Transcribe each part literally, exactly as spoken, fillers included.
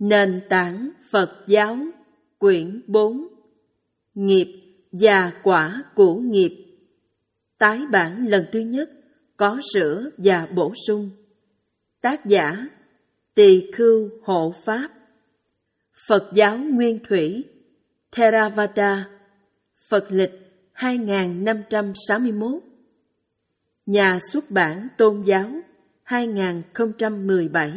Nền tảng Phật giáo, quyển bốn, nghiệp và quả của nghiệp. Tái bản lần thứ nhất, có sửa và bổ sung. Tác giả Tỳ Khưu Hộ Pháp. Phật giáo Nguyên Thủy, Theravada, Phật lịch hai nghìn năm trăm sáu mươi mốt. Nhà xuất bản Tôn giáo hai nghìn không trăm mười bảy.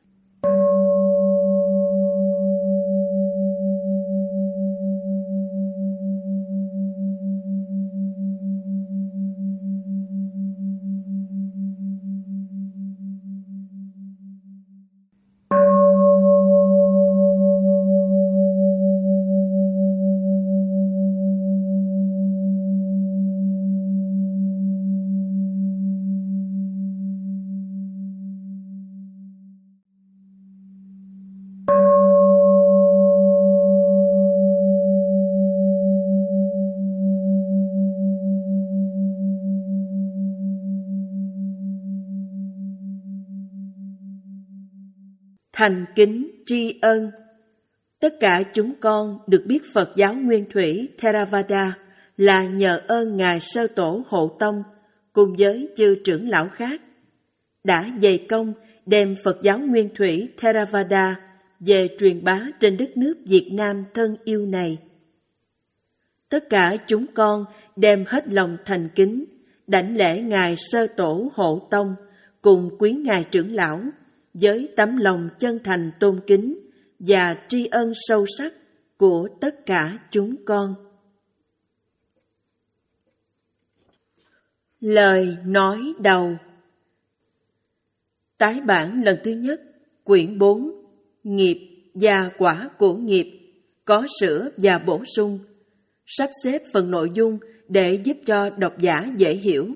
Thành kính tri ân. Tất cả chúng con được biết Phật giáo Nguyên Thủy Theravada là nhờ ơn Ngài Sơ Tổ Hộ Tông cùng với chư trưởng lão khác đã dày công đem Phật giáo Nguyên Thủy Theravada về truyền bá trên đất nước Việt Nam thân yêu này. Tất cả chúng con đem hết lòng thành kính đảnh lễ Ngài Sơ Tổ Hộ Tông cùng quý Ngài trưởng lão với tấm lòng chân thành tôn kính và tri ân sâu sắc của tất cả chúng con. Lời nói đầu. Tái bản lần thứ nhất, quyển bốn, nghiệp và quả của nghiệp, có sửa và bổ sung, sắp xếp phần nội dung để giúp cho độc giả dễ hiểu.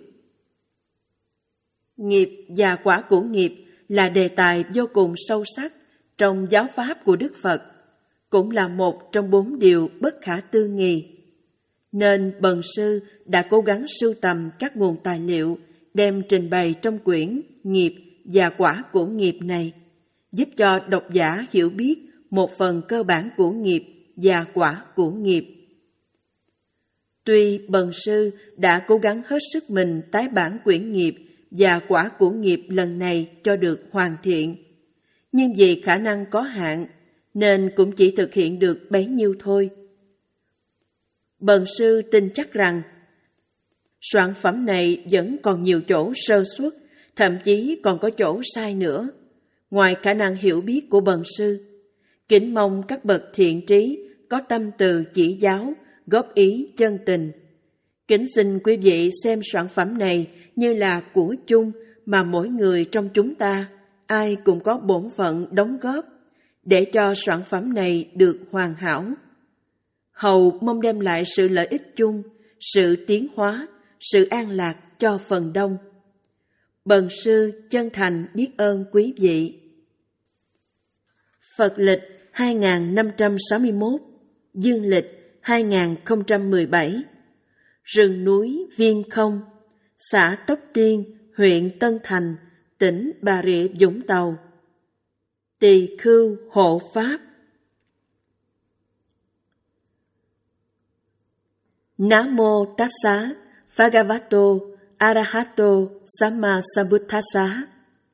Nghiệp và quả của nghiệp là đề tài vô cùng sâu sắc trong giáo pháp của Đức Phật, cũng là một trong bốn điều bất khả tư nghị. Nên Bần Sư đã cố gắng sưu tầm các nguồn tài liệu đem trình bày trong quyển Nghiệp và quả của nghiệp này, giúp cho độc giả hiểu biết một phần cơ bản của nghiệp và quả của nghiệp. Tuy Bần Sư đã cố gắng hết sức mình tái bản quyển nghiệp và quả của nghiệp lần này cho được hoàn thiện, nhưng vì khả năng có hạn nên cũng chỉ thực hiện được bấy nhiêu thôi. Bần Sư tin chắc rằng soạn phẩm này vẫn còn nhiều chỗ sơ suất, thậm chí còn có chỗ sai nữa, ngoài khả năng hiểu biết của Bần Sư. Kính mong các bậc thiện trí có tâm từ chỉ giáo, góp ý chân tình. Kính xin quý vị xem soạn phẩm này như là của chung mà mỗi người trong chúng ta, ai cũng có bổn phận đóng góp, để cho soạn phẩm này được hoàn hảo. Hầu mong đem lại sự lợi ích chung, sự tiến hóa, sự an lạc cho phần đông. Bần Sư chân thành biết ơn quý vị. Phật lịch hai nghìn năm trăm sáu mươi mốt, dương lịch hai nghìn không trăm mười bảy. Rừng núi Viên Không, xã Tóc Tiên, huyện Tân Thành, tỉnh Bà Rịa Vũng Tàu. Tỳ Khưu Hộ Pháp. Nam mô Tassa Bhagavato Arahato Samma Sambuddhassa.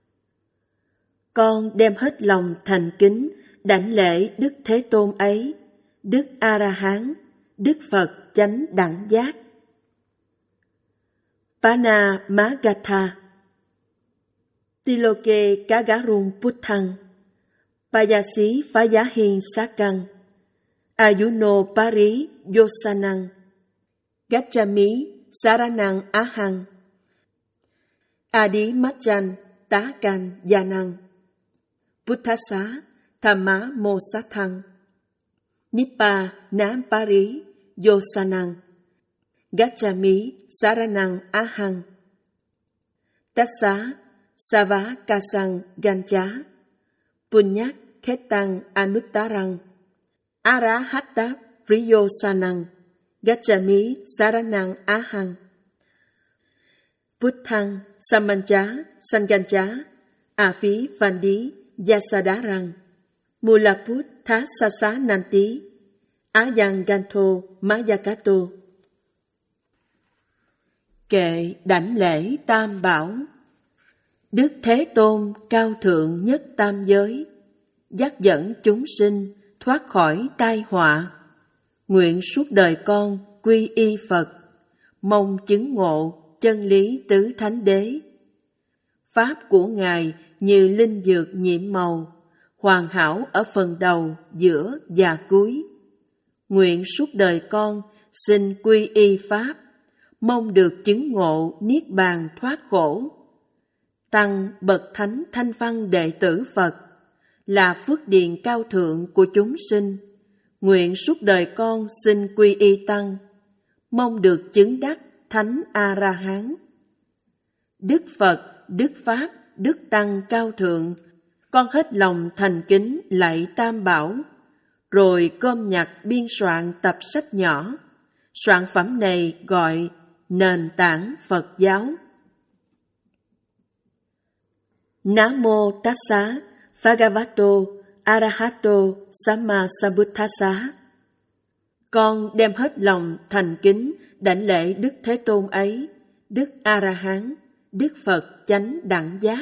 Con đem hết lòng thành kính đảnh lễ Đức Thế Tôn ấy, Đức A-la-hán, Đức Phật chánh đẳng giác. Pana Magatha Tiloke Kagarung Puttang Payasi Phayahin Sakang Ayuno Pari Yosanang Gacchami Saranang Ahang Adi Machan Takan Yanang Buddhasa Thamma Mosathang Nippa Nam Pari Yosanang Gacchami Saranang Ahang Tassa Sava Kasang Gancha Punyak Khetang Anuttarang Arahatta Priyosanang Gacchami Saranang Ahang Buddhang Samancha Sangancha Afi Vandi Yasadarang Mulaput Thasasa Nanti Ayang Ganto Mayakato. Kệ đảnh lễ tam bảo. Đức Thế Tôn cao thượng nhất tam giới, dắt dẫn chúng sinh thoát khỏi tai họa. Nguyện suốt đời con quy y Phật, mong chứng ngộ chân lý tứ thánh đế. Pháp của Ngài như linh dược nhiệm màu, hoàn hảo ở phần đầu, giữa và cuối. Nguyện suốt đời con xin quy y Pháp, mong được chứng ngộ niết bàn thoát khổ. Tăng bậc thánh thanh văn đệ tử Phật, là phước điền cao thượng của chúng sinh. Nguyện suốt đời con xin quy y Tăng, mong được chứng đắc thánh A-la-hán. Đức Phật, Đức Pháp, Đức Tăng cao thượng, con hết lòng thành kính lạy tam bảo, rồi cơm nhặt biên soạn tập sách nhỏ. Soạn phẩm này gọi Nền tảng Phật giáo. Nam mô Tassa Bhagavato Arahato Sammasambuddhassa. Con đem hết lòng thành kính đảnh lễ Đức Thế Tôn ấy, Đức A-la-hán, Đức Phật chánh đẳng giác.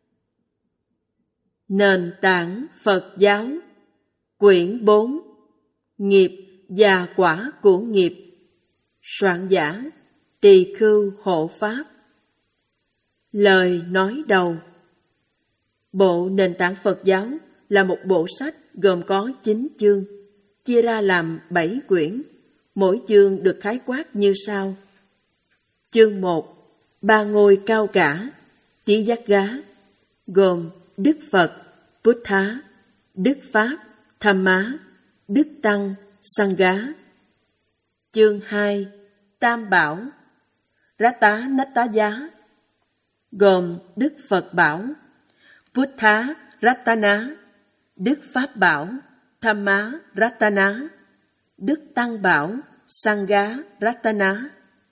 Nền tảng Phật giáo. Quyển bốn. Nghiệp và quả của nghiệp. Soạn giả Tỳ Khưu Hộ Pháp. Lời nói đầu. Bộ Nền tảng Phật giáo là một bộ sách gồm có chín chương, chia ra làm bảy quyển, mỗi chương được khái quát như sau. Chương một. Ba ngôi cao cả, tí giác gá, gồm Đức Phật, Buddha, Đức Pháp, Dhamma, Đức Tăng, Sangha. Chương hai. Tam Bảo, Ratanataya, gồm Đức Phật Bảo, Buddha Ratana, Đức Pháp Bảo, Dhamma Ratana, Đức Tăng Bảo, Sangha Ratana.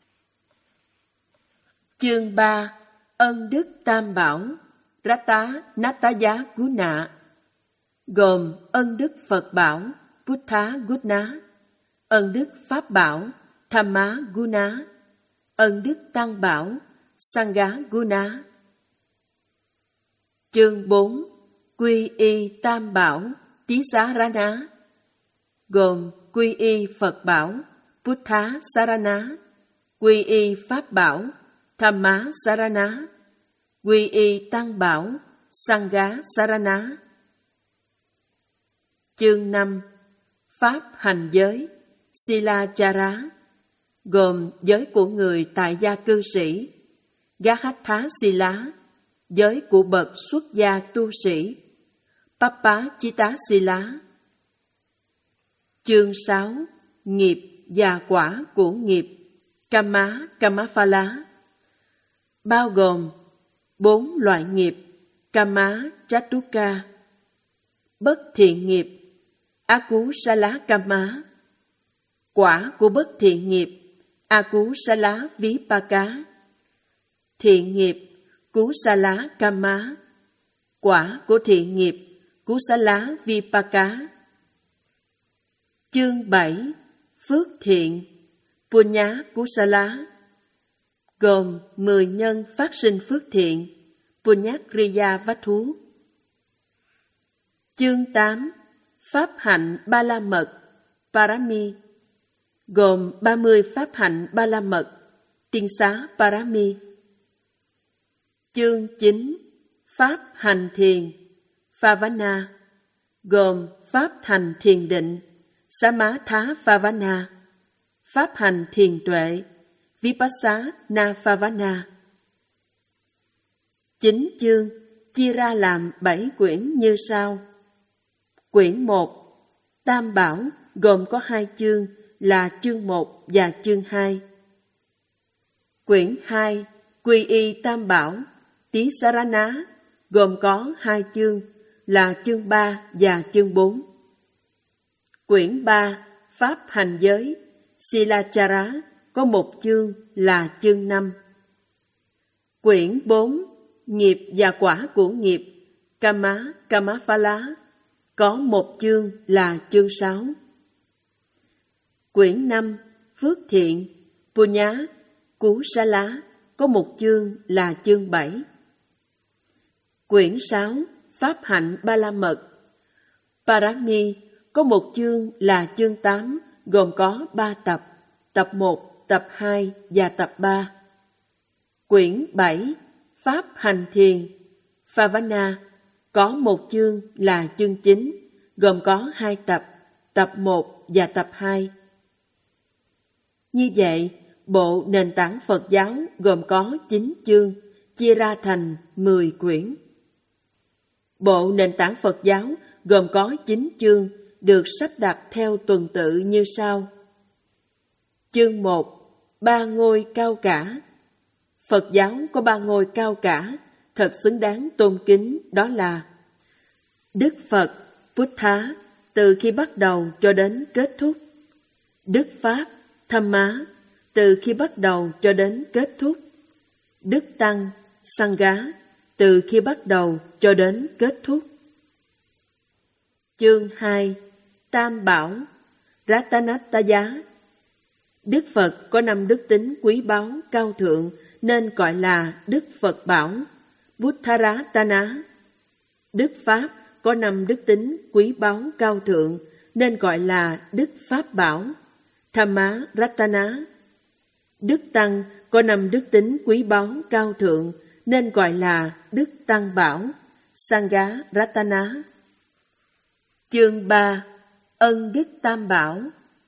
Chương ba. Ân đức Tam Bảo, Ratanataya Guna, gồm ân đức Phật Bảo, Buddha Guna, ân đức Pháp Bảo, Dhamma Guna, ân đức Tăng Bảo, Sangha Guna. Chương bốn. Quy y Tam Bảo, Tisarana, gồm quy y Phật Bảo, Buddha Sarana, quy y Pháp Bảo, Dhamma Sarana, quy y Tăng Bảo, Sangha Sarana. Chương năm. Pháp hành giới, Silachara, gồm giới của người tại gia cư sĩ, Gahatha Sila, giới của bậc xuất gia tu sĩ, Papachita Sila. Chương sáu. Nghiệp và quả của nghiệp, Kamma Kammaphala, bao gồm bốn loại nghiệp, Kamma Chatuka, bất thiện nghiệp, Akusala Kamma, quả của bất thiện nghiệp, Akusala Vipaka, thiện nghiệp, Kusala Kamma, quả của thiện nghiệp, Kusala Vipaka. Chương bảy. Phước thiện, Punya Kusala, gồm mười nhân phát sinh phước thiện, Punyakriya Vattu. Chương tám. Pháp hạnh Ba La Mật, Parami, gồm ba mươi pháp hạnh Ba La Mật, Tiên xá Parami. Chương chín. Pháp hành thiền, Phavana, gồm pháp hành thiền định, Samatha Phavana, pháp hành thiền tuệ, Vipassana Phavana. Chín chương chia ra làm bảy quyển như sau. Quyển một. Tam Bảo, gồm có hai chương là chương một và chương hai. Quyển hai. Quy y Tam Bảo, Tisarana, gồm có hai chương là chương ba và chương bốn. Quyển ba. Pháp hành giới, Silachara, có một chương là chương năm. Quyển bốn. Nghiệp và quả của nghiệp, Kamma Kammaphala, có một chương là chương sáu. Quyển năm, Phước Thiện, Punya, Cú Sa Lá, có một chương là chương bảy. Quyển sáu, Pháp Hạnh Ba La Mật, Parami, có một chương là chương tám, gồm có ba tập, tập một, tập hai và tập ba. Quyển bảy, Pháp Hành Thiền, Phavana, có một chương là chương chín, gồm có hai tập, tập một và tập hai. Như vậy, bộ nền tảng Phật giáo gồm có chín chương, chia ra thành mười quyển. Bộ nền tảng Phật giáo gồm có chín chương, được sắp đặt theo tuần tự như sau. Chương một, ba ngôi cao cả. Phật giáo có ba ngôi cao cả, thật xứng đáng tôn kính, đó là Đức Phật, Buddha, từ khi bắt đầu cho đến kết thúc. Đức Pháp, Dhamma, từ khi bắt đầu cho đến kết thúc. Đức Tăng, Sangha, từ khi bắt đầu cho đến kết thúc. Chương hai, Tam Bảo, Ratanataya. Đức Phật có năm đức tính quý báu cao thượng nên gọi là Đức Phật Bảo, Buddharatana. Đức Pháp có năm đức tính quý báu cao thượng nên gọi là Đức Pháp Bảo, Dhamma Ratana. Đức Tăng có năm đức tính quý báu cao thượng nên gọi là Đức Tăng Bảo, Sangha Ratana. Chương ba, Ân Đức Tam Bảo,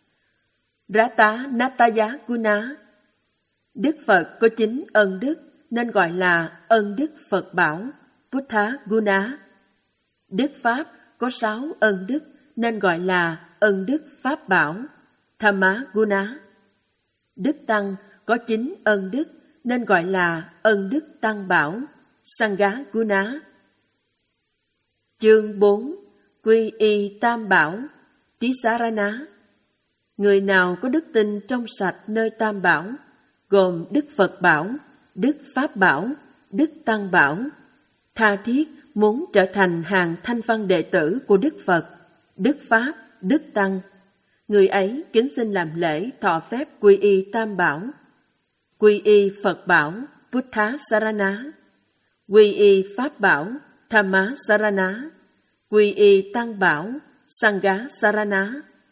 Ratanataya Guna. Đức Phật có chín ân đức nên gọi là Ân Đức Phật Bảo, Buddha Guna. Đức Pháp có sáu ân đức nên gọi là Ân Đức Pháp Bảo, Dhamma Guna. Đức Tăng có chín ân đức nên gọi là Ân Đức Tăng Bảo, Sangha Guna. Chương bốn, Quy y Tam Bảo, Tisarana. Người nào có đức tin trong sạch nơi Tam Bảo, gồm Đức Phật Bảo, Đức Pháp Bảo, Đức Tăng Bảo, tha thiết muốn trở thành hàng thanh văn đệ tử của Đức Phật, Đức Pháp, Đức Tăng, người ấy kính xin làm lễ thọ phép quy y Tam Bảo. Quy y Phật Bảo, Buddha Sarana. Quy y Pháp Bảo, Dhamma Sarana. Quy y Tăng Bảo, Sangha Sarana.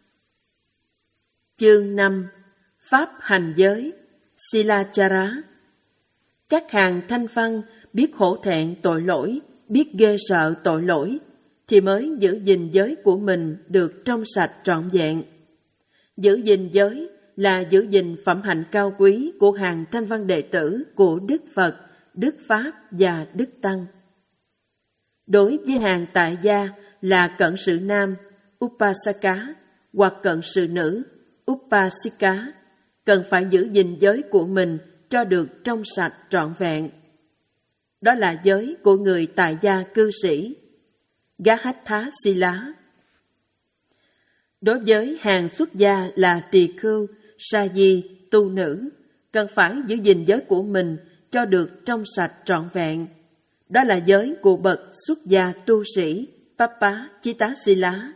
Chương năm, Pháp Hành Giới, Silachara. Các hàng thanh văn biết hổ thẹn tội lỗi, biết ghê sợ tội lỗi, thì mới giữ gìn giới của mình được trong sạch trọn vẹn. Giữ gìn giới là giữ gìn phẩm hạnh cao quý của hàng thanh văn đệ tử của Đức Phật, Đức Pháp và Đức Tăng. Đối với hàng tại gia là cận sự nam, Upasaka, hoặc cận sự nữ, Upasika, cần phải giữ gìn giới của mình cho được trong sạch trọn vẹn. Đó là giới của người tại gia cư sĩ, Gahatha Sila. Đối với hàng xuất gia là tỳ khưu, sa di, tu nữ, cần phải giữ gìn giới của mình cho được trong sạch trọn vẹn. Đó là giới của bậc xuất gia tu sĩ, Papa Chitta Sila.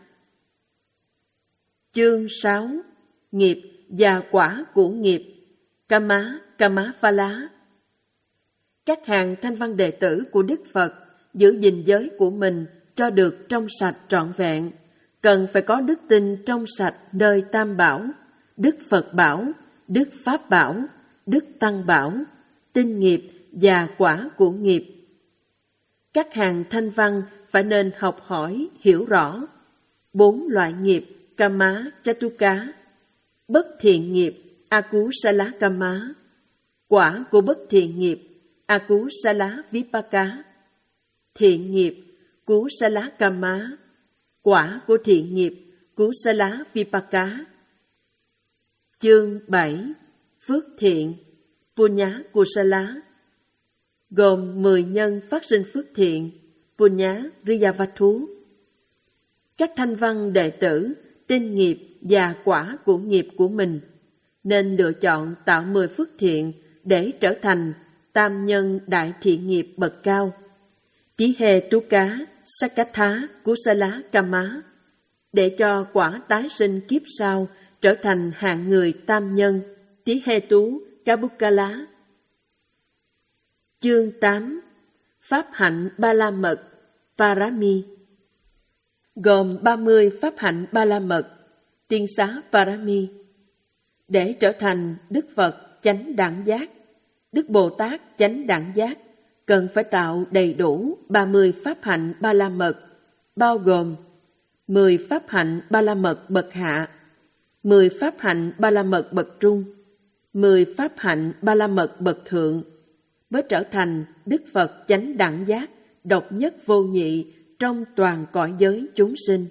Chương sáu, Nghiệp và quả của nghiệp, Kama Kama Phala. Các hàng thanh văn đệ tử của Đức Phật giữ gìn giới của mình cho được trong sạch trọn vẹn, cần phải có đức tin trong sạch nơi Tam Bảo, Đức Phật Bảo, Đức Pháp Bảo, Đức Tăng Bảo, tin nghiệp và quả của nghiệp. Các hàng thanh văn phải nên học hỏi, hiểu rõ bốn loại nghiệp Kama Chatuka, bất thiện nghiệp Akusala Kama, quả của bất thiện nghiệp Akusala Vipaka, thiện nghiệp Kusala Kama, quả của thiện nghiệp Kusala Vipaka. Chương bảy, Phước thiện, Punya Kusala, gồm mười nhân phát sinh phước thiện, Punya Riyavathu. Các thanh văn đệ tử tin nghiệp và quả của nghiệp của mình, nên lựa chọn tạo mười phước thiện để trở thành tam nhân đại thiện nghiệp bậc cao. Tí hê tú cá, Sakatha, Kusala, Kama, để cho quả tái sinh kiếp sau trở thành hạng người tam nhân, Tí hê tú, Kabukala. Chương tám. Pháp hạnh Ba La Mật, Parami. Gồm ba mươi pháp hạnh Ba La Mật, tiên xá Parami. Để trở thành Đức Phật chánh đẳng giác, Đức Bồ Tát chánh đẳng giác, cần phải tạo đầy đủ ba mươi pháp hạnh Ba La Mật, bao gồm mười pháp hạnh Ba La Mật bậc hạ, mười pháp hạnh Ba La Mật bậc trung, mười pháp hạnh Ba La Mật bậc thượng, mới trở thành Đức Phật chánh đẳng giác, độc nhất vô nhị trong toàn cõi giới chúng sinh.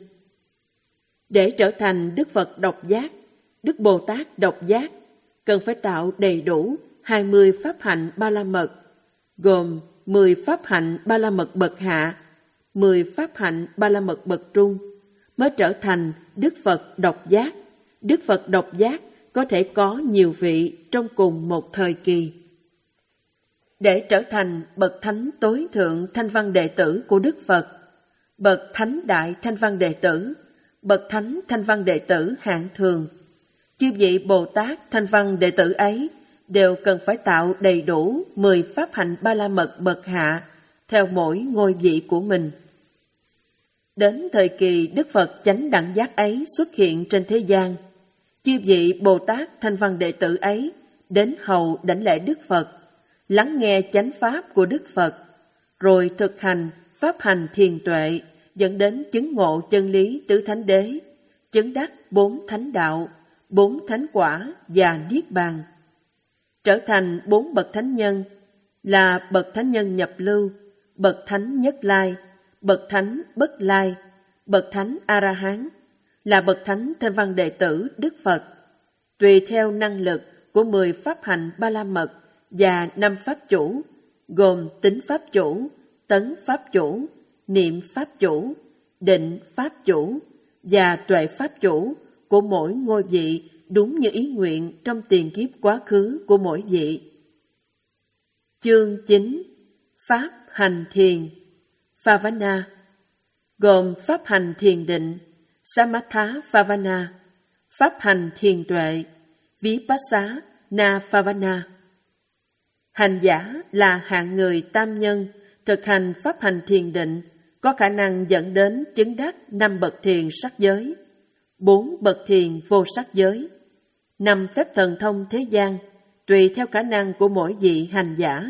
Để trở thành Đức Phật độc giác, Đức Bồ Tát độc giác, cần phải tạo đầy đủ hai mươi pháp hạnh Ba La Mật, gồm mười pháp hạnh Ba La Mật bậc hạ, mười pháp hạnh Ba La Mật bậc trung, mới trở thành Đức Phật độc giác. Đức Phật độc giác có thể có nhiều vị trong cùng một thời kỳ. Để trở thành bậc thánh tối thượng thanh văn đệ tử của Đức Phật, bậc thánh đại thanh văn đệ tử, bậc thánh thanh văn đệ tử hạng thường, chư vị Bồ Tát thanh văn đệ tử ấy đều cần phải tạo đầy đủ mười pháp hạnh Ba La Mật bậc hạ theo mỗi ngôi vị của mình. Đến thời kỳ Đức Phật chánh đẳng giác ấy xuất hiện trên thế gian, chư vị Bồ Tát thanh văn đệ tử ấy đến hầu đảnh lễ Đức Phật, lắng nghe chánh pháp của Đức Phật, rồi thực hành pháp hành thiền tuệ, dẫn đến chứng ngộ chân lý tứ thánh đế, chứng đắc bốn thánh đạo, bốn thánh quả và niết bàn, trở thành bốn bậc thánh nhân là bậc thánh nhân nhập lưu, bậc thánh nhất lai, bậc thánh bất lai, bậc thánh a la hán, là bậc thánh thanh văn đệ tử Đức Phật, tùy theo năng lực của mười pháp hạnh Ba La Mật và năm pháp chủ, gồm tính pháp chủ, tấn pháp chủ, niệm pháp chủ, định pháp chủ và tuệ pháp chủ của mỗi ngôi vị, đúng như ý nguyện trong tiền kiếp quá khứ của mỗi vị. Chương chín. Pháp hành thiền Phavana, gồm pháp hành thiền định Samatha Phavana, pháp hành thiền tuệ Vipassana Phavana. Hành giả là hạng người tam nhân thực hành pháp hành thiền định, có khả năng dẫn đến chứng đắc năm bậc thiền sắc giới, bốn bậc thiền vô sắc giới, năm phép thần thông thế gian, tùy theo khả năng của mỗi vị hành giả.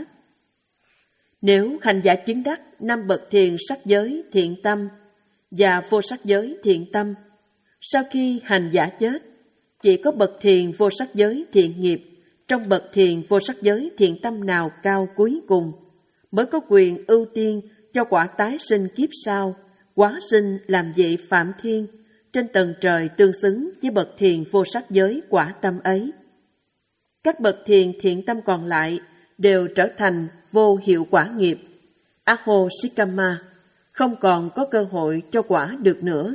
Nếu hành giả chứng đắc năm bậc thiền sắc giới thiện tâm và vô sắc giới thiện tâm, sau khi hành giả chết, chỉ có bậc thiền vô sắc giới thiện nghiệp trong bậc thiền vô sắc giới thiện tâm nào cao cuối cùng mới có quyền ưu tiên cho quả tái sinh kiếp sau, hóa sinh làm vị Phạm Thiên trên tầng trời tương xứng với bậc thiền vô sắc giới quả tâm ấy. Các bậc thiền thiện tâm còn lại đều trở thành vô hiệu quả nghiệp, Aho Sikama, không còn có cơ hội cho quả được nữa.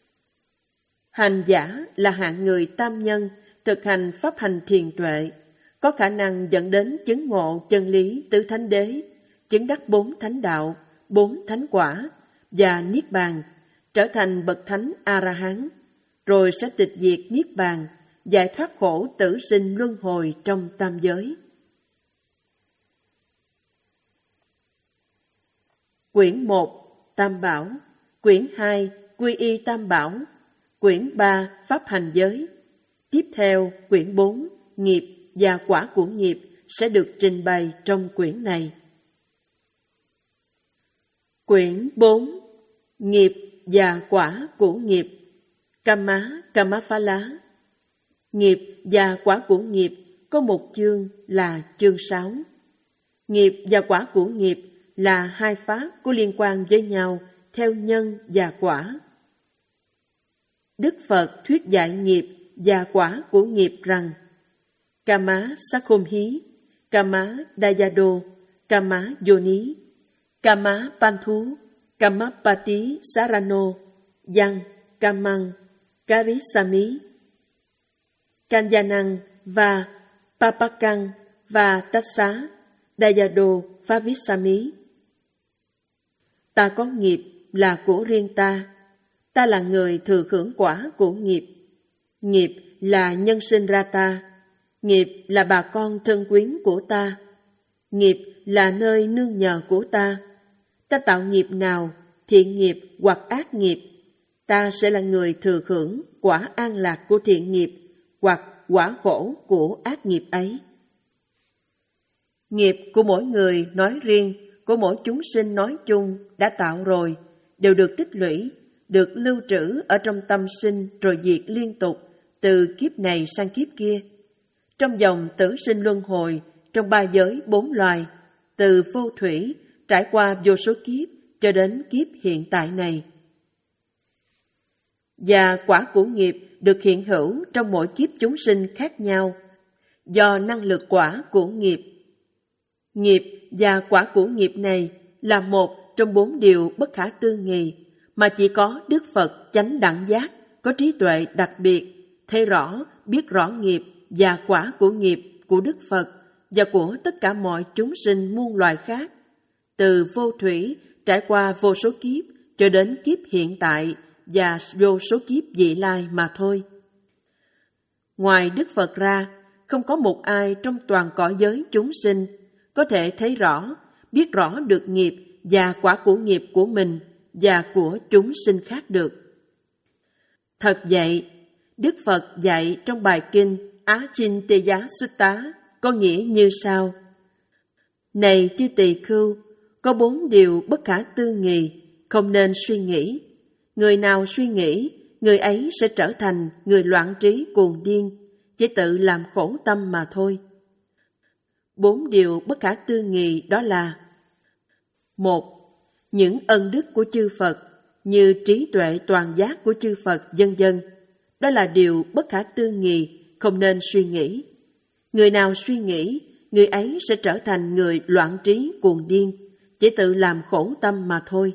Hành giả là hạng người tam nhân thực hành pháp hành thiền tuệ, có khả năng dẫn đến chứng ngộ chân lý tứ thánh đế, chứng đắc bốn thánh đạo, bốn thánh quả và niết bàn, trở thành bậc thánh a la hán, rồi sẽ tịch diệt niết bàn, giải thoát khổ tử sinh luân hồi trong tam giới. Quyển một Tam Bảo, Quyển hai Quy y Tam Bảo, Quyển ba Pháp hành giới. Tiếp theo, Quyển bốn Nghiệp và quả của nghiệp sẽ được trình bày trong quyển này. Quyển bốn Nghiệp và quả của nghiệp, Kama Kamaphala. Nghiệp và quả của nghiệp có một chương là chương sáu. Nghiệp và quả của nghiệp là hai pháp có liên quan với nhau theo nhân và quả. Đức Phật thuyết dạy nghiệp và quả của nghiệp rằng Kama Sakhomhi, Kama Dayado, Kama Yoni, Kama Panthu, Kama Pati Sarano, Yang, Kamang, Karisami, Kanyanang và Papakang và Tassa, Dayado Favisami. Ta có nghiệp là của riêng ta. Ta là người thừa hưởng quả của nghiệp. Nghiệp là nhân sinh ra ta. Nghiệp là bà con thân quyến của ta. Nghiệp là nơi nương nhờ của ta. Ta tạo nghiệp nào, thiện nghiệp hoặc ác nghiệp, ta sẽ là người thừa hưởng quả an lạc của thiện nghiệp hoặc quả khổ của ác nghiệp ấy. Nghiệp của mỗi người nói riêng, của mỗi chúng sinh nói chung đã tạo rồi, đều được tích lũy, được lưu trữ ở trong tâm sinh rồi diệt liên tục, từ kiếp này sang kiếp kia. Trong dòng tử sinh luân hồi, trong ba giới bốn loài, từ vô thủy trải qua vô số kiếp cho đến kiếp hiện tại này. Và quả của nghiệp được hiện hữu trong mỗi kiếp chúng sinh khác nhau, do năng lực quả của nghiệp. Nghiệp và quả của nghiệp này là một trong bốn điều bất khả tư nghị mà chỉ có Đức Phật chánh đẳng giác, có trí tuệ đặc biệt, thấy rõ, biết rõ nghiệp và quả của nghiệp của Đức Phật và của tất cả mọi chúng sinh muôn loài khác, từ vô thủy trải qua vô số kiếp cho đến kiếp hiện tại và vô số kiếp vị lai mà thôi. Ngoài Đức Phật ra, không có một ai trong toàn cõi giới chúng sinh có thể thấy rõ, biết rõ được nghiệp và quả của nghiệp của mình và của chúng sinh khác được. Thật vậy, Đức Phật dạy trong bài kinh Achintya Sutta có nghĩa như sau: Này chư tỳ khưu, có bốn điều bất khả tư nghị, không nên suy nghĩ. Người nào suy nghĩ, người ấy sẽ trở thành người loạn trí cuồng điên, chỉ tự làm khổ tâm mà thôi. Bốn điều bất khả tư nghị đó là: Một, những ân đức của chư Phật, như trí tuệ toàn giác của chư Phật, vân vân. Đó là điều bất khả tư nghị, không nên suy nghĩ. Người nào suy nghĩ, người ấy sẽ trở thành người loạn trí cuồng điên, chỉ tự làm khổ tâm mà thôi.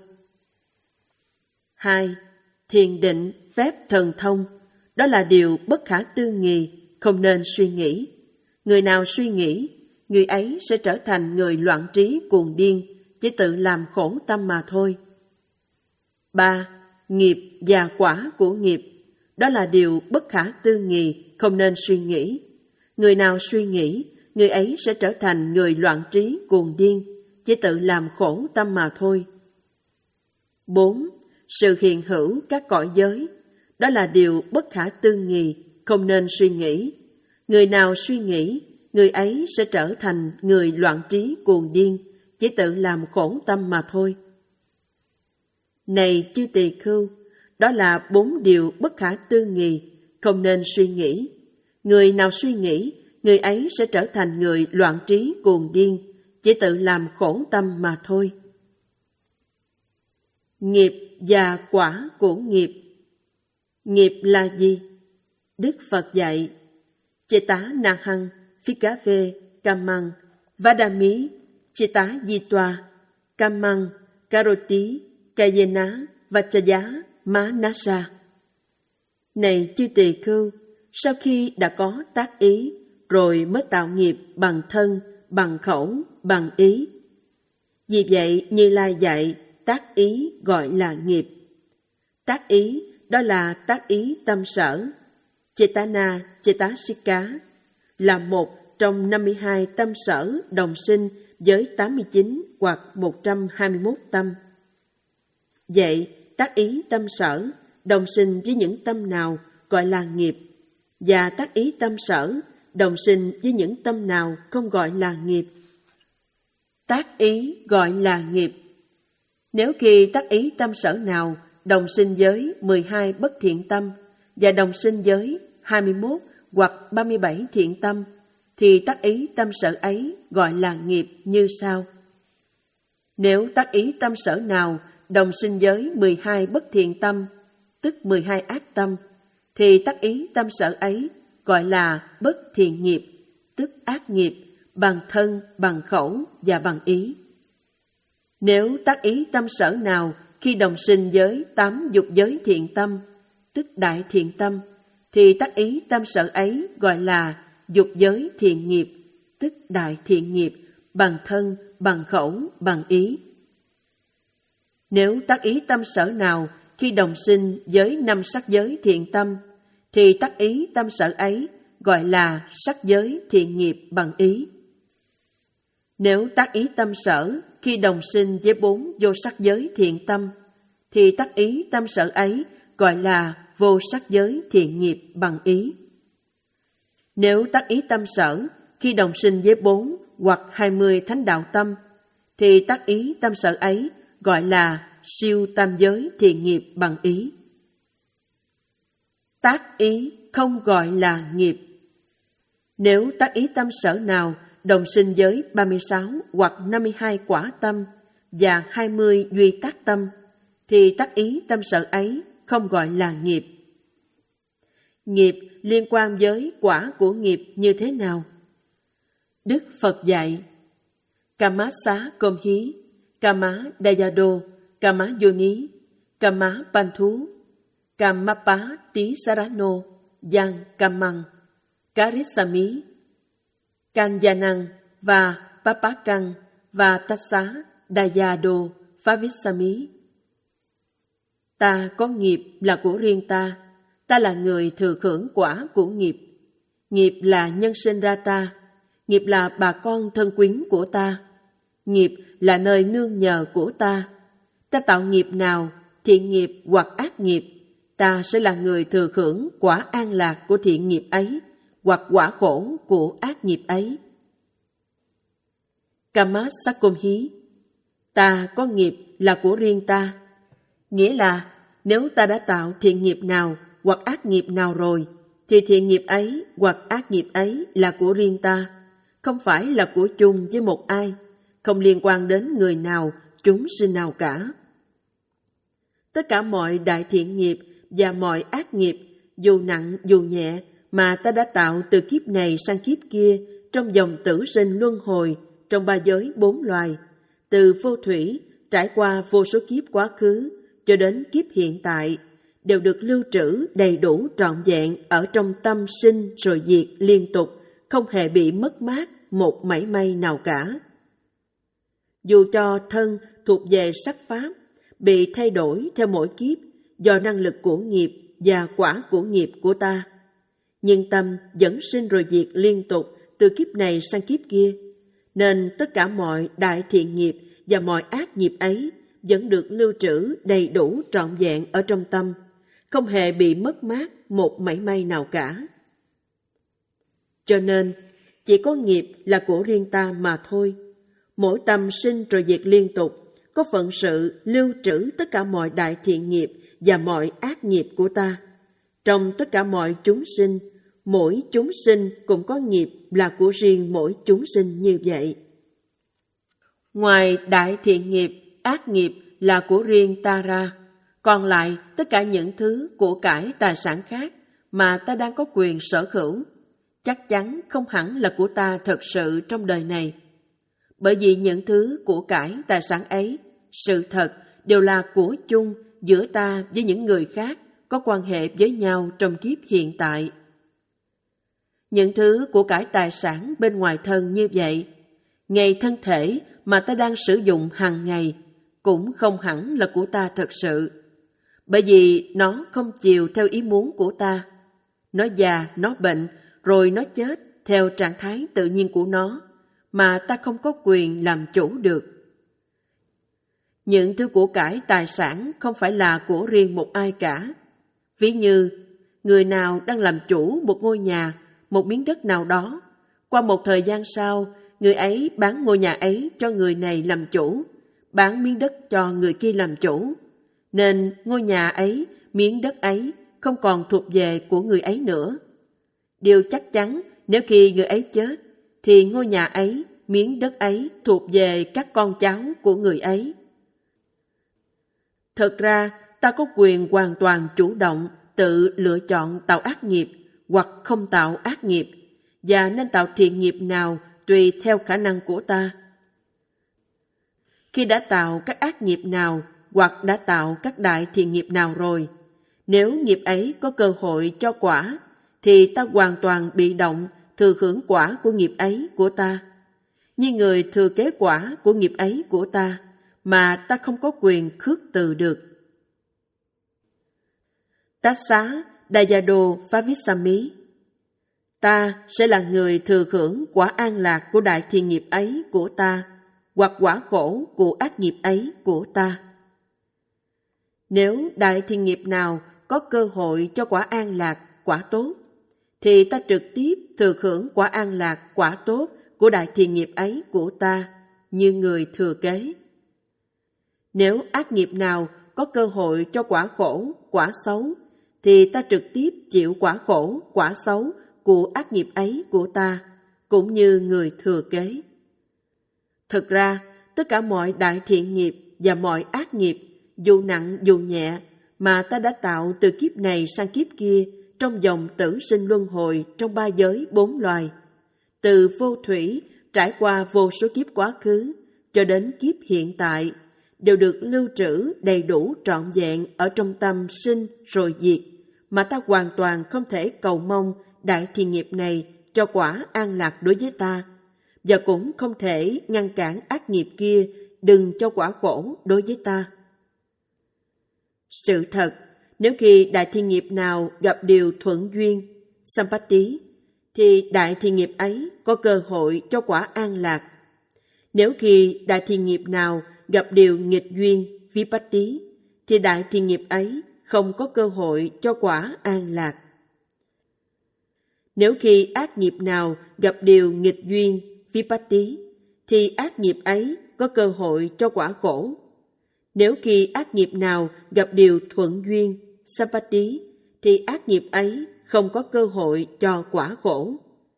Hai, thiền định, phép thần thông, đó là điều bất khả tư nghị, không nên suy nghĩ. Người nào suy nghĩ, người ấy sẽ trở thành người loạn trí cuồng điên, chỉ tự làm khổ tâm mà thôi. Ba, nghiệp và quả của nghiệp, đó là điều bất khả tư nghị, không nên suy nghĩ. Người nào suy nghĩ, người ấy sẽ trở thành người loạn trí cuồng điên, chỉ tự làm khổ tâm mà thôi. Bốn, sự hiện hữu các cõi giới, đó là điều bất khả tư nghị, không nên suy nghĩ. Người nào suy nghĩ, người ấy sẽ trở thành người loạn trí cuồng điên, chỉ tự làm khổ tâm mà thôi. Này chư tỳ khưu, đó là bốn điều bất khả tư nghị, không nên suy nghĩ. Người nào suy nghĩ, người ấy sẽ trở thành người loạn trí cuồng điên, chỉ tự làm khổ tâm mà thôi. Nghiệp và quả của nghiệp. Nghiệp là gì? Đức Phật dạy: Cheta Nahang, Phikave, Kamang, Vadami, Cheta Jitwa, Kamang, Karoti, Kayena, Vachaya, Manasa. Này chư tỳ khưu, sau khi đã có tác ý, rồi mới tạo nghiệp bằng thân, bằng khẩu, bằng ý. Vì vậy, Như Lai dạy, tác ý gọi là nghiệp. Tác ý, đó là tác ý tâm sở, Chetana, Chetasika, là một trong năm mươi hai tâm sở đồng sinh với tám mươi chín hoặc một trăm hai mươi mốt tâm. Vậy, tác ý tâm sở đồng sinh với những tâm nào gọi là nghiệp, và tác ý tâm sở đồng sinh với những tâm nào không gọi là nghiệp. Tác ý gọi là nghiệp. Nếu khi tác ý tâm sở nào đồng sinh với mười hai bất thiện tâm và đồng sinh với hai mươi mốt hoặc ba mươi bảy thiện tâm, thì tác ý tâm sở ấy gọi là nghiệp như sau. Nếu tác ý tâm sở nào đồng sinh với mười hai bất thiện tâm, tức mười hai ác tâm, thì tác ý tâm sở ấy gọi là bất thiện nghiệp, tức ác nghiệp, bằng thân, bằng khẩu và bằng ý. Nếu tác ý tâm sở nào khi đồng sinh với tám dục giới thiện tâm, tức đại thiện tâm, thì tác ý tâm sở ấy gọi là dục giới thiện nghiệp, tức đại thiện nghiệp, bằng thân, bằng khẩu, bằng ý. Nếu tác ý tâm sở nào khi đồng sinh với năm sắc giới thiện tâm, thì tác ý tâm sở ấy gọi là sắc giới thiện nghiệp bằng ý. Nếu tác ý tâm sở khi đồng sinh với bốn vô sắc giới thiện tâm, thì tác ý tâm sở ấy gọi là vô sắc giới thiện nghiệp bằng ý. Nếu tác ý tâm sở khi đồng sinh với bốn hoặc hai mươi thánh đạo tâm, thì tác ý tâm sở ấy gọi là siêu tam giới thiện nghiệp bằng ý. Tác ý không gọi là nghiệp. Nếu tác ý tâm sở nào đồng sinh với ba mươi sáu hoặc năm mươi hai quả tâm và hai mươi duy tác tâm, thì tác ý tâm sở ấy không gọi là nghiệp. Nghiệp liên quan với quả của nghiệp như thế nào? Đức Phật dạy: Kama xá công hí, Kama dayado, Kama yoni, Kama panthú, Kamapa tí sarano, Yang kamang, Karisami, Kanyanang và Papakang và Tassa Dayado Favisami. Ta có nghiệp là của riêng ta, ta là người thừa hưởng quả của nghiệp. Nghiệp là nhân sinh ra ta, nghiệp là bà con thân quyến của ta, nghiệp là nơi nương nhờ của ta. Ta tạo nghiệp nào, thiện nghiệp hoặc ác nghiệp, ta sẽ là người thừa hưởng quả an lạc của thiện nghiệp ấy hoặc quả khổ của ác nghiệp ấy. Kama Sakomhi, ta có nghiệp là của riêng ta, nghĩa là nếu ta đã tạo thiện nghiệp nào hoặc ác nghiệp nào rồi, thì thiện nghiệp ấy hoặc ác nghiệp ấy là của riêng ta, không phải là của chung với một ai, không liên quan đến người nào, chúng sinh nào cả. Tất cả mọi đại thiện nghiệp và mọi ác nghiệp, dù nặng dù nhẹ, mà ta đã tạo từ kiếp này sang kiếp kia, trong dòng tử sinh luân hồi, trong ba giới bốn loài, từ vô thủy, trải qua vô số kiếp quá khứ, cho đến kiếp hiện tại, đều được lưu trữ đầy đủ trọn vẹn ở trong tâm sinh rồi diệt liên tục, không hề bị mất mát một mảy may nào cả. Dù cho thân thuộc về sắc pháp, bị thay đổi theo mỗi kiếp do năng lực của nghiệp và quả của nghiệp của ta, nhưng tâm vẫn sinh rồi diệt liên tục từ kiếp này sang kiếp kia, nên tất cả mọi đại thiện nghiệp và mọi ác nghiệp ấy vẫn được lưu trữ đầy đủ trọn vẹn ở trong tâm, không hề bị mất mát một mảy may nào cả. Cho nên, chỉ có nghiệp là của riêng ta mà thôi. Mỗi tâm sinh rồi diệt liên tục, có phận sự lưu trữ tất cả mọi đại thiện nghiệp và mọi ác nghiệp của ta. Trong tất cả mọi chúng sinh, mỗi chúng sinh cũng có nghiệp là của riêng mỗi chúng sinh như vậy. Ngoài đại thiện nghiệp, ác nghiệp là của riêng ta ra, còn lại tất cả những thứ của cải tài sản khác mà ta đang có quyền sở hữu, chắc chắn không hẳn là của ta thật sự trong đời này. Bởi vì những thứ của cải tài sản ấy, sự thật đều là của chung giữa ta với những người khác có quan hệ với nhau trong kiếp hiện tại. Những thứ của cải tài sản bên ngoài thân như vậy, ngay thân thể mà ta đang sử dụng hàng ngày cũng không hẳn là của ta thật sự, bởi vì nó không chiều theo ý muốn của ta. Nó già, nó bệnh, rồi nó chết theo trạng thái tự nhiên của nó, mà ta không có quyền làm chủ được. Những thứ của cải tài sản không phải là của riêng một ai cả. Ví như, người nào đang làm chủ một ngôi nhà, một miếng đất nào đó, qua một thời gian sau, người ấy bán ngôi nhà ấy cho người này làm chủ, bán miếng đất cho người kia làm chủ, nên ngôi nhà ấy, miếng đất ấy không còn thuộc về của người ấy nữa. Điều chắc chắn, nếu khi người ấy chết, thì ngôi nhà ấy, miếng đất ấy thuộc về các con cháu của người ấy. Thật ra, ta có quyền hoàn toàn chủ động tự lựa chọn tạo ác nghiệp hoặc không tạo ác nghiệp, và nên tạo thiện nghiệp nào tùy theo khả năng của ta. Khi đã tạo các ác nghiệp nào hoặc đã tạo các đại thiện nghiệp nào rồi, nếu nghiệp ấy có cơ hội cho quả, thì ta hoàn toàn bị động thừa hưởng quả của nghiệp ấy của ta, như người thừa kế quả của nghiệp ấy của ta, mà ta không có quyền khước từ được. Tát xá Dayado Favissami. Ta sẽ là người thừa hưởng quả an lạc của đại thiện nghiệp ấy của ta, hoặc quả khổ của ác nghiệp ấy của ta. Nếu đại thiện nghiệp nào có cơ hội cho quả an lạc, quả tốt, thì ta trực tiếp thừa hưởng quả an lạc, quả tốt của đại thiện nghiệp ấy của ta, như người thừa kế. Nếu ác nghiệp nào có cơ hội cho quả khổ, quả xấu, thì ta trực tiếp chịu quả khổ, quả xấu của ác nghiệp ấy của ta, cũng như người thừa kế. Thực ra, tất cả mọi đại thiện nghiệp và mọi ác nghiệp, dù nặng dù nhẹ, mà ta đã tạo từ kiếp này sang kiếp kia trong dòng tử sinh luân hồi trong ba giới bốn loài, từ vô thủy trải qua vô số kiếp quá khứ cho đến kiếp hiện tại, đều được lưu trữ đầy đủ trọn vẹn ở trong tâm sinh rồi diệt, mà ta hoàn toàn không thể cầu mong đại thiện nghiệp này cho quả an lạc đối với ta, và cũng không thể ngăn cản ác nghiệp kia đừng cho quả khổ đối với ta. Sự thật, nếu khi đại thiện nghiệp nào gặp điều thuận duyên, Sampatti, thì đại thiện nghiệp ấy có cơ hội cho quả an lạc. Nếu khi đại thiện nghiệp nào gặp điều nghịch duyên, Vipatti, thì đại thiện nghiệp ấy không có cơ hội cho quả an lạc. Nếu khi ác nghiệp nào gặp điều nghịch duyên, Vipatti, thì ác nghiệp ấy có cơ hội cho quả khổ. Nếu khi ác nghiệp nào gặp điều thuận duyên, Sampatti, thì ác nghiệp ấy không có cơ hội cho quả khổ.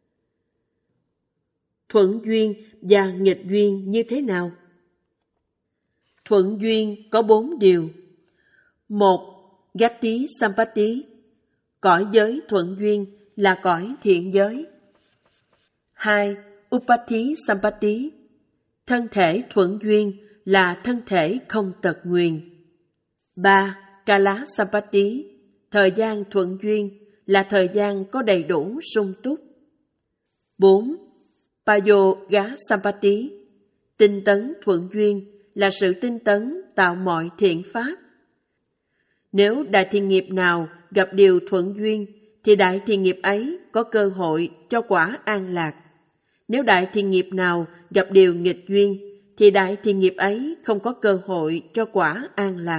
Thuận duyên và nghịch duyên như thế nào? Thuận duyên có bốn điều. Một, Gati Sampatti, cõi giới thuận duyên là cõi thiện giới. Hai, Upati Sampatti, thân thể thuận duyên là thân thể không tật nguyền. Ba, Kala Sampatti, thời gian thuận duyên là thời gian có đầy đủ sung túc. Bốn, Payoga Sampatti, tinh tấn thuận duyên là sự tinh tấn tạo mọi thiện pháp. Nếu đại thiện nghiệp nào gặp điều thuận duyên, thì đại thiện nghiệp ấy có cơ hội cho quả an lạc. Nếu đại thiện nghiệp nào gặp điều nghịch duyên, thì đại thiện nghiệp ấy không có cơ hội cho quả an lạc.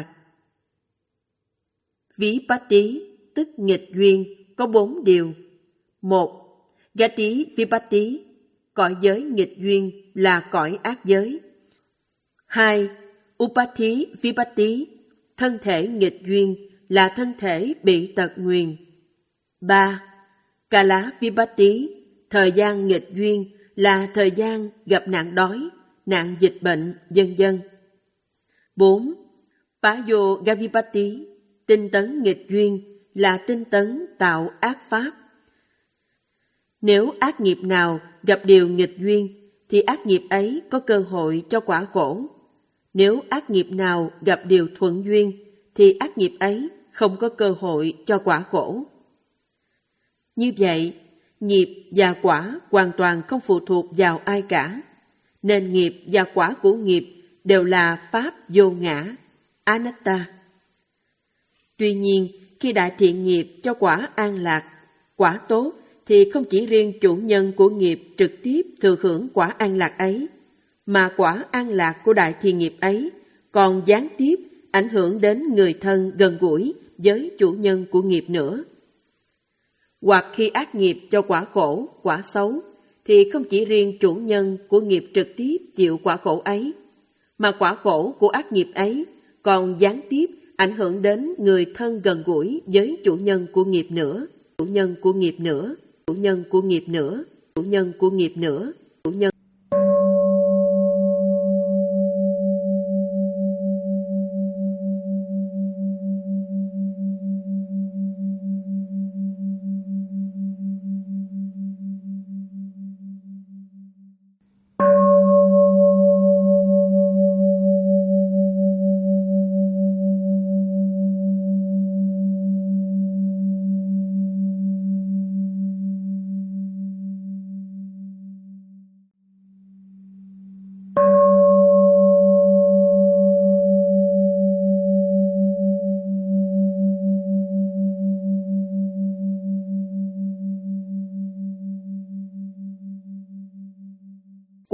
Vipatti, tức nghịch duyên, có bốn điều. Một, Gati Vipatti, cõi giới nghịch duyên là cõi ác giới. Hai, Upati Vipatti, thân thể nghịch duyên là thân thể bị tật nguyền. Ba, Kala Vipatti, thời gian nghịch duyên là thời gian gặp nạn đói, nạn dịch bệnh, vân vân. Bốn, Payoga Vipatti, tinh tấn nghịch duyên là tinh tấn tạo ác pháp. Nếu ác nghiệp nào gặp điều nghịch duyên, thì ác nghiệp ấy có cơ hội cho quả khổ. Nếu ác nghiệp nào gặp điều thuận duyên, thì ác nghiệp ấy không có cơ hội cho quả khổ. Như vậy, nghiệp và quả hoàn toàn không phụ thuộc vào ai cả, nên nghiệp và quả của nghiệp đều là pháp vô ngã, anatta. Tuy nhiên, khi đại thiện nghiệp cho quả an lạc, quả tốt, thì không chỉ riêng chủ nhân của nghiệp trực tiếp thừa hưởng quả an lạc ấy, mà quả an lạc của đại thiện nghiệp ấy còn gián tiếp ảnh hưởng đến người thân gần gũi với chủ nhân của nghiệp nữa. Hoặc khi ác nghiệp cho quả khổ, quả xấu, thì không chỉ riêng chủ nhân của nghiệp trực tiếp chịu quả khổ ấy, mà quả khổ của ác nghiệp ấy còn gián tiếp ảnh hưởng đến người thân gần gũi với chủ nhân của nghiệp nữa, chủ nhân của nghiệp nữa, chủ nhân của nghiệp nữa, chủ nhân của nghiệp nữa, chủ nhân.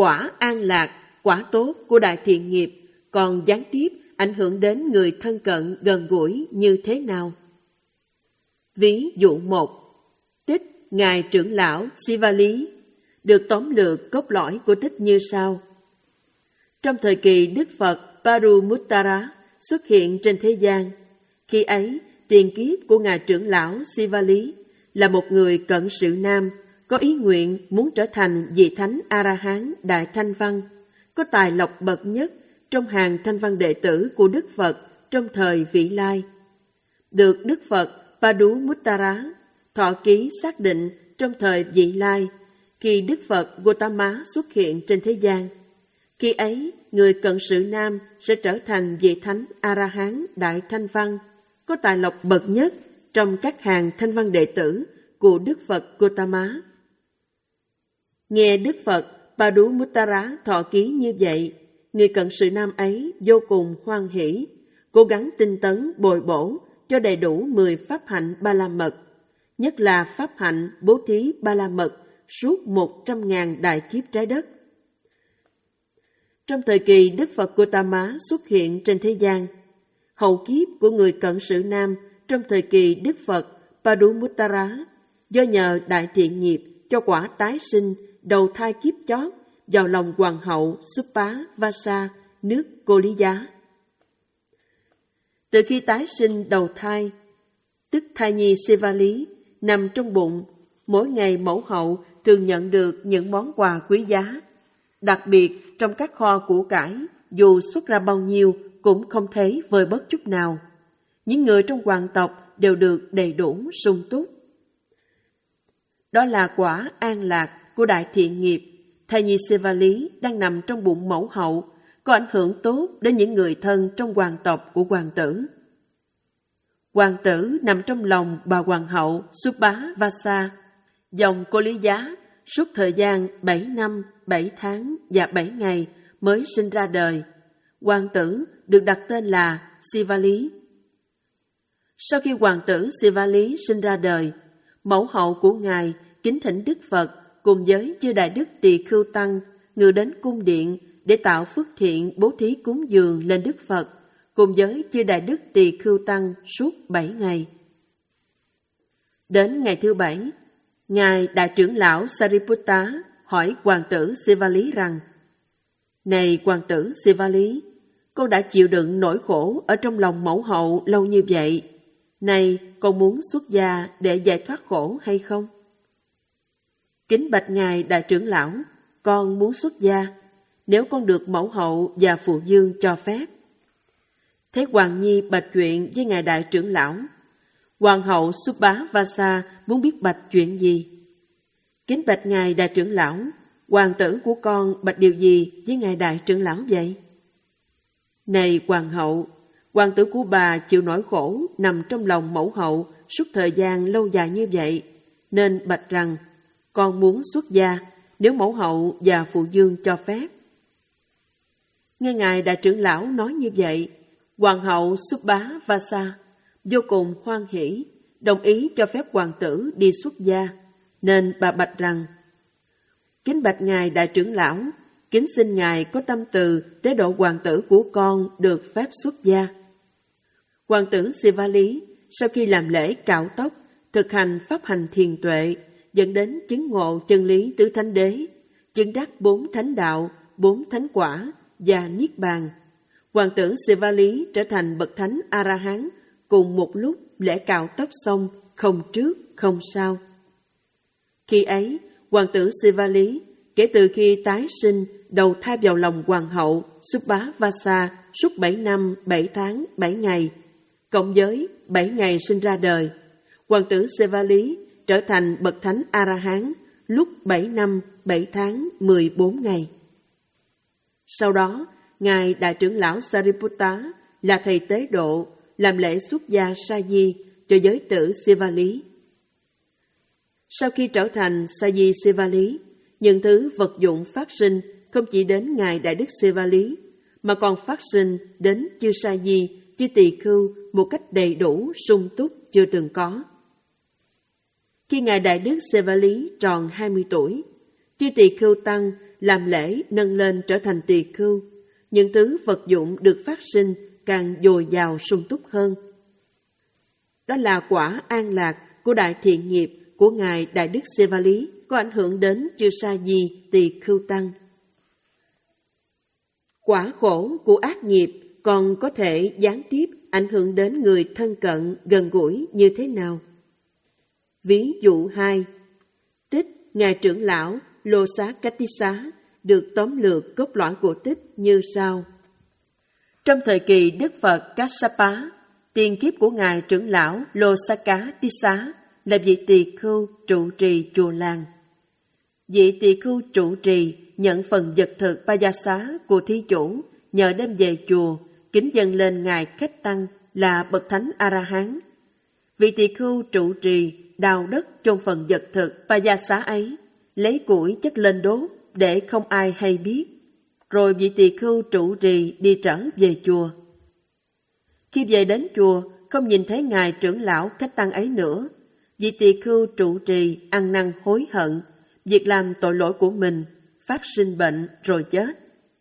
quả an lạc, quả tốt của đại thiện nghiệp còn gián tiếp ảnh hưởng đến người thân cận gần gũi như thế nào? Ví dụ một, tích Ngài trưởng lão Sivali được tóm lược cốt lõi của tích như sau. Trong thời kỳ Đức Phật Parumuttara xuất hiện trên thế gian, khi ấy tiền kiếp của Ngài trưởng lão Sivali là một người cận sự nam, có ý nguyện muốn trở thành vị thánh A-la-hán Đại Thanh Văn, có tài lộc bậc nhất trong hàng thanh văn đệ tử của Đức Phật trong thời vị lai. Được Đức Phật Parumuttara thọ ký xác định trong thời vị lai, khi Đức Phật Gautama xuất hiện trên thế gian. Khi ấy, người cận sự nam sẽ trở thành vị thánh A-la-hán Đại Thanh Văn, có tài lộc bậc nhất trong các hàng thanh văn đệ tử của Đức Phật Gautama. Nghe Đức Phật Parumuttara thọ ký như vậy, người cận sự nam ấy vô cùng hoan hỷ, cố gắng tinh tấn bồi bổ cho đầy đủ mười pháp hạnh ba la mật, nhất là pháp hạnh bố thí ba la mật suốt một trăm ngàn đại kiếp trái đất. Trong thời kỳ Đức Phật Gautama xuất hiện trên thế gian, hậu kiếp của người cận sự nam trong thời kỳ Đức Phật Parumuttara do nhờ đại thiện nghiệp cho quả tái sinh đầu thai kiếp chót vào lòng hoàng hậu Supá Vasa, nước Cô Lý Giá. Từ khi tái sinh đầu thai, tức thai nhi Sivali nằm trong bụng, mỗi ngày mẫu hậu thường nhận được những món quà quý giá. Đặc biệt trong các kho củ cải, dù xuất ra bao nhiêu cũng không thấy vơi bớt chút nào. Những người trong hoàng tộc đều được đầy đủ sung túc. Đó là quả an lạc của đại thiện nghiệp. Thai nhi Sivali đang nằm trong bụng mẫu hậu, có ảnh hưởng tốt đến những người thân trong hoàng tộc của hoàng tử. Hoàng tử nằm trong lòng bà hoàng hậu Supá Vasa, dòng Cô Lý Giá, suốt thời gian bảy năm, bảy tháng và bảy ngày mới sinh ra đời. Hoàng tử được đặt tên là Sivali. Sau khi hoàng tử Sivali sinh ra đời, mẫu hậu của ngài kính thỉnh Đức Phật cùng với chư đại đức tỳ khưu tăng ngự đến cung điện để tạo phước thiện bố thí cúng dường lên Đức Phật cùng với chư đại đức tỳ khưu tăng suốt bảy ngày. Đến ngày thứ bảy, ngài đại trưởng lão Sariputta hỏi hoàng tử Sivali rằng: Này hoàng tử Sivali, con đã chịu đựng nỗi khổ ở trong lòng mẫu hậu lâu như vậy, này con muốn xuất gia để giải thoát khổ hay không? Kính bạch ngài đại trưởng lão, con muốn xuất gia, nếu con được mẫu hậu và phụ vương cho phép. Thế Hoàng Nhi bạch chuyện với ngài đại trưởng lão. Hoàng hậu Supá Vasa muốn biết bạch chuyện gì? Kính bạch ngài đại trưởng lão, hoàng tử của con bạch điều gì với ngài đại trưởng lão vậy? Này hoàng hậu, hoàng tử của bà chịu nỗi khổ nằm trong lòng mẫu hậu suốt thời gian lâu dài như vậy, nên bạch rằng con muốn xuất gia nếu mẫu hậu và phụ vương cho phép. Nghe ngài đại trưởng lão nói như vậy, hoàng hậu Supá Vasa vô cùng hoan hỷ, đồng ý cho phép hoàng tử đi xuất gia, nên bà bạch rằng: Kính bạch ngài đại trưởng lão, kính xin ngài có tâm từ tế độ hoàng tử của con được phép xuất gia. Hoàng tử Sivali sau khi làm lễ cạo tóc, thực hành pháp hành thiền tuệ, dẫn đến chứng ngộ chân lý tứ thánh đế, chứng đắc bốn thánh đạo, bốn thánh quả và niết bàn. Hoàng tử Sivali trở thành bậc thánh A-la-hán cùng một lúc lễ cạo tóc xong, không trước không sau. Khi ấy, hoàng tử Sivali kể từ khi tái sinh đầu thai vào lòng hoàng hậu Supá Vasa suốt bảy năm, bảy tháng, bảy ngày, cộng với bảy ngày sinh ra đời, hoàng tử Sivali trở thành bậc thánh A-la-hán lúc bảy năm, bảy tháng, mười bốn ngày. Sau đó, ngài đại trưởng lão Sariputta là thầy tế độ làm lễ xuất gia sa di cho giới tử Sivali. Sau khi trở thành sa di Sivali, những thứ vật dụng phát sinh không chỉ đến ngài đại đức Sivali mà còn phát sinh đến chư sa di, chư tỳ khưu một cách đầy đủ, sung túc chưa từng có. Khi ngài đại đức Sivali tròn hai mươi tuổi, chư tỳ khưu tăng làm lễ nâng lên trở thành tỳ khưu, những thứ vật dụng được phát sinh càng dồi dào sung túc hơn. Đó là quả an lạc của đại thiện nghiệp của Ngài Đại Đức Sevali có ảnh hưởng đến chư Sa Di Tỳ Khưu Tăng. Quả khổ của ác nghiệp còn có thể gián tiếp ảnh hưởng đến người thân cận gần gũi như thế nào? Ví dụ hai, tích Ngài trưởng lão Lô Xá Cách Tí Xá được tóm lược cốt lõi của tích như sau. Trong thời kỳ Đức Phật Kassapa, tiền kiếp của Ngài trưởng lão Lô Xá Cá Tí Xá là vị tỳ khưu trụ trì chùa làng. Vị tỳ khưu trụ trì nhận phần vật thực ba gia xá của thí chủ, nhờ đem về chùa, kính dâng lên Ngài Khách Tăng là bậc thánh A-la-hán. Vị tỳ khưu trụ trì đào đất trong phần vật thực ba gia xá ấy, lấy củi chất lên đốt để không ai hay biết. Rồi vị tỳ khưu trụ trì đi trở về chùa. Khi về đến chùa, không nhìn thấy Ngài trưởng lão Khách Tăng ấy nữa. Vị tỳ khưu trụ trì ăn năn hối hận, việc làm tội lỗi của mình, phát sinh bệnh rồi chết.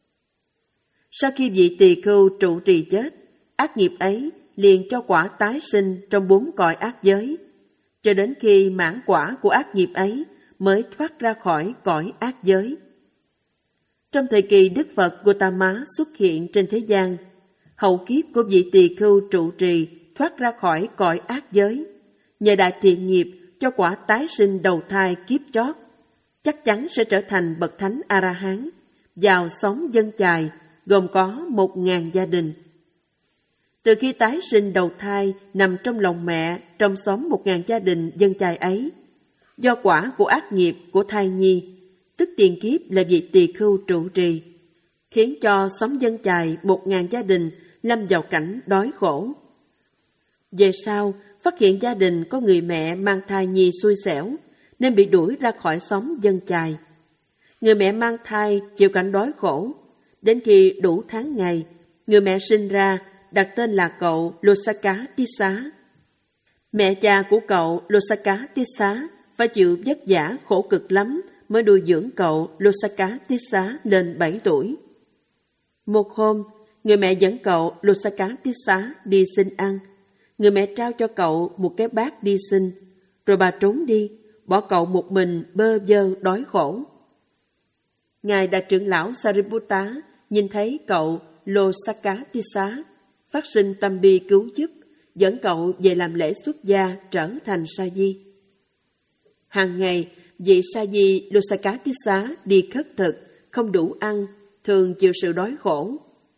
Sau khi vị tỳ khưu trụ trì chết, ác nghiệp ấy liền cho quả tái sinh trong bốn cõi ác giới, cho đến khi mãn quả của ác nghiệp ấy mới thoát ra khỏi cõi ác giới. Trong thời kỳ Đức Phật Gautama xuất hiện trên thế gian, hậu kiếp của vị tỳ khưu trụ trì thoát ra khỏi cõi ác giới, nhờ đại thiện nghiệp cho quả tái sinh đầu thai kiếp chót, chắc chắn sẽ trở thành bậc thánh A-la-hán, vào xóm dân chài, gồm có một ngàn gia đình. Từ khi tái sinh đầu thai nằm trong lòng mẹ trong xóm một ngàn gia đình dân chài ấy, do quả của ác nghiệp của thai nhi, tức tiền kiếp là vị tỳ khưu trụ trì, khiến cho xóm dân chài một ngàn gia đình lâm vào cảnh đói khổ. Về sau, phát hiện gia đình có người mẹ mang thai nhi xui xẻo, nên bị đuổi ra khỏi xóm dân chài. Người mẹ mang thai chịu cảnh đói khổ, đến khi đủ tháng ngày, người mẹ sinh ra đặt tên là cậu Losaka Tissa. Mẹ cha của cậu Losaka Tissa phải chịu vất vả khổ cực lắm mới nuôi dưỡng cậu Losaka Tissa lên bảy tuổi. Một hôm, người mẹ dẫn cậu Losaka Tissa đi xin ăn. Người mẹ trao cho cậu một cái bát đi xin, rồi bà trốn đi, bỏ cậu một mình bơ vơ đói khổ. Ngài Đại trưởng lão Sariputta nhìn thấy cậu Losaka Tissa, phát sinh tâm bi cứu giúp, dẫn cậu về làm lễ xuất gia trở thành sa di. Hàng ngày, vị sa di Losaka Tissa đi khất thực, không đủ ăn, thường chịu sự đói khổ.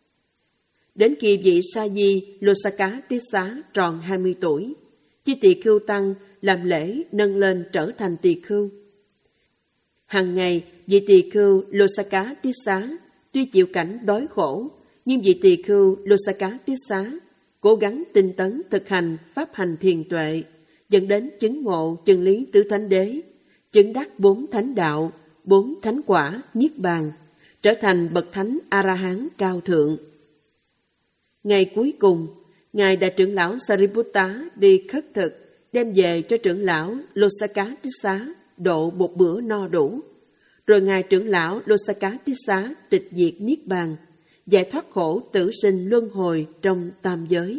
Đến khi vị sa di Losaka Tissa tròn hai mươi tuổi, chư tỳ khưu tăng làm lễ nâng lên trở thành tỳ khưu. Hàng ngày, vị tỳ khưu Losaka Tissa tuy chịu cảnh đói khổ, nhưng vị tỳ khưu Losaka Tissa cố gắng tinh tấn thực hành pháp hành thiền tuệ, dẫn đến chứng ngộ chân lý tứ thánh đế, chứng đắc bốn thánh đạo, bốn thánh quả niết bàn, trở thành bậc thánh A-la-hán cao thượng. Ngày cuối cùng, Ngài Đại trưởng lão Sariputta đi khất thực, đem về cho trưởng lão Losaka Tissa độ một bữa no đủ. Rồi Ngài trưởng lão Losaka Tissa tịch diệt niết bàn, giải thoát khổ tử sinh luân hồi trong tam giới.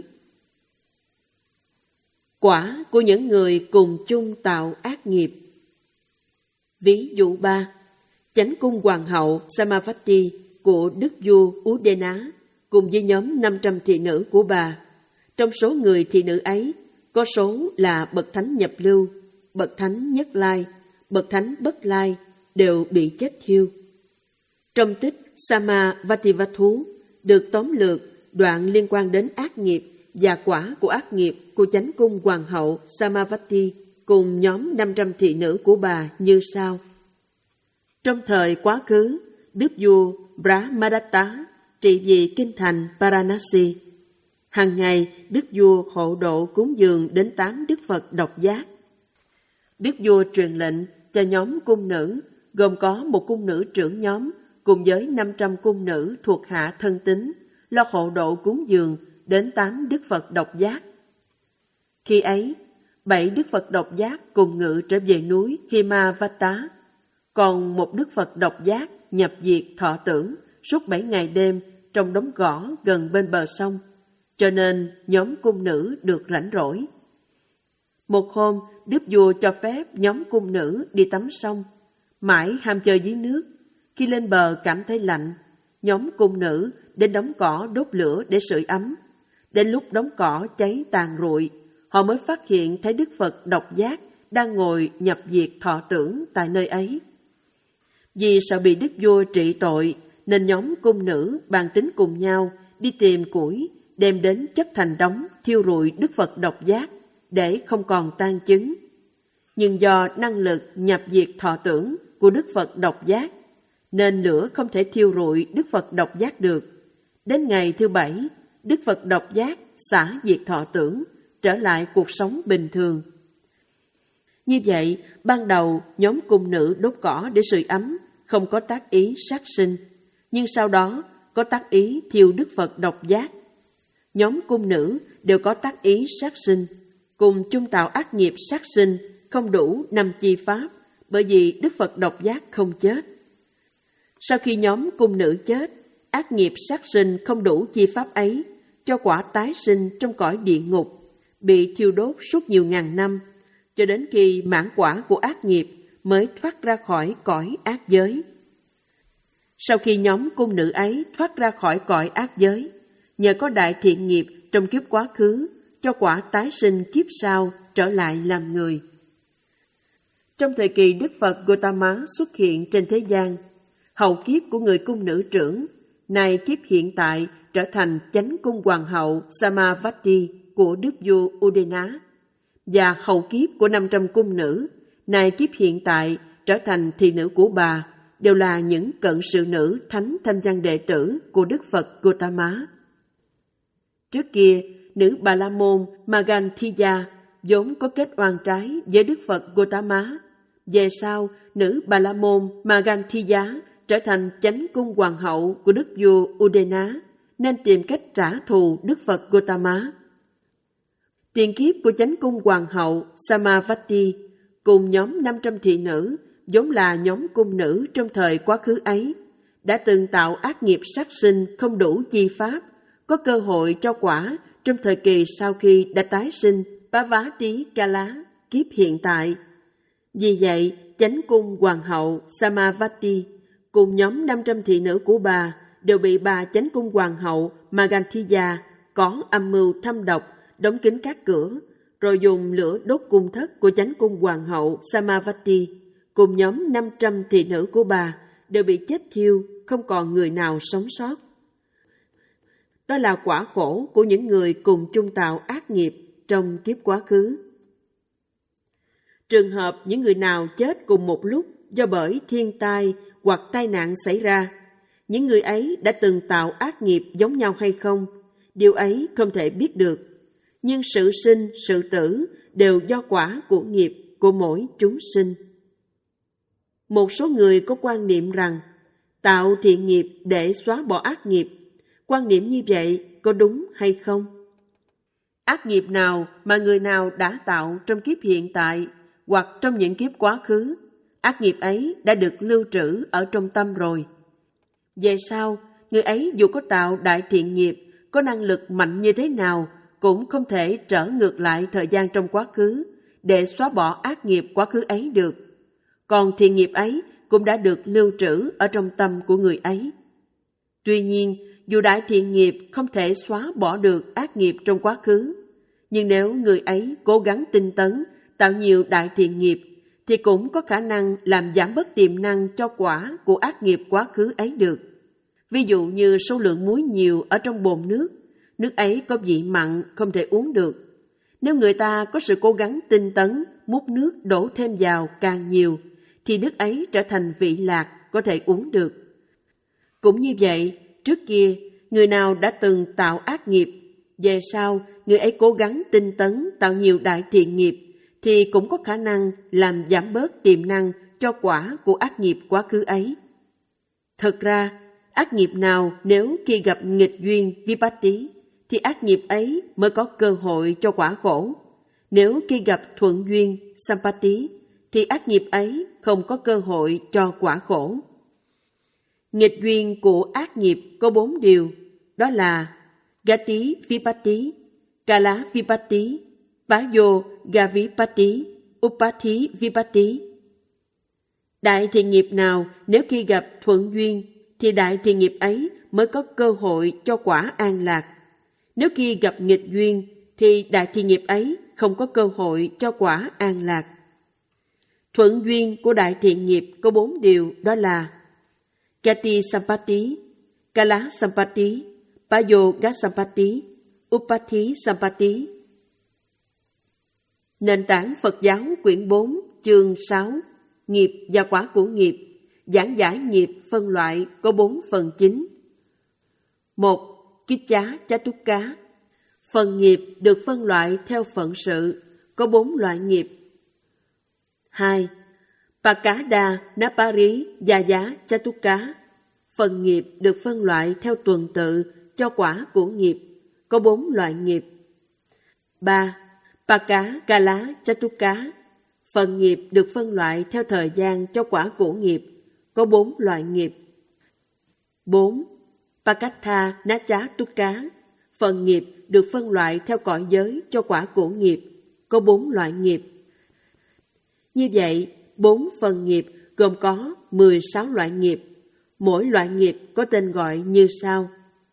Quả của những người cùng chung tạo ác nghiệp. Ví dụ ba, chánh cung hoàng hậu Samavati của đức vua Udena cùng với nhóm năm trăm thị nữ của bà. Trong số người thị nữ ấy, có số là bậc thánh nhập lưu, bậc thánh nhất lai, bậc thánh bất lai, đều bị chết thiêu. Trong tích Samavativatthú được tóm lược đoạn liên quan đến ác nghiệp và quả của ác nghiệp của chánh cung hoàng hậu Samavati cùng nhóm năm trăm thị nữ của bà như sau. Trong thời quá khứ, đức vua Brahmadatta trị vì kinh thành Varanasi. Hằng ngày, đức vua hộ độ cúng dường đến tám đức Phật độc giác. Đức vua truyền lệnh cho nhóm cung nữ, gồm có một cung nữ trưởng nhóm, cùng với năm trăm cung nữ thuộc hạ thân tín, lo hộ độ cúng dường đến tám đức Phật độc giác. Khi ấy, bảy đức Phật độc giác cùng ngự trở về núi Himavata, còn một đức Phật độc giác nhập diệt thọ tưởng suốt bảy ngày đêm trong đống gõ gần bên bờ sông, cho nên nhóm cung nữ được rảnh rỗi. Một hôm, đức vua cho phép nhóm cung nữ đi tắm sông, mãi ham chơi dưới nước. Khi lên bờ cảm thấy lạnh, nhóm cung nữ đến đống cỏ đốt lửa để sưởi ấm. Đến lúc đống cỏ cháy tàn rụi, họ mới phát hiện thấy Đức Phật độc giác đang ngồi nhập diệt thọ tưởng tại nơi ấy. Vì sợ bị đức vua trị tội, nên nhóm cung nữ bàn tính cùng nhau đi tìm củi, đem đến chất thành đống thiêu rụi Đức Phật độc giác để không còn tang chứng. Nhưng do năng lực nhập diệt thọ tưởng của Đức Phật độc giác, nên lửa không thể thiêu rụi Đức Phật độc giác được. Đến ngày thứ bảy, Đức Phật độc giác xả diệt thọ tưởng, trở lại cuộc sống bình thường. Như vậy, ban đầu nhóm cung nữ đốt cỏ để sưởi ấm, không có tác ý sát sinh, nhưng sau đó có tác ý thiêu Đức Phật độc giác. Nhóm cung nữ đều có tác ý sát sinh, cùng chung tạo ác nghiệp sát sinh không đủ năm chi pháp, bởi vì Đức Phật độc giác không chết. Sau khi nhóm cung nữ chết, ác nghiệp sát sinh không đủ chi pháp ấy, cho quả tái sinh trong cõi địa ngục, bị thiêu đốt suốt nhiều ngàn năm, cho đến khi mãn quả của ác nghiệp mới thoát ra khỏi cõi ác giới. Sau khi nhóm cung nữ ấy thoát ra khỏi cõi ác giới, nhờ có đại thiện nghiệp trong kiếp quá khứ, cho quả tái sinh kiếp sau trở lại làm người. Trong thời kỳ Đức Phật Gautama xuất hiện trên thế gian, hậu kiếp của người cung nữ trưởng, nay kiếp hiện tại trở thành chánh cung hoàng hậu Samavati của Đức vua Udena, và hậu kiếp của năm trăm cung nữ, nay kiếp hiện tại trở thành thị nữ của bà, đều là những cận sự nữ thánh thanh văn đệ tử của Đức Phật Gautama. Trước kia, nữ Bà La Môn Maganthiya vốn có kết oan trái với Đức Phật Gautama. Về sau, nữ Bà La Môn Maganthiya trở thành chánh cung hoàng hậu của Đức vua Udena, nên tìm cách trả thù Đức Phật Gautama. Tiền kiếp của chánh cung hoàng hậu Samavati cùng nhóm năm trăm thị nữ, vốn là nhóm cung nữ trong thời quá khứ ấy, đã từng tạo ác nghiệp sát sinh không đủ chi pháp, có cơ hội cho quả trong thời kỳ sau khi đã tái sinh Parvati Kala kiếp hiện tại. Vì vậy, chánh cung hoàng hậu Samavati cùng nhóm năm trăm thị nữ của bà đều bị bà chánh cung hoàng hậu Maganthiya có âm mưu thâm độc, đóng kín các cửa, rồi dùng lửa đốt cung thất của chánh cung hoàng hậu Samavati cùng nhóm năm trăm thị nữ của bà đều bị chết thiêu, không còn người nào sống sót. Đó là quả khổ của những người cùng chung tạo ác nghiệp trong kiếp quá khứ. Trường hợp những người nào chết cùng một lúc do bởi thiên tai hoặc tai nạn xảy ra, những người ấy đã từng tạo ác nghiệp giống nhau hay không, điều ấy không thể biết được. Nhưng sự sinh, sự tử đều do quả của nghiệp của mỗi chúng sinh. Một số người có quan niệm rằng tạo thiện nghiệp để xóa bỏ ác nghiệp. Quan niệm như vậy có đúng hay không? Ác nghiệp nào mà người nào đã tạo trong kiếp hiện tại hoặc trong những kiếp quá khứ, ác nghiệp ấy đã được lưu trữ ở trong tâm rồi. Về sau, người ấy dù có tạo đại thiện nghiệp, có năng lực mạnh như thế nào, cũng không thể trở ngược lại thời gian trong quá khứ để xóa bỏ ác nghiệp quá khứ ấy được. Còn thiện nghiệp ấy cũng đã được lưu trữ ở trong tâm của người ấy. Tuy nhiên, dù đại thiện nghiệp không thể xóa bỏ được ác nghiệp trong quá khứ, nhưng nếu người ấy cố gắng tinh tấn, tạo nhiều đại thiện nghiệp, thì cũng có khả năng làm giảm bớt tiềm năng cho quả của ác nghiệp quá khứ ấy được. Ví dụ như số lượng muối nhiều ở trong bồn nước, nước ấy có vị mặn không thể uống được. Nếu người ta có sự cố gắng tinh tấn, múc nước đổ thêm vào càng nhiều, thì nước ấy trở thành vị lạc, có thể uống được. Cũng như vậy, trước kia, người nào đã từng tạo ác nghiệp, về sau, người ấy cố gắng tinh tấn, tạo nhiều đại thiện nghiệp, thì cũng có khả năng làm giảm bớt tiềm năng cho quả của ác nghiệp quá khứ ấy. Thật ra, ác nghiệp nào nếu khi gặp nghịch duyên vipatti, thì ác nghiệp ấy mới có cơ hội cho quả khổ. Nếu khi gặp thuận duyên sampatti, thì ác nghiệp ấy không có cơ hội cho quả khổ. Nghịch duyên của ác nghiệp có bốn điều, đó là Gati Vipatti, Kala Vipatti, Payo Gavipatti, Upati Vipatti. Đại thiện nghiệp nào nếu khi gặp thuận duyên thì đại thiện nghiệp ấy mới có cơ hội cho quả an lạc. Nếu khi gặp nghịch duyên thì đại thiện nghiệp ấy không có cơ hội cho quả an lạc. Thuận duyên của đại thiện nghiệp có bốn điều, đó là Gati Sampatti, Kala Sampatti, Payoga Sampatti, Upati Sampatti. Nền tảng Phật giáo quyển bốn, chương sáu, nghiệp và quả của nghiệp, giảng giải nghiệp phân loại có bốn phần chính. Một. Kiccha Chatukka. Phần nghiệp được phân loại theo phận sự, có bốn loại nghiệp. Hai. Pakada Napari Yaya Chatukka. Phần nghiệp được phân loại theo tuần tự cho quả của nghiệp, có bốn loại nghiệp. Ba. Paka Kala Chatukka. Phần nghiệp được phân loại theo thời gian cho quả của nghiệp, có bốn loại nghiệp. Bốn. Pakatha Nacha Tukka. Phần nghiệp được phân loại theo cõi giới cho quả của nghiệp, có bốn loại nghiệp. Như vậy, bốn phần nghiệp gồm có mười sáu loại nghiệp. Mỗi loại nghiệp có tên gọi như sau.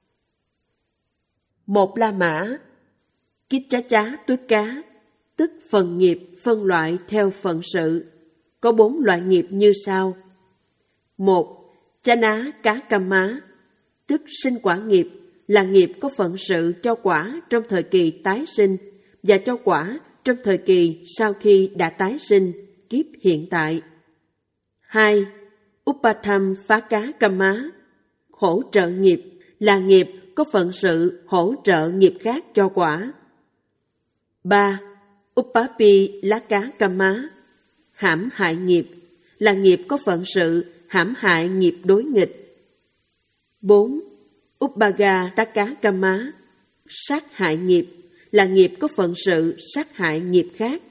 Một La Mã, Kiccha Tukka, tức phần nghiệp phân loại theo phận sự, có bốn loại nghiệp như sau. Một. Chana Cá Kamma, tức sinh quả nghiệp, là nghiệp có phận sự cho quả trong thời kỳ tái sinh và cho quả trong thời kỳ sau khi đã tái sinh, kiếp hiện tại. Hai. Upatham Phá Cá Kamma, hỗ trợ nghiệp, là nghiệp có phận sự hỗ trợ nghiệp khác cho quả. Ba. Upapi Lá Cá Kamma, hãm hại nghiệp, là nghiệp có phận sự hãm hại nghiệp đối nghịch. Bốn. Uppaga Taka Kamma, sát hại nghiệp, là nghiệp có phận sự sát hại nghiệp khác.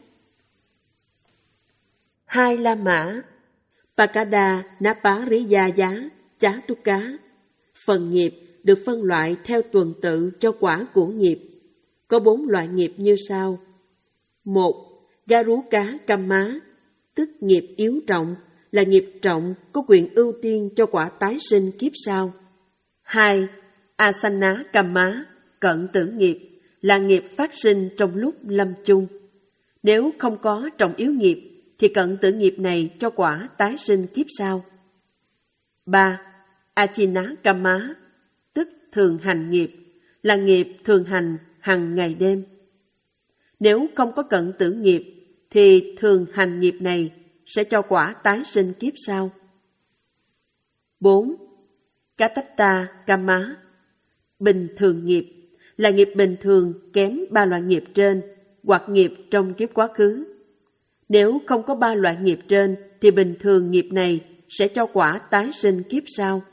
Hai La Mã, Pakada Napariyaya Chatukka. Phần nghiệp được phân loại theo tuần tự cho quả của nghiệp, có bốn loại nghiệp như sau. Một. Garuka Kamma, tức nghiệp yếu trọng, là nghiệp trọng có quyền ưu tiên cho quả tái sinh kiếp sau. Hai. Asana Kamma, cận tử nghiệp, là nghiệp phát sinh trong lúc lâm chung. Nếu không có trọng yếu nghiệp thì cận tử nghiệp này cho quả tái sinh kiếp sau. Ba. Achina Kamma, tức thường hành nghiệp, là nghiệp thường hành hằng ngày đêm. Nếu không có cận tử nghiệp thì thường hành nghiệp này sẽ cho quả tái sinh kiếp sau. Bốn. Katatta Kamma, bình thường nghiệp, là nghiệp bình thường kém ba loại nghiệp trên hoặc nghiệp trong kiếp quá khứ. Nếu không có ba loại nghiệp trên thì bình thường nghiệp này sẽ cho quả tái sinh kiếp sau.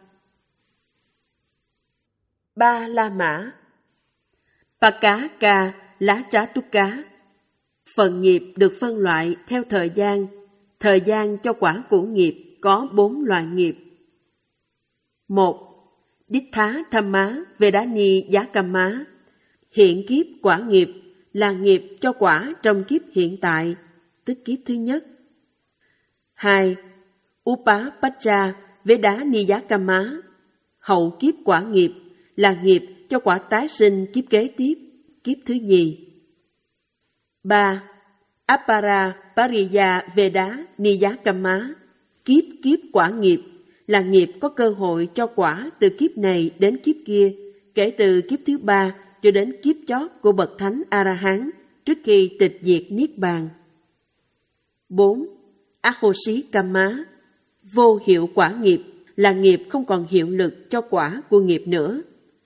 Ba La Mã, Pakaka Lá Chá Túc Cá. Phần nghiệp được phân loại theo thời gian. Thời gian cho quả của nghiệp có bốn loại nghiệp. Một. Dittha Thamma Vedani Yakamma, hiện kiếp quả nghiệp, là nghiệp cho quả trong kiếp hiện tại, tức kiếp thứ nhất. Hai. Upapacha Vedani Yakamma, hậu kiếp quả nghiệp, là nghiệp cho quả tái sinh kiếp kế tiếp, kiếp thứ nhì. Ba. Apara Pariya Veda Niyakamma, kiếp kiếp quả nghiệp, là nghiệp có cơ hội cho quả từ kiếp này đến kiếp kia, kể từ kiếp thứ ba cho đến kiếp chót của bậc thánh A-la-hán trước khi tịch diệt niết bàn. Bốn. Ahoshi Kamma, vô hiệu quả nghiệp, là nghiệp không còn hiệu lực cho quả của nghiệp nữa.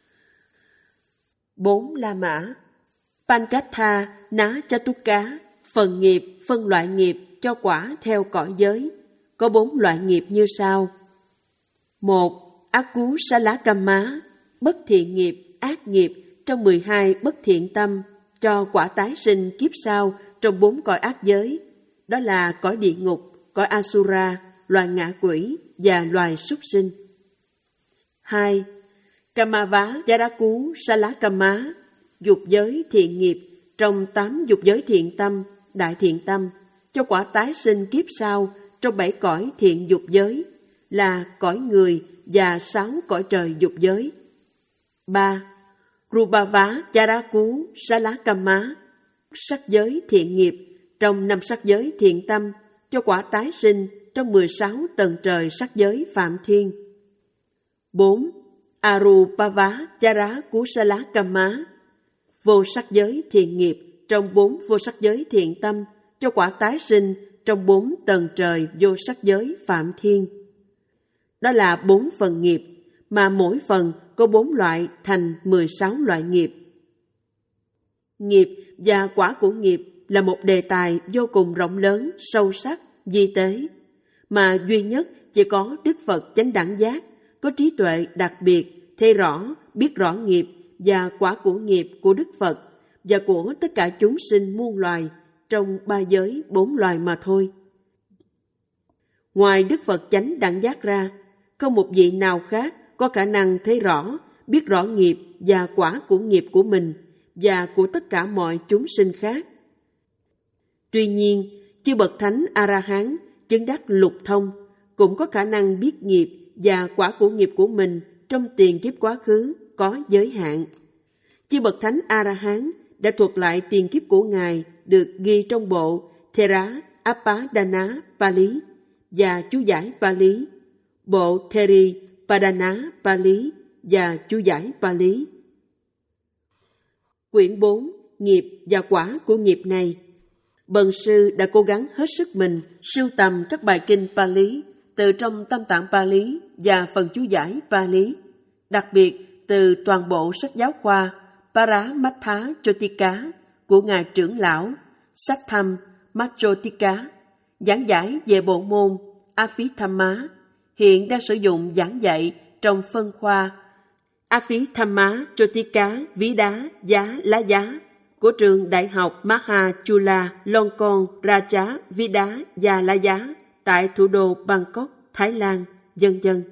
Bốn La Mã, Pankatha Ná Chatukka, phần nghiệp phân loại nghiệp cho quả theo cõi giới, có bốn loại nghiệp như sau. Một. Akusala Kamma, bất thiện nghiệp, ác nghiệp trong mười hai bất thiện tâm, cho quả tái sinh kiếp sau trong bốn cõi ác giới, đó là cõi địa ngục, cõi Asura, loài ngạ quỷ và loài súc sinh. Hai, Kamava Jaraku Salakama, dục giới thiện nghiệp trong tám dục giới thiện tâm, đại thiện tâm, cho quả tái sinh kiếp sau trong bảy cõi thiện dục giới, là cõi người và sáu cõi trời dục giới. Ba, Rubava Jaraku Salakama, sắc giới thiện nghiệp trong năm sắc giới thiện tâm, cho quả tái sinh trong mười sáu tầng trời sắc giới phạm thiên. Bốn, Arupava Jarakusalakama, vô sắc giới thiện nghiệp trong bốn vô sắc giới thiện tâm, cho quả tái sinh trong bốn tầng trời vô sắc giới phạm thiên. Đó là bốn phần nghiệp, mà mỗi phần có bốn loại thành mười sáu loại nghiệp. Nghiệp và quả của nghiệp là một đề tài vô cùng rộng lớn, sâu sắc, vi tế, mà duy nhất chỉ có Đức Phật chánh đẳng giác, có trí tuệ đặc biệt, thấy rõ, biết rõ nghiệp và quả của nghiệp của Đức Phật và của tất cả chúng sinh muôn loài trong ba giới bốn loài mà thôi. Ngoài Đức Phật chánh đẳng giác ra, không một vị nào khác có khả năng thấy rõ, biết rõ nghiệp và quả của nghiệp của mình và của tất cả mọi chúng sinh khác. Tuy nhiên, chư bậc thánh A-la-hán chứng đắc lục thông cũng có khả năng biết nghiệp và quả của nghiệp của mình trong tiền kiếp quá khứ có giới hạn. Chư bậc thánh A-la-hán đã thuật lại tiền kiếp của Ngài được ghi trong bộ Thera Appadana Pali và chú giải Pali, bộ Theri Padana Pali và chú giải Pali. Quyển bốn, nghiệp và quả của nghiệp này. Bần sư đã cố gắng hết sức mình sưu tầm các bài kinh Pali từ trong Tâm Tạng Pali và phần chú giải Pali, đặc biệt từ toàn bộ sách giáo khoa Paramattha Chotika của Ngài trưởng lão Sattham Machotika, giảng giải về bộ môn Abhidhamma, hiện đang sử dụng giảng dạy trong phân khoa Abhidhamma Chotika Ví Đá Giá Lá Giá của trường Đại học Mahachula Longkorn Raja Ví Đá Giá Lá Giá tại thủ đô Bangkok, Thái Lan, vân vân.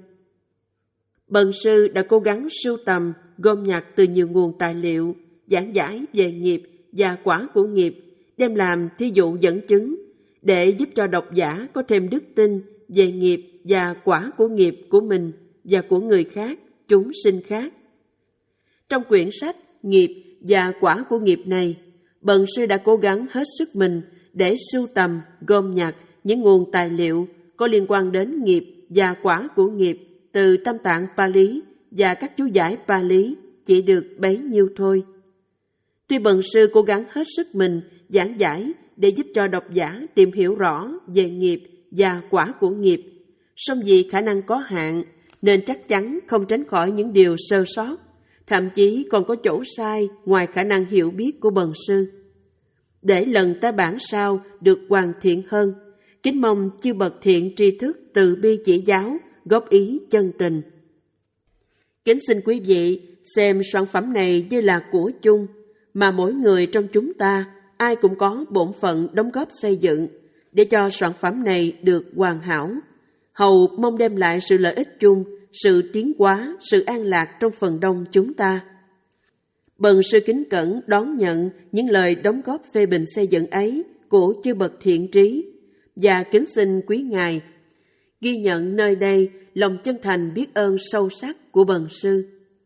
Bần sư đã cố gắng sưu tầm, gom nhặt từ nhiều nguồn tài liệu, giảng giải về nghiệp và quả của nghiệp, đem làm thí dụ dẫn chứng, để giúp cho độc giả có thêm đức tin về nghiệp và quả của nghiệp của mình và của người khác, chúng sinh khác. Trong quyển sách Nghiệp và quả của nghiệp này, bần sư đã cố gắng hết sức mình để sưu tầm, gom nhặt những nguồn tài liệu có liên quan đến nghiệp và quả của nghiệp từ Tâm Tạng Pali và các chú giải Pali, chỉ được bấy nhiêu thôi. Tuy bần sư cố gắng hết sức mình giảng giải để giúp cho độc giả tìm hiểu rõ về nghiệp và quả của nghiệp, song vì khả năng có hạn nên chắc chắn không tránh khỏi những điều sơ sót, thậm chí còn có chỗ sai ngoài khả năng hiểu biết của bần sư. Để lần tái bản sau được hoàn thiện hơn, kính mong chư bậc thiện tri thức từ bi chỉ giáo góp ý chân tình. Kính xin quý vị xem sản phẩm này như là của chung, mà mỗi người trong chúng ta ai cũng có bổn phận đóng góp xây dựng để cho sản phẩm này được hoàn hảo, hầu mong đem lại sự lợi ích chung, sự tiến hóa, sự an lạc trong phần đông chúng ta. Bần sư kính cẩn đón nhận những lời đóng góp phê bình xây dựng ấy của chư bậc thiện trí, và kính xin quý ngài ghi nhận nơi đây lòng chân thành biết ơn sâu sắc của bần sư.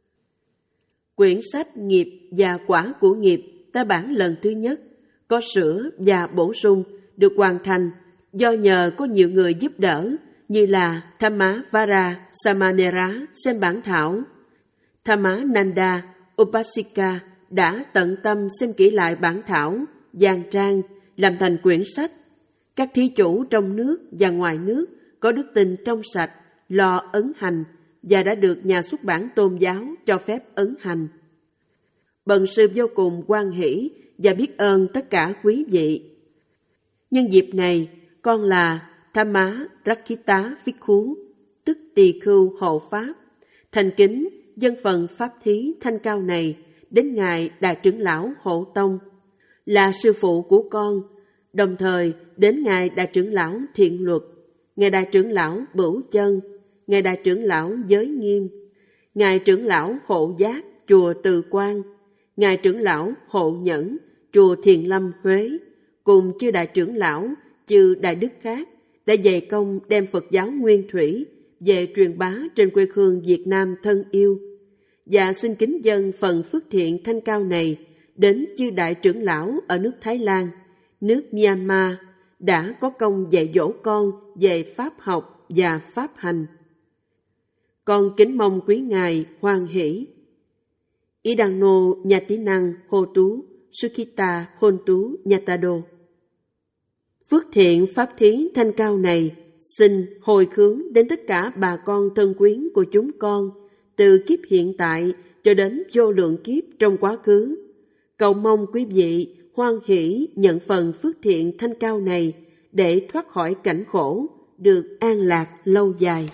Quyển sách Nghiệp và quả của nghiệp tái bản lần thứ nhất, có sửa và bổ sung, được hoàn thành do nhờ có nhiều người giúp đỡ như là Thamavara Samanera xem bản thảo, Thamananda Upasika đã tận tâm xem kỹ lại bản thảo, dàn trang, làm thành quyển sách. Các thí chủ trong nước và ngoài nước có đức tin trong sạch, lo ấn hành và đã được nhà xuất bản tôn giáo cho phép ấn hành. Bần sư vô cùng hoan hỷ và biết ơn tất cả quý vị. Nhân dịp này, con là Thamma Rakkhita Bhikkhu, tức tỳ khưu hộ pháp, thành kính dâng phần pháp thí thanh cao này đến ngài Đại trưởng lão Hộ Tông, là sư phụ của con, đồng thời đến ngài Đại trưởng lão Thiện Luật, ngài Đại trưởng lão Bửu Chân, ngài Đại trưởng lão Giới Nghiêm, Ngài trưởng lão Hộ Giác, chùa Từ Quan, Ngài trưởng lão Hộ Nhẫn, chùa Thiền Lâm, Huế, cùng chư đại trưởng lão, chư đại đức khác đã dày công đem Phật giáo nguyên thủy về truyền bá trên quê hương Việt Nam thân yêu. Và xin kính dâng phần phước thiện thanh cao này đến chư đại trưởng lão ở nước Thái Lan, nước Myanmar đã có công dạy dỗ con về pháp học và pháp hành. Con kính mong quý ngài hoan hỷ. Idano Nhatinan Hô Tú Sukhita Hôn Tú Nyatado. Phước thiện pháp thí thanh cao này xin hồi hướng đến tất cả bà con thân quyến của chúng con từ kiếp hiện tại cho đến vô lượng kiếp trong quá khứ. Cầu mong quý vị hoan hỷ nhận phần phước thiện thanh cao này để thoát khỏi cảnh khổ, được an lạc lâu dài.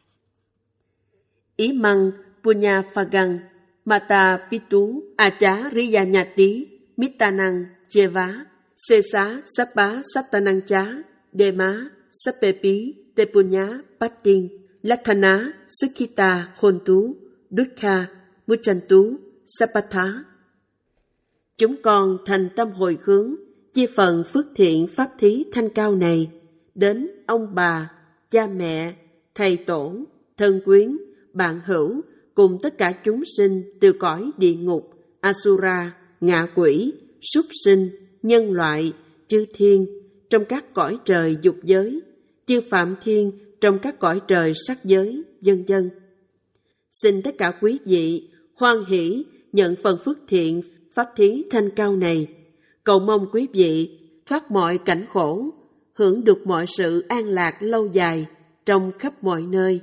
Ý măng Punya Phagang Mata Pitu Acharya Nhati Mittanang Cheva Sesa Sappa Sattanang Cha Dema Sapepi Tepunya Pattin Lathana Sukhita Hontu Dukkha Muchantu Sapatha. Chúng con thành tâm hồi hướng chia phần phước thiện pháp thí thanh cao này đến ông bà, cha mẹ, thầy tổ, thân quyến, bạn hữu cùng tất cả chúng sinh từ cõi địa ngục, Asura, ngạ quỷ, súc sinh, nhân loại, chư thiên trong các cõi trời dục giới, chư phạm thiên trong các cõi trời sắc giới, vân vân. Xin tất cả quý vị hoan hỷ nhận phần phước thiện pháp thí thanh cao này, cầu mong quý vị thoát mọi cảnh khổ, hưởng được mọi sự an lạc lâu dài trong khắp mọi nơi.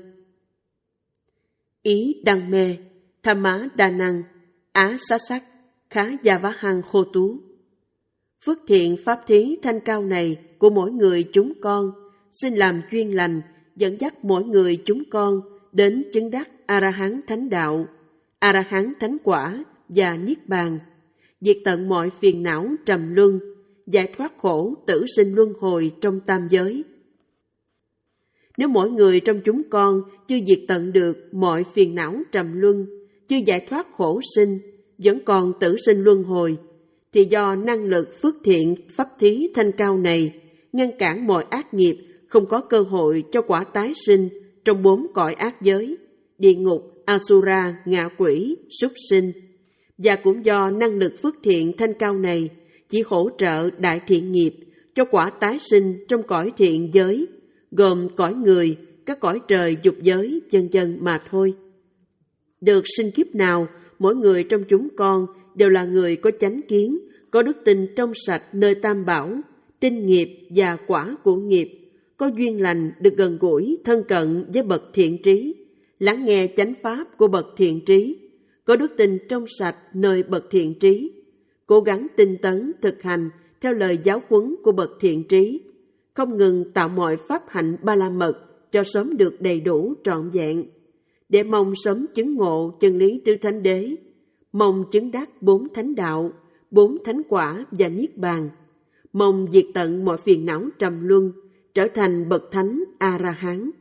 Ý đăng mê, tham má đa năng, á xá sắc, khá gia vá hăng khô tú. Phước thiện pháp thí thanh cao này của mỗi người chúng con xin làm duyên lành dẫn dắt mỗi người chúng con đến chứng đắc A-la-hán thánh đạo, A-la-hán thánh quả và niết bàn, diệt tận mọi phiền não trầm luân, giải thoát khổ tử sinh luân hồi trong tam giới. Nếu mỗi người trong chúng con chưa diệt tận được mọi phiền não trầm luân, chưa giải thoát khổ sinh, vẫn còn tử sinh luân hồi, thì do năng lực phước thiện pháp thí thanh cao này ngăn cản mọi ác nghiệp, không có cơ hội cho quả tái sinh trong bốn cõi ác giới, địa ngục, Asura, ngạ quỷ, súc sinh. Và cũng do năng lực phước thiện thanh cao này chỉ hỗ trợ đại thiện nghiệp cho quả tái sinh trong cõi thiện giới, gồm cõi người, các cõi trời dục giới, vân vân mà thôi. Được sinh kiếp nào, mỗi người trong chúng con đều là người có chánh kiến, có đức tin trong sạch nơi tam bảo, tin nghiệp và quả của nghiệp, có duyên lành được gần gũi, thân cận với bậc thiện trí, lắng nghe chánh pháp của bậc thiện trí, có đức tin trong sạch nơi bậc thiện trí, cố gắng tinh tấn thực hành theo lời giáo huấn của bậc thiện trí, không ngừng tạo mọi pháp hạnh ba la mật cho sớm được đầy đủ trọn vẹn, để mong sớm chứng ngộ chân lý tứ thánh đế, mong chứng đắc bốn thánh đạo, bốn thánh quả và niết bàn, mong diệt tận mọi phiền não trầm luân, trở thành bậc thánh A-la-hán.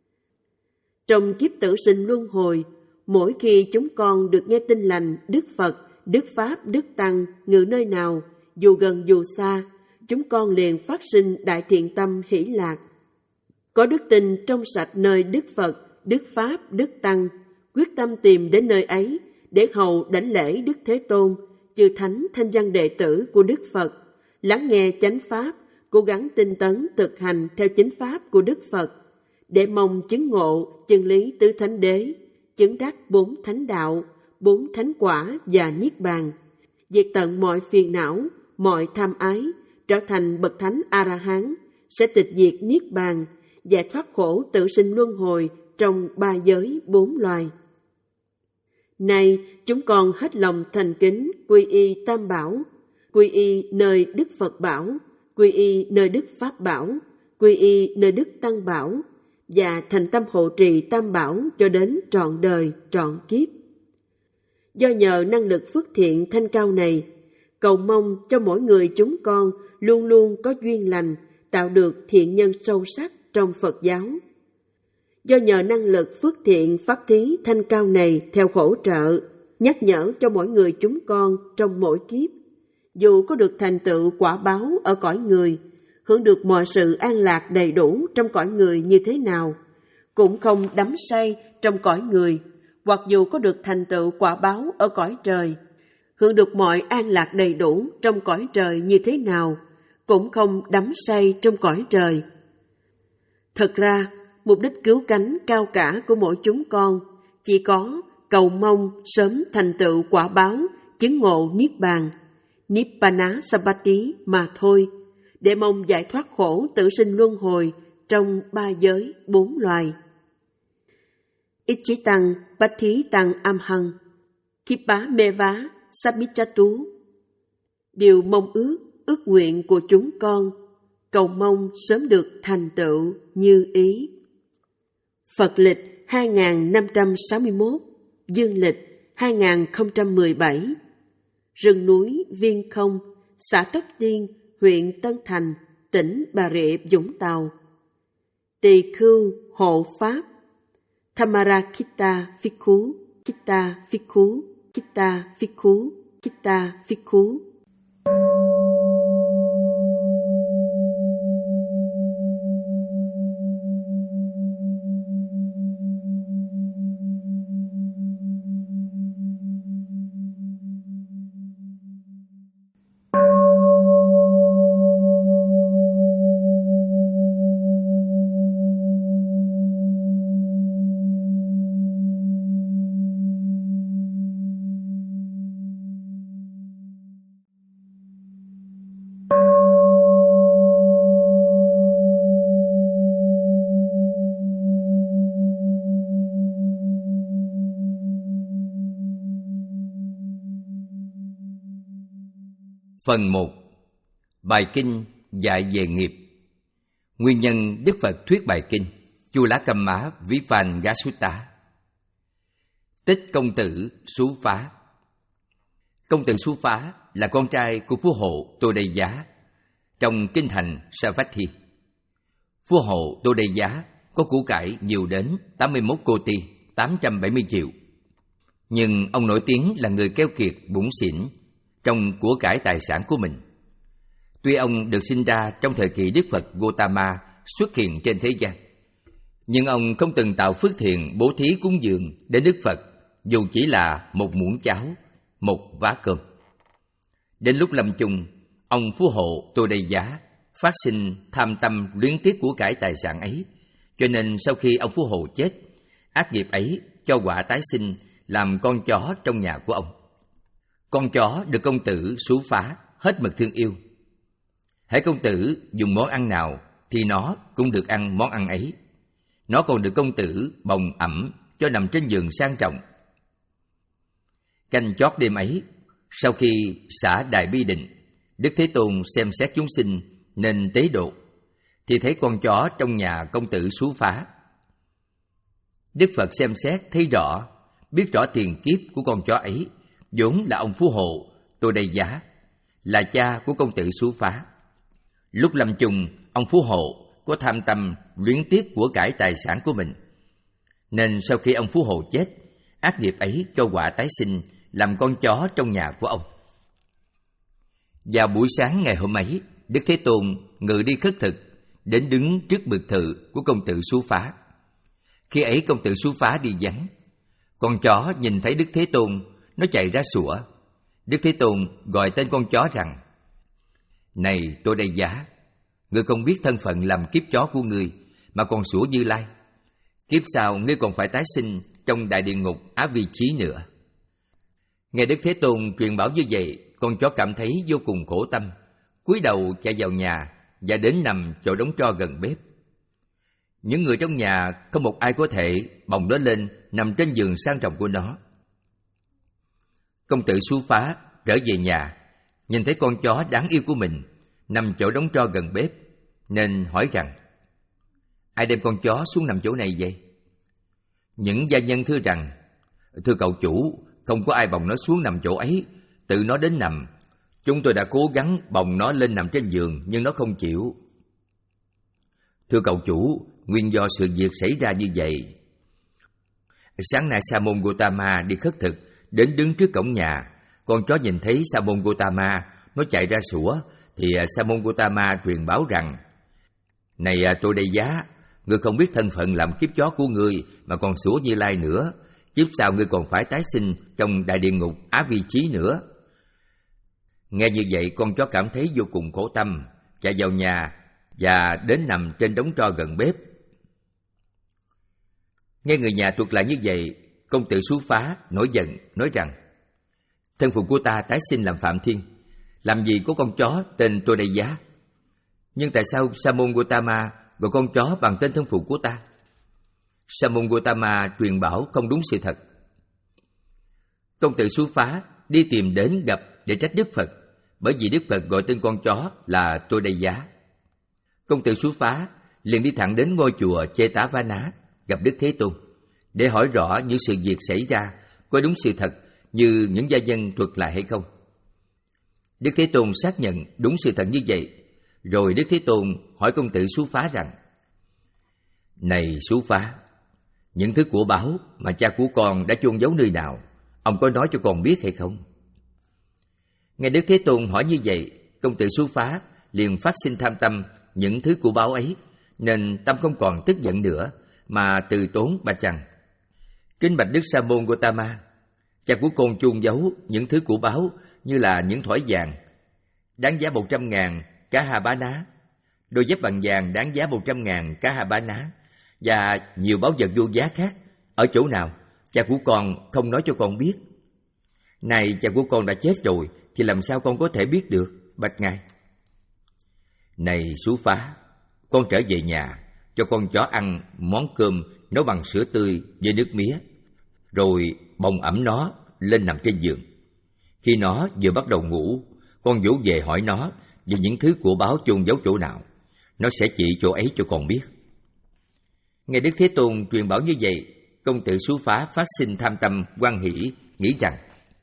Trong kiếp tử sinh luân hồi, mỗi khi chúng con được nghe tin lành Đức Phật, Đức Pháp, Đức Tăng ngự nơi nào, dù gần dù xa, chúng con liền phát sinh đại thiện tâm hỷ lạc. Có đức tin trong sạch nơi Đức Phật, Đức Pháp, Đức Tăng, quyết tâm tìm đến nơi ấy để hầu đảnh lễ Đức Thế Tôn, chư thánh thanh văn đệ tử của Đức Phật, lắng nghe chánh pháp, cố gắng tinh tấn thực hành theo chính pháp của Đức Phật, để mong chứng ngộ chân lý tứ thánh đế, chứng đắc bốn thánh đạo, bốn thánh quả và niết bàn, diệt tận mọi phiền não, mọi tham ái, trở thành bậc thánh A-la-hán, sẽ tịch diệt niết bàn, giải thoát khổ tự sinh luân hồi trong ba giới bốn loài. Nay chúng con hết lòng thành kính quy y Tam Bảo, quy y nơi Đức Phật Bảo, quy y nơi Đức Pháp Bảo, quy y nơi Đức Tăng Bảo, và thành tâm hộ trì Tam Bảo cho đến trọn đời, trọn kiếp. Do nhờ năng lực phước thiện thanh cao này, cầu mong cho mỗi người chúng con luôn luôn có duyên lành, tạo được thiện nhân sâu sắc trong Phật giáo. Do nhờ năng lực phước thiện pháp thí thanh cao này theo hỗ trợ, nhắc nhở cho mỗi người chúng con trong mỗi kiếp, dù có được thành tựu quả báo ở cõi người, hưởng được mọi sự an lạc đầy đủ trong cõi người như thế nào, cũng không đắm say trong cõi người, hoặc dù có được thành tựu quả báo ở cõi trời, hưởng được mọi an lạc đầy đủ trong cõi trời như thế nào, cũng không đắm say trong cõi trời. Thật ra, mục đích cứu cánh cao cả của mỗi chúng con chỉ có cầu mong sớm thành tựu quả báo, chứng ngộ Niết Bàn, Nibbana Sampatti mà thôi, để mong giải thoát khổ tử sinh luân hồi trong ba giới bốn loài. Ichitang Pathitang Amhang Kippa Meva Samichatu. Điều mong ước, ước nguyện của chúng con, cầu mong sớm được thành tựu như ý. Phật lịch hai nghìn năm trăm sáu mươi mốt, dương lịch hai nghìn không trăm mười bảy. Rừng núi Viên Không, xã Tóc Tiên, huyện Tân Thành, tỉnh Bà Rịa Vũng Tàu. Tỳ khưu hộ pháp Thamarakita Phikkhú, Kitta Phikkhú, Kitta Phikkhú, Kitta Phikkhú. Phần một. Bài kinh dạy về nghiệp. Nguyên nhân Đức Phật thuyết bài kinh Chulakamma Vipanga Sutta. Tích công tử Sú Phá. Công tử Sú Phá là con trai của vua hộ Tô Đây Giá trong kinh thành Savatthi. Vua hộ Tô Đây Giá có của cải nhiều đến tám mươi mốt cô ti, tám trăm bảy mươi triệu. Nhưng ông nổi tiếng là người keo kiệt bủn xỉn trong của cải tài sản của mình. Tuy ông được sinh ra trong thời kỳ Đức Phật Gautama xuất hiện trên thế gian, nhưng ông không từng tạo phước thiện bố thí cúng dường đến Đức Phật, dù chỉ là một muỗng cháo, một vá cơm. Đến lúc lâm chung, ông phú hộ Tô Đây Giá phát sinh tham tâm luyến tiếc của cải tài sản ấy, cho nên sau khi ông phú hộ chết, ác nghiệp ấy cho quả tái sinh làm con chó trong nhà của ông. Con chó được công tử Sú Phá hết mực thương yêu. Hễ công tử dùng món ăn nào thì nó cũng được ăn món ăn ấy. Nó còn được công tử bồng ẩm cho nằm trên giường sang trọng. Canh chót đêm ấy, sau khi xả Đại Bi Định, Đức Thế Tôn xem xét chúng sinh nên tế độ, thì thấy con chó trong nhà công tử Sú Phá. Đức Phật xem xét thấy rõ, biết rõ tiền kiếp của con chó ấy vốn là ông phú hộ Tô Đây Giá, là cha của công tử Sú Phá. Lúc lâm chung, ông phú hộ có tham tâm luyến tiếc của cải tài sản của mình, nên sau khi ông phú hộ chết, ác nghiệp ấy cho quả tái sinh làm con chó trong nhà của ông. Vào buổi sáng ngày hôm ấy, Đức Thế Tôn ngự đi khất thực, đến đứng trước biệt thự của công tử Sú Phá. Khi ấy công tử Sú Phá đi vắng, con chó nhìn thấy Đức Thế Tôn, nó chạy ra sủa. Đức Thế Tôn gọi tên con chó rằng: "Này Tô Đây Giá, ngươi không biết thân phận làm kiếp chó của ngươi mà còn sủa Như Lai. Kiếp sau ngươi còn phải tái sinh trong đại địa ngục Á Vi Chí nữa." Nghe Đức Thế Tôn truyền bảo như vậy, con chó cảm thấy vô cùng khổ tâm, cúi đầu chạy vào nhà và đến nằm chỗ đống tro gần bếp. Những người trong nhà không một ai có thể bồng nó lên nằm trên giường sang trọng của nó. Công tử Sú Phá trở về nhà, nhìn thấy con chó đáng yêu của mình nằm chỗ đống tro gần bếp, nên hỏi rằng: "Ai đem con chó xuống nằm chỗ này vậy?" Những gia nhân thưa rằng: "Thưa cậu chủ, không có ai bồng nó xuống nằm chỗ ấy, tự nó đến nằm. Chúng tôi đã cố gắng bồng nó lên nằm trên giường, nhưng nó không chịu." "Thưa cậu chủ, nguyên do sự việc xảy ra như vậy. Sáng nay Sa môn Gotama đi khất thực, đến đứng trước cổng nhà. Con chó nhìn thấy Sa môn Gotama, nó chạy ra sủa, thì Sa môn Gotama truyền bảo rằng: Này Tô Đây Giá, ngươi không biết thân phận làm kiếp chó của ngươi mà còn sủa Như Lai nữa. Kiếp sau ngươi còn phải tái sinh trong đại địa ngục Á Vi Chí nữa. Nghe như vậy, con chó cảm thấy vô cùng khổ tâm, chạy vào nhà và đến nằm trên đống tro gần bếp. Nghe người nhà thuật lại như vậy, công tử Sú Phá nổi giận, nói rằng: Thân phụ của ta tái sinh làm Phạm Thiên, làm gì có con chó tên Tô Đây Giá? Nhưng tại sao Sa môn Gotama gọi con chó bằng tên thân phụ của ta? Sa môn Gotama truyền bảo không đúng sự thật. Công tử Sú Phá đi tìm đến gặp để trách Đức Phật, bởi vì Đức Phật gọi tên con chó là Tô Đây Giá. Công tử Sú Phá liền đi thẳng đến ngôi chùa Chetavana gặp Đức Thế Tôn để hỏi rõ những sự việc xảy ra có đúng sự thật như những gia nhân thuật lại hay không. Đức Thế Tôn xác nhận đúng sự thật như vậy. Rồi Đức Thế Tôn hỏi công tử Sú Phá rằng: Này Sú Phá, những thứ của báu mà cha của con đã chôn giấu nơi nào, ông có nói cho con biết hay không? Nghe Đức Thế Tôn hỏi như vậy, công tử Sú Phá liền phát sinh tham tâm những thứ của báu ấy, nên tâm không còn tức giận nữa, mà từ tốn bạch rằng: Kính bạch Đức Sa môn Gotama, cha của con chôn giấu những thứ của báu như là những thỏi vàng đáng giá một trăm ngàn cá hà bá ná, đôi dép bằng vàng đáng giá một trăm ngàn cá hà bá ná, và nhiều báu vật vô giá khác. Ở chỗ nào, cha của con không nói cho con biết. Này cha của con đã chết rồi, thì làm sao con có thể biết được, bạch ngài? Này Sú Phá, con trở về nhà, cho con chó ăn món cơm nấu bằng sữa tươi với nước mía, rồi bồng ẵm nó lên nằm trên giường. Khi nó vừa bắt đầu ngủ, con vỗ về hỏi nó về những thứ của báu chôn giấu chỗ nào, nó sẽ chỉ chỗ ấy cho con biết. Nghe Đức Thế Tôn truyền bảo như vậy, công tử Sú Phá phát sinh tham tâm hoan hỷ, nghĩ rằng: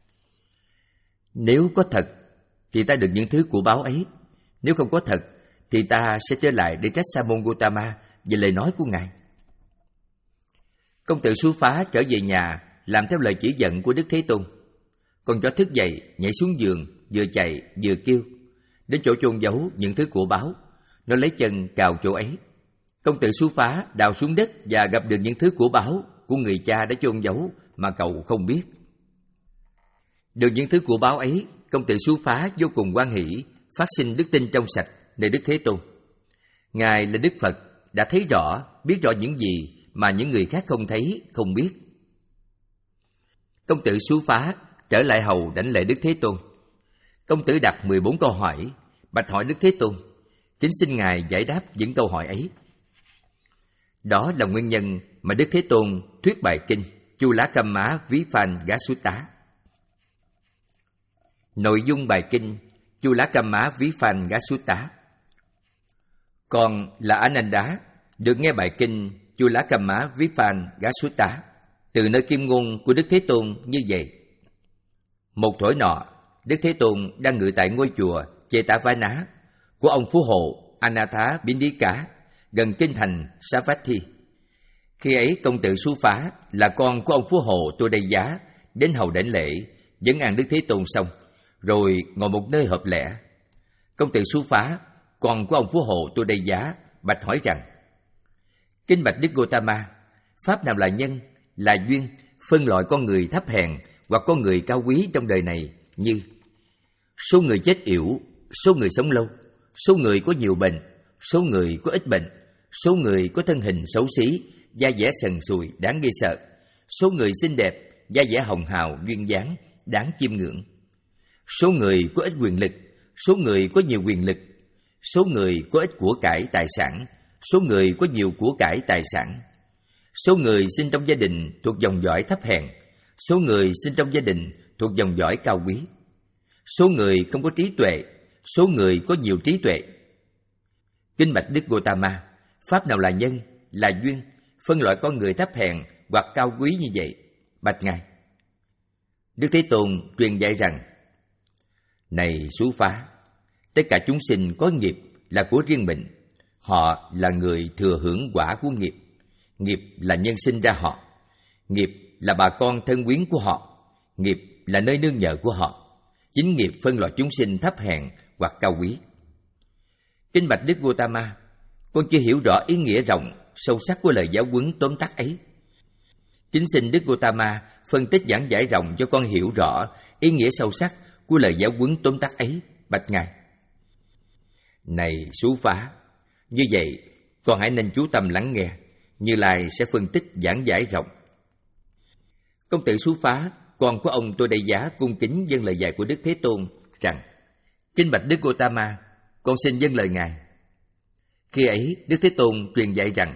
Nếu có thật thì ta được những thứ của báu ấy, nếu không có thật thì ta sẽ trở lại để trách Sa môn Gotama về lời nói của ngài. Công tử Sú Phá trở về nhà làm theo lời chỉ dẫn của Đức Thế Tôn. Con chó thức dậy, nhảy xuống giường, vừa chạy vừa kêu. Đến chỗ chôn giấu những thứ của báu, nó lấy chân cào chỗ ấy. Công tử Sú Phá đào xuống đất và gặp được những thứ của báu của người cha đã chôn giấu mà cậu không biết. Được những thứ của báu ấy, công tử Sú Phá vô cùng hoan hỷ, phát sinh đức tin trong sạch nơi Đức Thế Tôn. Ngài là Đức Phật, đã thấy rõ, biết rõ những gì mà những người khác không thấy, không biết. Công tử Sú Phá trở lại hầu đảnh lễ Đức Thế Tôn. Công tử đặt mười bốn câu hỏi, bạch hỏi Đức Thế Tôn, kính xin ngài giải đáp những câu hỏi ấy. Đó là nguyên nhân mà Đức Thế Tôn thuyết bài kinh Chulakamma Viphan-ga-sutta. Nội dung bài kinh Chulakamma Viphan-ga-sutta. Còn là Ananda được nghe bài kinh Chulakamma Viphan-ga-sutta từ nơi kim ngôn của Đức Thế Tôn như vậy. Một thổi nọ, Đức Thế Tôn đang ngự tại ngôi chùa Chetavana của ông phú hộ Anatha Bindika gần kinh thành Savatthi. Khi ấy, công tử Sú Phá là con của ông phú hộ Tô Đây Giá đến hầu đảnh lễ, vấn an Đức Thế Tôn xong, rồi ngồi một nơi hợp lẽ. Công tử Sú Phá, con của ông phú hộ Tô Đây Giá, bạch hỏi rằng: Kính bạch Đức Gotama, pháp nào là nhân, là duyên, phân loại con người thấp hèn hoặc con người cao quý trong đời này như số người chết yểu, số người sống lâu, số người có nhiều bệnh, số người có ít bệnh, số người có thân hình xấu xí, da dẻ sần sùi đáng ghê sợ, số người xinh đẹp, da dẻ hồng hào duyên dáng đáng chiêm ngưỡng, số người có ít quyền lực, số người có nhiều quyền lực, số người có ít của cải tài sản, số người có nhiều của cải tài sản, số người sinh trong gia đình thuộc dòng dõi thấp hèn, số người sinh trong gia đình thuộc dòng dõi cao quý, số người không có trí tuệ, số người có nhiều trí tuệ. Kính bạch Đức Gotama, pháp nào là nhân, là duyên, phân loại con người thấp hèn hoặc cao quý như vậy, bạch ngài. Đức Thế Tôn truyền dạy rằng: Này Sú Phá, tất cả chúng sinh có nghiệp là của riêng mình, Họ là người thừa hưởng quả của nghiệp. Nghiệp là nhân sinh ra họ. Nghiệp là bà con thân quyến của họ. Nghiệp là nơi nương nhờ của họ. Chính nghiệp phân loại chúng sinh thấp hèn hoặc cao quý. Kính bạch Đức Gautama, con chưa hiểu rõ ý nghĩa rộng, sâu sắc của lời giáo huấn tóm tắt ấy. Kính xin Đức Gautama phân tích giảng giải rộng cho con hiểu rõ ý nghĩa sâu sắc của lời giáo huấn tóm tắt ấy, bạch Ngài. Này Sú Phá, như vậy con hãy nên chú tâm lắng nghe, Như Lai sẽ phân tích giảng giải rộng. Công tử Sú Phá, con của ông Tôi Đây Giá cung kính dâng lời dạy của Đức Thế Tôn rằng: Kính bạch Đức Gautama, con xin dâng lời Ngài. Khi ấy, Đức Thế Tôn truyền dạy rằng: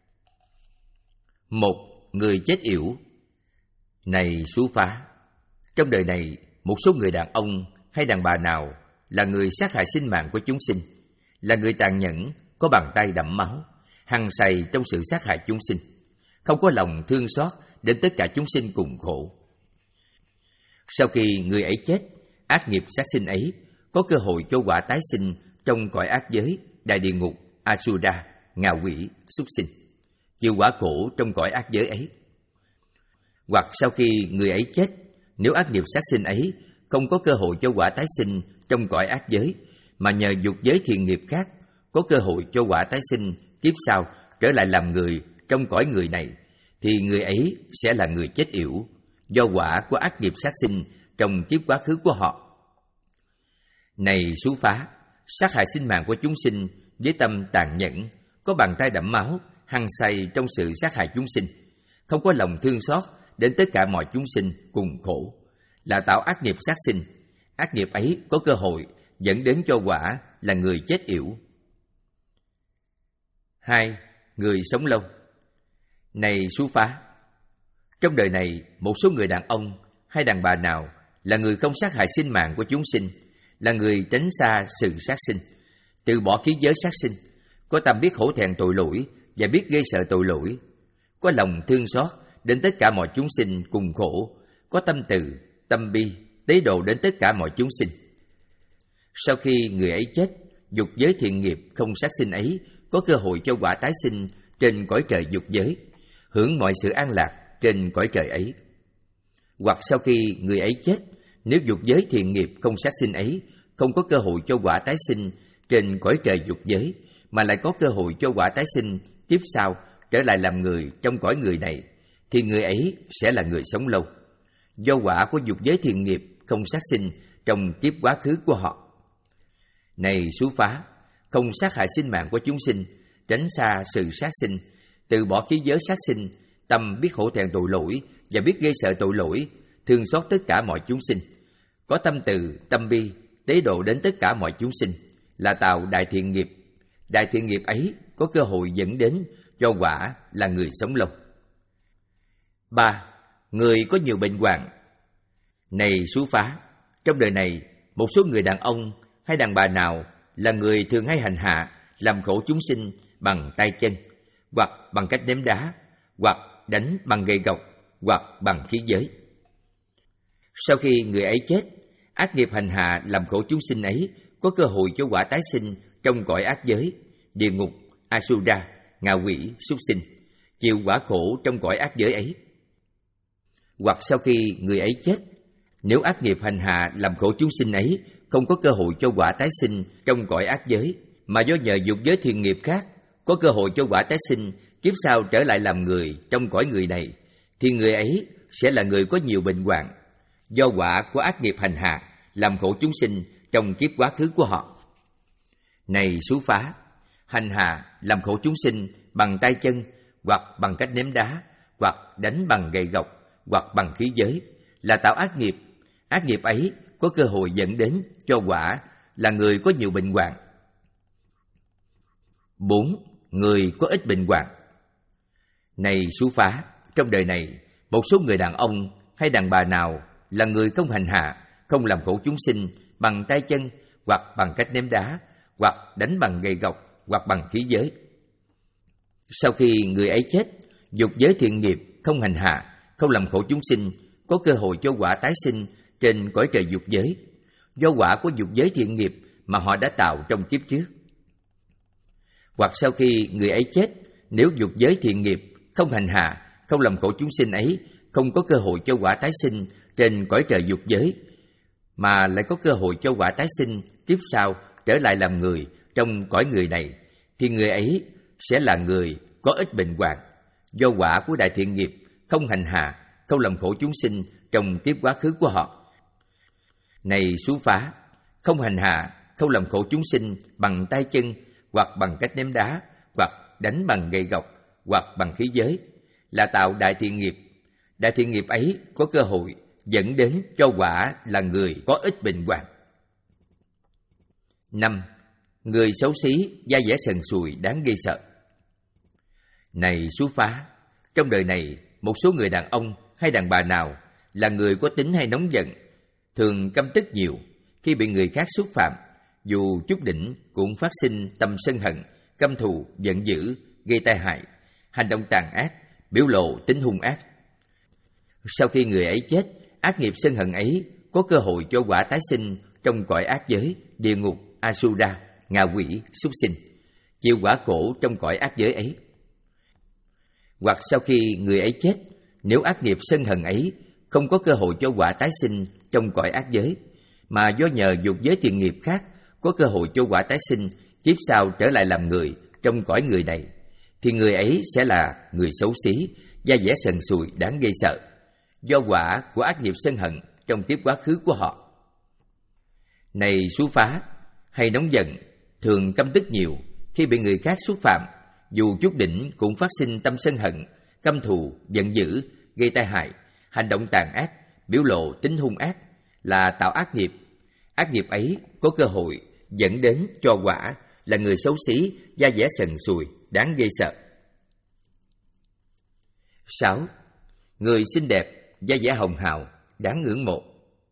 Một, người chết yểu. Này Sú Phá, trong đời này, một số người đàn ông hay đàn bà nào là người sát hại sinh mạng của chúng sinh, là người tàn nhẫn, có bàn tay đẫm máu, hăng say trong sự sát hại chúng sinh, không có lòng thương xót đến tất cả chúng sinh cùng khổ. Sau khi người ấy chết, ác nghiệp sát sinh ấy có cơ hội cho quả tái sinh trong cõi ác giới, đại địa ngục, Asura, ngạ quỷ, súc sinh, chịu quả khổ trong cõi ác giới ấy. Hoặc sau khi người ấy chết, nếu ác nghiệp sát sinh ấy không có cơ hội cho quả tái sinh trong cõi ác giới, mà nhờ dục giới thiện nghiệp khác có cơ hội cho quả tái sinh kiếp sau trở lại làm người trong cõi người này, thì người ấy sẽ là người chết yểu, do quả của ác nghiệp sát sinh trong kiếp quá khứ của họ. Này Sú Phá, sát hại sinh mạng của chúng sinh với tâm tàn nhẫn, có bàn tay đẫm máu, hăng say trong sự sát hại chúng sinh, không có lòng thương xót đến tất cả mọi chúng sinh cùng khổ, là tạo ác nghiệp sát sinh. Ác nghiệp ấy có cơ hội dẫn đến cho quả là người chết yểu. Hai, người sống lâu. Này Sú Phá, trong đời này, một số người đàn ông hay đàn bà nào là người không sát hại sinh mạng của chúng sinh, là người tránh xa sự sát sinh, từ bỏ khí giới sát sinh, có tâm biết hổ thẹn tội lỗi và biết gây sợ tội lỗi, có lòng thương xót đến tất cả mọi chúng sinh cùng khổ, có tâm từ, tâm bi, tế độ đến tất cả mọi chúng sinh. Sau khi người ấy chết, dục giới thiện nghiệp không sát sinh ấy có cơ hội cho quả tái sinh trên cõi trời dục giới, hưởng mọi sự an lạc trên cõi trời ấy. Hoặc sau khi người ấy chết, nếu dục giới thiện nghiệp không sát sinh ấy không có cơ hội cho quả tái sinh trên cõi trời dục giới, mà lại có cơ hội cho quả tái sinh kiếp sau trở lại làm người trong cõi người này, thì người ấy sẽ là người sống lâu, do quả của dục giới thiện nghiệp không sát sinh trong kiếp quá khứ của họ. Này Sú Phá, không sát hại sinh mạng của chúng sinh, tránh xa sự sát sinh, từ bỏ khí giới sát sinh, tâm biết hổ thẹn tội lỗi và biết gây sợ tội lỗi, thương xót tất cả mọi chúng sinh, có tâm từ, tâm bi, tế độ đến tất cả mọi chúng sinh, là tạo đại thiện nghiệp. Đại thiện nghiệp ấy có cơ hội dẫn đến cho quả là người sống lâu. Ba, người có nhiều bệnh hoạn. Này Sú Phá, trong đời này, một số người đàn ông hay đàn bà nào là người thường hay hành hạ, làm khổ chúng sinh bằng tay chân, hoặc bằng cách ném đá, hoặc đánh bằng gậy gộc, hoặc bằng khí giới. Sau khi người ấy chết, ác nghiệp hành hạ làm khổ chúng sinh ấy có cơ hội cho quả tái sinh trong cõi ác giới, địa ngục, Asura, ngạ quỷ, súc sinh, chịu quả khổ trong cõi ác giới ấy. Hoặc sau khi người ấy chết, nếu ác nghiệp hành hạ làm khổ chúng sinh ấy không có cơ hội cho quả tái sinh trong cõi ác giới, mà do nhờ dục giới thiện nghiệp khác có cơ hội cho quả tái sinh kiếp sau trở lại làm người trong cõi người này, thì người ấy sẽ là người có nhiều bệnh hoạn, do quả của ác nghiệp hành hạ làm khổ chúng sinh trong kiếp quá khứ của họ. Này Sú Phá, hành hạ làm khổ chúng sinh bằng tay chân, hoặc bằng cách ném đá, hoặc đánh bằng gậy gộc, hoặc bằng khí giới, là tạo ác nghiệp. Ác nghiệp ấy có cơ hội dẫn đến cho quả là người có nhiều bệnh hoạn. Bốn, người có ít bệnh hoạn. Này Sú Phá, trong đời này, một số người đàn ông hay đàn bà nào là người không hành hạ, không làm khổ chúng sinh bằng tay chân, hoặc bằng cách ném đá, hoặc đánh bằng gậy gộc, hoặc bằng khí giới. Sau khi người ấy chết, dục giới thiện nghiệp không hành hạ, không làm khổ chúng sinh có cơ hội cho quả tái sinh trên cõi trời dục giới, do quả của dục giới thiện nghiệp mà họ đã tạo trong kiếp trước. Hoặc sau khi người ấy chết, nếu dục giới thiện nghiệp không hành hạ, không làm khổ chúng sinh ấy, không có cơ hội cho quả tái sinh trên cõi trời dục giới, mà lại có cơ hội cho quả tái sinh kiếp sau trở lại làm người trong cõi người này, thì người ấy sẽ là người có ích bệnh hoạn, do quả của đại thiện nghiệp không hành hạ, không làm khổ chúng sinh trong kiếp quá khứ của họ. Này xú phá, không hành hạ, không làm khổ chúng sinh bằng tay chân, hoặc bằng cách ném đá, hoặc đánh bằng gậy gộc, hoặc bằng khí giới, là tạo đại thiện nghiệp. Đại thiện nghiệp ấy có cơ hội dẫn đến cho quả là người có ích bệnh hoạn. Năm. Người xấu xí, da dẻ sần sùi, đáng ghê sợ. Này xú phá, trong đời này, một số người đàn ông hay đàn bà nào là người có tính hay nóng giận, thường căm tức nhiều, khi bị người khác xúc phạm, dù chút đỉnh cũng phát sinh tâm sân hận, căm thù, giận dữ, gây tai hại, hành động tàn ác, biểu lộ tính hung ác. Sau khi người ấy chết, ác nghiệp sân hận ấy có cơ hội cho quả tái sinh trong cõi ác giới, địa ngục, Asura, ngạ quỷ, súc sinh, chịu quả khổ trong cõi ác giới ấy. Hoặc sau khi người ấy chết, nếu ác nghiệp sân hận ấy không có cơ hội cho quả tái sinh trong cõi ác giới, mà do nhờ dục giới thiện nghiệp khác có cơ hội cho quả tái sinh kiếp sau trở lại làm người trong cõi người này, thì người ấy sẽ là người xấu xí, da dẻ sần sùi, đáng ghê sợ, do quả của ác nghiệp sân hận trong kiếp quá khứ của họ. Này xú phá, hay nóng giận, thường căm tức nhiều, khi bị người khác xúc phạm, dù chút đỉnh cũng phát sinh tâm sân hận, căm thù, giận dữ, gây tai hại, hành động tàn ác, biểu lộ tính hung ác, là tạo ác nghiệp. Ác nghiệp ấy có cơ hội dẫn đến cho quả là người xấu xí, da dẻ sần sùi, đáng ghê sợ. Sáu. Người xinh đẹp, da dẻ hồng hào, đáng ngưỡng mộ.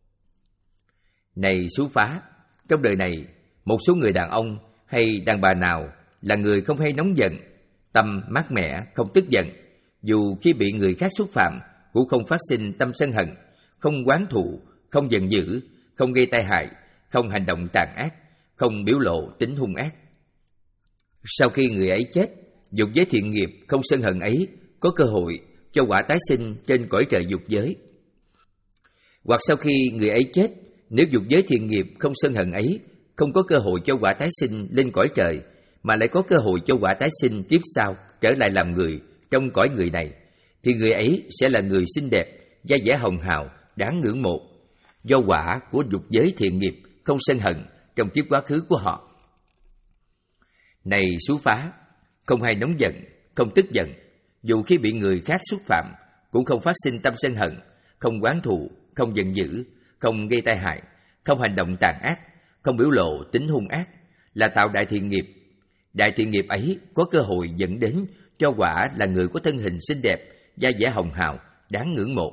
Này xú phá, trong đời này, một số người đàn ông hay đàn bà nào là người không hay nóng giận, tâm mát mẻ, không tức giận, dù khi bị người khác xúc phạm cũng không phát sinh tâm sân hận, không oán thù, không giận dữ, không gây tai hại, không hành động tàn ác, không biểu lộ tính hung ác. Sau khi người ấy chết, dục giới thiện nghiệp không sân hận ấy có cơ hội cho quả tái sinh trên cõi trời dục giới. Hoặc sau khi người ấy chết, nếu dục giới thiện nghiệp không sân hận ấy không có cơ hội cho quả tái sinh lên cõi trời, mà lại có cơ hội cho quả tái sinh kiếp sau trở lại làm người trong cõi người này, thì người ấy sẽ là người xinh đẹp, da dẻ hồng hào, đáng ngưỡng mộ, do quả của dục giới thiện nghiệp không sân hận trong kiếp quá khứ của họ. Này xú phá, không hay nóng giận, không tức giận, dù khi bị người khác xúc phạm cũng không phát sinh tâm sân hận, không oán thù, không giận dữ, không gây tai hại, không hành động tàn ác, không biểu lộ tính hung ác, là tạo đại thiện nghiệp. Đại thiện nghiệp ấy có cơ hội dẫn đến cho quả là người có thân hình xinh đẹp, da dẻ hồng hào, đáng ngưỡng mộ.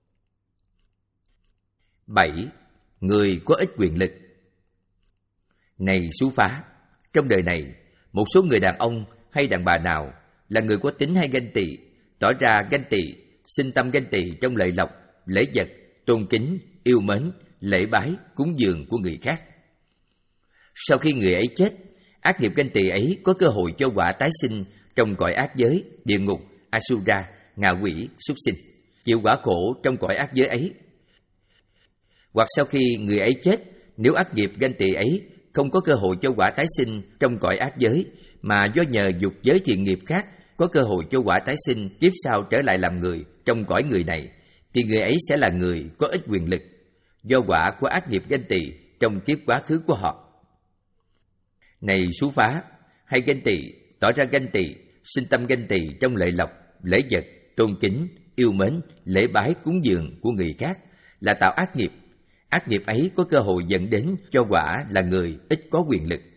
Bảy. Người có ít quyền lực. Này xú phá, trong đời này, một số người đàn ông hay đàn bà nào là người có tính hay ganh tị, tỏ ra ganh tị, sinh tâm ganh tị trong lợi lộc, lễ vật, tôn kính, yêu mến, lễ bái, cúng dường của người khác. Sau khi người ấy chết, ác nghiệp ganh tị ấy có cơ hội cho quả tái sinh trong cõi ác giới, địa ngục, Asura, ngạ quỷ, súc sinh, chịu quả khổ trong cõi ác giới ấy. Hoặc sau khi người ấy chết, nếu ác nghiệp ganh tị ấy không có cơ hội cho quả tái sinh trong cõi ác giới, mà do nhờ dục giới thiện nghiệp khác có cơ hội cho quả tái sinh kiếp sau trở lại làm người trong cõi người này, thì người ấy sẽ là người có ít quyền lực, do quả của ác nghiệp ganh tị trong kiếp quá khứ của họ. Này xú phá, hay ganh tị, tỏ ra ganh tị, sinh tâm ganh tị trong lợi lộc, lễ vật, tôn kính, yêu mến, lễ bái, cúng dường của người khác, là tạo ác nghiệp. Ác nghiệp ấy có cơ hội dẫn đến cho quả là người ít có quyền lực.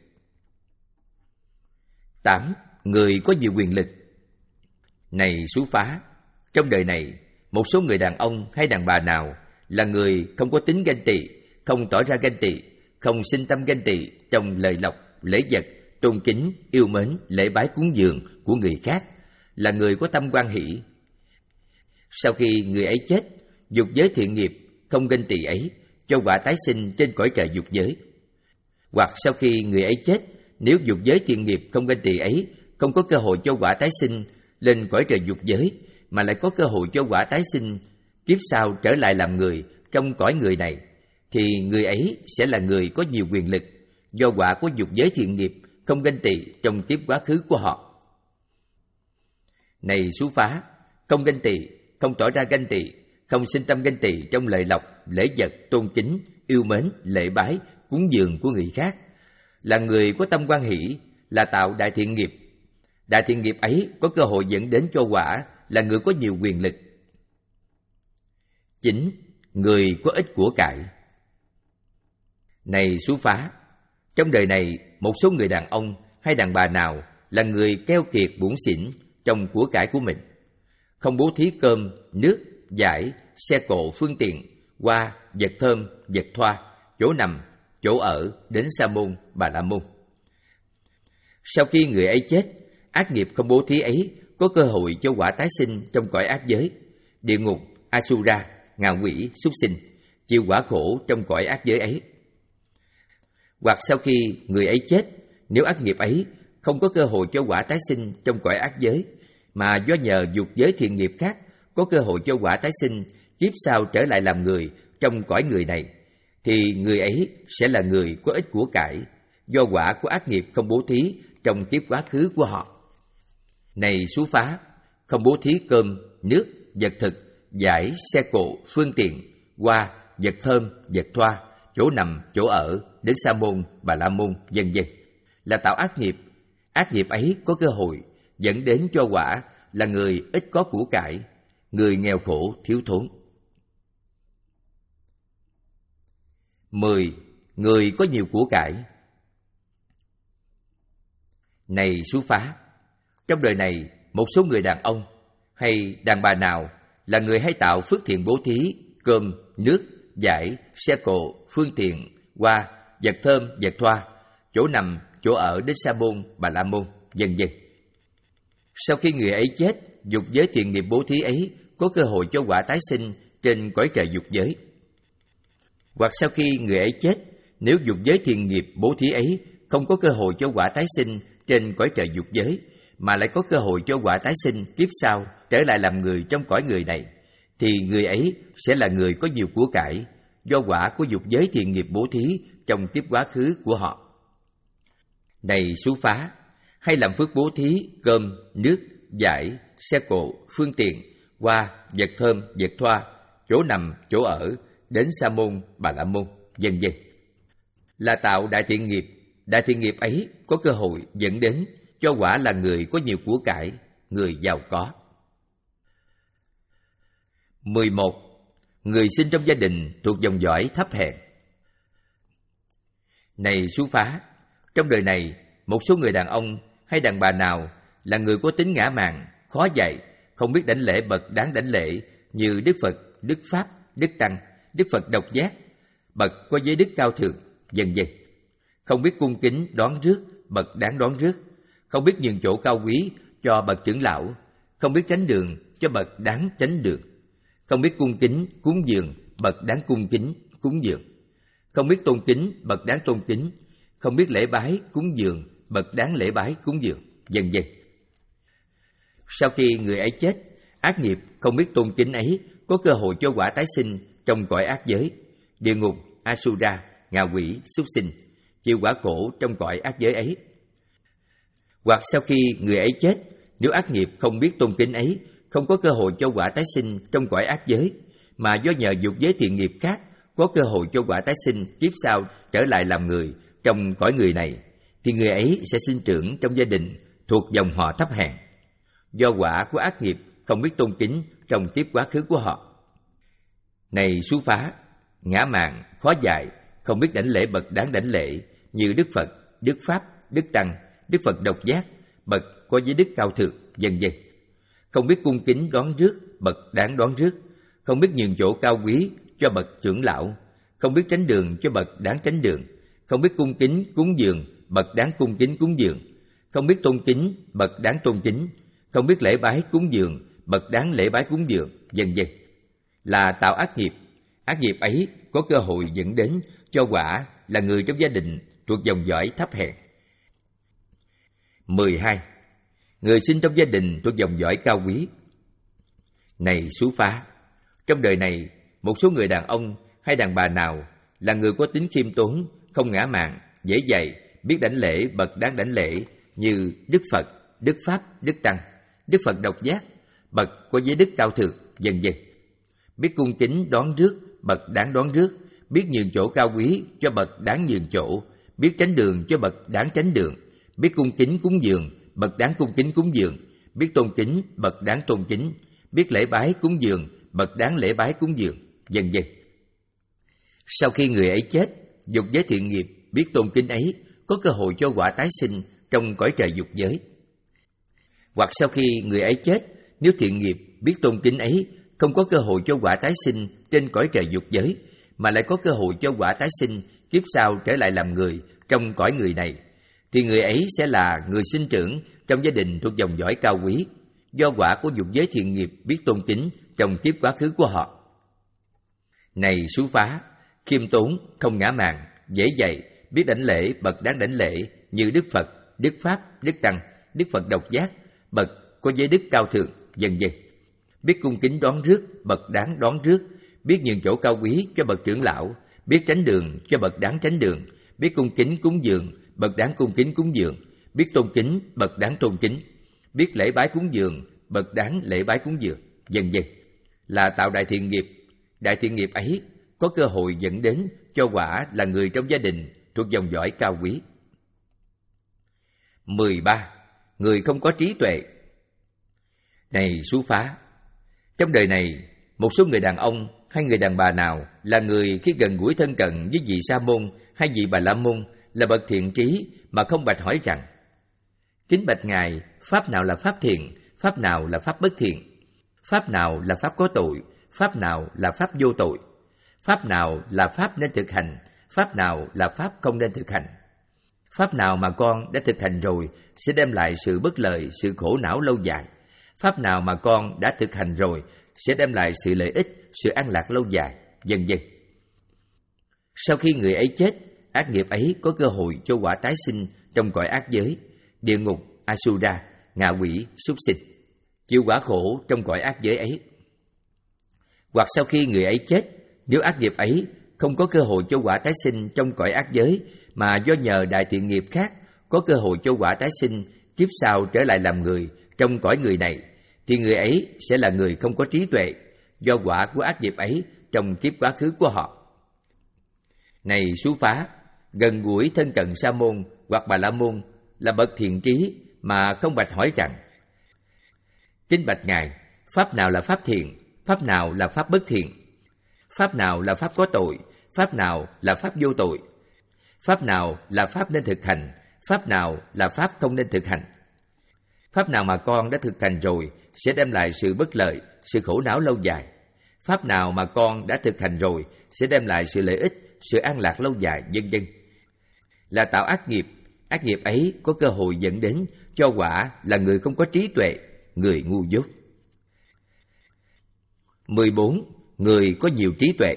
Tám. Người có nhiều quyền lực. Này xú phá, trong đời này, một số người đàn ông hay đàn bà nào là người không có tính ganh tị, không tỏ ra ganh tị, không sinh tâm ganh tị trong lời lộc, lễ vật, tôn kính, yêu mến, lễ bái, cúng dường của người khác, là người có tâm hoan hỷ. Sau khi người ấy chết, dục giới thiện nghiệp không ganh tị ấy cho quả tái sinh trên cõi trời dục giới. Hoặc sau khi người ấy chết, nếu dục giới thiện nghiệp không ganh tị ấy không có cơ hội cho quả tái sinh lên cõi trời dục giới, mà lại có cơ hội cho quả tái sinh kiếp sau trở lại làm người trong cõi người này, thì người ấy sẽ là người có nhiều quyền lực do quả của dục giới thiện nghiệp không ganh tị trong kiếp quá khứ của họ. Này xú phá, không ganh tị, không tỏ ra ganh tị, không sinh tâm ganh tị trong lợi lộc, lễ vật, tôn kính, yêu mến, lễ bái, cúng dường của người khác, là người có tâm hoan hỷ, là tạo đại thiện nghiệp. Đại thiện nghiệp ấy có cơ hội dẫn đến cho quả là người có nhiều quyền lực. Chính, người có ít của cải. Này xú phá, trong đời này một số người đàn ông hay đàn bà nào là người keo kiệt bủn xỉn trong của cải của mình, không bố thí cơm, nước, vải, xe cộ, phương tiện, hoa, vật thơm, vật thoa, chỗ nằm, chỗ ở đến Sa môn, Bà La môn. Sau khi người ấy chết, ác nghiệp không bố thí ấy có cơ hội cho quả tái sinh trong cõi ác giới, địa ngục, Asura, ngạ quỷ, súc sinh, chịu quả khổ trong cõi ác giới ấy. Hoặc sau khi người ấy chết, nếu ác nghiệp ấy không có cơ hội cho quả tái sinh trong cõi ác giới, mà do nhờ dục giới thiện nghiệp khác có cơ hội cho quả tái sinh kiếp sau trở lại làm người trong cõi người này, thì người ấy sẽ là người có ít của cải do quả của ác nghiệp không bố thí trong kiếp quá khứ của họ. Này xú phá, không bố thí cơm, nước, vật thực, vải, xe cộ, phương tiện, hoa, vật thơm, vật thoa, chỗ nằm, chỗ ở đến Sa môn, Bà La môn, vân vân, là tạo ác nghiệp. Ác nghiệp ấy có cơ hội dẫn đến cho quả là người ít có của cải, người nghèo khổ, thiếu thốn. Mười. Người có nhiều của cải. Này xú phá, trong đời này một số người đàn ông hay đàn bà nào là người hay tạo phước thiện bố thí cơm, nước, vải, xe cộ, phương tiện, hoa, vật thơm, vật thoa, chỗ nằm, chỗ ở đến Sa môn, Bà La môn, vân vân. Sau khi người ấy chết, dục giới thiện nghiệp bố thí ấy có cơ hội cho quả tái sinh trên cõi trời dục giới. Hoặc sau khi người ấy chết, nếu dục giới thiện nghiệp bố thí ấy không có cơ hội cho quả tái sinh trên cõi trời dục giới, mà lại có cơ hội cho quả tái sinh kiếp sau trở lại làm người trong cõi người này, thì người ấy sẽ là người có nhiều của cải do quả của dục giới thiện nghiệp bố thí trong kiếp quá khứ của họ. Này xú phá, hay làm phước bố thí cơm, nước, vải, xe cộ, phương tiện, hoa, vật thơm, vật thoa, chỗ nằm, chỗ ở đến Sa môn, Bà La môn, vân vân, là tạo đại thiện nghiệp. Đại thiện nghiệp ấy có cơ hội dẫn đến cho quả là người có nhiều của cải, người giàu có. Mười một. Người sinh trong gia đình thuộc dòng dõi thấp hèn. Này xú phá, trong đời này một số người đàn ông hay đàn bà nào là người có tính ngã mạn, khó dạy, không biết đảnh lễ bậc đáng đảnh lễ như Đức Phật, Đức Pháp, Đức Tăng, Đức Phật độc giác, bậc có giới đức cao thượng, vân vân. Không biết cung kính đón rước bậc đáng đón rước, không biết nhường chỗ cao quý cho bậc trưởng lão, không biết tránh đường cho bậc đáng tránh đường, không biết cung kính cúng dường bậc đáng cung kính cúng dường, không biết tôn kính bậc đáng tôn kính, không biết lễ bái cúng dường bậc đáng lễ bái cúng dường, vân vân. Sau khi người ấy chết, ác nghiệp không biết tôn kính ấy có cơ hội cho quả tái sinh trong cõi ác giới, địa ngục, Asura, ngạ quỷ, súc sinh, chịu quả khổ trong cõi ác giới ấy. Hoặc sau khi người ấy chết, nếu ác nghiệp không biết tôn kính ấy không có cơ hội cho quả tái sinh trong cõi ác giới, mà do nhờ dục giới thiện nghiệp khác có cơ hội cho quả tái sinh kiếp sau trở lại làm người trong cõi người này, thì người ấy sẽ sinh trưởng trong gia đình thuộc dòng họ thấp hèn, do quả của ác nghiệp không biết tôn kính trong kiếp quá khứ của họ. Này xú phá, ngã mạn, khó dạy, không biết đảnh lễ bậc đáng đảnh lễ như Đức Phật, Đức Pháp, Đức Tăng, Đức Phật độc giác, bậc có giới đức cao thượng, vân vân. Không biết cung kính đón rước bậc đáng đón rước, không biết nhường chỗ cao quý cho bậc trưởng lão, không biết tránh đường cho bậc đáng tránh đường, không biết cung kính cúng dường bậc đáng cung kính cúng dường, không biết tôn kính bậc đáng tôn kính, không biết lễ bái cúng dường bậc đáng lễ bái cúng dường, vân vân, là tạo ác nghiệp. Ác nghiệp ấy có cơ hội dẫn đến cho quả là người trong gia đình thuộc dòng dõi thấp hèn. mười hai. Người sinh trong gia đình thuộc dòng dõi cao quý. Này xú phá, trong đời này, một số người đàn ông hay đàn bà nào là người có tính khiêm tốn, không ngã mạn, dễ dạy, biết đảnh lễ bậc đáng đảnh lễ như Đức Phật, Đức Pháp, Đức Tăng, Đức Phật độc giác, bậc có giới đức cao thượng, vân vân. Biết cung kính đón rước bậc đáng đón rước, biết nhường chỗ cao quý cho bậc đáng nhường chỗ, biết tránh đường cho bậc đáng tránh đường, biết cung kính cúng dường bậc đáng cung kính cúng dường, biết tôn kính bậc đáng tôn kính, biết lễ bái cúng dường bậc đáng lễ bái cúng dường, vân vân. Sau khi người ấy chết, dục giới thiện nghiệp biết tôn kính ấy có cơ hội cho quả tái sinh trong cõi trời dục giới. Hoặc sau khi người ấy chết, nếu thiện nghiệp biết tôn kính ấy không có cơ hội cho quả tái sinh trên cõi trời dục giới, mà lại có cơ hội cho quả tái sinh kiếp sau trở lại làm người trong cõi người này, thì người ấy sẽ là người sinh trưởng trong gia đình thuộc dòng dõi cao quý, do quả của dục giới thiện nghiệp biết tôn kính trong kiếp quá khứ của họ. Này xú phá, khiêm tốn, không ngã mạn, dễ dạy, biết đảnh lễ bậc đáng đảnh lễ như Đức Phật, Đức Pháp, Đức Tăng, Đức Phật độc giác, bậc có giới đức cao thượng, vân vân. Biết cung kính đón rước bậc đáng đón rước, biết nhường chỗ cao quý cho bậc trưởng lão, biết tránh đường cho bậc đáng tránh đường, biết cung kính cúng dường bậc đáng cung kính cúng dường, biết tôn kính bậc đáng tôn kính, biết lễ bái cúng dường bậc đáng lễ bái cúng dường, vân vân, là tạo đại thiện nghiệp. Đại thiện nghiệp ấy có cơ hội dẫn đến cho quả là người trong gia đình thuộc dòng dõi cao quý. mười ba. Người không có trí tuệ. Này xú phá, trong đời này, một số người đàn ông hay người đàn bà nào là người khi gần gũi thân cận với vị Sa môn hay vị Bà La môn là bậc thiện trí mà không bạch hỏi rằng: kính bạch ngài, pháp nào là pháp thiện, pháp nào là pháp bất thiện, pháp nào là pháp có tội, pháp nào là pháp vô tội, pháp nào là pháp nên thực hành, pháp nào là pháp không nên thực hành, pháp nào mà con đã thực hành rồi sẽ đem lại sự bất lợi, sự khổ não lâu dài, pháp nào mà con đã thực hành rồi sẽ đem lại sự lợi ích, sự an lạc lâu dài, vân vân. Sau khi người ấy chết, ác nghiệp ấy có cơ hội cho quả tái sinh trong cõi ác giới, địa ngục, Asura, ngạ quỷ, súc sinh, chịu quả khổ trong cõi ác giới ấy. Hoặc sau khi người ấy chết, nếu ác nghiệp ấy không có cơ hội cho quả tái sinh trong cõi ác giới, mà do nhờ đại thiện nghiệp khác có cơ hội cho quả tái sinh kiếp sau trở lại làm người trong cõi người này, thì người ấy sẽ là người không có trí tuệ, do quả của ác nghiệp ấy trong kiếp quá khứ của họ. Này xú phá, gần gũi thân cận Sa môn hoặc Bà La môn là bậc thiện trí mà không bạch hỏi rằng: kính bạch ngài, pháp nào là pháp thiện, pháp nào là pháp bất thiện, pháp nào là pháp có tội, pháp nào là pháp vô tội, pháp nào là pháp nên thực hành, pháp nào là pháp không nên thực hành, pháp nào mà con đã thực hành rồi sẽ đem lại sự bất lợi, sự khổ não lâu dài, pháp nào mà con đã thực hành rồi sẽ đem lại sự lợi ích, sự an lạc lâu dài, vân vân. Là tạo ác nghiệp, ác nghiệp ấy có cơ hội dẫn đến cho quả là người không có trí tuệ, người ngu dốt. mười bốn. Người có nhiều trí tuệ.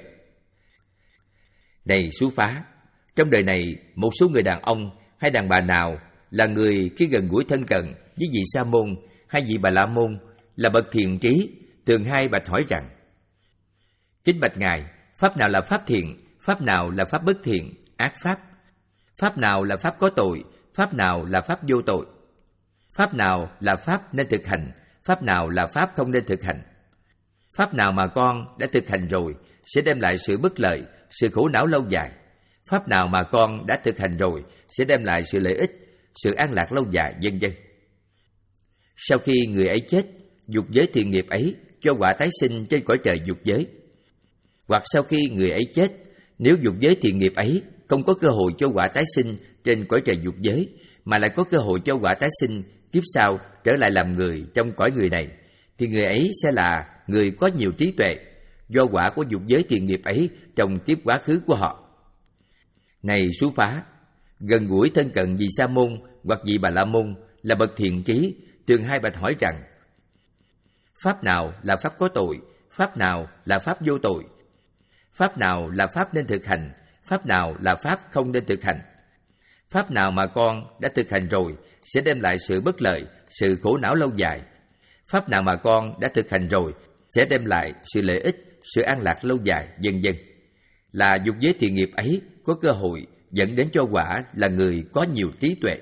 Này xú phá, trong đời này, một số người đàn ông hay đàn bà nào là người khi gần gũi thân cận với vị Sa môn hay vị Bà La môn là bậc thiện trí, thường hay bạch hỏi rằng: kính bạch ngài, pháp nào là pháp thiện, pháp nào là pháp bất thiện, ác pháp, pháp nào là pháp có tội, pháp nào là pháp vô tội, pháp nào là pháp nên thực hành, pháp nào là pháp không nên thực hành, pháp nào mà con đã thực hành rồi sẽ đem lại sự bất lợi, sự khổ não lâu dài, pháp nào mà con đã thực hành rồi sẽ đem lại sự lợi ích, sự an lạc lâu dài, vân vân. Sau khi người ấy chết, dục giới thiện nghiệp ấy cho quả tái sinh trên cõi trời dục giới. Hoặc sau khi người ấy chết, nếu dục giới thiện nghiệp ấy không có cơ hội cho quả tái sinh trên cõi trời dục giới, mà lại có cơ hội cho quả tái sinh kiếp sau trở lại làm người trong cõi người này, thì người ấy sẽ là người có nhiều trí tuệ, do quả của dục giới thiện nghiệp ấy trong kiếp quá khứ của họ. Này xú phá, gần gũi thân cận vị Sa môn hoặc vị Bà La môn là bậc thiện trí, thường hay bạch hỏi rằng: pháp nào là pháp có tội, pháp nào là pháp vô tội, pháp nào là pháp nên thực hành, pháp nào là pháp không nên thực hành, Pháp nào mà con đã thực hành rồi sẽ đem lại sự bất lợi, sự khổ não lâu dài. Pháp nào mà con đã thực hành rồi sẽ đem lại sự lợi ích, sự an lạc lâu dài, vân vân. Là dục giới thiện nghiệp ấy có cơ hội dẫn đến cho quả là người có nhiều trí tuệ.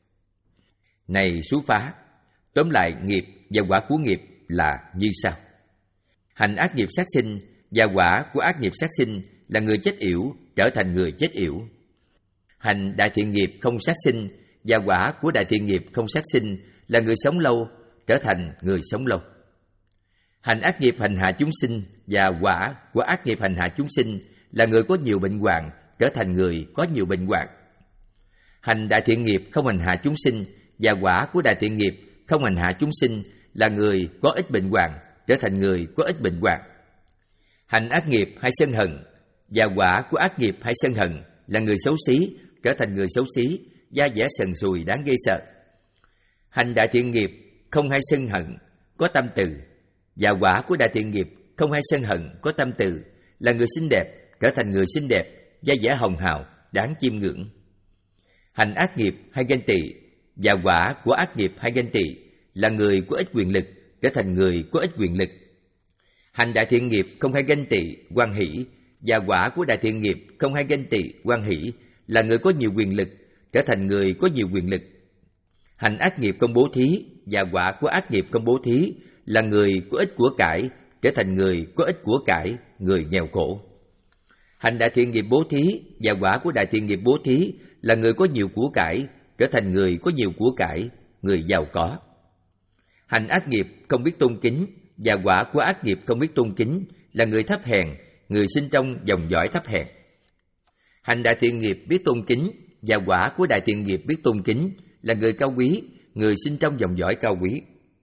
Này Xú Phá, tóm lại nghiệp và quả của nghiệp là như sau. Hành ác nghiệp sát sinh và quả của ác nghiệp sát sinh là người chết yểu trở thành người chết yểu. Hành đại thiện nghiệp không sát sinh và quả của đại thiện nghiệp không sát sinh là người sống lâu trở thành người sống lâu. Hành ác nghiệp hành hạ chúng sinh và quả của ác nghiệp hành hạ chúng sinh là người có nhiều bệnh hoạn trở thành người có nhiều bệnh hoạn. Hành đại thiện nghiệp không hành hạ chúng sinh và quả của đại thiện nghiệp không hành hạ chúng sinh là người có ít bệnh hoạn trở thành người có ít bệnh hoạn. Hành ác nghiệp hay sân hận và quả của ác nghiệp hay sân hận là người xấu xí trở thành người xấu xí, da dẻ sần sùi đáng ghê sợ. Hành đại thiện nghiệp không hay sân hận, có tâm từ, và quả của đại thiện nghiệp không hay sân hận, có tâm từ là người xinh đẹp trở thành người xinh đẹp, da dẻ hồng hào đáng chiêm ngưỡng. Hành ác nghiệp hay ganh tị và quả của ác nghiệp hay ganh tị là người có ít quyền lực trở thành người có ít quyền lực. Hành đại thiện nghiệp không hay ganh tị, hoan hỷ và quả của đại thiện nghiệp không hay ganh tị, hoan hỷ là người có nhiều quyền lực trở thành người có nhiều quyền lực. Hành ác nghiệp không bố thí và quả của ác nghiệp không bố thí là người có ít của cải trở thành người có ít của cải, người nghèo khổ. Hành đại thiện nghiệp bố thí và quả của đại thiện nghiệp bố thí là người có nhiều của cải trở thành người có nhiều của cải, người giàu có. Hành ác nghiệp không biết tôn kính và quả của ác nghiệp không biết tôn kính là người thấp hèn, người sinh trong dòng dõi thấp hèn. Hành đại thiện nghiệp biết tôn kính và quả của đại thiện nghiệp biết tôn kính là người cao quý, người sinh trong dòng dõi cao quý.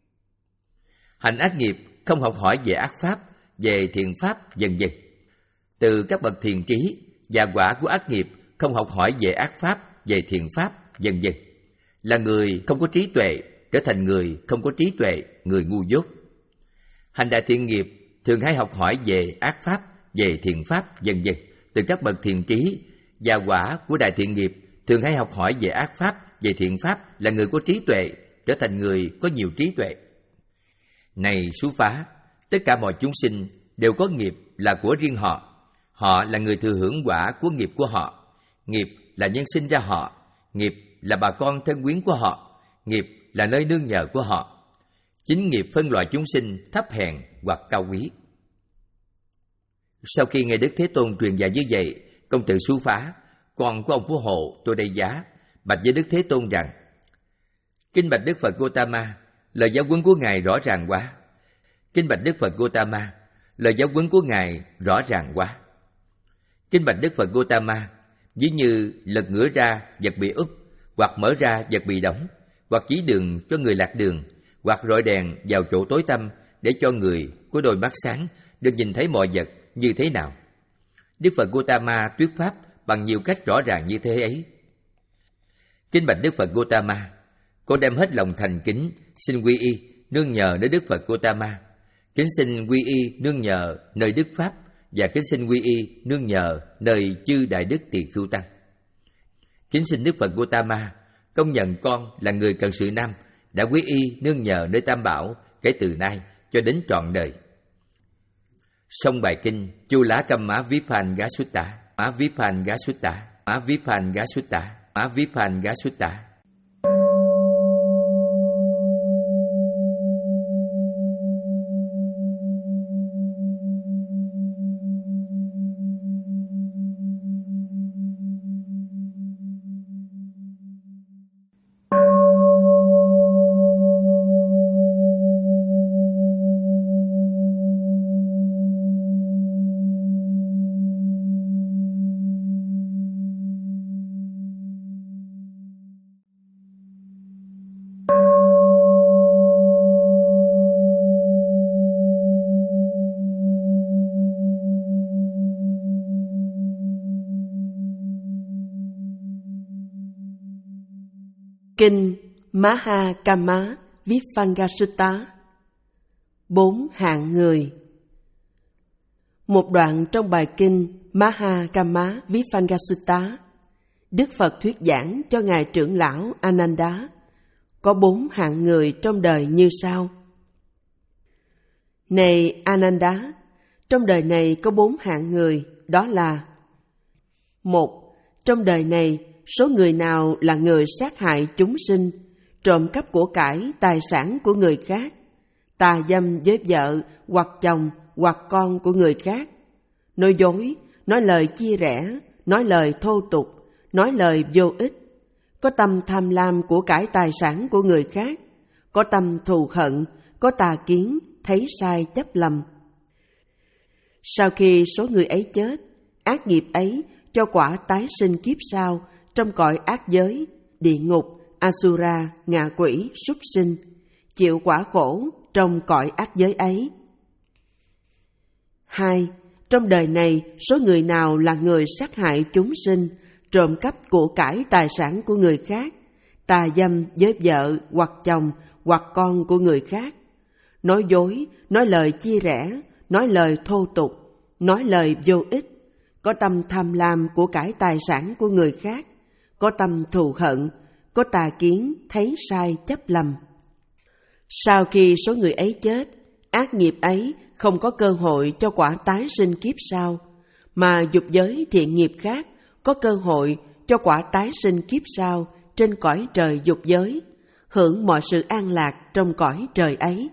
Hành ác nghiệp không học hỏi về ác pháp, về thiện pháp, vân vân. Từ các bậc thiền trí và quả của ác nghiệp không học hỏi về ác pháp, về thiện pháp, vân vân. Là người không có trí tuệ trở thành người không có trí tuệ, người ngu dốt. Hành đại thiện nghiệp thường hay học hỏi về ác pháp, về thiện pháp, vân vân. Từ các bậc thiền trí và quả của đại thiện nghiệp thường hay học hỏi về ác pháp, về thiện pháp là người có trí tuệ trở thành người có nhiều trí tuệ. Này Xú Phá, tất cả mọi chúng sinh đều có nghiệp là của riêng họ. Họ là người thừa hưởng quả của nghiệp của họ. Nghiệp là nhân sinh ra họ. Nghiệp là bà con thân quyến của họ. Nghiệp là nơi nương nhờ của họ. Chính nghiệp phân loại chúng sinh thấp hèn hoặc cao quý. Sau khi nghe Đức Thế Tôn truyền dạy như vậy, công tử Xú Phá, con của ông Phú Hộ Tô Đây Giá, bạch với Đức Thế Tôn rằng: Kinh bạch Đức Phật Gotama, lời giáo huấn của Ngài rõ ràng quá. Kinh bạch Đức Phật Gotama, lời giáo huấn của Ngài rõ ràng quá. Kinh bạch Đức Phật Gotama, ví như lật ngửa ra vật bị úp, hoặc mở ra vật bị đóng, hoặc chỉ đường cho người lạc đường, hoặc rọi đèn vào chỗ tối tăm để cho người có đôi mắt sáng được nhìn thấy mọi vật như thế nào. Đức Phật Gotama thuyết pháp bằng nhiều cách rõ ràng như thế ấy. Kinh bạch Đức Phật Gotama, con đem hết lòng thành kính xin quy y nương nhờ nơi Đức Phật Gotama, kính xin quy y nương nhờ nơi Đức Pháp, và kính xin quy y nương nhờ nơi chư Đại Đức Tỳ Khưu Tăng. Kính xin Đức Phật Gotama công nhận con là người Cận Sự Nam đã quy y nương nhờ nơi Tam Bảo kể từ nay cho đến trọn đời. Xong bài kinh Chula Kamma Vipanga Sutta, Má Vipanga Sutta, Má Vipanga Sutta, Má Vipanga Sutta. Kinh Mahakama Vipanga Sutta. Bốn hạng người. Một đoạn trong bài kinh Mahakama Vipanga Sutta Đức Phật thuyết giảng cho Ngài trưởng lão Ananda có bốn hạng người trong đời như sau. Này Ananda, trong đời này có bốn hạng người, đó là: một. Trong đời này, số người nào là người sát hại chúng sinh, trộm cắp của cải, tài sản của người khác, tà dâm với vợ hoặc chồng hoặc con của người khác, nói dối, nói lời chia rẽ, nói lời thô tục, nói lời vô ích, có tâm tham lam của cải tài sản của người khác, có tâm thù hận, có tà kiến, thấy sai chấp lầm. Sau khi số người ấy chết, ác nghiệp ấy cho quả tái sinh kiếp sau trong cõi ác giới, địa ngục, Asura, ngạ quỷ, súc sinh, chịu quả khổ trong cõi ác giới ấy. Hai. Trong đời này, số người nào là người sát hại chúng sinh, trộm cắp của cải tài sản của người khác, tà dâm với vợ hoặc chồng hoặc con của người khác, nói dối, nói lời chia rẽ, nói lời thô tục, nói lời vô ích, có tâm tham lam của cải tài sản của người khác, có tâm thù hận, có tà kiến, thấy sai chấp lầm. Sau khi số người ấy chết, ác nghiệp ấy không có cơ hội cho quả tái sinh kiếp sau, mà dục giới thiện nghiệp khác có cơ hội cho quả tái sinh kiếp sau trên cõi trời dục giới, hưởng mọi sự an lạc trong cõi trời ấy.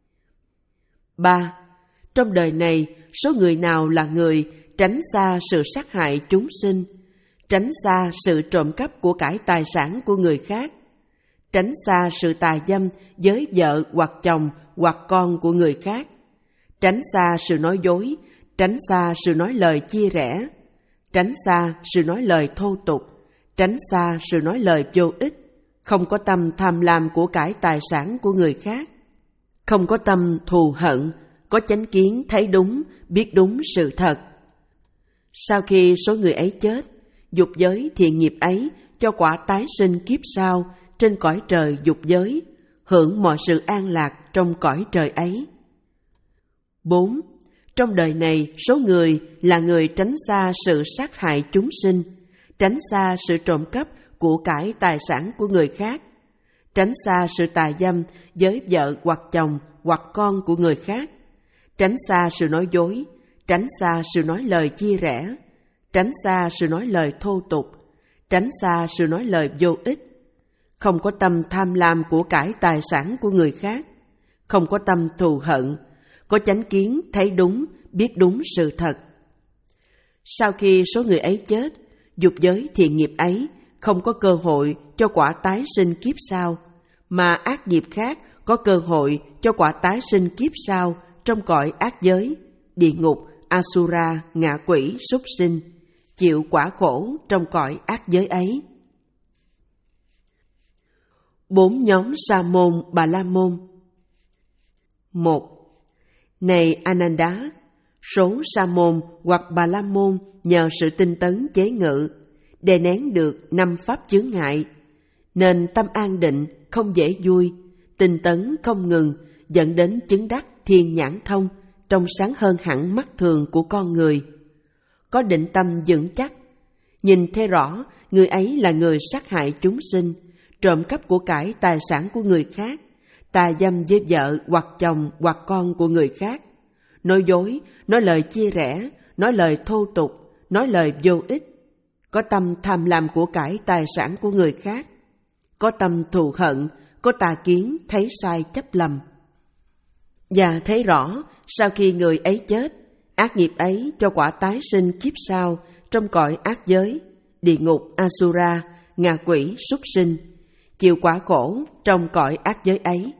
Ba. Trong đời này, số người nào là người tránh xa sự sát hại chúng sinh, tránh xa sự trộm cắp của cải tài sản của người khác, tránh xa sự tà dâm với vợ hoặc chồng hoặc con của người khác, tránh xa sự nói dối, tránh xa sự nói lời chia rẽ, tránh xa sự nói lời thô tục, tránh xa sự nói lời vô ích, không có tâm tham lam của cải tài sản của người khác, không có tâm thù hận, có chánh kiến thấy đúng, biết đúng sự thật. Sau khi số người ấy chết, dục giới thiện nghiệp ấy cho quả tái sinh kiếp sau trên cõi trời dục giới, hưởng mọi sự an lạc trong cõi trời ấy. Bốn. Trong đời này, số người là người tránh xa sự sát hại chúng sinh, tránh xa sự trộm cắp của cải tài sản của người khác, tránh xa sự tà dâm với vợ hoặc chồng hoặc con của người khác, tránh xa sự nói dối, tránh xa sự nói lời chia rẽ, tránh xa sự nói lời thô tục, tránh xa sự nói lời vô ích, không có tâm tham lam của cải tài sản của người khác, không có tâm thù hận, có chánh kiến thấy đúng, biết đúng sự thật. Sau khi số người ấy chết, dục giới thiện nghiệp ấy không có cơ hội cho quả tái sinh kiếp sau, mà ác nghiệp khác có cơ hội cho quả tái sinh kiếp sau trong cõi ác giới, địa ngục, Asura, ngạ quỷ, súc sinh, chịu quả khổ trong cõi ác giới ấy. Bốn nhóm sa môn bà la môn. Một. Này Ananda, số sa môn hoặc bà la môn nhờ sự tinh tấn chế ngự, đè nén được năm pháp chướng ngại, nên tâm an định không dễ vui, tinh tấn không ngừng, dẫn đến chứng đắc thiên nhãn thông, trong sáng hơn hẳn mắt thường của con người. Có định tâm vững chắc, nhìn thấy rõ người ấy là người sát hại chúng sinh, trộm cắp của cải tài sản của người khác, tà dâm với vợ hoặc chồng hoặc con của người khác, nói dối, nói lời chia rẽ, nói lời thô tục, nói lời vô ích, có tâm tham lam của cải tài sản của người khác, có tâm thù hận, có tà kiến thấy sai chấp lầm. Và thấy rõ, sau khi người ấy chết, ác nghiệp ấy cho quả tái sinh kiếp sau trong cõi ác giới, địa ngục, Asura, ngạ quỷ, súc sinh, chịu quả khổ trong cõi ác giới ấy.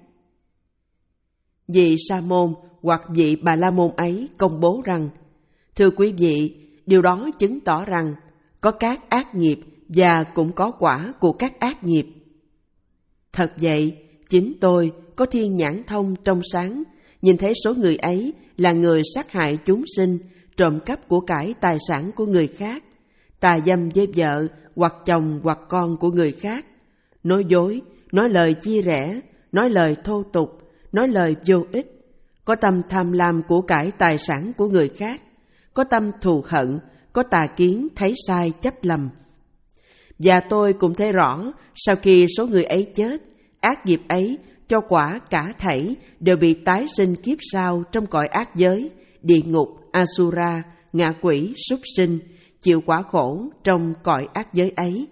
Vị sa môn hoặc vị bà la môn ấy công bố rằng: thưa quý vị, điều đó chứng tỏ rằng có các ác nghiệp và cũng có quả của các ác nghiệp. Thật vậy, chính tôi có thiên nhãn thông trong sáng, nhìn thấy số người ấy là người sát hại chúng sinh, trộm cắp của cải tài sản của người khác, tà dâm với vợ hoặc chồng hoặc con của người khác, nói dối, nói lời chia rẽ, nói lời thô tục, nói lời vô ích, có tâm tham lam của cải tài sản của người khác, có tâm thù hận, có tà kiến thấy sai chấp lầm. Và tôi cũng thấy rõ, sau khi số người ấy chết, ác nghiệp ấy cho quả cả thảy đều bị tái sinh kiếp sau trong cõi ác giới, địa ngục, Asura, ngạ quỷ, súc sinh, chịu quả khổ trong cõi ác giới ấy.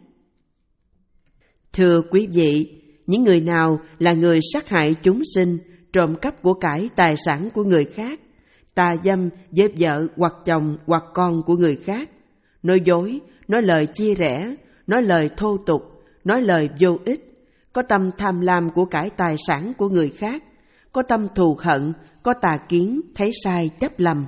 Thưa quý vị, những người nào là người sát hại chúng sinh, trộm cắp của cải tài sản của người khác, tà dâm với vợ hoặc chồng hoặc con của người khác, nói dối, nói lời chia rẽ, nói lời thô tục, nói lời vô ích, có tâm tham lam của cải tài sản của người khác, có tâm thù hận, có tà kiến, thấy sai chấp lầm.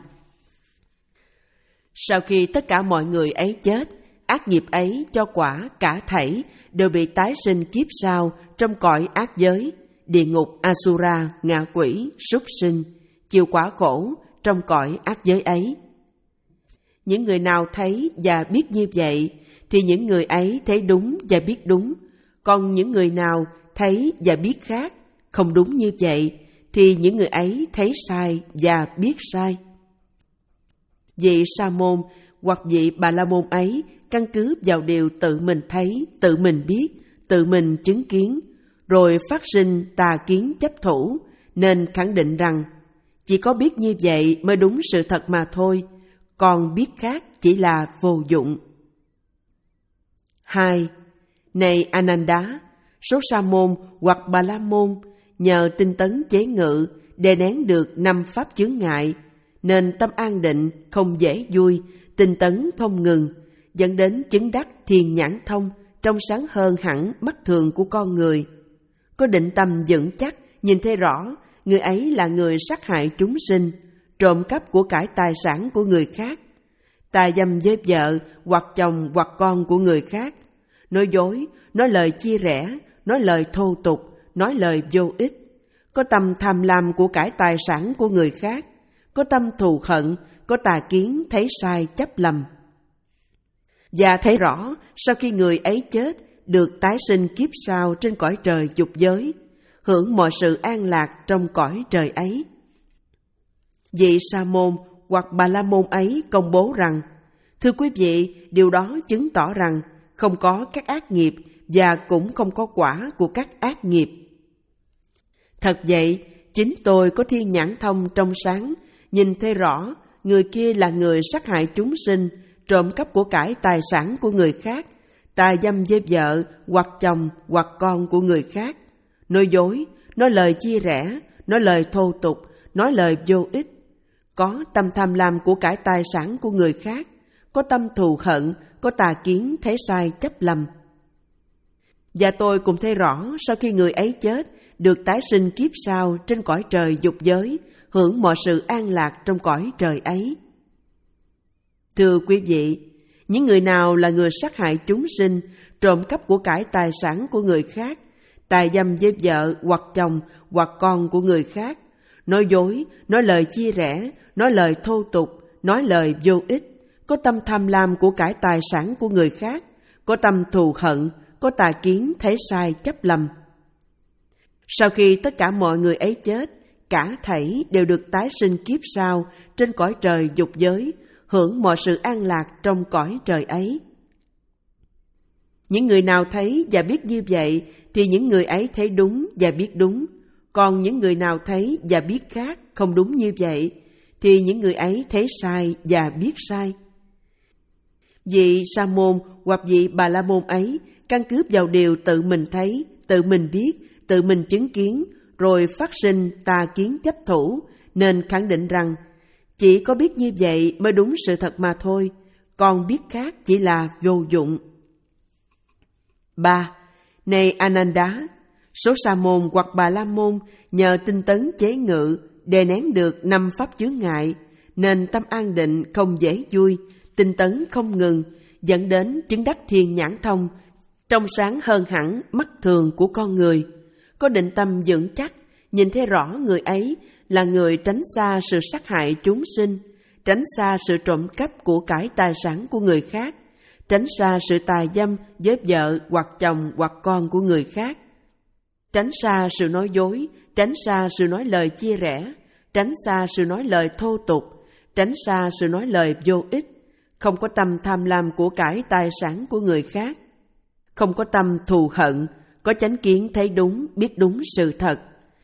Sau khi tất cả mọi người ấy chết, ác nghiệp ấy cho quả cả thảy đều bị tái sinh kiếp sau trong cõi ác giới, địa ngục, Asura, ngạ quỷ, súc sinh, chịu quả khổ trong cõi ác giới ấy. Những người nào thấy và biết như vậy, thì những người ấy thấy đúng và biết đúng. Còn những người nào thấy và biết khác, không đúng như vậy, thì những người ấy thấy sai và biết sai. Vị Sa môn hoặc vị Bà La môn ấy căn cứ vào điều tự mình thấy, tự mình biết, tự mình chứng kiến, rồi phát sinh tà kiến chấp thủ, nên khẳng định rằng chỉ có biết như vậy mới đúng sự thật mà thôi, còn biết khác chỉ là vô dụng. Hai. Này Ananda, số Sa môn hoặc Bà La môn nhờ tinh tấn chế ngự đè nén được năm pháp chướng ngại, nên tâm an định, không dễ vui, tinh tấn không ngừng, dẫn đến chứng đắc thiền nhãn thông, trong sáng hơn hẳn mắt thường của con người. Có định tâm vững chắc, nhìn thấy rõ, người ấy là người sát hại chúng sinh, trộm cắp của cải tài sản của người khác, tà dâm với vợ hoặc chồng hoặc con của người khác, nói dối, nói lời chia rẽ, nói lời thô tục, nói lời vô ích, có tâm tham lam của cải tài sản của người khác, có tâm thù hận, có tà kiến, thấy sai chấp lầm. Và thấy rõ, sau khi người ấy chết, được tái sinh kiếp sau trên cõi trời dục giới, hưởng mọi sự an lạc trong cõi trời ấy. Vị Sa môn hoặc Bà La môn ấy công bố rằng, thưa quý vị, điều đó chứng tỏ rằng không có các ác nghiệp và cũng không có quả của các ác nghiệp. Thật vậy, chính tôi có thiên nhãn thông trong sáng, nhìn thấy rõ người kia là người sát hại chúng sinh, trộm cắp của cải tài sản của người khác, tà dâm với vợ hoặc chồng hoặc con của người khác, nói dối, nói lời chia rẽ, nói lời thô tục, nói lời vô ích, có tâm tham lam của cải tài sản của người khác, có tâm thù hận, có tà kiến, thấy sai chấp lầm. Và tôi cũng thấy rõ, sau khi người ấy chết, được tái sinh kiếp sau trên cõi trời dục giới, hưởng mọi sự an lạc trong cõi trời ấy. Thưa quý vị, những người nào là người sát hại chúng sinh, trộm cắp của cải tài sản của người khác, tà dâm với vợ hoặc chồng hoặc con của người khác, nói dối, nói lời chia rẽ, nói lời thô tục, nói lời vô ích, có tâm tham lam của cải tài sản của người khác, có tâm thù hận, có tà kiến, thấy sai chấp lầm. Sau khi tất cả mọi người ấy chết, cả thảy đều được tái sinh kiếp sau trên cõi trời dục giới, hưởng mọi sự an lạc trong cõi trời ấy. Những người nào thấy và biết như vậy, thì những người ấy thấy đúng và biết đúng. Còn những người nào thấy và biết khác, không đúng như vậy, thì những người ấy thấy sai và biết sai. Vị Sa môn hoặc vị Bà La môn ấy căn cứ vào điều tự mình thấy, tự mình biết, tự mình chứng kiến, rồi phát sinh tà kiến chấp thủ, nên khẳng định rằng chỉ có biết như vậy mới đúng sự thật mà thôi, còn biết khác chỉ là vô dụng. Ba. Này Ananda, số Sa môn hoặc Bà La môn nhờ tinh tấn chế ngự đè nén được năm pháp chướng ngại, nên tâm an định không dễ vui, tinh tấn không ngừng, dẫn đến chứng đắc thiền nhãn thông, trong sáng hơn hẳn mắt thường của con người. Có định tâm vững chắc, nhìn thấy rõ người ấy là người tránh xa sự sát hại chúng sinh, tránh xa sự trộm cắp của cải tài sản của người khác, tránh xa sự tà dâm với vợ hoặc chồng hoặc con của người khác, tránh xa sự nói dối, tránh xa sự nói lời chia rẽ, tránh xa sự nói lời thô tục, tránh xa sự nói lời vô ích, không có tâm tham lam của cải tài sản của người khác. không có tâm thù hận, có chánh kiến thấy đúng, biết đúng sự thật.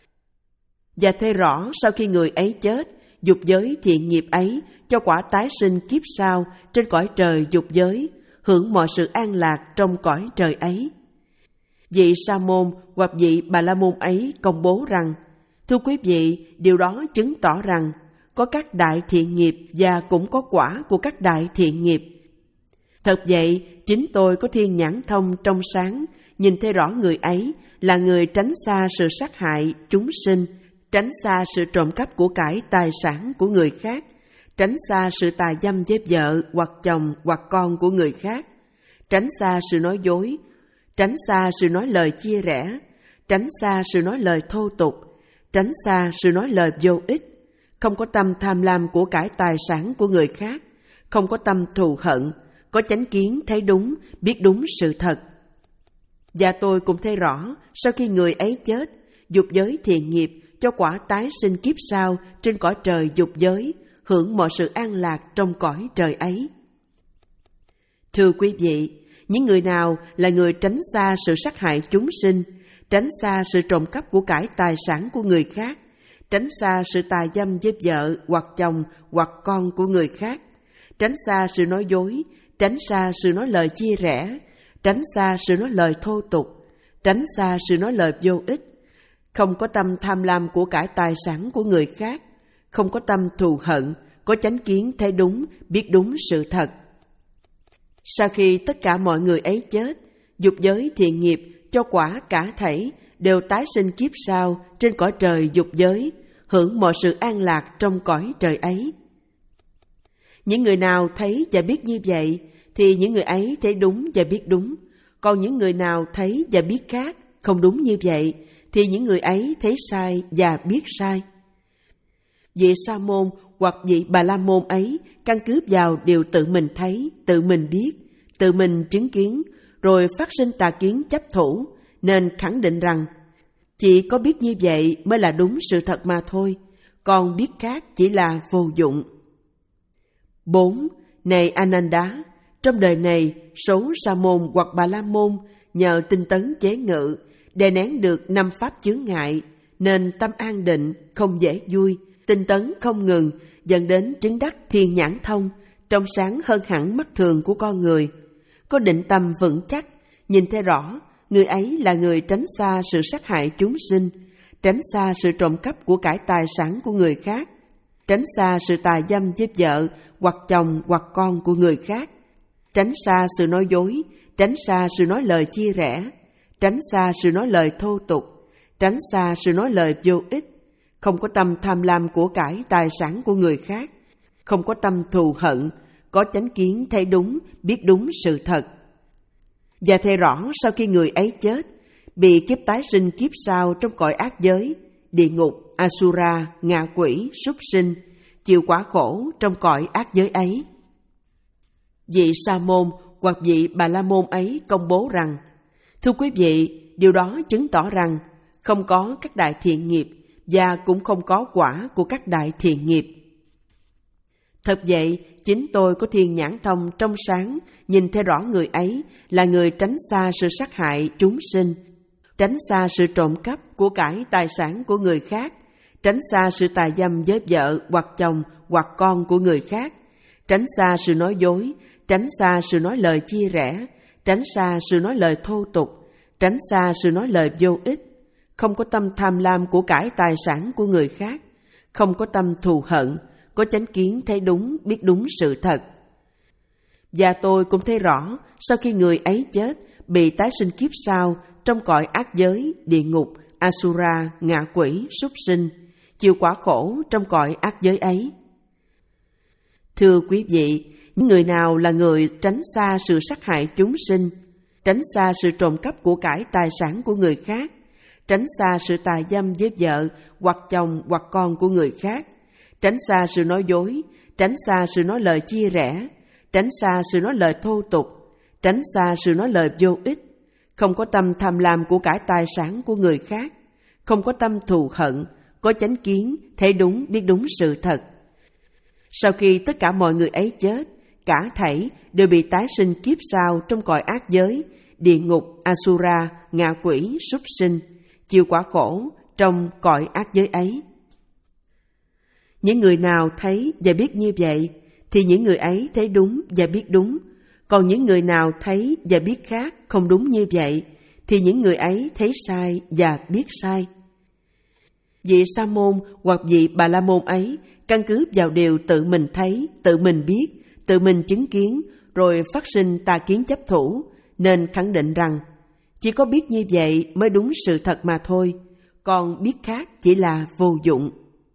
Và thấy rõ sau khi người ấy chết, dục giới thiện nghiệp ấy cho quả tái sinh kiếp sau trên cõi trời dục giới, hưởng mọi sự an lạc trong cõi trời ấy. Vị Sa môn hoặc vị Bà La môn ấy công bố rằng: thưa quý vị, điều đó chứng tỏ rằng có các đại thiện nghiệp và cũng có quả của các đại thiện nghiệp. Thật vậy, chính tôi có thiên nhãn thông trong sáng, nhìn thấy rõ người ấy là người tránh xa sự sát hại chúng sinh, tránh xa sự trộm cắp của cải tài sản của người khác, tránh xa sự tà dâm với vợ hoặc chồng hoặc con của người khác, tránh xa sự nói dối, tránh xa sự nói lời chia rẽ, tránh xa sự nói lời thô tục, tránh xa sự nói lời vô ích, không có tâm tham lam của cải tài sản của người khác, không có tâm thù hận, có chánh kiến thấy đúng, biết đúng sự thật. Và tôi cũng thấy rõ, sau khi người ấy chết, dục giới thiện nghiệp cho quả tái sinh kiếp sau trên cõi trời dục giới, hưởng mọi sự an lạc trong cõi trời ấy. Thưa quý vị, những người nào là người tránh xa sự sát hại chúng sinh, tránh xa sự trộm cắp của cải tài sản của người khác, tránh xa sự tà dâm với vợ hoặc chồng hoặc con của người khác, tránh xa sự nói dối, tránh xa sự nói lời chia rẽ, tránh xa sự nói lời thô tục, tránh xa sự nói lời vô ích, không có tâm tham lam của cải tài sản của người khác, không có tâm thù hận, có chánh kiến thấy đúng, biết đúng sự thật. Sau khi tất cả mọi người ấy chết, dục giới thiện nghiệp cho quả cả thảy đều tái sinh kiếp sau trên cõi trời dục giới, hưởng mọi sự an lạc trong cõi trời ấy. Những người nào thấy và biết như vậy, thì những người ấy thấy đúng và biết đúng. Còn những người nào thấy và biết khác, không đúng như vậy, thì những người ấy thấy sai và biết sai. Vị Sa môn hoặc vị Bà La môn ấy căn cứ vào điều tự mình thấy, tự mình biết, tự mình chứng kiến, rồi phát sinh tà kiến chấp thủ, nên khẳng định rằng chỉ có biết như vậy mới là đúng sự thật mà thôi, còn biết khác chỉ là vô dụng. Bốn. Này Ananda, trong đời này, số Sa môn hoặc Bà La môn nhờ tinh tấn chế ngự, đè nén được năm pháp chướng ngại, nên tâm an định, không dễ vui, tinh tấn không ngừng, dẫn đến chứng đắc thiên nhãn thông, trong sáng hơn hẳn mắt thường của con người. Có định tâm vững chắc, nhìn thấy rõ, người ấy là người tránh xa sự sát hại chúng sinh, tránh xa sự trộm cắp của cải tài sản của người khác, tránh xa sự tà dâm với vợ hoặc chồng hoặc con của người khác, tránh xa sự nói dối, tránh xa sự nói lời chia rẽ, tránh xa sự nói lời thô tục, tránh xa sự nói lời vô ích, không có tâm tham lam của cải tài sản của người khác, không có tâm thù hận, có chánh kiến thấy đúng, biết đúng sự thật. Và thấy rõ sau khi người ấy chết, bị kiếp tái sinh kiếp sau trong cõi ác giới, địa ngục, Asura, ngạ quỷ, súc sinh, chịu quả khổ trong cõi ác giới ấy. Vị Sa môn hoặc vị Bà La môn ấy công bố rằng: thưa quý vị, điều đó chứng tỏ rằng không có các đại thiện nghiệp và cũng không có quả của các đại thiện nghiệp. Thật vậy, chính tôi có thiên nhãn thông trong sáng, nhìn thấy rõ người ấy là người tránh xa sự sát hại chúng sinh, tránh xa sự trộm cắp của cải tài sản của người khác, tránh xa sự tà dâm với vợ hoặc chồng hoặc con của người khác, tránh xa sự nói dối, tránh xa sự nói lời chia rẽ, tránh xa sự nói lời thô tục, tránh xa sự nói lời vô ích, không có tâm tham lam của cải tài sản của người khác, không có tâm thù hận, có chánh kiến thấy đúng, biết đúng sự thật. Và tôi cũng thấy rõ, sau khi người ấy chết, bị tái sinh kiếp sau trong cõi ác giới, địa ngục, Asura, ngạ quỷ, súc sinh, chịu quả khổ trong cõi ác giới ấy. Thưa quý vị, những người nào là người tránh xa sự sát hại chúng sinh, tránh xa sự trộm cắp của cải tài sản của người khác, tránh xa sự tà dâm với vợ hoặc chồng hoặc con của người khác, tránh xa sự nói dối, tránh xa sự nói lời chia rẽ, tránh xa sự nói lời thô tục, tránh xa sự nói lời vô ích, không có tâm tham lam của cải tài sản của người khác, không có tâm thù hận, có chánh kiến, thấy đúng, biết đúng sự thật. Sau khi tất cả mọi người ấy chết, cả thảy đều bị tái sinh kiếp sau trong cõi ác giới, địa ngục, Asura, ngạ quỷ, súc sinh, chịu quả khổ trong cõi ác giới ấy. Những người nào thấy và biết như vậy, thì những người ấy thấy đúng và biết đúng. Còn những người nào thấy và biết khác không đúng như vậy, thì những người ấy thấy sai và biết sai. Vị Sa môn hoặc vị Bà La môn ấy căn cứ vào điều tự mình thấy, tự mình biết, tự mình chứng kiến, rồi phát sinh tà kiến chấp thủ, nên khẳng định rằng chỉ có biết như vậy mới đúng sự thật mà thôi, còn biết khác chỉ là vô dụng.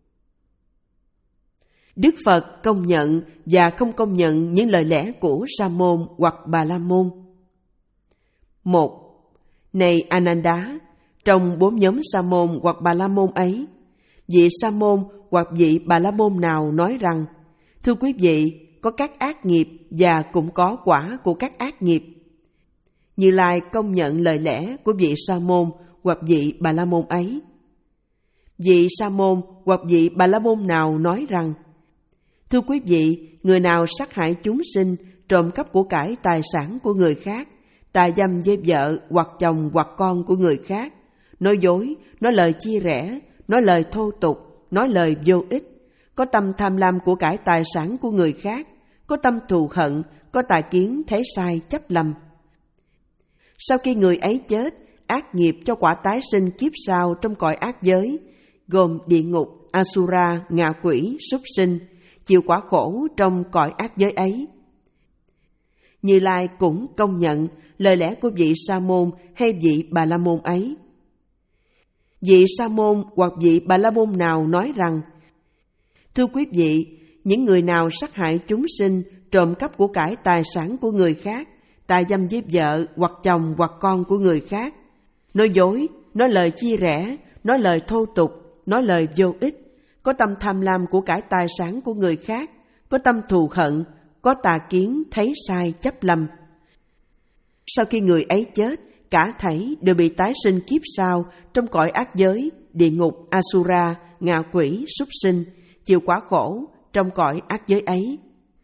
Đức Phật công nhận và không công nhận những lời lẽ của Sa môn hoặc Bà La môn. Một. Này Ananda, trong bốn nhóm Sa môn hoặc Bà La môn ấy, vị Sa môn hoặc vị Bà La môn nào nói rằng: thưa quý vị, có các ác nghiệp và cũng có quả của các ác nghiệp. Như Lai công nhận lời lẽ của vị Sa môn hoặc vị Bà La môn ấy. Vị Sa môn hoặc vị Bà La môn nào nói rằng: thưa quý vị, người nào sát hại chúng sinh, trộm cắp của cải tài sản của người khác, tà dâm với vợ hoặc chồng hoặc con của người khác, nói dối, nói lời chia rẽ, nói lời thô tục, nói lời vô ích, có tâm tham lam của cải tài sản của người khác, có tâm thù hận, có tà kiến thấy sai chấp lầm. Sau khi người ấy chết, ác nghiệp cho quả tái sinh kiếp sau trong cõi ác giới, gồm địa ngục, Asura, ngạ quỷ, súc sinh, chịu quả khổ trong cõi ác giới ấy. Như Lai cũng công nhận lời lẽ của vị Sa môn hay vị Bà La môn ấy. Vị Sa môn hoặc vị Bà La môn nào nói rằng: thưa quý vị, những người nào sát hại chúng sinh, trộm cắp của cải tài sản của người khác, tà dâm với vợ hoặc chồng hoặc con của người khác, nói dối, nói lời chia rẽ, nói lời thô tục, nói lời vô ích, có tâm tham lam của cải tài sản của người khác, có tâm thù hận, có tà kiến thấy sai chấp lầm. Sau khi người ấy chết, cả thảy đều bị tái sinh kiếp sau trong cõi ác giới, địa ngục, Asura, ngạ quỷ, súc sinh, chịu quả khổ trong cõi ác giới ấy.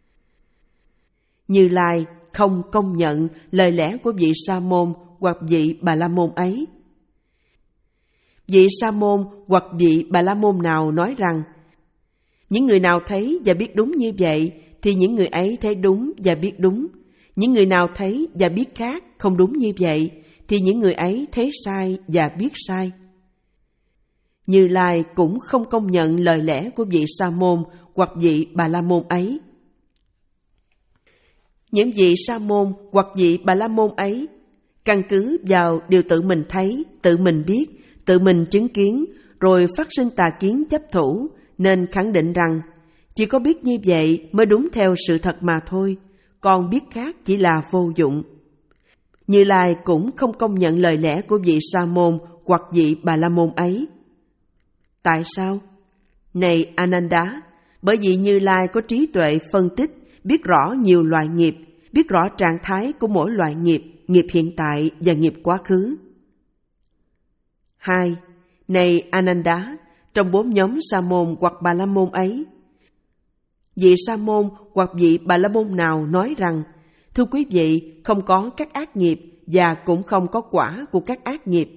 Như Lai không công nhận lời lẽ của vị Sa môn hoặc vị Bà La môn ấy. Vị Sa môn hoặc vị Bà La môn nào nói rằng: những người nào thấy và biết đúng như vậy, thì những người ấy thấy đúng và biết đúng. Những người nào thấy và biết khác không đúng như vậy, thì những người ấy thấy sai và biết sai. Như Lai cũng không công nhận lời lẽ của vị Sa môn hoặc vị Bà La môn ấy. Những vị Sa môn hoặc vị Bà La môn ấy căn cứ vào điều tự mình thấy, tự mình biết, tự mình chứng kiến, rồi phát sinh tà kiến chấp thủ, nên khẳng định rằng chỉ có biết như vậy mới đúng theo sự thật mà thôi, còn biết khác chỉ là vô dụng. Như Lai cũng không công nhận lời lẽ của vị Sa môn hoặc vị Bà La môn ấy. Tại sao? Này Ananda, bởi vì Như Lai có trí tuệ phân tích, biết rõ nhiều loại nghiệp, biết rõ trạng thái của mỗi loại nghiệp, nghiệp hiện tại và nghiệp quá khứ. Hai. Này Ananda, trong bốn nhóm Sa môn hoặc Bà La môn ấy, vị Sa môn hoặc vị Bà La môn nào nói rằng: thưa quý vị, không có các ác nghiệp và cũng không có quả của các ác nghiệp.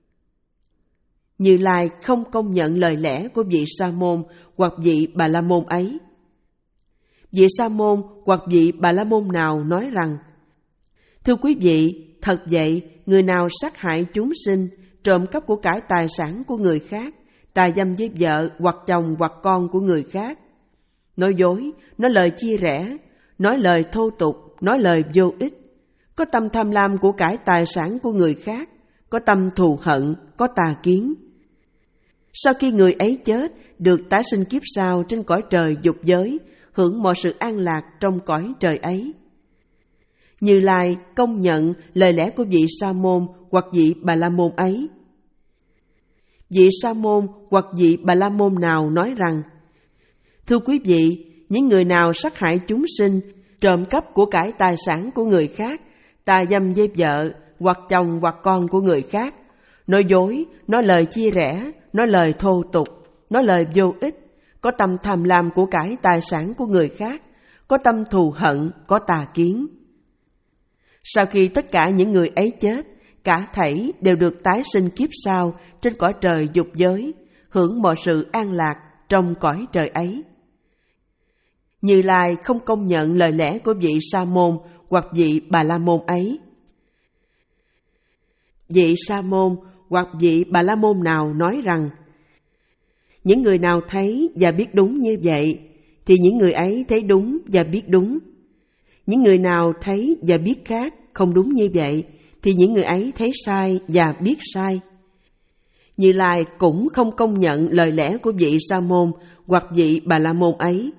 Như Lai không công nhận lời lẽ của vị Sa môn hoặc vị Bà La môn ấy. Vị Sa môn hoặc vị Bà La môn nào nói rằng: thưa quý vị, thật vậy, người nào sát hại chúng sinh, trộm cắp của cải tài sản của người khác, tà dâm với vợ hoặc chồng hoặc con của người khác, nói dối, nói lời chia rẽ, nói lời thô tục, nói lời vô ích, có tâm tham lam của cải tài sản của người khác, có tâm thù hận, có tà kiến. Sau khi người ấy chết, được tái sinh kiếp sau trên cõi trời dục giới, hưởng mọi sự an lạc trong cõi trời ấy. Như Lai công nhận lời lẽ của vị Sa môn hoặc vị Bà La môn ấy. Vị Sa môn hoặc vị Bà La môn nào nói rằng: thưa quý vị, những người nào sát hại chúng sinh, trộm cắp của cải tài sản của người khác, tà dâm với vợ hoặc chồng hoặc con của người khác, nói dối, nói lời chia rẽ, nói lời thô tục, nói lời vô ích, có tâm tham lam của cải tài sản của người khác, có tâm thù hận, có tà kiến. Sau khi tất cả những người ấy chết, cả thảy đều được tái sinh kiếp sau trên cõi trời dục giới, hưởng mọi sự an lạc trong cõi trời ấy. Như Lai không công nhận lời lẽ của vị Sa môn hoặc vị Bà La môn ấy. Vị Sa môn hoặc vị Bà La môn nào nói rằng, những người nào thấy và biết đúng như vậy, thì những người ấy thấy đúng và biết đúng. Những người nào thấy và biết khác không đúng như vậy, thì những người ấy thấy sai và biết sai. Như Lai cũng không công nhận lời lẽ của vị Sa môn hoặc vị Bà La môn ấy.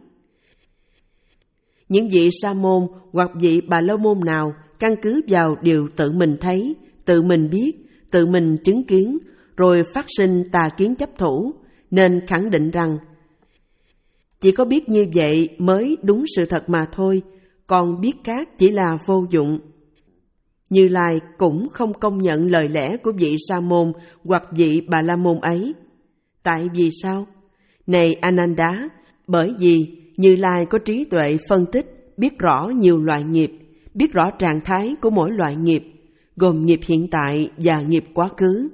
Những vị Sa môn hoặc vị Bà La môn nào căn cứ vào điều tự mình thấy, tự mình biết, tự mình chứng kiến, rồi phát sinh tà kiến chấp thủ, nên khẳng định rằng chỉ có biết như vậy mới đúng sự thật mà thôi, còn biết khác chỉ là vô dụng. Như Lai cũng không công nhận lời lẽ của vị Sa môn hoặc vị Bà La môn ấy. Tại vì sao? Này Ananda, bởi vì Như Lai có trí tuệ phân tích, biết rõ nhiều loại nghiệp, biết rõ trạng thái của mỗi loại nghiệp, gồm nghiệp hiện tại và nghiệp quá khứ.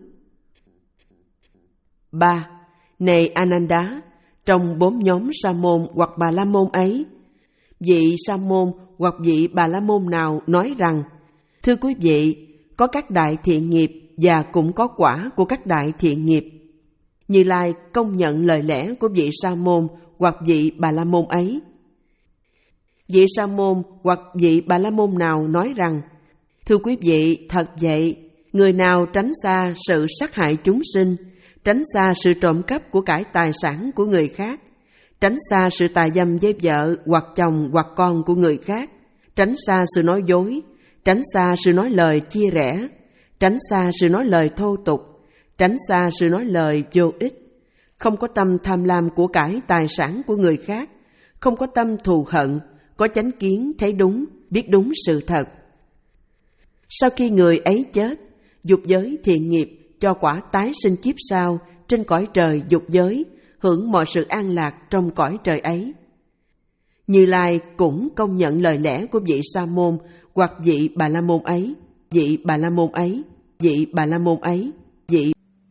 ba. Này Ananda, trong bốn nhóm Sa môn hoặc Bà La môn ấy, vị Sa môn hoặc vị Bà La môn nào nói rằng, thưa quý vị, có các đại thiện nghiệp và cũng có quả của các đại thiện nghiệp. Như Lai công nhận lời lẽ của vị Sa môn hoặc vị Bà La môn ấy. Vị Sa môn hoặc vị Bà La môn nào nói rằng, thưa quý vị, thật vậy, người nào tránh xa sự sát hại chúng sinh, tránh xa sự trộm cắp của cải tài sản của người khác, tránh xa sự tà dâm với vợ hoặc chồng hoặc con của người khác, tránh xa sự nói dối, tránh xa sự nói lời chia rẽ, tránh xa sự nói lời thô tục, tránh xa sự nói lời vô ích, không có tâm tham lam của cải tài sản của người khác, không có tâm thù hận, có chánh kiến thấy đúng, biết đúng sự thật. Sau khi người ấy chết, dục giới thiện nghiệp cho quả tái sinh kiếp sau trên cõi trời dục giới, hưởng mọi sự an lạc trong cõi trời ấy. Như Lai cũng công nhận lời lẽ của vị Sa môn hoặc vị Bà La môn ấy, vị Bà La môn ấy, vị Bà La môn ấy, vị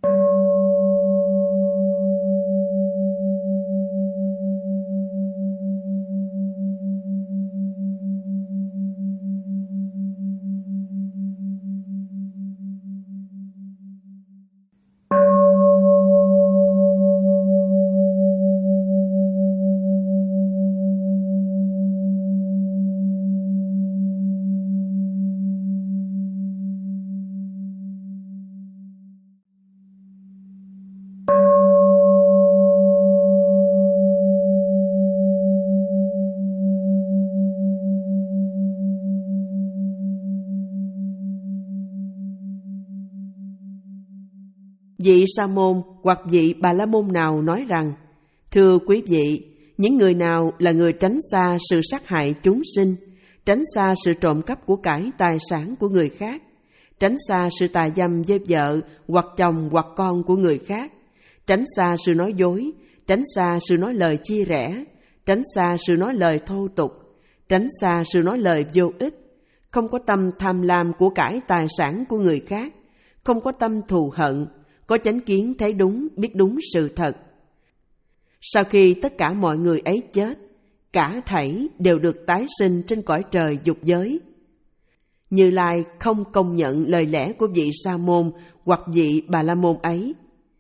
vị Sa môn hoặc vị Bà La môn nào nói rằng, thưa quý vị, những người nào là người tránh xa sự sát hại chúng sinh, tránh xa sự trộm cắp của cải tài sản của người khác, tránh xa sự tà dâm với vợ hoặc chồng hoặc con của người khác, tránh xa sự nói dối, tránh xa sự nói lời chia rẽ, tránh xa sự nói lời thô tục, tránh xa sự nói lời vô ích, không có tâm tham lam của cải tài sản của người khác, không có tâm thù hận, có chánh kiến thấy đúng, biết đúng sự thật. Sau khi tất cả mọi người ấy chết, cả thảy đều được tái sinh trên cõi trời dục giới. Như Lai không công nhận lời lẽ của vị Sa môn hoặc vị Bà La môn ấy.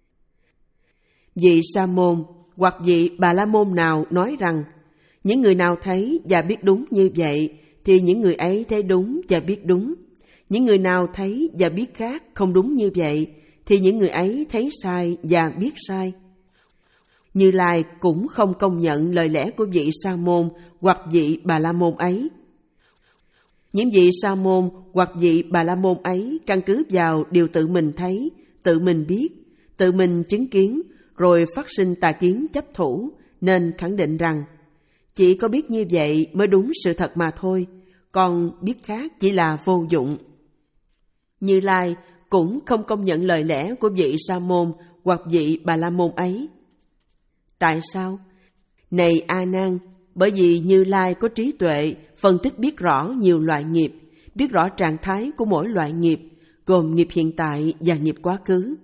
Vị Sa môn hoặc vị Bà La môn nào nói rằng, những người nào thấy và biết đúng như vậy, thì những người ấy thấy đúng và biết đúng. Những người nào thấy và biết khác không đúng như vậy, thì những người ấy thấy sai và biết sai. Như Lai cũng không công nhận lời lẽ của vị Sa môn hoặc vị Bà La môn ấy. Những vị Sa môn hoặc vị Bà La môn ấy căn cứ vào điều tự mình thấy, tự mình biết, tự mình chứng kiến, rồi phát sinh tà kiến chấp thủ, nên khẳng định rằng chỉ có biết như vậy mới đúng sự thật mà thôi, còn biết khác chỉ là vô dụng. Như Lai cũng không công nhận lời lẽ của vị Sa môn hoặc vị Bà La môn ấy. Tại sao? Này A Nan, bởi vì Như Lai có trí tuệ, phân tích biết rõ nhiều loại nghiệp, biết rõ trạng thái của mỗi loại nghiệp, gồm nghiệp hiện tại và nghiệp quá khứ.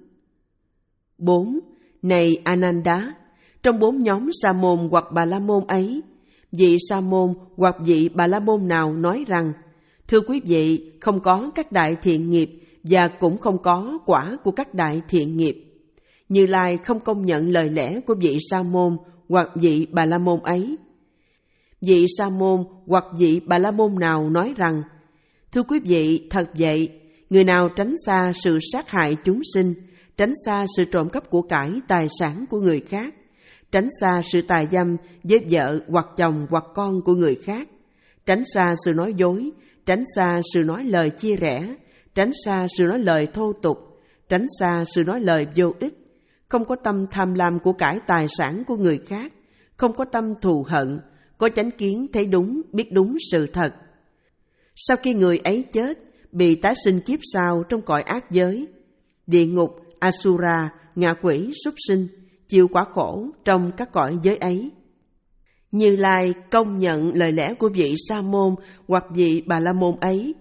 bốn. Này Ananda, trong bốn nhóm sa môn hoặc bà la môn ấy, vị sa môn hoặc vị bà la môn nào nói rằng: thưa quý vị, không có các đại thiện nghiệp và cũng không có quả của các đại thiện nghiệp. Như Lai không công nhận lời lẽ của vị sa môn hoặc vị bà la môn ấy. Vị sa môn hoặc vị bà la môn nào nói rằng: thưa quý vị, thật vậy, người nào tránh xa sự sát hại chúng sinh, tránh xa sự trộm cắp của cải tài sản của người khác, tránh xa sự tà dâm với vợ hoặc chồng hoặc con của người khác, tránh xa sự nói dối, tránh xa sự nói lời chia rẽ, tránh xa sự nói lời thô tục, tránh xa sự nói lời vô ích, không có tâm tham lam của cải tài sản của người khác, không có tâm thù hận, có chánh kiến thấy đúng, biết đúng sự thật. Sau khi người ấy chết, bị tái sinh kiếp sau trong cõi ác giới, địa ngục, Asura, ngạ quỷ, súc sinh, chịu quả khổ trong các cõi giới ấy. Như Lai công nhận lời lẽ của vị sa môn hoặc vị bà la môn ấy.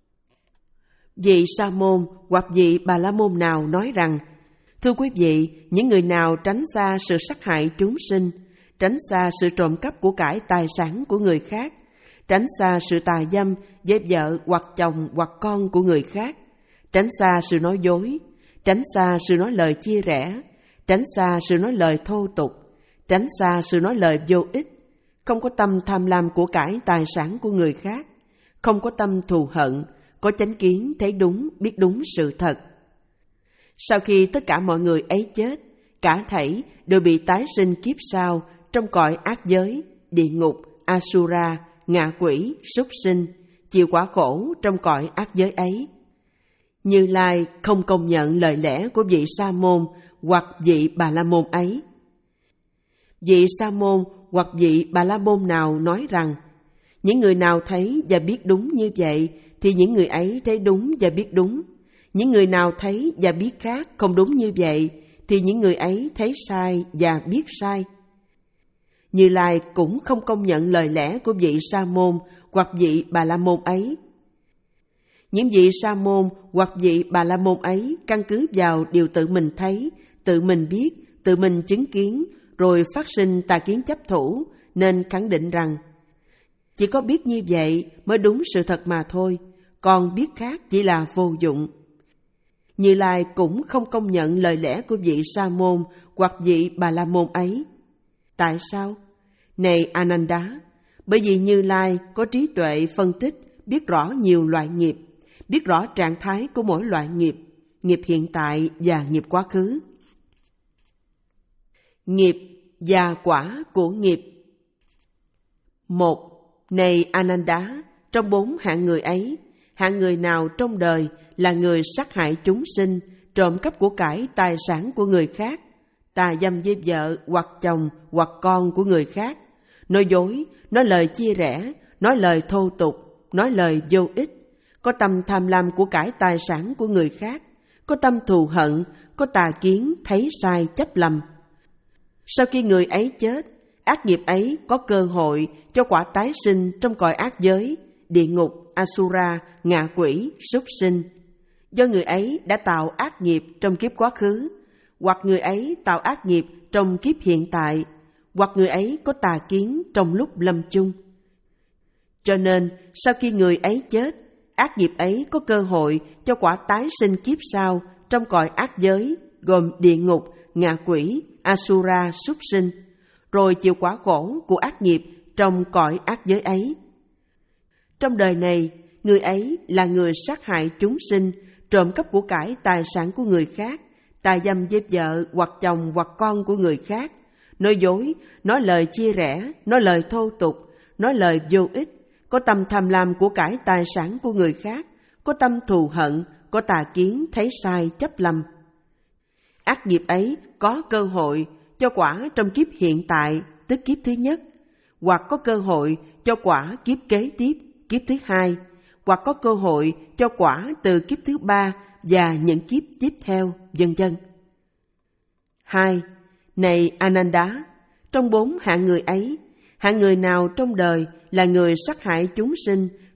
Vị sa môn hoặc vị bà la môn nào nói rằng: thưa quý vị, những người nào tránh xa sự sát hại chúng sinh, tránh xa sự trộm cắp của cải tài sản của người khác, tránh xa sự tà dâm với vợ hoặc chồng hoặc con của người khác, tránh xa sự nói dối, tránh xa sự nói lời chia rẽ, tránh xa sự nói lời thô tục, tránh xa sự nói lời vô ích, không có tâm tham lam của cải tài sản của người khác, không có tâm thù hận, có chánh kiến thấy đúng, biết đúng sự thật. Sau khi tất cả mọi người ấy chết, cả thảy đều bị tái sinh kiếp sau trong cõi ác giới, địa ngục, Asura, ngạ quỷ, súc sinh, chịu quả khổ trong cõi ác giới ấy. Như Lai không công nhận lời lẽ của vị sa môn hoặc vị bà la môn ấy. Vị sa môn hoặc vị bà la môn nào nói rằng: những người nào thấy và biết đúng như vậy thì những người ấy thấy đúng và biết đúng. Những người nào thấy và biết khác không đúng như vậy thì những người ấy thấy sai và biết sai. Như Lai cũng không công nhận lời lẽ của vị sa môn hoặc vị bà la môn ấy. Những vị sa môn hoặc vị bà la môn ấy căn cứ vào điều tự mình thấy, tự mình biết, tự mình chứng kiến, rồi phát sinh tà kiến chấp thủ, nên khẳng định rằng chỉ có biết như vậy mới đúng sự thật mà thôi, còn biết khác chỉ là vô dụng. Như Lai cũng không công nhận lời lẽ của vị sa môn hoặc vị bà la môn ấy. Tại sao? Này Ananda, bởi vì Như Lai có trí tuệ phân tích, biết rõ nhiều loại nghiệp, biết rõ trạng thái của mỗi loại nghiệp, nghiệp hiện tại và nghiệp quá khứ. Nghiệp và quả của nghiệp. Một. Này Ananda, trong bốn hạng người ấy, hạng người nào trong đời là người sát hại chúng sinh, trộm cắp của cải tài sản của người khác, tà dâm với vợ hoặc chồng hoặc con của người khác, nói dối, nói lời chia rẽ, nói lời thô tục, nói lời vô ích, có tâm tham lam của cải tài sản của người khác, có tâm thù hận, có tà kiến thấy sai chấp lầm. Sau khi người ấy chết, ác nghiệp ấy có cơ hội cho quả tái sinh trong cõi ác giới, địa ngục, Asura, ngạ quỷ, súc sinh. Do người ấy đã tạo ác nghiệp trong kiếp quá khứ, hoặc người ấy tạo ác nghiệp trong kiếp hiện tại, hoặc người ấy có tà kiến trong lúc lâm chung. Cho nên, sau khi người ấy chết, ác nghiệp ấy có cơ hội cho quả tái sinh kiếp sau trong cõi ác giới, gồm địa ngục, ngạ quỷ, Asura, súc sinh, rồi chịu quả khổ của ác nghiệp trong cõi ác giới ấy. Trong đời này, người ấy là người sát hại chúng sinh, trộm cắp của cải tài sản của người khác, tà dâm với vợ hoặc chồng hoặc con của người khác, nói dối, nói lời chia rẽ, nói lời thô tục, nói lời vô ích, có tâm tham lam của cải tài sản của người khác, có tâm thù hận, có tà kiến thấy sai chấp lầm. Ác nghiệp ấy có cơ hội cho quả trong kiếp hiện tại, tức kiếp thứ nhất, hoặc có cơ hội cho quả kiếp kế tiếp, kiếp thứ hai, hoặc có cơ hội cho quả từ kiếp thứ ba và những kiếp tiếp theo, vân vân. Hai. Này Ananda, trong bốn hạng người ấy, hạng người nào trong đời là người sát hại chúng sinh,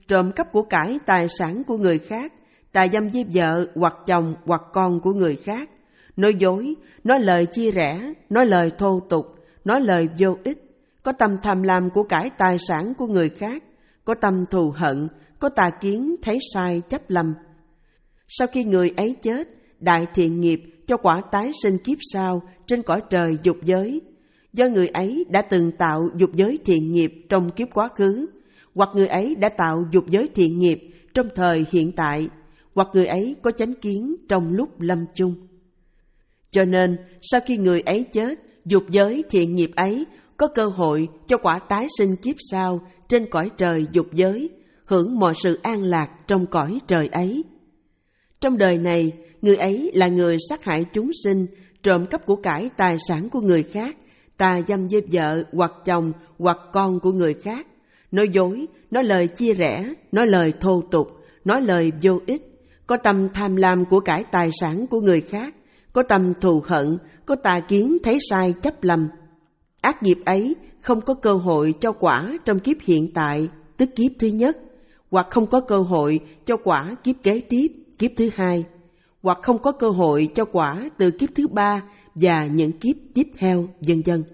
trộm cắp của cải tài sản của người khác, tà dâm với vợ hoặc chồng hoặc con của người khác, nói dối, nói lời chia rẽ, nói lời thô tục, nói lời vô ích, có tâm tham lam của cải tài sản của người khác, có tâm thù hận, có tà kiến thấy sai chấp lầm. Sau khi người ấy chết, đại thiện nghiệp cho quả tái sinh kiếp sau trên cõi trời dục giới. Do người ấy đã từng tạo dục giới thiện nghiệp trong kiếp quá khứ, hoặc người ấy đã tạo dục giới thiện nghiệp trong thời hiện tại, hoặc người ấy có chánh kiến trong lúc lâm chung. Cho nên, sau khi người ấy chết, dục giới thiện nghiệp ấy có cơ hội cho quả tái sinh kiếp sau trên cõi trời dục giới, hưởng mọi sự an lạc trong cõi trời ấy. Trong đời này, người ấy là người sát hại chúng sinh, trộm cắp của cải tài sản của người khác, tà dâm với vợ hoặc chồng hoặc con của người khác, nói dối, nói lời chia rẽ, nói lời thô tục, nói lời vô ích, có tâm tham lam của cải tài sản của người khác, có tâm thù hận, có tà kiến thấy sai chấp lầm. Ác nghiệp ấy không có cơ hội cho quả trong kiếp hiện tại, tức kiếp thứ nhất, hoặc không có cơ hội cho quả kiếp kế tiếp, kiếp thứ hai, hoặc không có cơ hội cho quả từ kiếp thứ ba và những kiếp tiếp theo, vân vân.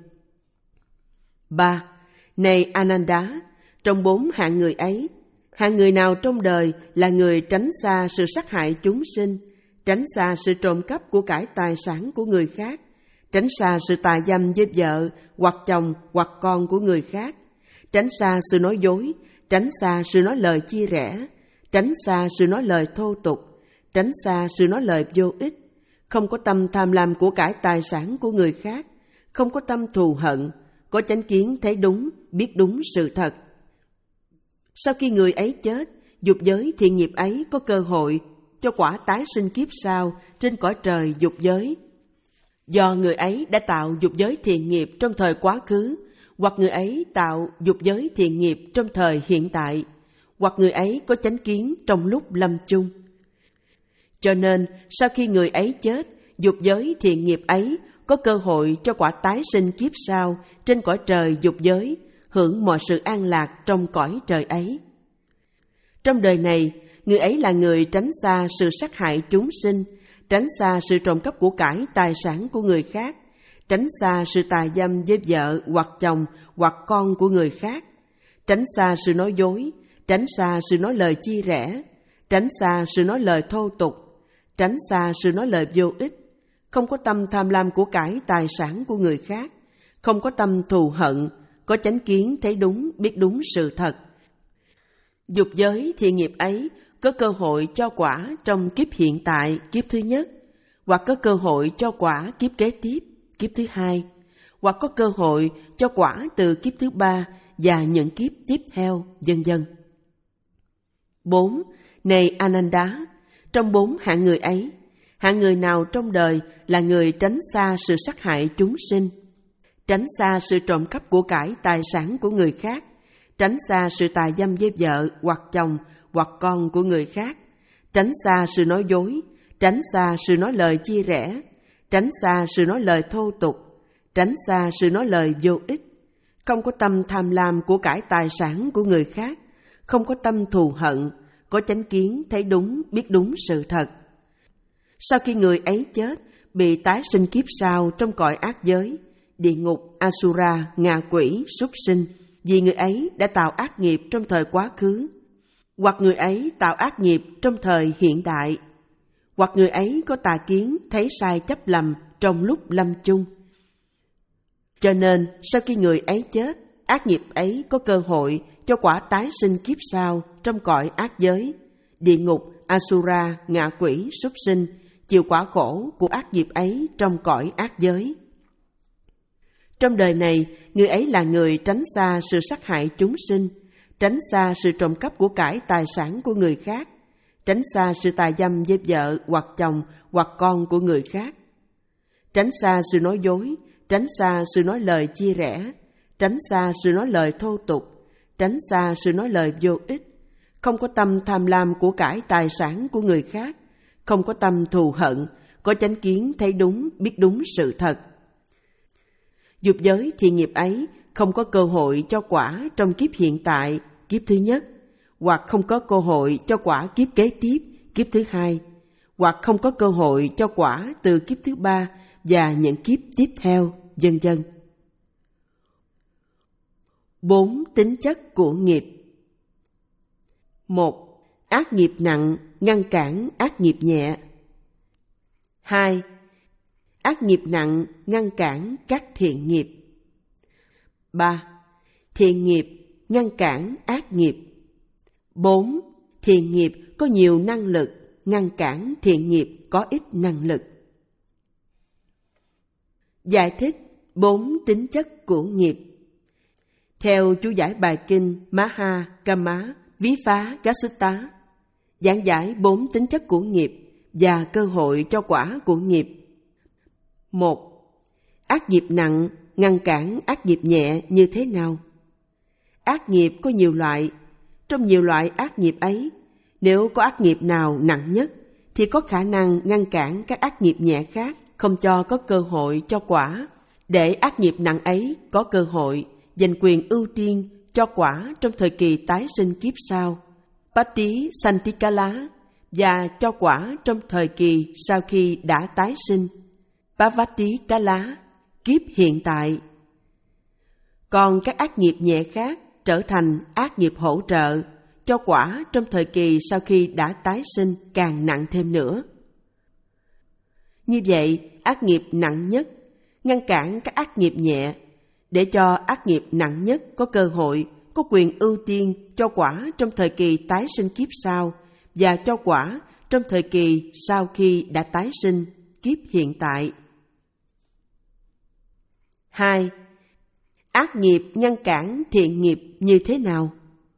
Ba. Này Ananda, trong bốn hạng người ấy, hạng người nào trong đời là người tránh xa sự sát hại chúng sinh, tránh xa sự trộm cắp của cải tài sản của người khác, tránh xa sự tà dâm với vợ hoặc chồng hoặc con của người khác, tránh xa sự nói dối, tránh xa sự nói lời chia rẽ, tránh xa sự nói lời thô tục, tránh xa sự nói lời vô ích, không có tâm tham lam của cải tài sản của người khác, không có tâm thù hận, có chánh kiến thấy đúng, biết đúng sự thật. Sau khi người ấy chết, dục giới thiện nghiệp ấy có cơ hội cho quả tái sinh kiếp sau trên cõi trời dục giới. Do người ấy đã tạo dục giới thiện nghiệp trong thời quá khứ, hoặc người ấy tạo dục giới thiện nghiệp trong thời hiện tại, hoặc người ấy có chánh kiến trong lúc lâm chung. Cho nên, sau khi người ấy chết, dục giới thiện nghiệp ấy có cơ hội cho quả tái sinh kiếp sau trên cõi trời dục giới, hưởng mọi sự an lạc trong cõi trời ấy. Trong đời này, người ấy là người tránh xa sự sát hại chúng sinh, tránh xa sự trộm cắp của cải tài sản của người khác, tránh xa sự tà dâm với vợ hoặc chồng hoặc con của người khác, tránh xa sự nói dối, tránh xa sự nói lời chia rẽ, tránh xa sự nói lời thô tục, tránh xa sự nói lời vô ích, không có tâm tham lam của cải tài sản của người khác, không có tâm thù hận, có chánh kiến thấy đúng, biết đúng sự thật. Dục giới thiện nghiệp ấy có cơ hội cho quả trong kiếp hiện tại, kiếp thứ nhất, hoặc có cơ hội cho quả kiếp kế tiếp, kiếp thứ hai, hoặc có cơ hội cho quả từ kiếp thứ ba và những kiếp tiếp theo, vân vân. Bốn. Này Ananda, trong bốn hạng người ấy, hạng người nào trong đời là người tránh xa sự sát hại chúng sinh, tránh xa sự trộm cắp của cải tài sản của người khác, tránh xa sự tà dâm với vợ hoặc chồng hoặc con của người khác, tránh xa sự nói dối, tránh xa sự nói lời chia rẽ, tránh xa sự nói lời thô tục, tránh xa sự nói lời vô ích, không có tâm tham lam của cải tài sản của người khác, không có tâm thù hận, có chánh kiến thấy đúng, biết đúng sự thật. Sau khi người ấy chết, bị tái sinh kiếp sau trong cõi ác giới, địa ngục, Asura, ngạ quỷ, súc sinh, vì người ấy đã tạo ác nghiệp trong thời quá khứ, hoặc người ấy tạo ác nghiệp trong thời hiện đại, hoặc người ấy có tà kiến thấy sai chấp lầm trong lúc lâm chung. Cho nên, sau khi người ấy chết, ác nghiệp ấy có cơ hội cho quả tái sinh kiếp sau trong cõi ác giới, địa ngục, Asura, ngạ quỷ, súc sinh, chịu quả khổ của ác nghiệp ấy trong cõi ác giới. Trong đời này, người ấy là người tránh xa sự sát hại chúng sinh, tránh xa sự trộm cắp của cải tài sản của người khác, tránh xa sự tà dâm với vợ hoặc chồng hoặc con của người khác, tránh xa sự nói dối, tránh xa sự nói lời chia rẽ, tránh xa sự nói lời thô tục, tránh xa sự nói lời vô ích, không có tâm tham lam của cải tài sản của người khác, không có tâm thù hận, có chánh kiến thấy đúng, biết đúng sự thật. Dục giới thiện nghiệp ấy không có cơ hội cho quả trong kiếp hiện tại, kiếp thứ nhất, hoặc không có cơ hội cho quả kiếp kế tiếp, kiếp thứ hai, hoặc không có cơ hội cho quả từ kiếp thứ ba và những kiếp tiếp theo, vân vân. Bốn tính chất của nghiệp. Một. Ác nghiệp nặng ngăn cản ác nghiệp nhẹ. Hai. Ác nghiệp nặng ngăn cản các thiện nghiệp. Ba. Thiện nghiệp ngăn cản ác nghiệp. Bốn. Thiện nghiệp có nhiều năng lực ngăn cản thiện nghiệp có ít năng lực. Giải thích bốn tính chất của nghiệp. Theo chú giải bài kinh Maha Kama Vipagasuta, giảng giải bốn tính chất của nghiệp và cơ hội cho quả của nghiệp. Một. Ác nghiệp nặng ngăn cản ác nghiệp nhẹ như thế nào? Ác nghiệp có nhiều loại. Trong nhiều loại ác nghiệp ấy, nếu có ác nghiệp nào nặng nhất, thì có khả năng ngăn cản các ác nghiệp nhẹ khác, không cho có cơ hội cho quả, để ác nghiệp nặng ấy có cơ hội giành quyền ưu tiên cho quả trong thời kỳ tái sinh kiếp sau, Pati Santikala, và cho quả trong thời kỳ sau khi đã tái sinh, Pavati Kala, kiếp hiện tại. Còn các ác nghiệp nhẹ khác trở thành ác nghiệp hỗ trợ cho quả trong thời kỳ sau khi đã tái sinh càng nặng thêm nữa. Như vậy, ác nghiệp nặng nhất ngăn cản các ác nghiệp nhẹ, để cho ác nghiệp nặng nhất có cơ hội, có quyền ưu tiên cho quả trong thời kỳ tái sinh kiếp sau và cho quả trong thời kỳ sau khi đã tái sinh kiếp hiện tại. Hai. Ác nghiệp ngăn cản thiện nghiệp như thế nào?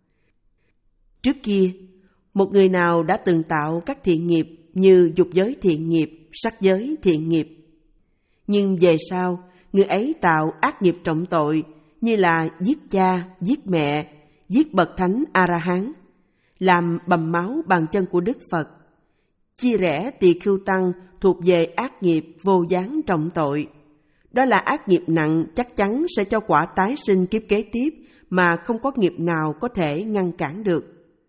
Trước kia, một người nào đã từng tạo các thiện nghiệp như dục giới thiện nghiệp, sắc giới thiện nghiệp. Nhưng về sau, người ấy tạo ác nghiệp trọng tội như là giết cha, giết mẹ, giết bậc thánh A-la-hán, làm bầm máu bàn chân của Đức Phật. Chia rẽ tỳ khưu tăng thuộc về ác nghiệp vô gián trọng tội. Đó là ác nghiệp nặng chắc chắn sẽ cho quả tái sinh kiếp kế tiếp mà không có nghiệp nào có thể ngăn cản được.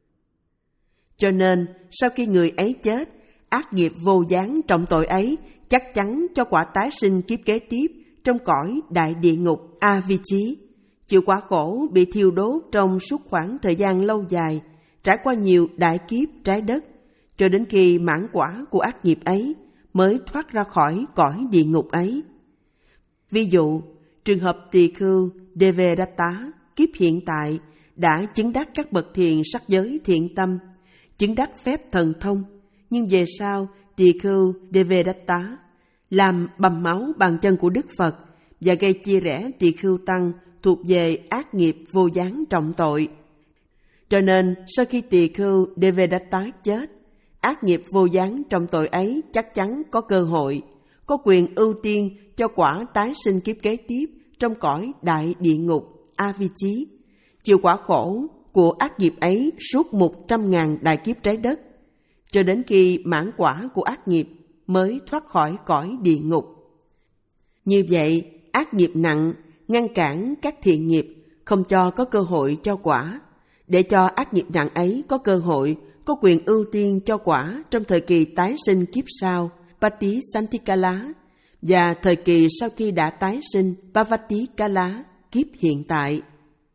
Cho nên, sau khi người ấy chết, ác nghiệp vô gián trọng tội ấy chắc chắn cho quả tái sinh kiếp kế tiếp trong cõi đại địa ngục A-vi-chí, chịu quả khổ bị thiêu đốt trong suốt khoảng thời gian lâu dài, trải qua nhiều đại kiếp trái đất, cho đến khi mãn quả của ác nghiệp ấy mới thoát ra khỏi cõi địa ngục ấy. Ví dụ, trường hợp tỳ khưu Devadatta kiếp hiện tại đã chứng đắc các bậc thiền sắc giới thiện tâm, chứng đắc phép thần thông, nhưng về sau tỳ khưu Devadatta làm bầm máu bàn chân của Đức Phật và gây chia rẽ tỳ khưu tăng thuộc về ác nghiệp vô gián trọng tội. Cho nên sau khi tỳ khưu Devadatta chết, ác nghiệp vô gián trọng tội ấy chắc chắn có cơ hội, có quyền ưu tiên cho quả tái sinh kiếp kế tiếp trong cõi đại địa ngục A-vi-chí, chịu quả khổ của ác nghiệp ấy suốt một trăm ngàn đại kiếp trái đất, cho đến khi mãn quả của ác nghiệp mới thoát khỏi cõi địa ngục. Như vậy, ác nghiệp nặng ngăn cản các thiện nghiệp, không cho có cơ hội cho quả, để cho ác nghiệp nặng ấy có cơ hội, có quyền ưu tiên cho quả trong thời kỳ tái sinh kiếp sau, Pati Santikala, và thời kỳ sau khi đã tái sinh, Pavati Kala, kiếp hiện tại.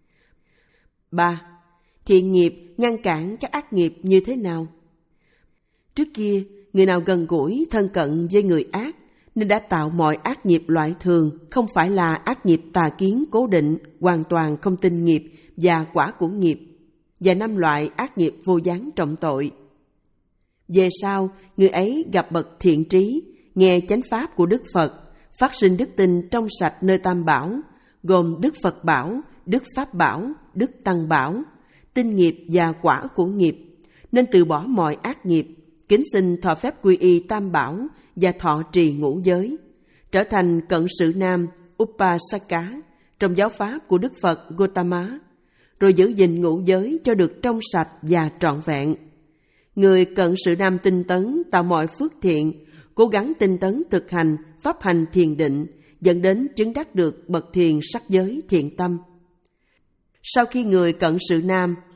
Ba. Thiện nghiệp ngăn cản các ác nghiệp như thế nào? Trước kia, người nào gần gũi, thân cận với người ác, nên đã tạo mọi ác nghiệp loại thường, không phải là ác nghiệp tà kiến cố định, hoàn toàn không tin nghiệp và quả của nghiệp, và năm loại ác nghiệp vô gián trọng tội. Về sau, người ấy gặp bậc thiện trí, nghe chánh pháp của Đức Phật, phát sinh đức tin trong sạch nơi Tam Bảo, gồm Đức Phật Bảo, Đức Pháp Bảo, Đức Tăng Bảo, tin nghiệp và quả của nghiệp, nên từ bỏ mọi ác nghiệp, kính xin thọ phép quy y Tam Bảo và thọ trì ngũ giới, trở thành cận sự nam Upasaka trong giáo pháp của Đức Phật Gautama, rồi giữ gìn ngũ giới cho được trong sạch và trọn vẹn. Người cận sự nam tinh tấn tạo mọi phước thiện, cố gắng tinh tấn thực hành pháp hành thiền định, dẫn đến chứng đắc được bậc thiền sắc giới thiện tâm. Sau khi người cận sự nam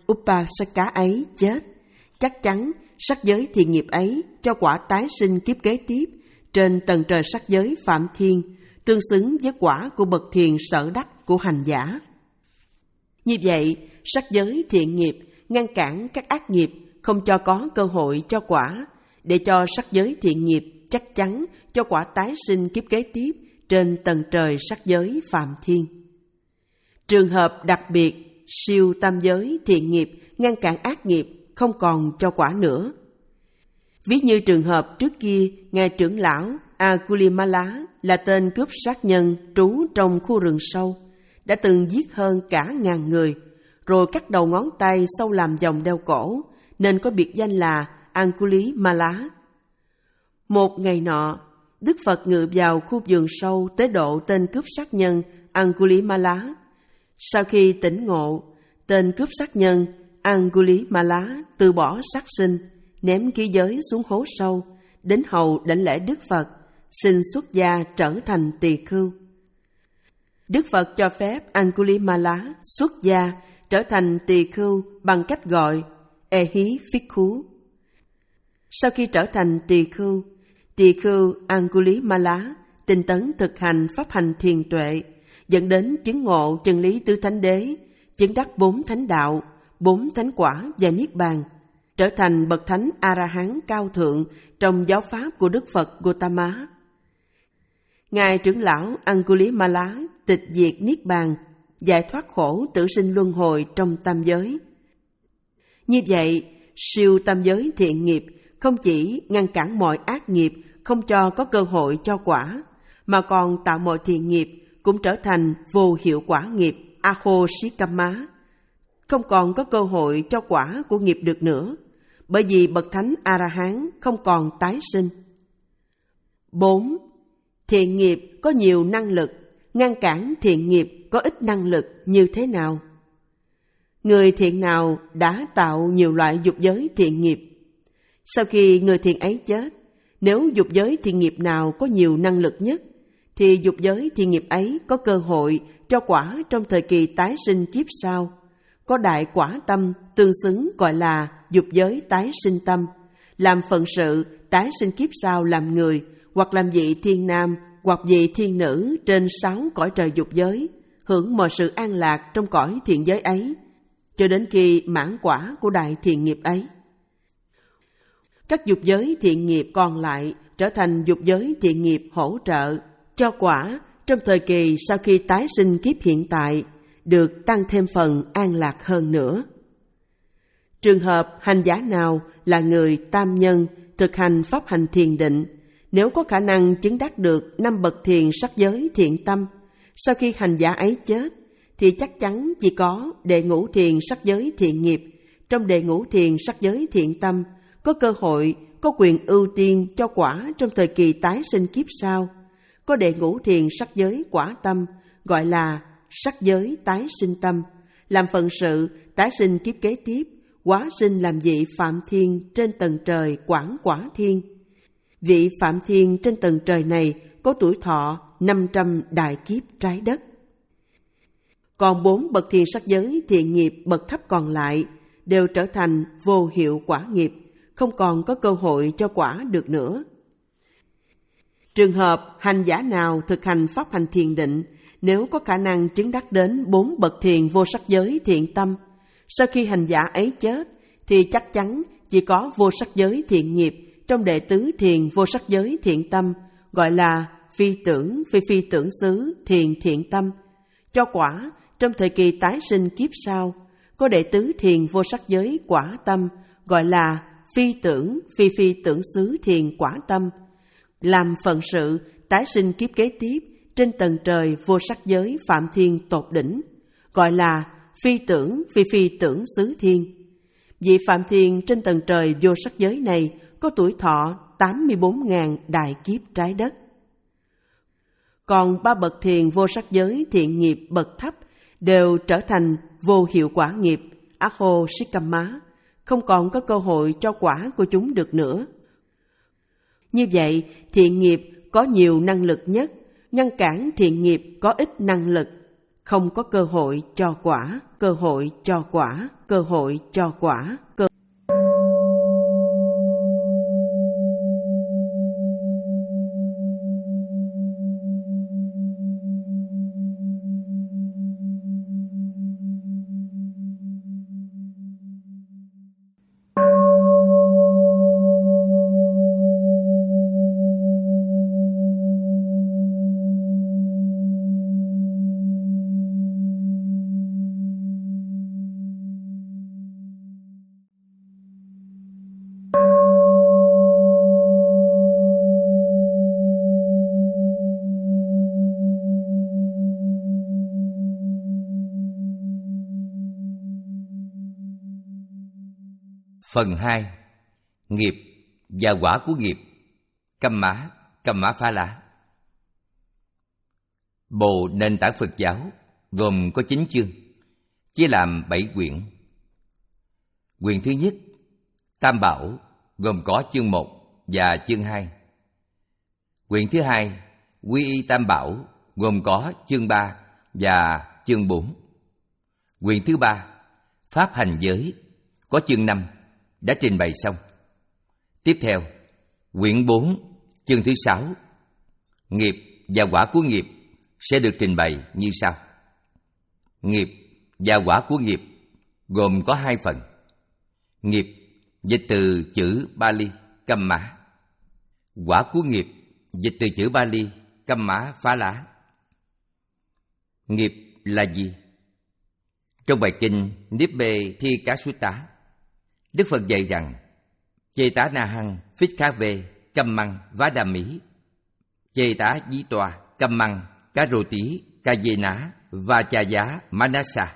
Upasaka ấy chết, chắc chắn sắc giới thiện nghiệp ấy cho quả tái sinh kiếp kế tiếp trên tầng trời sắc giới Phạm Thiên, tương xứng với quả của bậc thiền sở đắc của hành giả. Như vậy, sắc giới thiện nghiệp ngăn cản các ác nghiệp, không cho có cơ hội cho quả, để cho sắc giới thiện nghiệp chắc chắn cho quả tái sinh kiếp kế tiếp trên tầng trời sắc giới Phạm Thiên. Trường hợp đặc biệt, siêu tam giới thiện nghiệp ngăn cản ác nghiệp, không còn cho quả nữa. Ví như trường hợp trước kia, Ngài trưởng lão Angulimala là tên cướp sát nhân trú trong khu rừng sâu, đã từng giết hơn cả ngàn người, rồi cắt đầu ngón tay sâu làm vòng đeo cổ, nên có biệt danh là Angulimala. Một ngày nọ, Đức Phật ngự vào khu vườn sâu tế độ tên cướp sát nhân Angulimala. Sau khi tỉnh ngộ, tên cướp sát nhân Angulimala từ bỏ sát sinh, ném ký giới xuống hố sâu, đến hầu đảnh lễ Đức Phật, xin xuất gia trở thành tỳ khưu. Đức Phật cho phép Angulimala xuất gia trở thành tỳ khưu bằng cách gọi Ehi Phikhu. Sau khi trở thành tỳ khưu, tỳ khưu Angulimala tinh tấn thực hành pháp hành thiền tuệ, dẫn đến chứng ngộ chân lý tứ thánh đế, chứng đắc bốn thánh đạo, bốn thánh quả và niết bàn, trở thành bậc thánh A-la-hán cao thượng trong giáo pháp của Đức Phật Gautama. Ngài trưởng lão Angulimala tịch diệt niết bàn, giải thoát khổ tử sinh luân hồi trong tam giới. Như vậy, siêu tam giới thiện nghiệp không chỉ ngăn cản mọi ác nghiệp, không cho có cơ hội cho quả, mà còn tạo mọi thiện nghiệp cũng trở thành vô hiệu quả nghiệp Ahoshikama, không còn có cơ hội cho quả của nghiệp được nữa, bởi vì bậc thánh A-la-hán không còn tái sinh. Bốn. Thiện nghiệp có nhiều năng lực, ngăn cản thiện nghiệp có ít năng lực như thế nào? Người thiện nào đã tạo nhiều loại dục giới thiện nghiệp? Sau khi người thiện ấy chết, nếu dục giới thiện nghiệp nào có nhiều năng lực nhất, thì dục giới thiện nghiệp ấy có cơ hội cho quả trong thời kỳ tái sinh kiếp sau, có đại quả tâm tương xứng gọi là dục giới tái sinh tâm, làm phận sự tái sinh kiếp sau làm người, hoặc làm vị thiên nam, hoặc vị thiên nữ trên sáu cõi trời dục giới, hưởng mọi sự an lạc trong cõi thiện giới ấy, cho đến khi mãn quả của đại thiện nghiệp ấy. Các dục giới thiện nghiệp còn lại trở thành dục giới thiện nghiệp hỗ trợ cho quả trong thời kỳ sau khi tái sinh kiếp hiện tại, được tăng thêm phần an lạc hơn nữa. Trường hợp hành giả nào là người tam nhân thực hành pháp hành thiền định, nếu có khả năng chứng đắc được năm bậc thiền sắc giới thiện tâm, sau khi hành giả ấy chết, thì chắc chắn chỉ có đệ ngũ thiền sắc giới thiện nghiệp, trong đệ ngũ thiền sắc giới thiện tâm, có cơ hội, có quyền ưu tiên cho quả trong thời kỳ tái sinh kiếp sau, có đệ ngũ thiền sắc giới quả tâm, gọi là sắc giới tái sinh tâm, làm phận sự tái sinh kiếp kế tiếp, hóa sinh làm vị Phạm Thiên trên tầng trời Quảng Quả Thiên. Vị Phạm Thiên trên tầng trời này có tuổi thọ năm trăm đại kiếp trái đất. Còn bốn bậc thiền sắc giới thiện nghiệp bậc thấp còn lại đều trở thành vô hiệu quả nghiệp, không còn có cơ hội cho quả được nữa. Trường hợp hành giả nào thực hành pháp hành thiền định, nếu có khả năng chứng đắc đến bốn bậc thiền vô sắc giới thiện tâm, sau khi hành giả ấy chết, thì chắc chắn chỉ có vô sắc giới thiện nghiệp trong đệ tứ thiền vô sắc giới thiện tâm, gọi là phi tưởng phi phi tưởng xứ thiền thiện tâm, cho quả trong thời kỳ tái sinh kiếp sau, có đệ tứ thiền vô sắc giới quả tâm, gọi là phi tưởng phi phi tưởng xứ thiền quả tâm, làm phận sự tái sinh kiếp kế tiếp trên tầng trời vô sắc giới Phạm Thiên tột đỉnh, gọi là phi tưởng phi phi tưởng xứ thiên. Vị Phạm Thiên trên tầng trời vô sắc giới này có tuổi thọ tám mươi bốn nghìn đại kiếp trái đất. Còn ba bậc thiền vô sắc giới thiện nghiệp bậc thấp đều trở thành vô hiệu quả nghiệp Ahoshikama, không còn có cơ hội cho quả của chúng được nữa. Như vậy, thiện nghiệp có nhiều năng lực nhất, ngăn cản thiện nghiệp có ít năng lực, Không có cơ hội cho quả, cơ hội cho quả, cơ hội cho quả, cơ Phần hai. Nghiệp và quả của nghiệp. Kamma, Kamma Phá Lá. Bộ nền tảng Phật giáo gồm có chín chương, chia làm bảy quyển. Quyển thứ nhất, Tam Bảo, gồm có chương một và chương hai. Quyển thứ hai, Quy y Tam Bảo, gồm có chương ba và chương bốn. Quyển thứ ba, Pháp hành giới, có chương năm, đã trình bày xong. Tiếp theo, quyển bốn, chương thứ sáu, nghiệp và quả của nghiệp, sẽ được trình bày như sau. Nghiệp và quả của nghiệp gồm có hai phần. Nghiệp dịch từ chữ Pali Kamma. Quả của nghiệp dịch từ chữ Pali Kamma Phá Lá. Nghiệp là gì? Trong bài kinh Nibbbe Thi Cá Sutta, Đức Phật dạy rằng Chê tá na hăng phích khá về căm măng vá đà mỹ, chê tá dí tòa căm măng cá rô tí ca dê ná và chà giá manasa.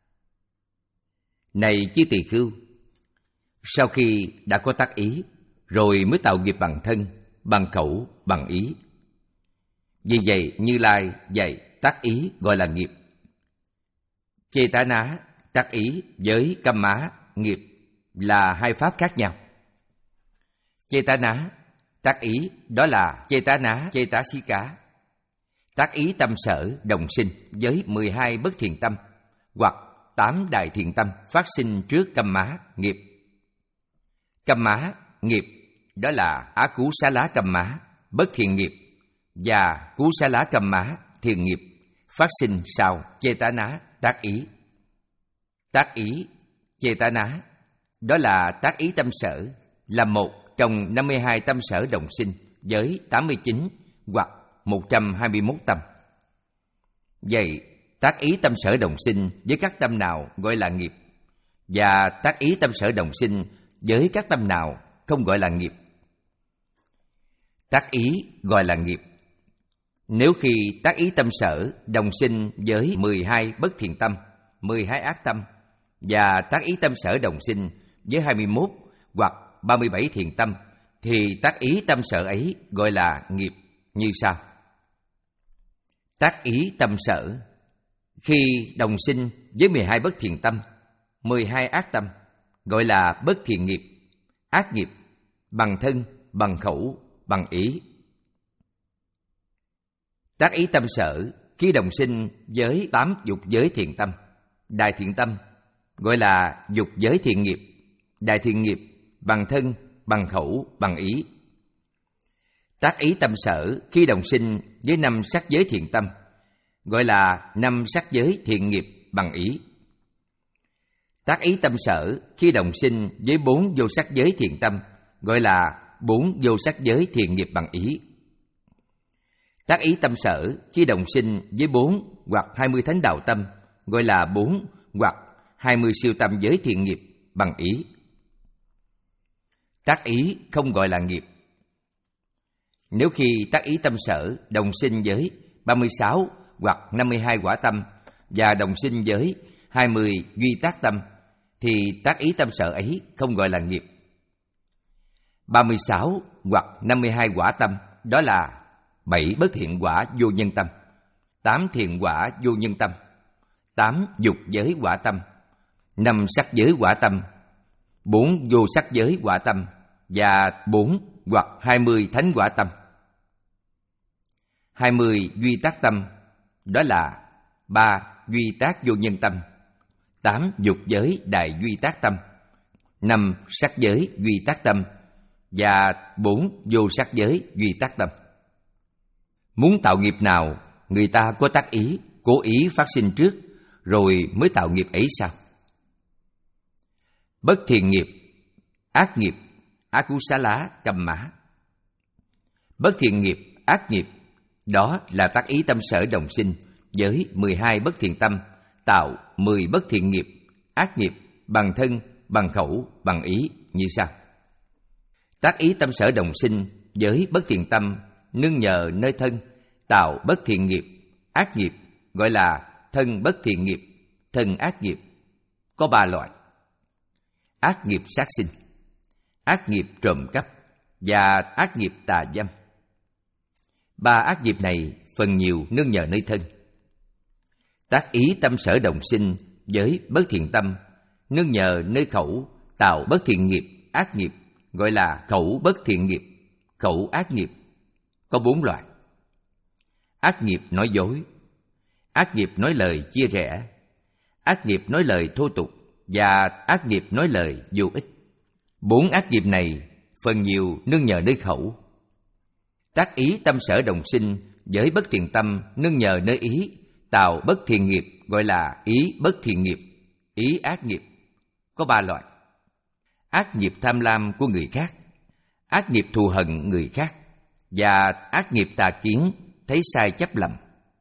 Này chư tỳ khưu, sau khi đã có tác ý rồi mới tạo nghiệp bằng thân, bằng khẩu, bằng ý. Vì vậy Như Lai dạy tác ý gọi là nghiệp. Chê tá ná tác ý với căm má nghiệp là hai pháp khác nhau. Chê tá ná tác ý đó là chê tá ná chê tá xí cá, tác ý tâm sở đồng sinh với mười hai bất thiện tâm hoặc tám đại thiện tâm phát sinh trước căm má nghiệp. Căm má nghiệp đó là á cú xá lá căm má bất thiện nghiệp và cú xá lá căm má thiện nghiệp phát sinh sau chê tá ná tác ý. Tác ý chê tá ná đó là tác ý tâm sở, là một trong năm mươi hai tâm sở đồng sinh với tám mươi chín hoặc một trăm hai mươi mốt tâm. Vậy, tác ý tâm sở đồng sinh với các tâm nào gọi là nghiệp, và tác ý tâm sở đồng sinh với các tâm nào không gọi là nghiệp? Tác ý gọi là nghiệp nếu khi tác ý tâm sở đồng sinh với mười hai bất thiện tâm, mười hai ác tâm, và tác ý tâm sở đồng sinh với hai mươi mốt hoặc ba mươi bảy thiện tâm, thì tác ý tâm sở ấy gọi là nghiệp như sau. Tác ý tâm sở khi đồng sinh với mười hai bất thiện tâm, mười hai ác tâm, gọi là bất thiện nghiệp, ác nghiệp, bằng thân, bằng khẩu, bằng ý. Tác ý tâm sở khi đồng sinh với tám dục giới thiện tâm, đại thiện tâm, gọi là dục giới thiện nghiệp, đại thiện nghiệp, bằng thân, bằng khẩu, bằng ý. Tác ý tâm sở khi đồng sinh với năm sắc giới thiện tâm, gọi là năm sắc giới thiện nghiệp bằng ý. Tác ý tâm sở khi đồng sinh với bốn vô sắc giới thiện tâm, gọi là bốn vô sắc giới thiện nghiệp bằng ý. Tác ý tâm sở khi đồng sinh với bốn hoặc hai mươi thánh đạo tâm, gọi là bốn hoặc hai mươi siêu tâm giới thiện nghiệp bằng ý. Tác ý không gọi là nghiệp nếu khi tác ý tâm sở đồng sinh với ba mươi sáu hoặc năm mươi hai quả tâm và đồng sinh với hai mươi duy tác tâm, thì tác ý tâm sở ấy không gọi là nghiệp. ba mươi sáu hoặc năm mươi hai quả tâm đó là bảy bất thiện quả vô nhân tâm, tám thiện quả vô nhân tâm, tám dục giới quả tâm, năm sắc giới quả tâm, bốn vô sắc giới quả tâm và bốn hoặc hai mươi thánh quả tâm. hai mươi duy tác tâm đó là ba duy tác vô nhân tâm. Tám dục giới đại duy tác tâm. Năm sắc giới duy tác tâm. Và bốn vô sắc giới duy tác tâm. Muốn tạo nghiệp nào, người ta có tác ý, cố ý phát sinh trước, rồi mới tạo nghiệp ấy sao? Bất thiện nghiệp, ác nghiệp, akusala kamma. Bất thiện nghiệp, ác nghiệp, đó là tác ý tâm sở đồng sinh với mười hai bất thiện tâm, tạo mười bất thiện nghiệp, ác nghiệp bằng thân, bằng khẩu, bằng ý như sau. Tác ý tâm sở đồng sinh với bất thiện tâm nương nhờ nơi thân, tạo bất thiện nghiệp, ác nghiệp, gọi là thân bất thiện nghiệp, thân ác nghiệp. Có ba loại. Ác nghiệp sát sinh, ác nghiệp trộm cắp và ác nghiệp tà dâm. Ba ác nghiệp này phần nhiều nương nhờ nơi thân. Tác ý tâm sở đồng sinh với bất thiện tâm nương nhờ nơi khẩu, tạo bất thiện nghiệp, ác nghiệp, gọi là khẩu bất thiện nghiệp, khẩu ác nghiệp. Có bốn loại. Ác nghiệp nói dối, ác nghiệp nói lời chia rẽ, ác nghiệp nói lời thô tục và ác nghiệp nói lời vô ích. Bốn ác nghiệp này phần nhiều nương nhờ nơi khẩu. Tác ý tâm sở đồng sinh với bất thiện tâm nương nhờ nơi ý, tạo bất thiện nghiệp, gọi là ý bất thiện nghiệp, ý ác nghiệp. Có ba loại. Ác nghiệp tham lam của người khác, ác nghiệp thù hận người khác và ác nghiệp tà kiến, thấy sai chấp lầm.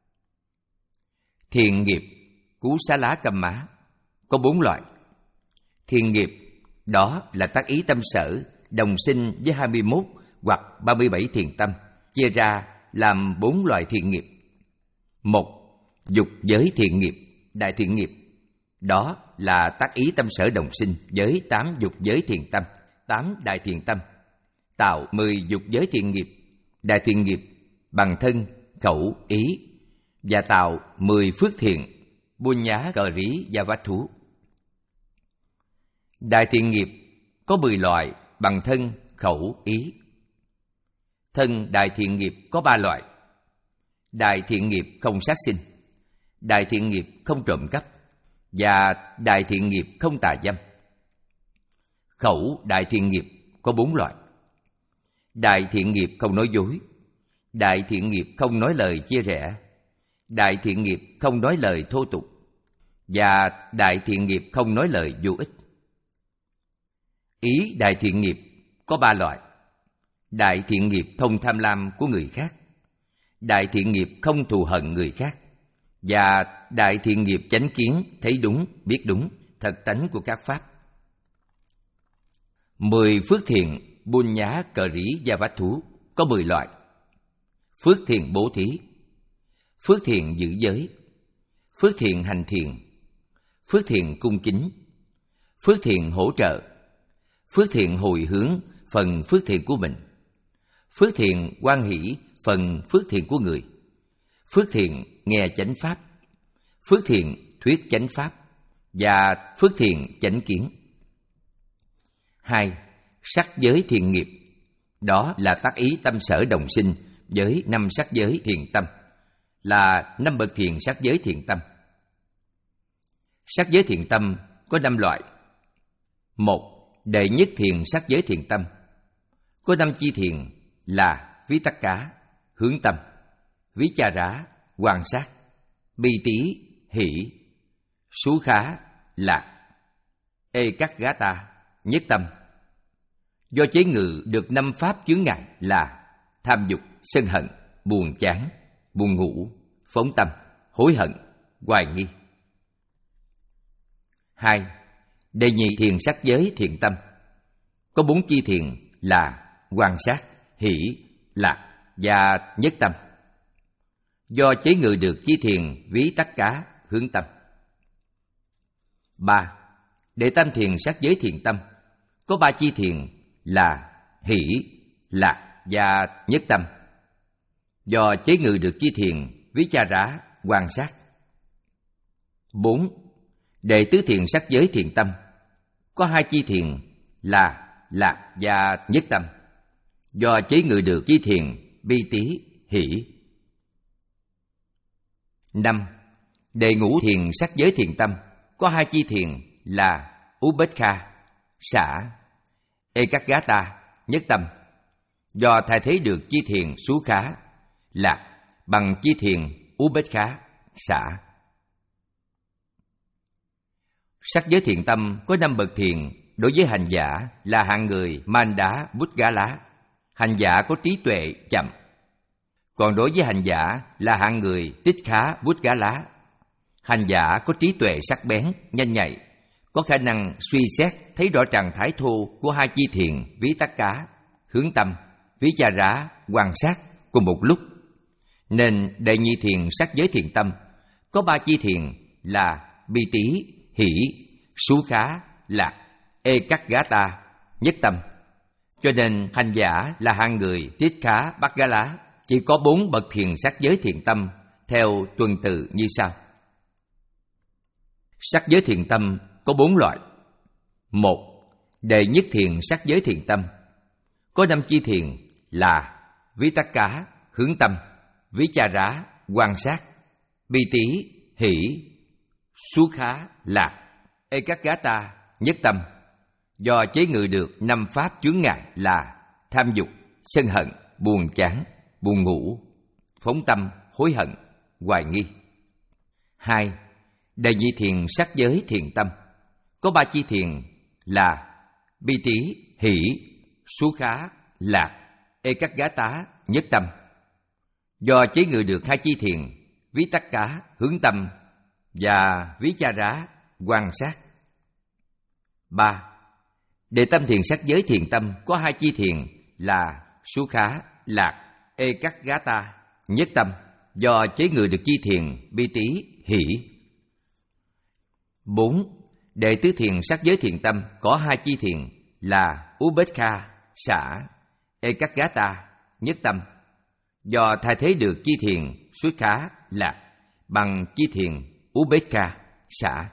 Thiện nghiệp, cú xá lá cầm má, có bốn loại. Thiện nghiệp, đó là tác ý tâm sở đồng sinh với hai mươi mốt hoặc ba mươi bảy thiện tâm, chia ra làm bốn loại thiện nghiệp. Một, dục giới thiện nghiệp, đại thiện nghiệp, đó là tác ý tâm sở đồng sinh với tám dục giới thiện tâm, tám đại thiện tâm, tạo mười dục giới thiện nghiệp, đại thiện nghiệp bằng thân, khẩu, ý, và tạo mười phước thiện, buôn nhá cờ rí và vát thú. Đại thiện nghiệp có mười loại bằng thân, khẩu, ý. Thân đại thiện nghiệp có ba loại. Đại thiện nghiệp không sát sinh, đại thiện nghiệp không trộm cắp và đại thiện nghiệp không tà dâm. Khẩu đại thiện nghiệp có bốn loại. Đại thiện nghiệp không nói dối, đại thiện nghiệp không nói lời chia rẽ, đại thiện nghiệp không nói lời thô tục và đại thiện nghiệp không nói lời vô ích. Ý đại thiện nghiệp có ba loại. Đại thiện nghiệp không tham lam của người khác, đại thiện nghiệp không thù hận người khác và đại thiện nghiệp chánh kiến, thấy đúng, biết đúng, thật tánh của các pháp. Mười phước thiện, buôn nhá cờ rí và vát thú có mười loại. Phước thiện bố thí, phước thiện giữ giới, phước thiện hành thiện, phước thiện cung kính, phước thiện hỗ trợ, phước thiện hồi hướng phần phước thiện của mình, phước thiện hoan hỷ phần phước thiện của người, phước thiện nghe chánh pháp, phước thiện thuyết chánh pháp và phước thiện chánh kiến. Hai, sắc giới thiện nghiệp, đó là tác ý tâm sở đồng sinh với năm sắc giới thiện tâm, là năm bậc thiện sắc giới thiện tâm. Sắc giới thiện tâm có năm loại. Một, đệ nhất thiện sắc giới thiện tâm, có năm chi thiện là ví tắc cá, hướng tâm, ví cha rá, quan sát, bi tí, hỷ, xú khá, lạc, ê cắt gá ta, nhất tâm. Do chế ngự được năm pháp chướng ngại là tham dục, sân hận, buồn chán, buồn ngủ, phóng tâm, hối hận, hoài nghi. Hai, đệ nhị thiền sắc giới thiện tâm, có bốn chi thiện là quan sát, hỷ, lạc và nhất tâm. Do chế ngự được chi thiền ví tắc cá, hướng tâm. Ba, đệ tam thiền sắc giới thiện tâm, có ba chi thiền là hỷ, lạc và nhất tâm. Do chế ngự được chi thiền ví cha rá, quan sát. Bốn, đệ tứ thiền sắc giới thiện tâm, có hai chi thiền là lạc và nhất tâm. Do chế ngự được chi thiền bi tí, hỷ. Năm, Đệ ngũ thiền sắc giới thiền tâm có hai chi thiền là Upekkha, xả, Ekaggata, nhất tâm, do thay thế được chi thiền Sukha, lạc, bằng chi thiền Upekkha, xả. Sắc giới thiền tâm có năm bậc thiền. Đối với hành giả là hạng người Manda Buddgala, hành giả có trí tuệ chậm. Còn đối với hành giả là hạng người Tích Khá Buddgala, hành giả có trí tuệ sắc bén, nhanh nhạy, có khả năng suy xét thấy rõ trạng thái thô của hai chi thiền Vitakka, hướng tâm, Vichara, quan sát cùng một lúc. Nên đệ nhị thiền sắc giới thiền tâm có ba chi thiền là Piti, hỷ, Sukha, lạc, Ekaggata, nhất tâm. Cho nên hành giả là hạng người Tích Khá Buddgala chỉ có bốn bậc thiền sắc giới thiền tâm theo tuần tự như sau. Sắc giới thiền tâm có bốn loại. Một, đệ nhất thiền sắc giới thiền tâm có năm chi thiền là Vitakka, hướng tâm, Vichara, quan sát, Piti, hỷ, Sukha, lạc, Ekaggata, nhất tâm, do chế ngự được năm pháp chướng ngại là tham dục, sân hận, buồn chán, buồn ngủ, phóng tâm, hối hận, hoài nghi. Hai, đệ nhị thiền sắc giới thiền tâm có ba chi thiền là Piti, hỷ, Sukha, lạc, Ekaggata, nhất tâm, do chế ngự được hai chi thiền Vitakka, hướng tâm, và Vichara, quan sát. Ba, đệ tam thiền sắc giới thiền tâm có hai chi thiền là Sukha, lạc, Ekaggata, nhất tâm, do chế ngự được chi thiền Piti, hỷ. Bốn, đệ tứ thiền sắc giới thiền tâm có hai chi thiền là Upekkha, xả, Ekaggata, nhất tâm, do thay thế được chi thiền Sukha, lạc, bằng chi thiền Upekkha, xả.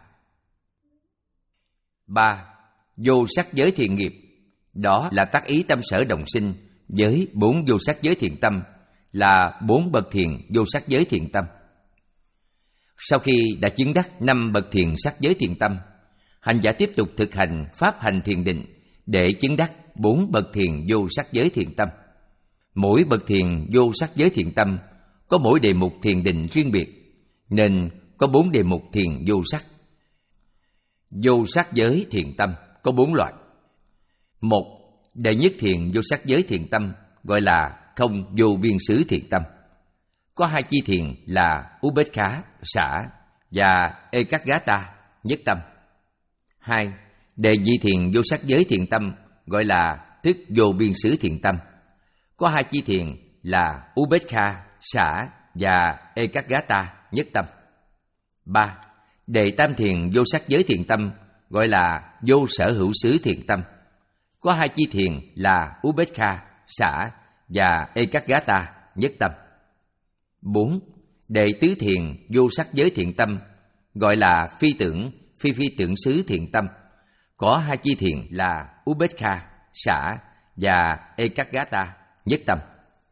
Ba, vô sắc giới thiền nghiệp, đó là tác ý tâm sở đồng sinh với bốn vô sắc giới thiền tâm, là bốn bậc thiền vô sắc giới thiền tâm. Sau khi đã chứng đắc năm bậc thiền sắc giới thiền tâm, hành giả tiếp tục thực hành pháp hành thiền định để chứng đắc bốn bậc thiền vô sắc giới thiền tâm. Mỗi bậc thiền vô sắc giới thiền tâm có mỗi đề mục thiền định riêng biệt, nên có bốn đề mục thiền vô sắc. Vô sắc giới thiền tâm có bốn loại. Một, đệ nhất thiền vô sắc giới thiền tâm gọi là không vô biên xứ thiền tâm. Có hai chi thiền là Upekkha, xả, và Ekaggata, nhất tâm. Hai, đệ nhị thiền vô sắc giới thiền tâm gọi là thức vô biên xứ thiền tâm. Có hai chi thiền là Upekkha, xả, và Ekaggata, nhất tâm. Ba, đệ tam thiền vô sắc giới thiền tâm gọi là vô sở hữu xứ thiền tâm. Có hai chi thiền là Upekkha, xả, và Ekaggata, nhất tâm. Bốn, đệ tứ thiền vô sắc giới thiền tâm gọi là phi tưởng, phi phi tưởng xứ thiền tâm. Có hai chi thiền là Upekkha, xả, và Ekaggata, nhất tâm.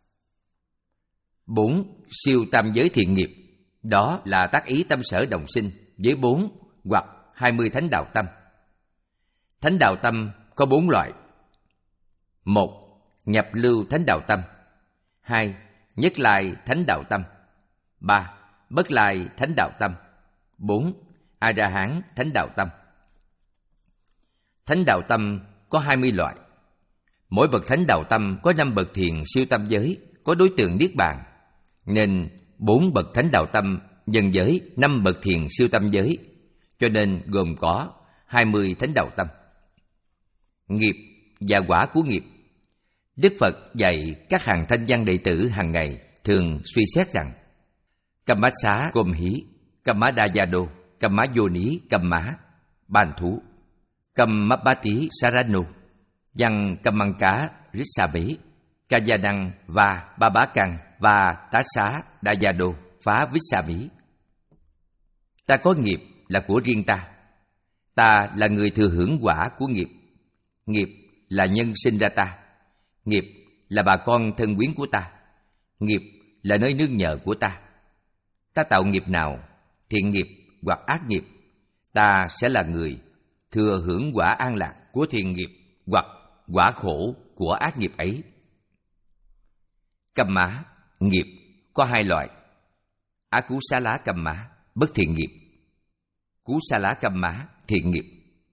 Bốn, siêu tam giới thiện nghiệp, đó là tác ý tâm sở đồng sinh với bốn hoặc hai mươi thánh đạo tâm. Thánh đạo tâm có bốn loại. Một, nhập lưu thánh đạo tâm. Hai, nhất lai thánh đạo tâm. Ba, bất lai thánh đạo tâm. Bốn, A-ra-hán thánh đạo tâm. Thánh đạo tâm có hai mươi loại. Mỗi bậc thánh đạo tâm có năm bậc thiền siêu tâm giới, có đối tượng niết bàn, nên bốn bậc thánh đạo tâm nhân giới năm bậc thiền siêu tâm giới, cho nên gồm có hai mươi thánh đạo tâm. Nghiệp và quả của nghiệp. Đức Phật dạy các hàng thanh văn đệ tử hàng ngày thường suy xét rằng Kamma xá gồm hí, Kamma đa gia đô, Kamma vô ní, Kamma bàn thú, Kamma bá tí sarano, văn Kammang cá rissa bế, ca gia đăng và ba bá căn và tá xá đa gia đô phá vít sa mỹ. Ta có nghiệp là của riêng ta. Ta là người thừa hưởng quả của nghiệp. Nghiệp là nhân sinh ra ta. Nghiệp là bà con thân quyến của ta. Nghiệp là nơi nương nhờ của ta. Ta tạo nghiệp nào, thiện nghiệp hoặc ác nghiệp, ta sẽ là người thừa hưởng quả an lạc của thiện nghiệp hoặc quả khổ của ác nghiệp ấy. Kamma, nghiệp, có hai loại: Akusala Kamma, bất thiện nghiệp; Kusala Kamma, thiện nghiệp.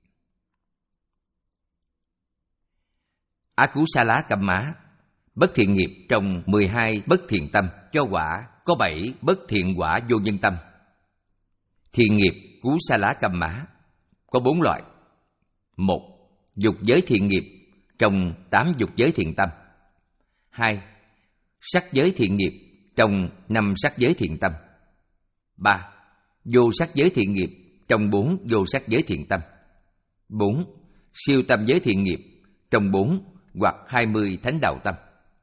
Akusala Kamma, bất thiện nghiệp trong mười hai bất thiện tâm cho quả có bảy bất thiện quả vô nhân tâm. Thiện nghiệp Kusala Kamma có bốn loại. Một, dục giới thiện nghiệp trong tám dục giới thiện tâm. Hai, sắc giới thiện nghiệp trong năm sắc giới thiện tâm. Ba, vô sắc giới thiện nghiệp trong bốn vô sắc giới thiện tâm. Bốn, siêu tâm giới thiện nghiệp trong bốn hoặc hai mươi thánh đạo tâm.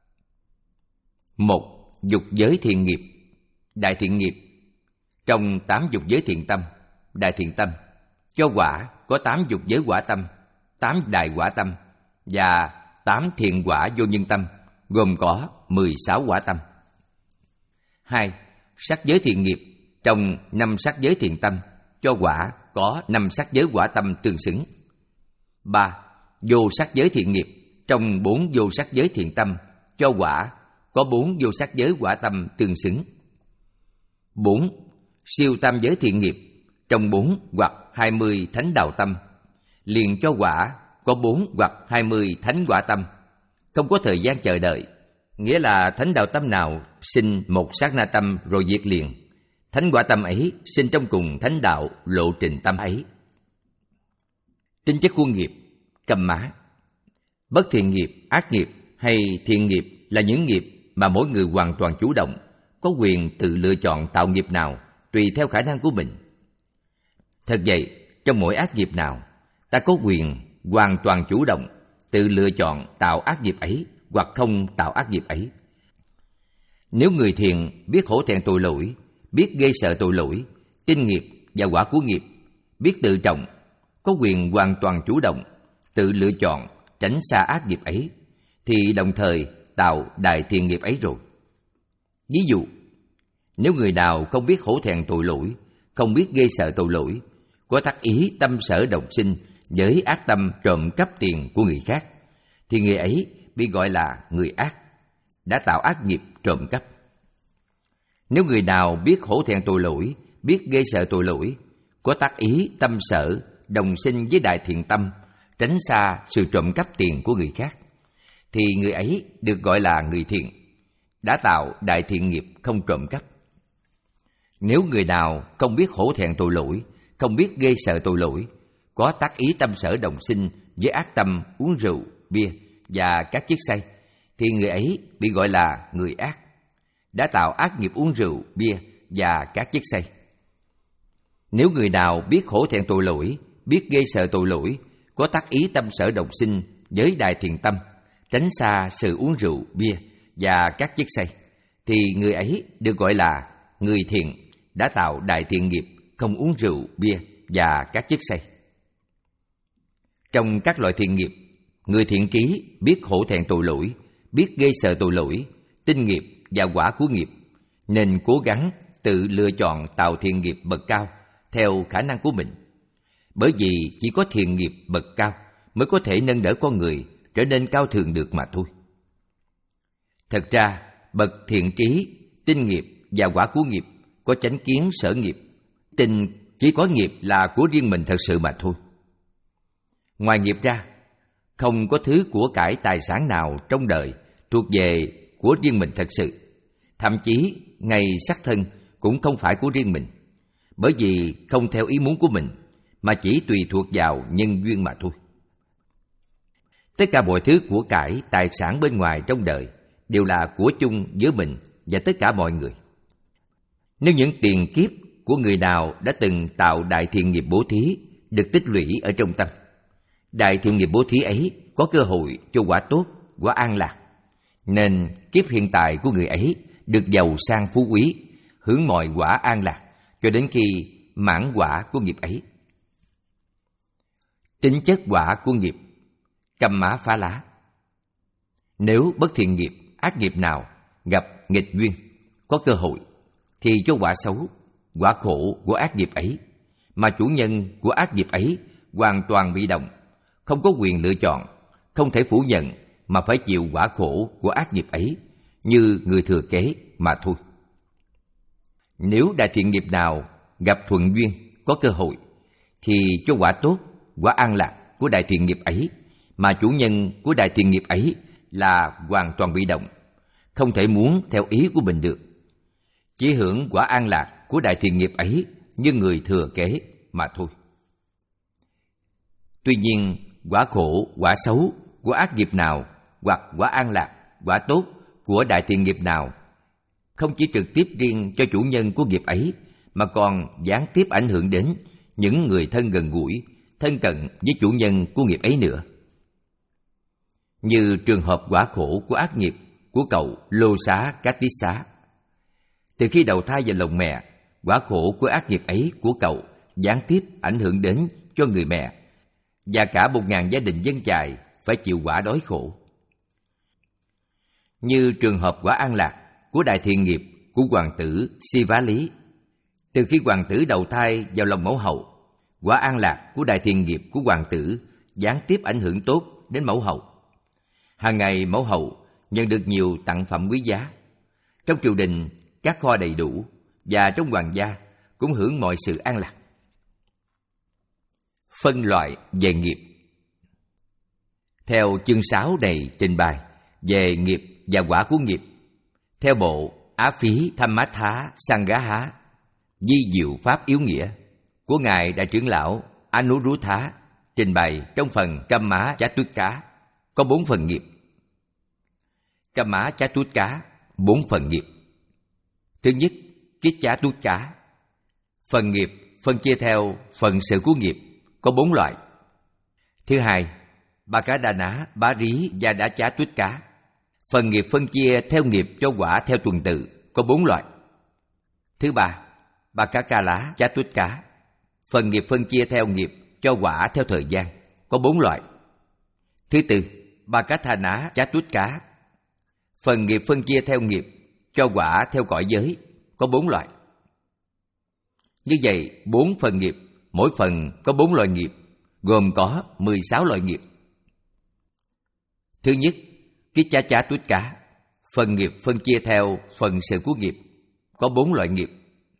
Một, dục giới thiện nghiệp, đại thiện nghiệp trong tám dục giới thiện tâm, đại thiện tâm cho quả có tám dục giới quả tâm, tám đại quả tâm và tám thiện quả vô nhân tâm, gồm có mười sáu quả tâm. Hai, sắc giới thiện nghiệp trong năm sắc giới thiện tâm cho quả có năm sắc giới quả tâm tương xứng. Ba, vô sắc giới thiện nghiệp trong bốn vô sắc giới thiện tâm cho quả có bốn vô sắc giới quả tâm tương xứng. Bốn, siêu tam giới thiện nghiệp trong bốn hoặc hai mươi thánh đạo tâm liền cho quả có bốn hoặc hai mươi thánh quả tâm, không có thời gian chờ đợi, nghĩa là thánh đạo tâm nào sinh một sát na tâm rồi diệt liền, thánh quả tâm ấy sinh trong cùng thánh đạo lộ trình tâm ấy. Tính chất của nghiệp Kamma. Bất thiện nghiệp, ác nghiệp hay thiện nghiệp là những nghiệp mà mỗi người hoàn toàn chủ động, có quyền tự lựa chọn tạo nghiệp nào tùy theo khả năng của mình. Thật vậy, trong mỗi ác nghiệp nào, ta có quyền hoàn toàn chủ động tự lựa chọn tạo ác nghiệp ấy hoặc không tạo ác nghiệp ấy. Nếu người thiện biết hổ thẹn tội lỗi, biết ghê sợ tội lỗi, tin nghiệp và quả của nghiệp, biết tự trọng, có quyền hoàn toàn chủ động tự lựa chọn tránh xa ác nghiệp ấy, thì đồng thời tạo đại thiện nghiệp ấy rồi. Ví dụ, nếu người nào không biết hổ thẹn tội lỗi, không biết ghê sợ tội lỗi, có tác ý tâm sở đồng sinh với ác tâm trộm cắp tiền của người khác, thì người ấy bị gọi là người ác, đã tạo ác nghiệp trộm cắp. Nếu người nào biết hổ thẹn tội lỗi, biết ghê sợ tội lỗi, có tác ý tâm sở đồng sinh với đại thiện tâm, tránh xa sự trộm cắp tiền của người khác, thì người ấy được gọi là người thiện, đã tạo đại thiện nghiệp không trộm cắp. Nếu người nào không biết hổ thẹn tội lỗi, không biết ghê sợ tội lỗi, có tác ý tâm sở đồng sinh với ác tâm uống rượu, bia và các chất say, thì người ấy bị gọi là người ác, đã tạo ác nghiệp uống rượu, bia và các chất say. Nếu người nào biết hổ thẹn tội lỗi, biết ghê sợ tội lỗi, có tác ý tâm sở đồng sinh với đại thiện tâm, tránh xa sự uống rượu, bia và các chất say, thì người ấy được gọi là người thiện, đã tạo đại thiện nghiệp không uống rượu, bia và các chất say. Trong các loại thiện nghiệp, người thiện trí biết hổ thẹn tội lỗi, biết ghê sợ tội lỗi, tin nghiệp và quả của nghiệp, nên cố gắng tự lựa chọn tạo thiện nghiệp bậc cao theo khả năng của mình. Bởi vì chỉ có thiện nghiệp bậc cao mới có thể nâng đỡ con người trở nên cao thượng được mà thôi. Thật ra, bậc thiện trí, tin nghiệp và quả của nghiệp có chánh kiến sở nghiệp, tin chỉ có nghiệp là của riêng mình thật sự mà thôi. Ngoài nghiệp ra, không có thứ của cải tài sản nào trong đời thuộc về của riêng mình thật sự. Thậm chí, ngay xác thân cũng không phải của riêng mình, bởi vì không theo ý muốn của mình, mà chỉ tùy thuộc vào nhân duyên mà thôi. Tất cả mọi thứ của cải, tài sản bên ngoài trong đời đều là của chung giữa mình và tất cả mọi người. Nếu những tiền kiếp của người nào đã từng tạo đại thiện nghiệp bố thí được tích lũy ở trong tâm, đại thiện nghiệp bố thí ấy có cơ hội cho quả tốt, quả an lạc, nên kiếp hiện tại của người ấy được giàu sang phú quý, hưởng mọi quả an lạc cho đến khi mãn quả của nghiệp ấy. Tính chất quả của nghiệp Kamma phá lá. Nếu bất thiện nghiệp, ác nghiệp nào gặp nghịch duyên, có cơ hội, thì cho quả xấu, quả khổ của ác nghiệp ấy, mà chủ nhân của ác nghiệp ấy hoàn toàn bị động, không có quyền lựa chọn, không thể phủ nhận mà phải chịu quả khổ của ác nghiệp ấy như người thừa kế mà thôi. Nếu đại thiện nghiệp nào gặp thuận duyên, có cơ hội, thì cho quả tốt, quả an lạc của đại thiện nghiệp ấy, mà chủ nhân của đại thiện nghiệp ấy là hoàn toàn bị động, không thể muốn theo ý của mình được. Chỉ hưởng quả an lạc của đại thiện nghiệp ấy như người thừa kế mà thôi. Tuy nhiên, quả khổ, quả xấu của ác nghiệp nào hoặc quả an lạc, quả tốt của đại thiện nghiệp nào không chỉ trực tiếp riêng cho chủ nhân của nghiệp ấy, mà còn gián tiếp ảnh hưởng đến những người thân gần gũi, thân cận với chủ nhân của nghiệp ấy nữa. Như trường hợp quả khổ của ác nghiệp của cậu Lô Xá Cát Tít Xá. Từ khi đầu thai vào lòng mẹ, quả khổ của ác nghiệp ấy của cậu gián tiếp ảnh hưởng đến cho người mẹ và cả một ngàn gia đình dân chài phải chịu quả đói khổ. Như trường hợp quả an lạc của đại thiện nghiệp của hoàng tử Si-vá Lý. Từ khi hoàng tử đầu thai vào lòng mẫu hậu, quả an lạc của đại thiện nghiệp của hoàng tử gián tiếp ảnh hưởng tốt đến mẫu hậu. Hàng ngày mẫu hậu nhận được nhiều tặng phẩm quý giá. Trong triều đình, các kho đầy đủ, và trong hoàng gia cũng hưởng mọi sự an lạc. Phân loại về nghiệp. Theo chương sáu này trình bày về nghiệp và quả của nghiệp, theo bộ Á Phí Thammattha Sanghá Di diệu pháp yếu nghĩa của ngài đại trưởng lão Anuruddha trình bày trong phần Kamma Chatutka có bốn phần nghiệp. Kamma Chatutka bốn phần nghiệp. Thứ nhất, Kiccatutka. Phần nghiệp phân chia theo phần sự của nghiệp có bốn loại. Thứ hai, Bhakadana Bá Rí và Đá Chá Tuyết Cá. Phần nghiệp phân chia theo nghiệp cho quả theo tuần tự có bốn loại. Thứ ba, Bhakakala Chá Tuyết Cá. Phần nghiệp phân chia theo nghiệp cho quả theo thời gian có bốn loại. Thứ tư, Bhakathana Chá Tuyết Cá. Phần nghiệp phân chia theo nghiệp cho quả theo cõi giới có bốn loại. Như vậy, bốn phần nghiệp, mỗi phần có bốn loại nghiệp, gồm có mười sáu loại nghiệp. Thứ nhất, Kiccá Tuyết Cá. Phần nghiệp phân chia theo phần sự của nghiệp, có bốn loại nghiệp.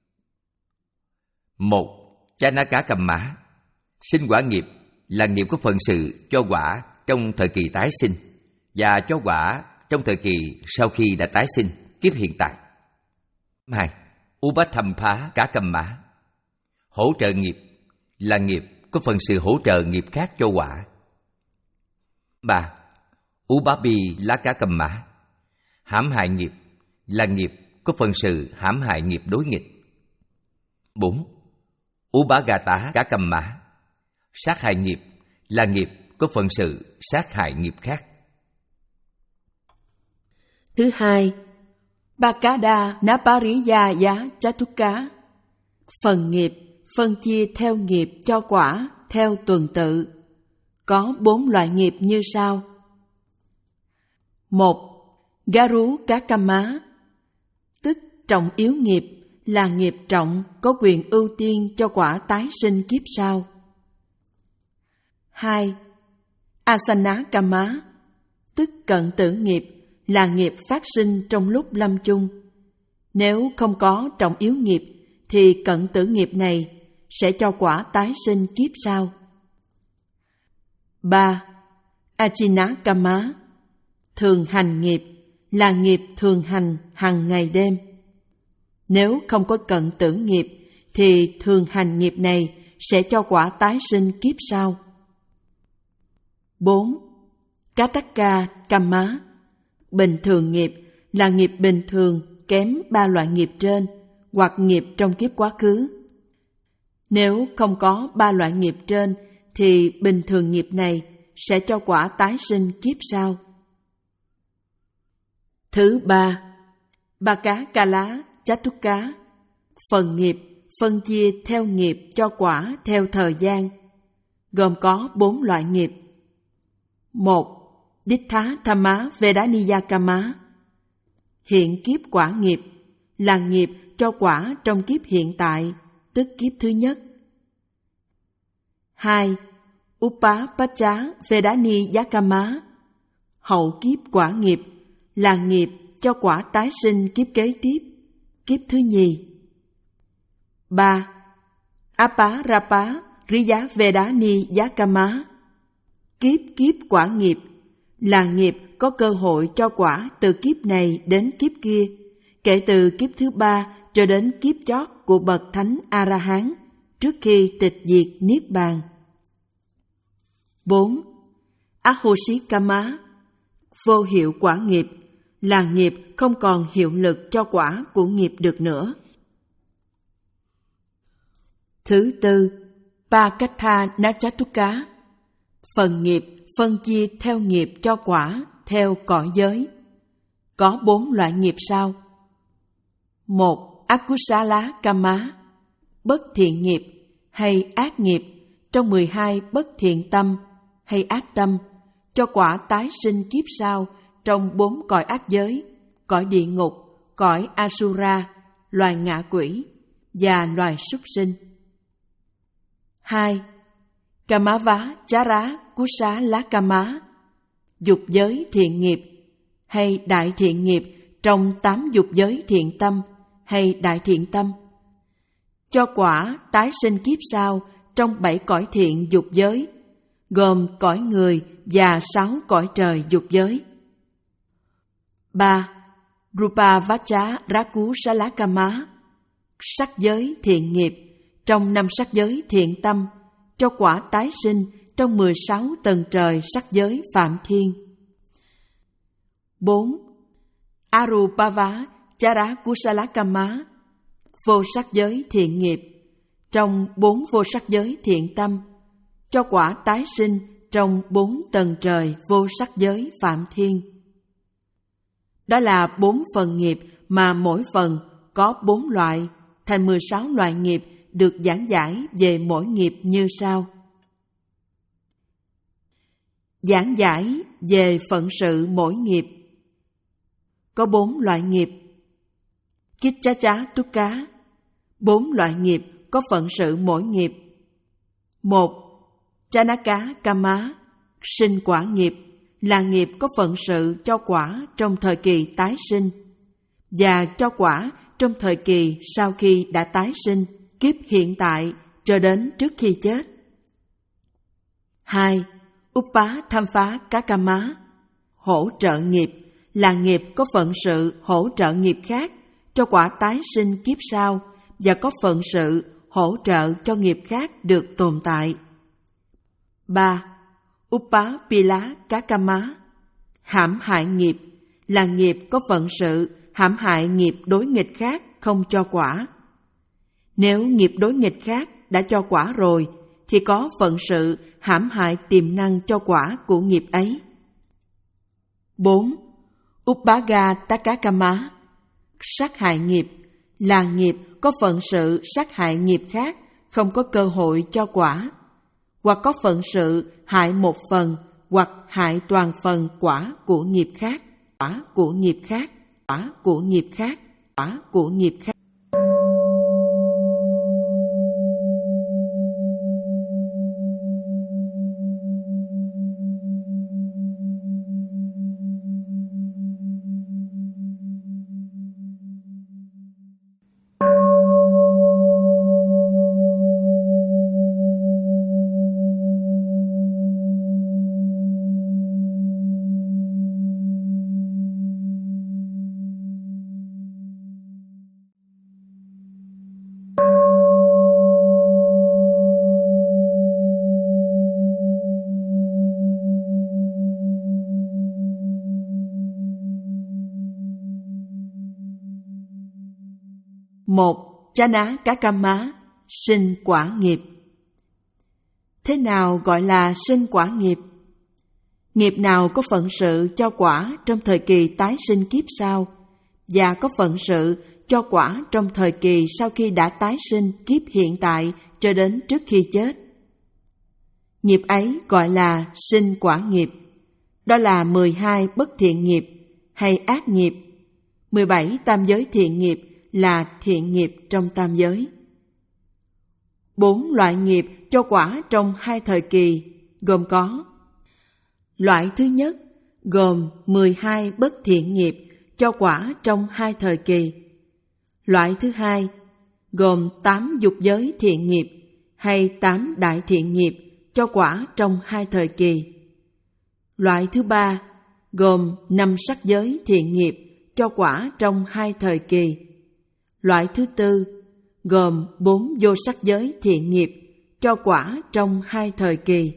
Một, Chanaka Kamma. Sinh quả nghiệp là nghiệp có phần sự cho quả trong thời kỳ tái sinh và cho quả trong thời kỳ sau khi đã tái sinh, kiếp hiện tại. Hai, Upatthampa Cả Kamma. Hỗ trợ nghiệp là nghiệp có phần sự hỗ trợ nghiệp khác cho quả. Ba, Upabi Laka Kamma. Hãm hại nghiệp là nghiệp có phần sự hãm hại nghiệp đối nghịch. Bốn, Upagata Cả Kamma. Sát hại nghiệp là nghiệp có phần sự sát hại nghiệp khác. Thứ hai, Bhakada Napariyaya Chatuka. Phần nghiệp phân chia theo nghiệp cho quả theo tuần tự. Có bốn loại nghiệp như sau. Một, Garu Kakamma, tức trọng yếu nghiệp là nghiệp trọng có quyền ưu tiên cho quả tái sinh kiếp sau. Hai, Asana Kamma, tức cận tử nghiệp là nghiệp phát sinh trong lúc lâm chung. Nếu không có trọng yếu nghiệp thì cận tử nghiệp này sẽ cho quả tái sinh kiếp sau. Ba, Achina Kamma, thường hành nghiệp là nghiệp thường hành hằng ngày đêm. Nếu không có cận tử nghiệp thì thường hành nghiệp này sẽ cho quả tái sinh kiếp sau. Bốn, Kataka Kamma, bình thường nghiệp là nghiệp bình thường kém ba loại nghiệp trên hoặc nghiệp trong kiếp quá khứ. Nếu không có ba loại nghiệp trên thì bình thường nghiệp này sẽ cho quả tái sinh kiếp sau. Thứ ba, Bhakakala Chatuka. Phần nghiệp phân chia theo nghiệp cho quả theo thời gian, gồm có bốn loại nghiệp. Một, Dittha Thamma Vedaniya Kamma. Hiện kiếp quả nghiệp là nghiệp cho quả trong kiếp hiện tại, tức kiếp thứ nhất. Hai. Upapacha Vedani Yakama, hậu kiếp quả nghiệp, là nghiệp cho quả tái sinh kiếp kế tiếp, kiếp thứ nhì. Ba. Aparapa Riya Vedani Yakama, kiếp kiếp quả nghiệp, là nghiệp có cơ hội cho quả từ kiếp này đến kiếp kia, kể từ kiếp thứ ba cho đến kiếp chót của bậc Thánh A-la-hán, trước khi tịch diệt Niết Bàn. Bốn. Ahosikama, vô hiệu quả nghiệp, là nghiệp không còn hiệu lực cho quả của nghiệp được nữa. Thứ tư, Pakatha Nachatuka, phần nghiệp phân chia theo nghiệp cho quả theo cõi giới. Có bốn loại nghiệp sau. Một. Akusala Kama, bất thiện nghiệp hay ác nghiệp trong mười hai bất thiện tâm hay ác tâm, cho quả tái sinh kiếp sau trong bốn cõi ác giới, cõi địa ngục, cõi Asura, loài ngạ quỷ và loài súc sinh. Hai. Kamava Chara Kusala Kama, dục giới thiện nghiệp hay đại thiện nghiệp trong tám dục giới thiện tâm hay đại thiện tâm, cho quả tái sinh kiếp sau trong bảy cõi thiện dục giới, gồm cõi người và sáu cõi trời dục giới. Ba. Rupa Vacha Raku Salakama, sắc giới thiện nghiệp trong năm sắc giới thiện tâm, cho quả tái sinh trong mười sáu tầng trời sắc giới Phạm Thiên. Bốn. Arupava Charakusalakama, vô sắc giới thiện nghiệp trong bốn vô sắc giới thiện tâm, cho quả tái sinh trong bốn tầng trời vô sắc giới Phạm Thiên. Đó là bốn phần nghiệp mà mỗi phần có bốn loại, thành mười sáu loại nghiệp được giảng giải về mỗi nghiệp như sau. Giảng giải về phận sự mỗi nghiệp. Có bốn loại nghiệp. Kichacha Tukka, bốn loại nghiệp có phận sự mỗi nghiệp. Một. Chanaka Kama, sinh quả nghiệp, là nghiệp có phận sự cho quả trong thời kỳ tái sinh và cho quả trong thời kỳ sau khi đã tái sinh, kiếp hiện tại cho đến trước khi chết. Hai. Upa Tham Phá Kakama, hỗ trợ nghiệp, là nghiệp có phận sự hỗ trợ nghiệp khác cho quả tái sinh kiếp sau và có phận sự hỗ trợ cho nghiệp khác được tồn tại. Ba. Upa Pila Kakama, hãm hại nghiệp, là nghiệp có phận sự hãm hại nghiệp đối nghịch khác không cho quả. Nếu nghiệp đối nghịch khác đã cho quả rồi, thì có phận sự hãm hại tiềm năng cho quả của nghiệp ấy. Bốn. Upaga Takakama, sát hại nghiệp, là nghiệp có phận sự sát hại nghiệp khác không có cơ hội cho quả, hoặc có phận sự hại một phần hoặc hại toàn phần quả của nghiệp khác, quả của nghiệp khác, quả của nghiệp khác, quả của nghiệp khác. Một. Chana Kakama, sinh quả nghiệp. Thế nào gọi là sinh quả nghiệp? Nghiệp nào có phận sự cho quả trong thời kỳ tái sinh kiếp sau và có phận sự cho quả trong thời kỳ sau khi đã tái sinh kiếp hiện tại cho đến trước khi chết. Nghiệp ấy gọi là sinh quả nghiệp. Đó là mười hai bất thiện nghiệp hay ác nghiệp, mười bảy tam giới thiện nghiệp là thiện nghiệp trong tam giới. Bốn loại nghiệp cho quả trong hai thời kỳ gồm có: loại thứ nhất gồm mười hai bất thiện nghiệp cho quả trong hai thời kỳ. Loại thứ hai gồm tám dục giới thiện nghiệp hay tám đại thiện nghiệp cho quả trong hai thời kỳ. Loại thứ ba gồm năm sắc giới thiện nghiệp cho quả trong hai thời kỳ. Loại thứ tư gồm bốn vô sắc giới thiện nghiệp cho quả trong hai thời kỳ.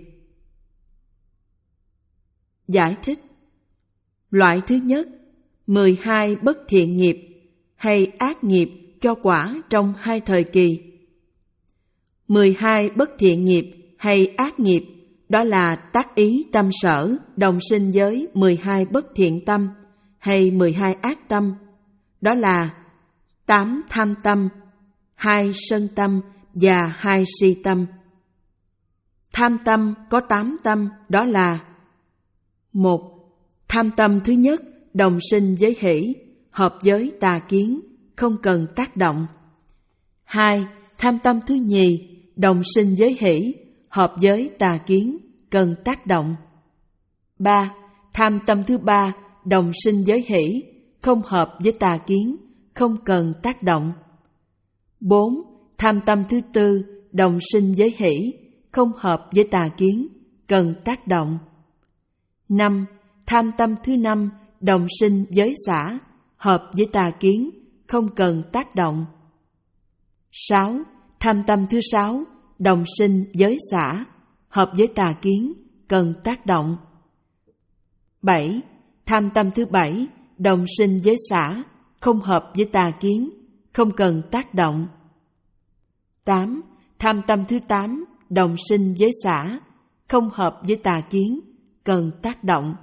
Giải thích: loại thứ nhất, mười hai bất thiện nghiệp hay ác nghiệp cho quả trong hai thời kỳ. mười hai bất thiện nghiệp hay ác nghiệp đó là tác ý tâm sở đồng sinh với mười hai bất thiện tâm hay mười hai ác tâm, đó là tám tham tâm, hai sân tâm và hai si tâm. Tham tâm có tám tâm, đó là: một. Tham tâm thứ nhất đồng sinh với hỷ, hợp với tà kiến, không cần tác động. Hai. Tham tâm thứ nhì đồng sinh với hỷ, hợp với tà kiến, cần tác động. Ba. Tham tâm thứ ba đồng sinh với hỷ, không hợp với tà kiến, không cần tác động. Bốn. Tham tâm thứ tư đồng sinh với hỷ, không hợp với tà kiến, cần tác động. Năm. Tham tâm thứ năm đồng sinh với xả, hợp với tà kiến, không cần tác động. Sáu. Tham tâm thứ sáu đồng sinh với xả, hợp với tà kiến, cần tác động. Bảy. Tham tâm thứ bảy đồng sinh với xả, không hợp với tà kiến, không cần tác động. Tám. Tham tâm thứ tám đồng sinh với xả, không hợp với tà kiến, cần tác động.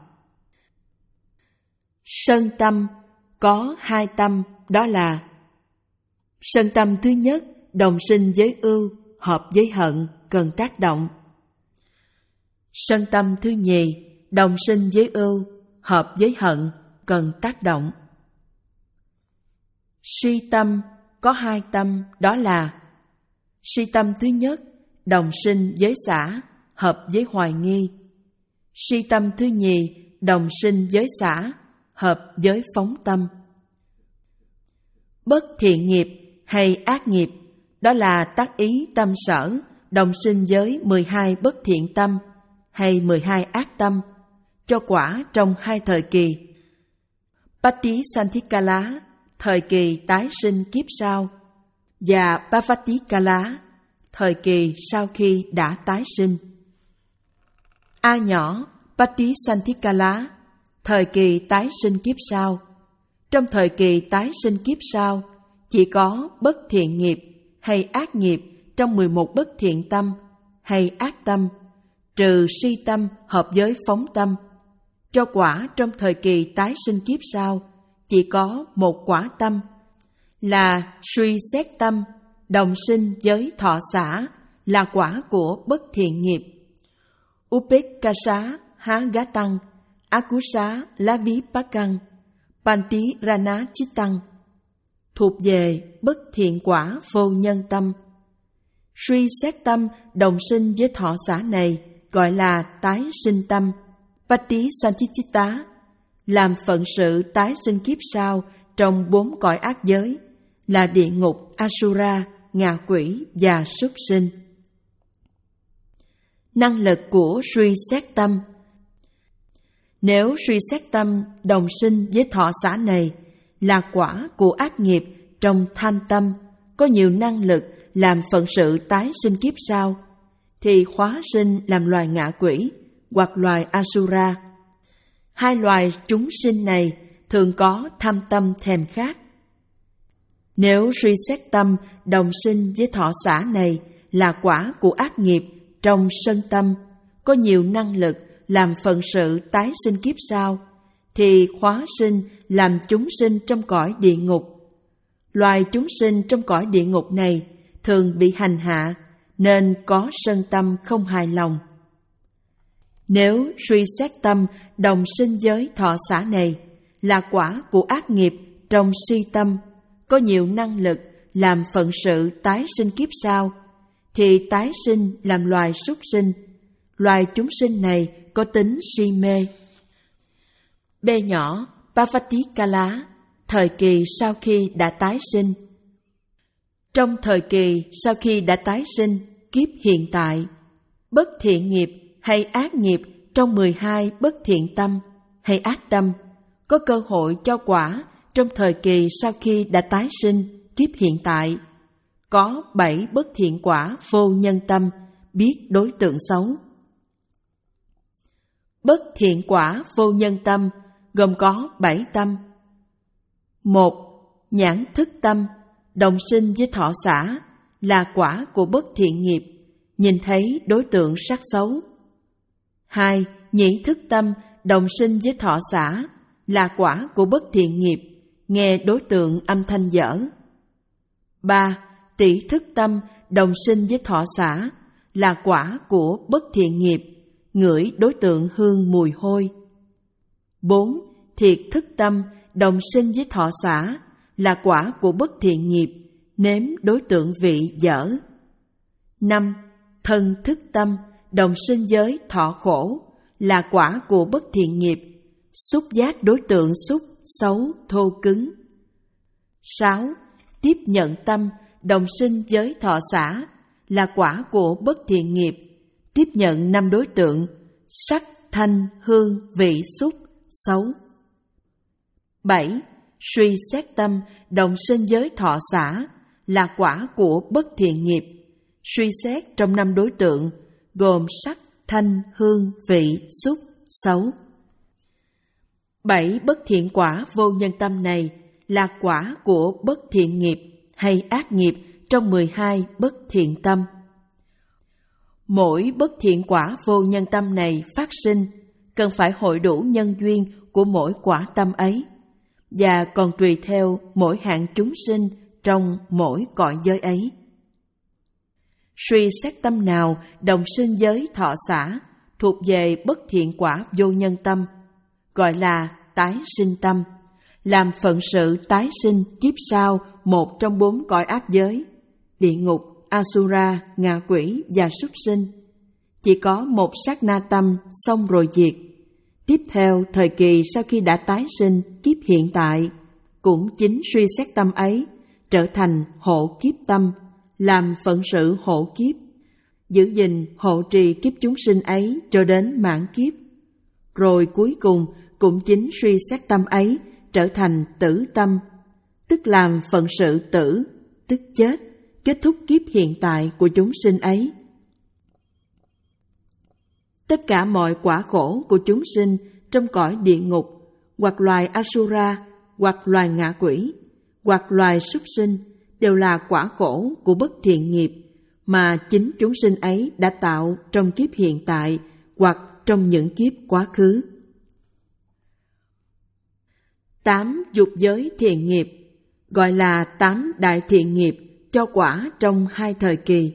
Sân tâm có hai tâm, đó là: sân tâm thứ nhất đồng sinh với ưu, hợp với hận, cần tác động. Sân tâm thứ nhì đồng sinh với ưu, hợp với hận, cần tác động. Si tâm có hai tâm, đó là: si tâm thứ nhất đồng sinh với xả, hợp với hoài nghi. Si tâm thứ nhì đồng sinh với xả, hợp với phóng tâm. Bất thiện nghiệp hay ác nghiệp đó là tác ý tâm sở đồng sinh với mười hai bất thiện tâm hay mười hai ác tâm cho quả trong hai thời kỳ: Patisanthikkala, thời kỳ tái sinh kiếp sau, và Bhavatikala, thời kỳ sau khi đã tái sinh. A nhỏ Patisanthikkala, thời kỳ tái sinh kiếp sau. Trong thời kỳ tái sinh kiếp sau, chỉ có bất thiện nghiệp hay ác nghiệp trong mười một bất thiện tâm hay ác tâm, trừ si tâm hợp với phóng tâm. Cho quả trong thời kỳ tái sinh kiếp sau, chỉ có một quả tâm, là suy xét tâm, đồng sinh với thọ xả, là quả của bất thiện nghiệp. Upekkhasa há gá tăng, Akusa lá ví bá căng, Panti rana chít tăng, thuộc về bất thiện quả vô nhân tâm. Suy xét tâm đồng sinh với thọ xả này gọi là tái sinh tâm, Patisantichitta, làm phận sự tái sinh kiếp sau trong bốn cõi ác giới, là địa ngục, Asura, ngạ quỷ và súc sinh. Năng lực của suy xét tâm: nếu suy xét tâm đồng sinh với thọ xả này là quả của ác nghiệp trong tham tâm, có nhiều năng lực làm phận sự tái sinh kiếp sau, thì khóa sinh làm loài ngạ quỷ hoặc loài Asura. Hai loài chúng sinh này thường có tham tâm thèm khát. Nếu suy xét tâm đồng sinh với thọ xả này là quả của ác nghiệp trong sân tâm, có nhiều năng lực làm phận sự tái sinh kiếp sau, thì khóa sinh làm chúng sinh trong cõi địa ngục. Loài chúng sinh trong cõi địa ngục này thường bị hành hạ, nên có sân tâm không hài lòng. Nếu suy xét tâm đồng sinh với thọ xả này là quả của ác nghiệp trong si tâm, có nhiều năng lực làm phận sự tái sinh kiếp sau, thì tái sinh làm loài súc sinh. Loài chúng sinh này có tính si mê. B nhỏ, Pavatikala, thời kỳ sau khi đã tái sinh. Trong thời kỳ sau khi đã tái sinh, kiếp hiện tại, bất thiện nghiệp hay ác nghiệp trong mười hai bất thiện tâm hay ác tâm có cơ hội cho quả trong thời kỳ sau khi đã tái sinh, kiếp hiện tại. Có bảy bất thiện quả vô nhân tâm, biết đối tượng xấu. Bất thiện quả vô nhân tâm gồm có bảy tâm. Một, nhãn thức tâm, đồng sinh với thọ xả, là quả của bất thiện nghiệp, nhìn thấy đối tượng sắc xấu. Hai, nhĩ thức tâm, đồng sinh với thọ xả, là quả của bất thiện nghiệp, nghe đối tượng âm thanh dở. Ba, tỷ thức tâm, đồng sinh với thọ xả, là quả của bất thiện nghiệp, ngửi đối tượng hương mùi hôi. Bốn, thiệt thức tâm, đồng sinh với thọ xả, là quả của bất thiện nghiệp, nếm đối tượng vị dở. Năm, thân thức tâm, đồng sinh với thọ khổ, là quả của bất thiện nghiệp, xúc giác đối tượng xúc, xấu, thô cứng. Sáu, tiếp nhận tâm, đồng sinh với thọ xả, là quả của bất thiện nghiệp, tiếp nhận năm đối tượng, sắc, thanh, hương, vị, xúc, xấu. Bảy, suy xét tâm, đồng sinh với thọ xả, là quả của bất thiện nghiệp, suy xét trong năm đối tượng, gồm sắc, thanh, hương, vị, xúc, xấu. Bảy bất thiện quả vô nhân tâm này là quả của bất thiện nghiệp hay ác nghiệp trong mười hai bất thiện tâm. Mỗi bất thiện quả vô nhân tâm này phát sinh cần phải hội đủ nhân duyên của mỗi quả tâm ấy, và còn tùy theo mỗi hạng chúng sinh trong mỗi cõi giới ấy. Suy xét tâm nào đồng sinh với thọ xả thuộc về bất thiện quả vô nhân tâm, gọi là tái sinh tâm, làm phận sự tái sinh kiếp sau một trong bốn cõi ác giới, địa ngục, Asura, ngạ quỷ và súc sinh. Chỉ có một sát na tâm xong rồi diệt. Tiếp theo thời kỳ sau khi đã tái sinh kiếp hiện tại, cũng chính suy xét tâm ấy trở thành hộ kiếp tâm, làm phận sự hộ kiếp, giữ gìn hộ trì kiếp chúng sinh ấy cho đến mãn kiếp. Rồi cuối cùng cũng chính suy xét tâm ấy trở thành tử tâm, tức làm phận sự tử, tức chết, kết thúc kiếp hiện tại của chúng sinh ấy. Tất cả mọi quả khổ của chúng sinh trong cõi địa ngục, hoặc loài Asura, hoặc loài ngạ quỷ, hoặc loài súc sinh đều là quả khổ của bất thiện nghiệp mà chính chúng sinh ấy đã tạo trong kiếp hiện tại hoặc trong những kiếp quá khứ. Tám dục giới thiện nghiệp gọi là tám đại thiện nghiệp cho quả trong hai thời kỳ.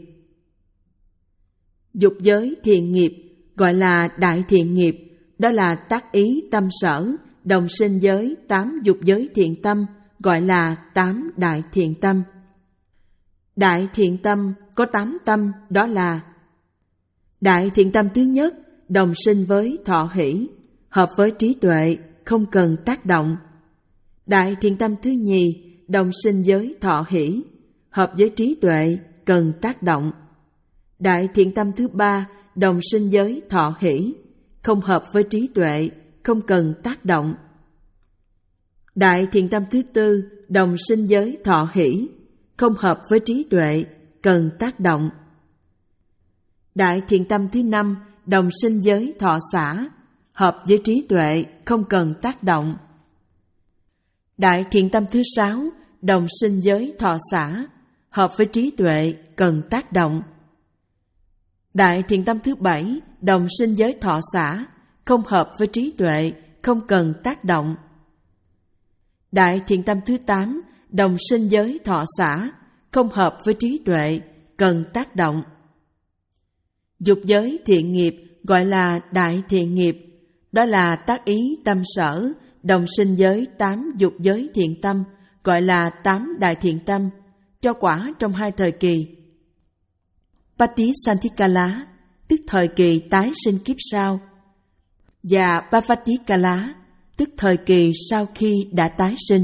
Dục giới thiện nghiệp gọi là đại thiện nghiệp, đó là tác ý tâm sở, đồng sinh với tám dục giới thiện tâm, gọi là tám đại thiện tâm. Đại thiện tâm có tám tâm, đó là: đại thiện tâm thứ nhất, đồng sinh với thọ hỷ, hợp với trí tuệ, không cần tác động. Đại thiện tâm thứ nhì, đồng sinh với thọ hỷ, hợp với trí tuệ, cần tác động. Đại thiện tâm thứ ba, đồng sinh với thọ hỷ, không hợp với trí tuệ, không cần tác động. Đại thiện tâm thứ tư, đồng sinh với thọ hỷ, không hợp với trí tuệ, cần tác động. Đại thiện tâm thứ năm, đồng sinh với thọ xả, hợp với trí tuệ, không cần tác động. Đại thiện tâm thứ sáu, đồng sinh với thọ xả, hợp với trí tuệ, cần tác động. Đại thiện tâm thứ bảy, đồng sinh với thọ xả, không hợp với trí tuệ, không cần tác động. Đại thiện tâm thứ tám, đồng sinh với thọ xả, không hợp với trí tuệ, cần tác động. Dục giới thiện nghiệp gọi là đại thiện nghiệp, đó là tác ý tâm sở, đồng sinh với tám dục giới thiện tâm, gọi là tám đại thiện tâm, cho quả trong hai thời kỳ. Patisanthikkala, tức thời kỳ tái sinh kiếp sau, và Bhavatikala, tức thời kỳ sau khi đã tái sinh.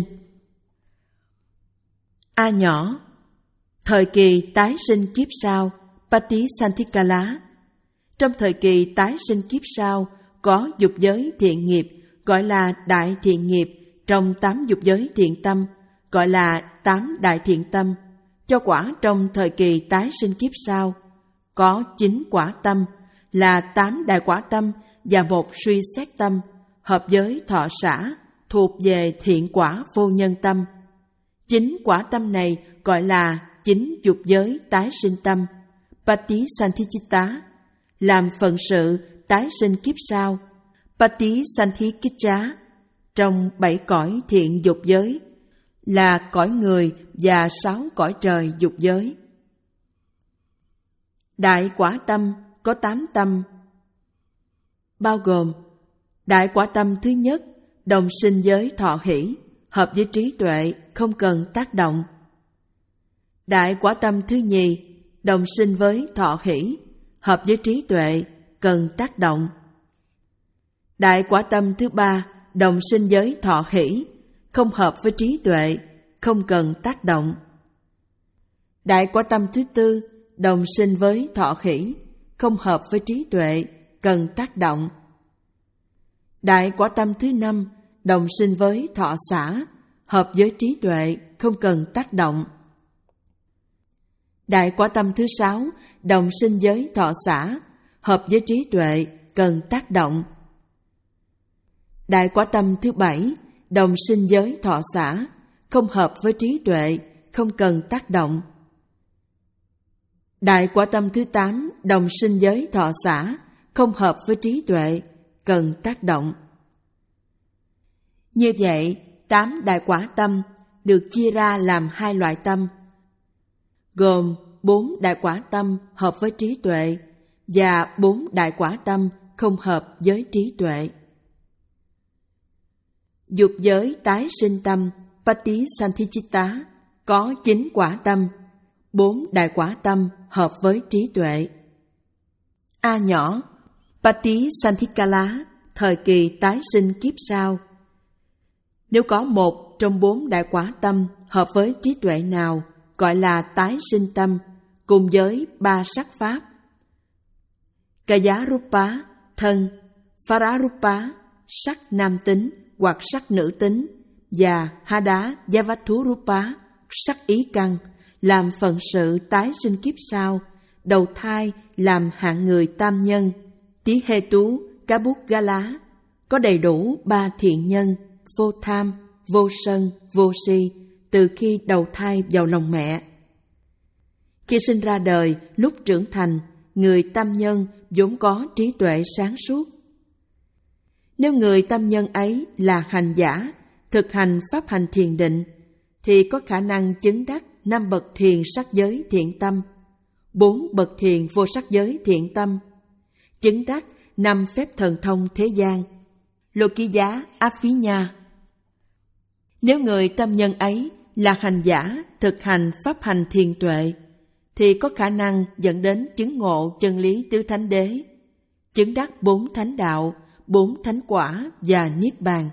A nhỏ, thời kỳ tái sinh kiếp sau, Patisanthikkala. Trong thời kỳ tái sinh kiếp sau có dục giới thiện nghiệp, gọi là đại thiện nghiệp, trong tám dục giới thiện tâm, gọi là tám đại thiện tâm, cho quả trong thời kỳ tái sinh kiếp sau. Có chín quả tâm, là tám đại quả tâm và một suy xét tâm, hợp giới thọ xã, thuộc về thiện quả vô nhân tâm. Chín quả tâm này gọi là chín dục giới tái sinh tâm, Patisanthichitta, làm phận sự tái sinh kiếp sau, Patisanthikicha, trong bảy cõi thiện dục giới, là cõi người và sáu cõi trời dục giới. Đại quả tâm có tám tâm, bao gồm đại quả tâm thứ nhất, đồng sinh giới thọ hỷ, hợp với trí tuệ, không cần tác động. Đại quả tâm thứ nhì, đồng sinh với thọ hỷ, hợp với trí tuệ, cần tác động. Đại quả tâm thứ ba, đồng sinh giới thọ hỷ, không hợp với trí tuệ, không cần tác động. Đại quả tâm thứ tư, đồng sinh với thọ hỷ, không hợp với trí tuệ, cần tác động. Đại quả tâm thứ năm, đồng sinh với thọ xã, hợp với trí tuệ, không cần tác động. Đại quả tâm thứ sáu, đồng sinh với thọ xã, hợp với trí tuệ, cần tác động. Đại quả tâm thứ bảy, đồng sinh với thọ xã, không hợp với trí tuệ, không cần tác động. Đại quả tâm thứ tám, đồng sinh với thọ xã, không hợp với trí tuệ, cần tác động. Như vậy, tám đại quả tâm được chia ra làm hai loại tâm, gồm bốn đại quả tâm hợp với trí tuệ và bốn đại quả tâm không hợp với trí tuệ. Dục giới tái sinh tâm, Patisanthichitta, có chín quả tâm, bốn đại quả tâm hợp với trí tuệ. A nhỏ, Patisanthikkala, thời kỳ tái sinh kiếp sau. Nếu có một trong bốn đại quả tâm hợp với trí tuệ nào, gọi là tái sinh tâm, cùng với ba sắc pháp: Kaya Rupa, thân; Phara Rupa, sắc nam tính hoặc sắc nữ tính; và Hada Yavatthú Rupa, sắc ý căn, làm phận sự tái sinh kiếp sau, đầu thai làm hạng người tam nhân, Tí Hê Tú, Cá Bút Gá Lá, có đầy đủ ba thiện nhân: vô tham, vô sân, vô si, từ khi đầu thai vào lòng mẹ. Khi sinh ra đời, lúc trưởng thành, người tam nhân vốn có trí tuệ sáng suốt. Nếu người tam nhân ấy là hành giả, thực hành pháp hành thiền định, thì có khả năng chứng đắc năm bậc thiền sắc giới thiện tâm, bốn bậc thiền vô sắc giới thiện tâm, chứng đắc năm phép thần thông thế gian, lô ký giá áp phí nha. Nếu người tâm nhân ấy là hành giả thực hành pháp hành thiền tuệ, thì có khả năng dẫn đến chứng ngộ chân lý tứ thánh đế, chứng đắc bốn thánh đạo, bốn thánh quả và niết bàn.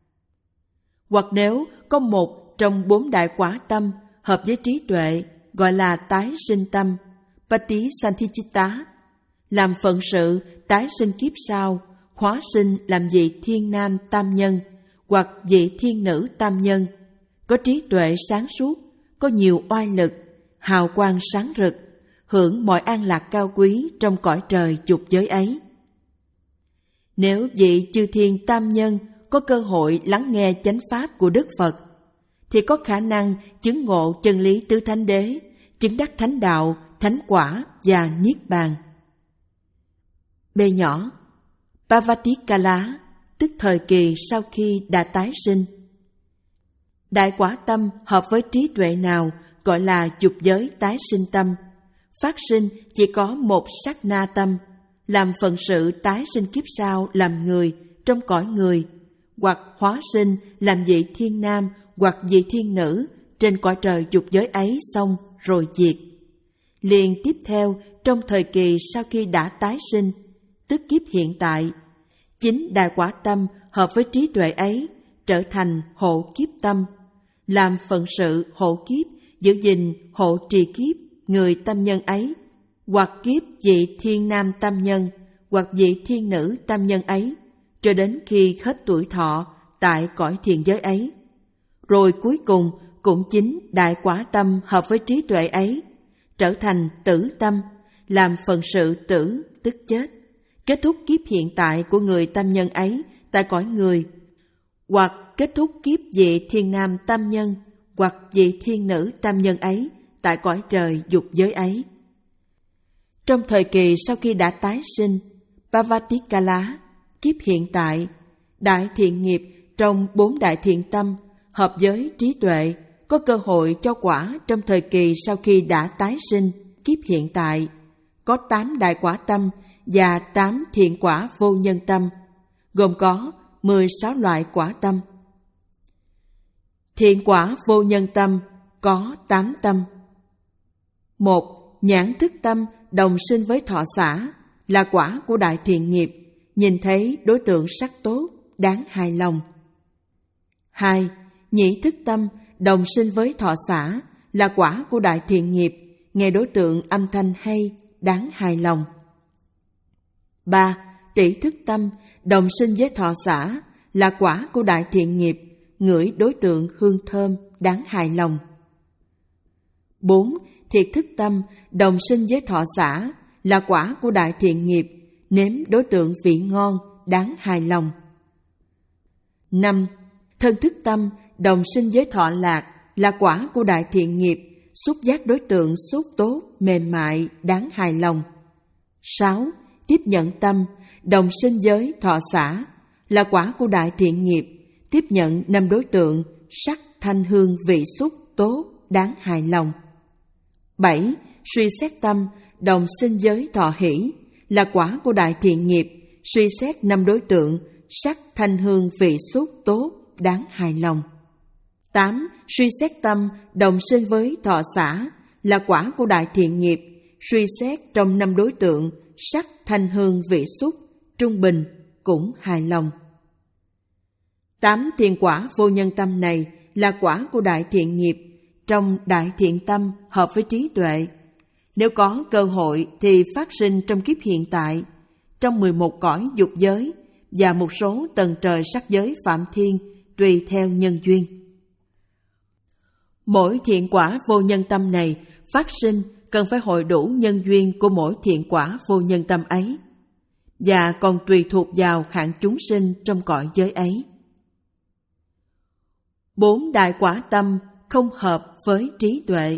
Hoặc nếu có một trong bốn đại quả tâm hợp với trí tuệ, gọi là tái sinh tâm, Patisanthichitta, làm phận sự tái sinh kiếp sau, hóa sinh làm vị thiên nam tam nhân hoặc vị thiên nữ tam nhân, có trí tuệ sáng suốt, có nhiều oai lực, hào quang sáng rực, hưởng mọi an lạc cao quý trong cõi trời dục giới ấy. Nếu vị chư thiên tam nhân có cơ hội lắng nghe chánh pháp của Đức Phật, thì có khả năng chứng ngộ chân lý tứ thánh đế, chứng đắc thánh đạo, thánh quả và niết bàn. B nhỏ, Bhavatikala, tức thời kỳ sau khi đã tái sinh. Đại quả tâm hợp với trí tuệ nào gọi là dục giới tái sinh tâm, phát sinh chỉ có một sát na tâm, làm phận sự tái sinh kiếp sau làm người trong cõi người, hoặc hóa sinh làm vị thiên nam hoặc vị thiên nữ trên cõi trời dục giới ấy xong rồi diệt. Liền tiếp theo, trong thời kỳ sau khi đã tái sinh, tức kiếp hiện tại, chính đại quả tâm hợp với trí tuệ ấy trở thành hộ kiếp tâm, làm phận sự hộ kiếp, giữ gìn hộ trì kiếp người tâm nhân ấy, hoặc kiếp vị thiên nam tâm nhân, hoặc vị thiên nữ tâm nhân ấy, cho đến khi hết tuổi thọ tại cõi thiền giới ấy. Rồi cuối cùng cũng chính đại quả tâm hợp với trí tuệ ấy trở thành tử tâm, làm phận sự tử tức chết, kết thúc kiếp hiện tại của người tâm nhân ấy tại cõi người, hoặc kết thúc kiếp vị thiên nam tâm nhân, hoặc vị thiên nữ tâm nhân ấy tại cõi trời dục giới ấy. Trong thời kỳ sau khi đã tái sinh, Pavatikala, kiếp hiện tại, đại thiện nghiệp trong bốn đại thiện tâm hợp với trí tuệ có cơ hội cho quả trong thời kỳ sau khi đã tái sinh, kiếp hiện tại, có tám đại quả tâm và tám thiện quả vô nhân tâm, gồm có mười sáu loại quả tâm. Thiện quả vô nhân tâm có tám tâm. Một, nhãn thức tâm đồng sinh với thọ xả là quả của đại thiện nghiệp, nhìn thấy đối tượng sắc tốt, đáng hài lòng. Hai, nhĩ thức tâm đồng sinh với thọ xả là quả của đại thiện nghiệp, nghe đối tượng âm thanh hay, đáng hài lòng. Ba, tỷ thức tâm đồng sinh với thọ xả là quả của đại thiện nghiệp, ngửi đối tượng hương thơm, đáng hài lòng. Bốn, thiệt thức tâm đồng sinh với thọ xả là quả của đại thiện nghiệp, nếm đối tượng vị ngon, đáng hài lòng. Năm, thân thức tâm đồng sinh với thọ lạc là quả của đại thiện nghiệp, xúc giác đối tượng xúc tốt, mềm mại, đáng hài lòng. Sáu, tiếp nhận tâm đồng sinh với thọ xả là quả của đại thiện nghiệp, tiếp nhận năm đối tượng sắc, thanh, hương, vị, xúc tốt, đáng hài lòng. Bảy, suy xét tâm đồng sinh với thọ hỷ là quả của đại thiện nghiệp, suy xét năm đối tượng sắc, thanh, hương, vị, xúc tốt, đáng hài lòng. Tám, suy xét tâm đồng sinh với thọ xả là quả của đại thiện nghiệp, suy xét trong năm đối tượng sắc, thanh, hương, vị, xúc trung bình, cũng hài lòng. Tám thiện quả vô nhân tâm này là quả của đại thiện nghiệp, trong đại thiện tâm hợp với trí tuệ. Nếu có cơ hội thì phát sinh trong kiếp hiện tại, trong mười một cõi dục giới và một số tầng trời sắc giới phạm thiên, tùy theo nhân duyên. Mỗi thiện quả vô nhân tâm này phát sinh cần phải hội đủ nhân duyên của mỗi thiện quả vô nhân tâm ấy, và còn tùy thuộc vào hạng chúng sinh trong cõi giới ấy. Bốn đại quả tâm không hợp với trí tuệ.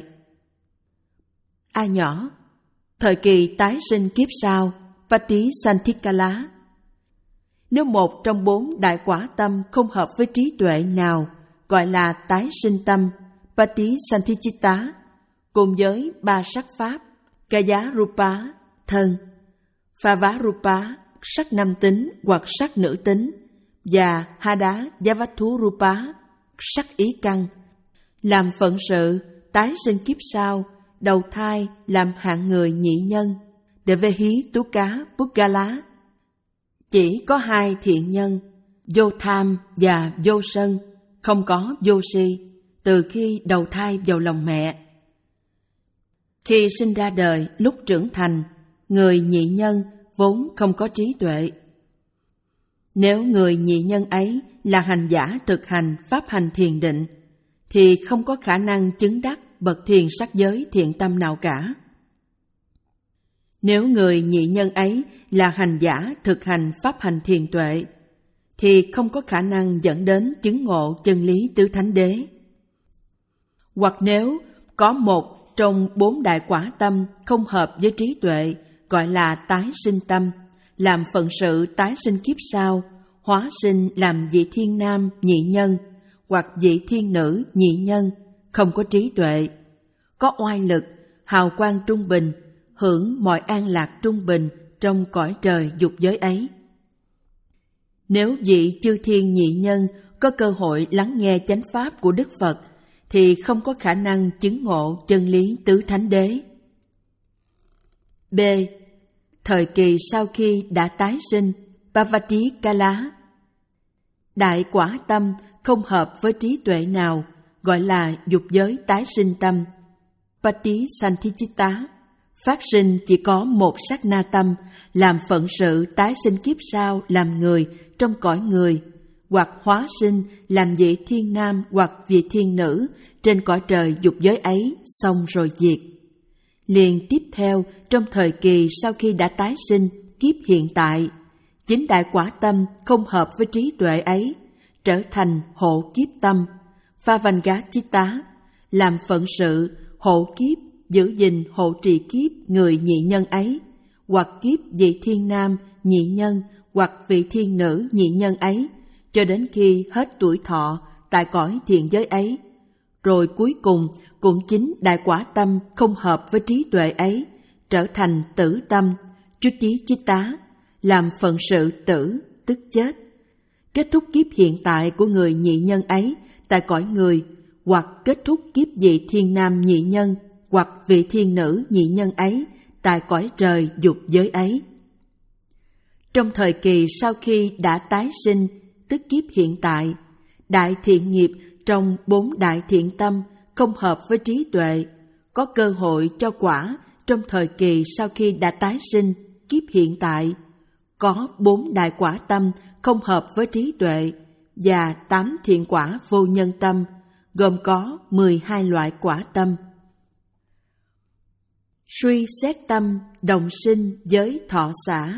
A nhỏ, thời kỳ tái sinh kiếp sau, Patisanthikala. Nếu một trong bốn đại quả tâm không hợp với trí tuệ nào, gọi là tái sinh tâm, Patisanthicitta, cùng với ba sắc pháp, Kaya Rupa, thân, Phava Rupa, sắc nam tính hoặc sắc nữ tính, và Hada Yavathu Rupa, sắc ý căn, làm phận sự tái sinh kiếp sau, đầu thai làm hạng người nhị nhân, Devehi Tuka Puggala. Chỉ có hai thiện nhân, vô tham và vô sân, không có vô si, từ khi đầu thai vào lòng mẹ. Khi sinh ra đời lúc trưởng thành, người nhị nhân vốn không có trí tuệ. Nếu người nhị nhân ấy là hành giả thực hành pháp hành thiền định, thì không có khả năng chứng đắc bậc thiền sắc giới thiện tâm nào cả. Nếu người nhị nhân ấy là hành giả thực hành pháp hành thiền tuệ, thì không có khả năng dẫn đến chứng ngộ chân lý tứ thánh đế. Hoặc nếu có một trong bốn đại quả tâm không hợp với trí tuệ, gọi là tái sinh tâm, làm phận sự tái sinh kiếp sau, hóa sinh làm vị thiên nam nhị nhân, hoặc vị thiên nữ nhị nhân, không có trí tuệ, có oai lực, hào quang trung bình, hưởng mọi an lạc trung bình trong cõi trời dục giới ấy. Nếu vị chư thiên nhị nhân có cơ hội lắng nghe chánh pháp của Đức Phật thì không có khả năng chứng ngộ chân lý tứ thánh đế. B. Thời kỳ sau khi đã tái sinh, Bhavati Kala. Đại quả tâm không hợp với trí tuệ nào, gọi là dục giới tái sinh tâm. Pati Santichitta, phát sinh chỉ có một sát na tâm, làm phận sự tái sinh kiếp sau làm người trong cõi người, hoặc hóa sinh làm vị thiên nam hoặc vị thiên nữ trên cõi trời dục giới ấy, xong rồi diệt. Liền tiếp theo, trong thời kỳ sau khi đã tái sinh, kiếp hiện tại, chính đại quả tâm không hợp với trí tuệ ấy, trở thành hộ kiếp tâm, Phavangachita, làm phận sự hộ kiếp, giữ gìn hộ trì kiếp người nhị nhân ấy, hoặc kiếp vị thiên nam nhị nhân hoặc vị thiên nữ nhị nhân ấy, cho đến khi hết tuổi thọ tại cõi thiện giới ấy. Rồi cuối cùng cũng chính đại quả tâm không hợp với trí tuệ ấy, trở thành tử tâm, Chuti Chitta, làm phận sự tử, tức chết. Kết thúc kiếp hiện tại của người nhị nhân ấy tại cõi người, hoặc kết thúc kiếp vị thiên nam nhị nhân hoặc vị thiên nữ nhị nhân ấy tại cõi trời dục giới ấy. Trong thời kỳ sau khi đã tái sinh, tức kiếp hiện tại, đại thiện nghiệp trong bốn đại thiện tâm không hợp với trí tuệ, có cơ hội cho quả trong thời kỳ sau khi đã tái sinh, kiếp hiện tại, có bốn đại quả tâm không hợp với trí tuệ và tám thiện quả vô nhân tâm, gồm có mười hai loại quả tâm. Suy xét tâm đồng sinh với thọ xả.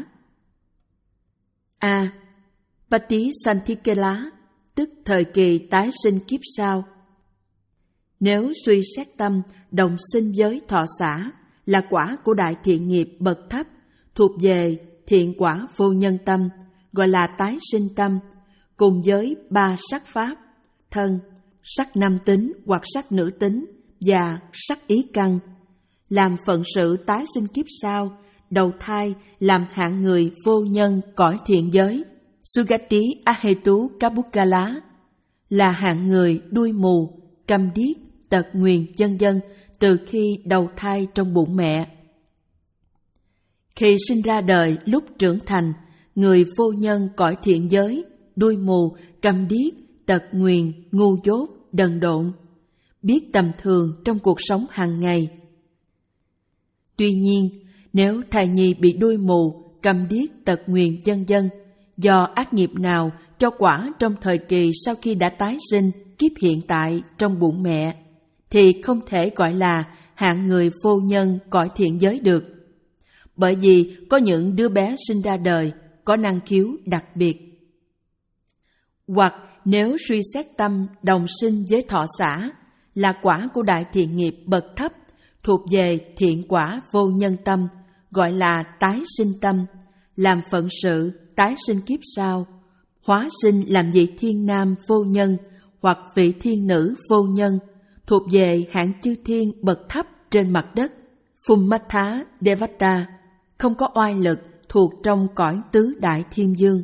A. Pati Santikela, tức thời kỳ tái sinh kiếp sau. Nếu suy xét tâm đồng sinh với thọ xả là quả của đại thiện nghiệp bậc thấp, thuộc về thiện quả vô nhân tâm, gọi là tái sinh tâm, cùng với ba sắc pháp, thân, sắc nam tính hoặc sắc nữ tính và sắc ý căn, làm phận sự tái sinh kiếp sau, đầu thai làm hạng người vô nhân cõi thiện giới, Sugati Ahetu Kabukala, là hạng người đuôi mù, câm điếc, tật nguyền vân vân từ khi đầu thai trong bụng mẹ. Khi sinh ra đời lúc trưởng thành, người vô nhân cõi thiện giới, đuôi mù, câm điếc, tật nguyền, ngu dốt, đần độn, biết tầm thường trong cuộc sống hàng ngày. Tuy nhiên, nếu thai nhi bị đuôi mù, câm điếc, tật nguyền vân vân do ác nghiệp nào cho quả trong thời kỳ sau khi đã tái sinh, kiếp hiện tại trong bụng mẹ, thì không thể gọi là hạng người vô nhân cõi thiện giới được. Bởi vì có những đứa bé sinh ra đời có năng khiếu đặc biệt. Hoặc nếu suy xét tâm đồng sinh với thọ xả là quả của đại thiện nghiệp bậc thấp, thuộc về thiện quả vô nhân tâm, gọi là tái sinh tâm, làm phận sự tái sinh kiếp sau, hóa sinh làm vị thiên nam vô nhân hoặc vị thiên nữ vô nhân, thuộc về hạng chư thiên bậc thấp trên mặt đất, Phummatha Devata, không có oai lực, thuộc trong cõi tứ đại thiên dương.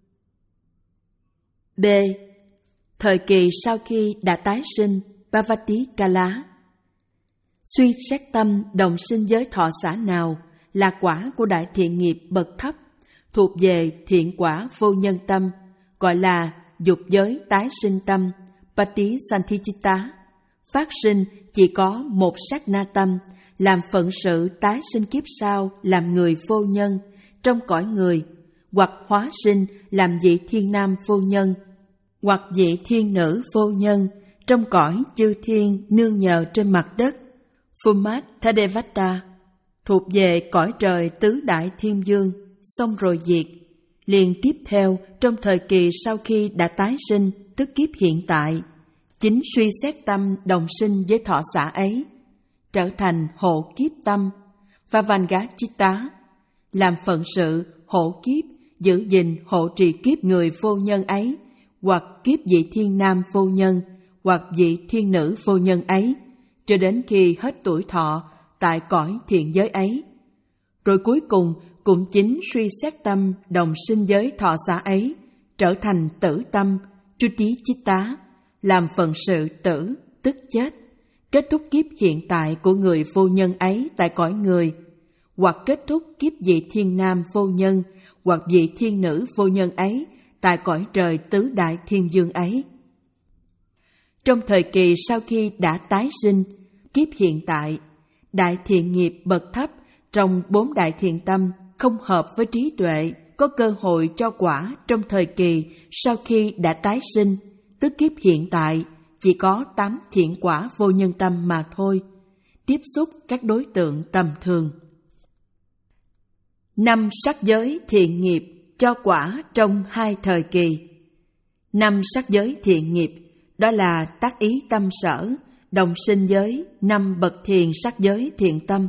B. Thời kỳ sau khi đã tái sinh, Bhavati Kala. Suy xét tâm đồng sinh với thọ xả nào là quả của đại thiện nghiệp bậc thấp, thuộc về thiện quả vô nhân tâm, gọi là dục giới tái sinh tâm, Pati Santichitta, phát sinh chỉ có một sát na tâm, làm phận sự tái sinh kiếp sau làm người vô nhân trong cõi người, hoặc hóa sinh làm vị thiên nam vô nhân, hoặc vị thiên nữ vô nhân trong cõi chư thiên nương nhờ trên mặt đất, Phummatha, thuộc về cõi trời tứ đại thiên dương, xong rồi diệt. Liền tiếp theo, trong thời kỳ sau khi đã tái sinh, tức kiếp hiện tại, chính suy xét tâm đồng sinh với thọ xả ấy, trở thành hộ kiếp tâm, Phavangachita, làm phận sự hộ kiếp, giữ gìn hộ trì kiếp người vô nhân ấy, hoặc kiếp vị thiên nam vô nhân, hoặc vị thiên nữ vô nhân ấy, cho đến khi hết tuổi thọ tại cõi thiện giới ấy. Rồi cuối cùng cũng chính suy xét tâm đồng sinh với thọ xả ấy, trở thành tử tâm, Truti Chitta, làm phận sự tử, tức chết, kết thúc kiếp hiện tại của người vô nhân ấy tại cõi người, hoặc kết thúc kiếp vị thiên nam vô nhân, hoặc vị thiên nữ vô nhân ấy tại cõi trời tứ đại thiên dương ấy. Trong thời kỳ sau khi đã tái sinh, kiếp hiện tại, đại thiện nghiệp bậc thấp trong bốn đại thiện tâm không hợp với trí tuệ, có cơ hội cho quả trong thời kỳ sau khi đã tái sinh, tức kiếp hiện tại chỉ có tám thiện quả vô nhân tâm mà thôi, tiếp xúc các đối tượng tầm thường. Năm sắc giới thiện nghiệp cho quả trong hai thời kỳ. Năm sắc giới thiện nghiệp đó là tác ý tâm sở, đồng sinh giới, năm bậc thiền sắc giới thiện tâm.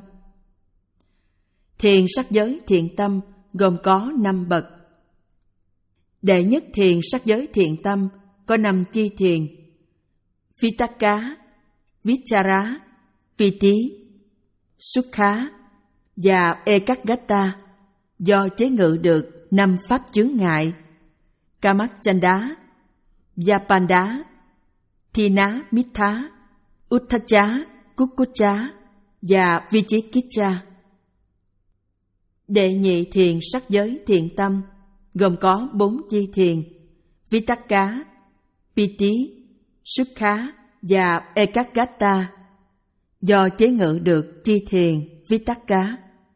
Thiền sắc giới thiện tâm gồm có năm bậc. Đệ nhất thiền sắc giới thiện tâm có năm chi thiền: Vitakka, Vichara, Piti, Sukha và Ekaggata, do chế ngự được năm pháp chướng ngại: Kamachanda, Yapanda, Thina Mitha, Utthacha, Kukucha và Vichikiccha. Đệ nhị thiền sắc giới thiện tâm gồm có bốn chi thiền: Vitakka, Piti, Sukha và Ekaggata, do chế ngự được chi thiền Vitakka.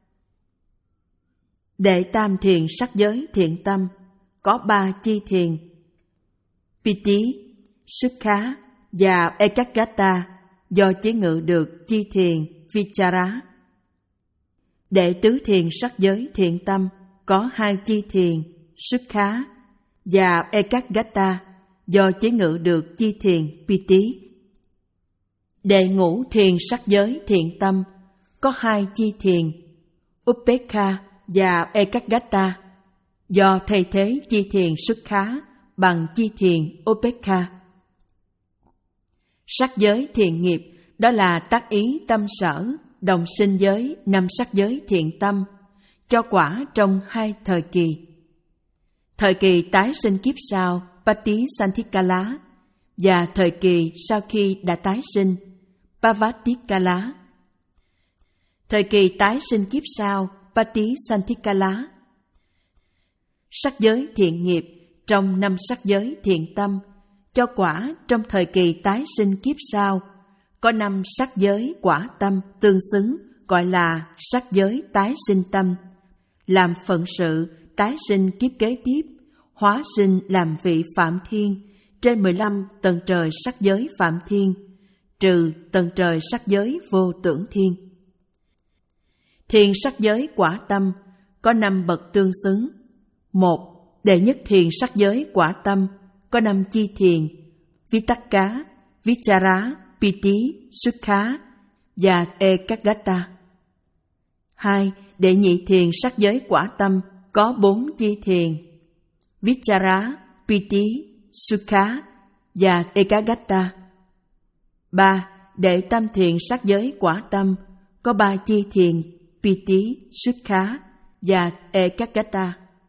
Đệ tam thiền sắc giới thiện tâm có ba chi thiền: Piti, Sukha và Ekaggata, do chế ngự được chi thiền Vichara. Đệ tứ thiền sắc giới thiện tâm có hai chi thiền: Sukha và Ekaggata, do chế ngự được chi thiền Piti. Đệ ngũ thiền sắc giới thiện tâm có hai chi thiền: Upekkha và Ekaggata, do thay thế chi thiền Sukha bằng chi thiền Upekkha. Sắc giới thiện nghiệp đó là tác ý tâm sở, đồng sinh giới, năm sắc giới thiện tâm, cho quả trong hai thời kỳ. Thời kỳ tái sinh kiếp sau, Patisanthikkala, và thời kỳ sau khi đã tái sinh, Pavatikala. Thời kỳ tái sinh kiếp sau, Patisanthikkala. Sắc giới thiện nghiệp trong năm sắc giới thiện tâm cho quả trong thời kỳ tái sinh kiếp sau, có năm sắc giới quả tâm tương xứng, gọi là sắc giới tái sinh tâm, làm phận sự tái sinh kiếp kế tiếp, hóa sinh làm vị Phạm Thiên trên mười lăm tầng trời sắc giới Phạm Thiên, trừ tầng trời sắc giới Vô Tưởng Thiên. Thiền sắc giới quả tâm có năm bậc tương xứng. Một, đệ nhất thiền sắc giới quả tâm có năm chi thiền: Vitakka, Vichara, Piti, Sukha và Ekaggata. Hai, đệ nhị thiền sắc giới quả tâm có bốn chi thiền: Vichara, Piti, Sukha và Ekaggata. Ba, đệ tam thiền sắc giới quả tâm có ba chi thiền: Piti, Sukha và Ekaggata.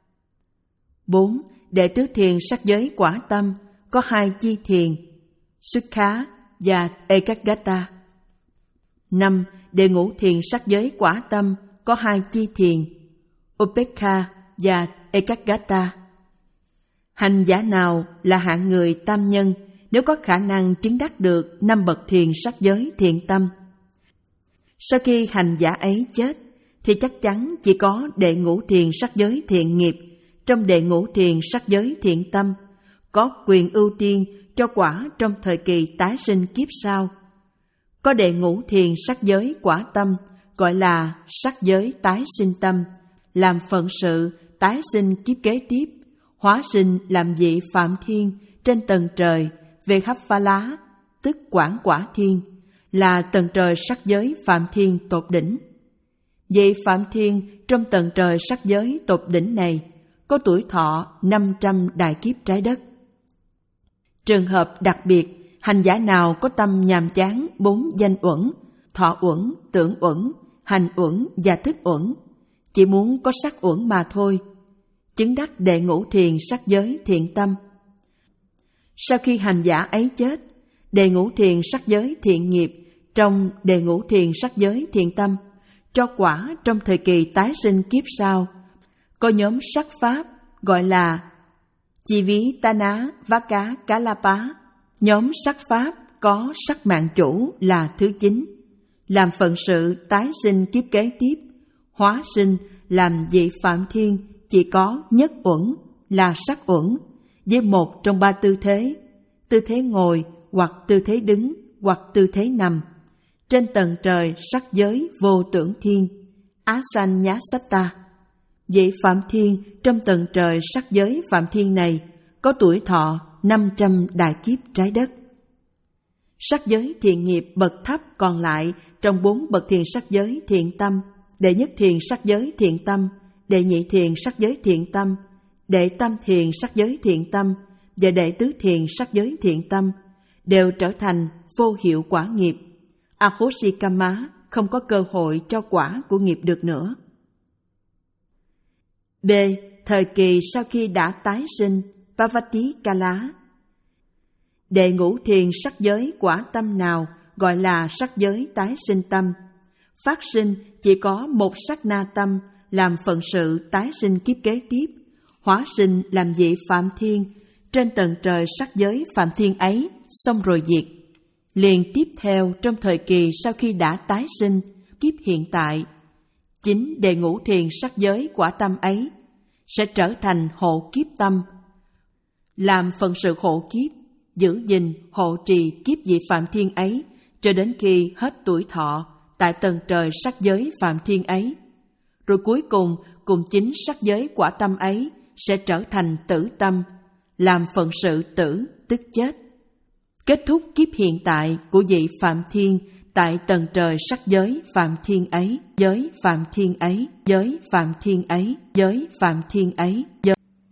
Bốn, đệ tứ thiền sắc giới quả tâm có hai chi thiền: Sukha và Ekaggata. Năm, đệ ngũ thiền sắc giới quả tâm có hai chi thiền: Upekkha và Ekaggata. Hành giả nào là hạng người tam nhân nếu có khả năng chứng đắc được năm bậc thiền sắc giới thiện tâm? Sau khi hành giả ấy chết, thì chắc chắn chỉ có đệ ngũ thiền sắc giới thiện nghiệp trong đệ ngũ thiền sắc giới thiện tâm có quyền ưu tiên cho quả trong thời kỳ tái sinh kiếp sau. Có đệ ngũ thiền sắc giới quả tâm gọi là sắc giới tái sinh tâm, làm phận sự tái sinh kiếp kế tiếp, hóa sinh làm vị Phạm Thiên trên tầng trời về Hấp Phá Lá, tức Quảng Quả Thiên, là tầng trời sắc giới Phạm Thiên tột đỉnh. Vị Phạm Thiên trong tầng trời sắc giới tột đỉnh này có tuổi thọ năm trăm đại kiếp trái đất. Trường hợp đặc biệt, hành giả nào có tâm nhàm chán bốn danh uẩn, thọ uẩn, tưởng uẩn, hành uẩn và thức uẩn, chỉ muốn có sắc uẩn mà thôi, chứng đắc đệ ngũ thiền sắc giới thiện tâm. Sau khi hành giả ấy chết, đề ngũ thiền sắc giới thiện nghiệp trong đề ngũ thiền sắc giới thiện tâm cho quả trong thời kỳ tái sinh kiếp sau. Có nhóm sắc pháp gọi là Chi Ví Ta Ná Vá Cá Cá La Pá. Nhóm sắc pháp có sắc mạng chủ là thứ chín, làm phận sự tái sinh kiếp kế tiếp. Hóa sinh làm vị Phạm Thiên chỉ có nhất uẩn là sắc uẩn, với một trong ba tư thế: tư thế ngồi, hoặc tư thế đứng, hoặc tư thế nằm. Trên tầng trời sắc giới vô tưởng thiên, Asanyasata. Vị Phạm Thiên trong tầng trời sắc giới Phạm Thiên này có tuổi thọ năm trăm đại kiếp trái đất. Sắc giới thiện nghiệp bậc thấp còn lại trong bốn bậc thiền sắc giới thiện tâm: đệ nhất thiền sắc giới thiện tâm, đệ nhị thiền sắc giới thiện tâm, đệ tam thiền sắc giới thiện tâm và đệ tứ thiền sắc giới thiện tâm, đều trở thành vô hiệu quả nghiệp. Akhosikama không có cơ hội cho quả của nghiệp được nữa. B. Thời kỳ sau khi đã tái sinh, Pavati Kala. Đệ ngũ thiền sắc giới quả tâm nào gọi là sắc giới tái sinh tâm. Phát sinh chỉ có một sát na tâm, làm phận sự tái sinh kiếp kế tiếp. Hóa sinh làm vị Phạm Thiên trên tầng trời sắc giới Phạm Thiên ấy, xong rồi diệt. Liền tiếp theo trong thời kỳ sau khi đã tái sinh kiếp hiện tại, chính đệ ngũ thiền sắc giới quả tâm ấy sẽ trở thành hộ kiếp tâm, làm phận sự hộ kiếp, giữ gìn hộ trì kiếp vị Phạm Thiên ấy cho đến khi hết tuổi thọ tại tầng trời sắc giới Phạm Thiên ấy. Rồi cuối cùng cùng chính sắc giới quả tâm ấy sẽ trở thành tử tâm, làm phận sự tử tức chết. Kết thúc kiếp hiện tại của vị Phạm Thiên tại tầng trời sắc giới Phạm Thiên ấy, giới Phạm Thiên ấy, giới Phạm Thiên ấy, giới Phạm Thiên ấy, giới.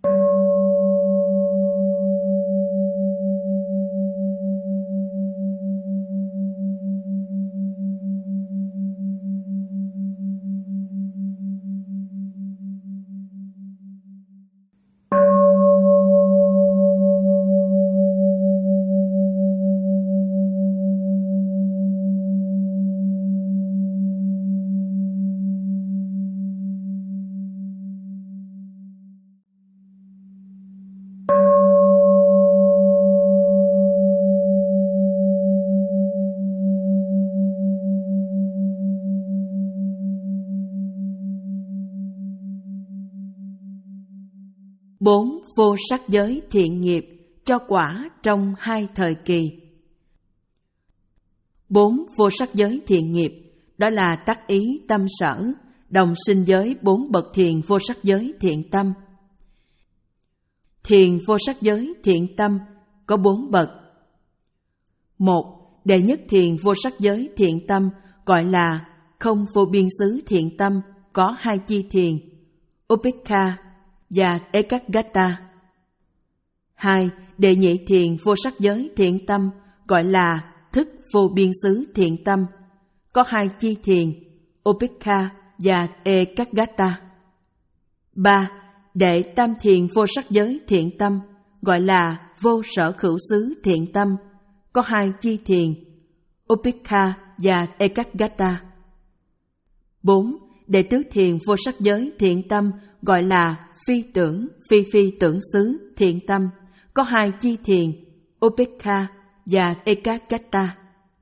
Bốn vô sắc giới thiện nghiệp cho quả trong hai thời kỳ. Bốn vô sắc giới thiện nghiệp đó là tác ý tâm sở, đồng sinh giới bốn bậc thiền vô sắc giới thiện tâm. Thiền vô sắc giới thiện tâm có bốn bậc. Một, đệ nhất thiền vô sắc giới thiện tâm gọi là không vô biên xứ thiện tâm, có hai chi thiền, Upekha và Ekaggata. Hai, đệ nhị thiền vô sắc giới thiện tâm gọi là thức vô biên xứ thiện tâm, có hai chi thiền, Upekha và Ekaggata. Ba, đệ tam thiền vô sắc giới thiện tâm gọi là vô sở khữu xứ thiện tâm, có hai chi thiền, Upekha và Ekaggata. Bốn, đệ tứ thiền vô sắc giới thiện tâm gọi là phi tưởng, phi phi tưởng xứ thiện tâm, có hai chi thiền, Upekha và Ekaggata.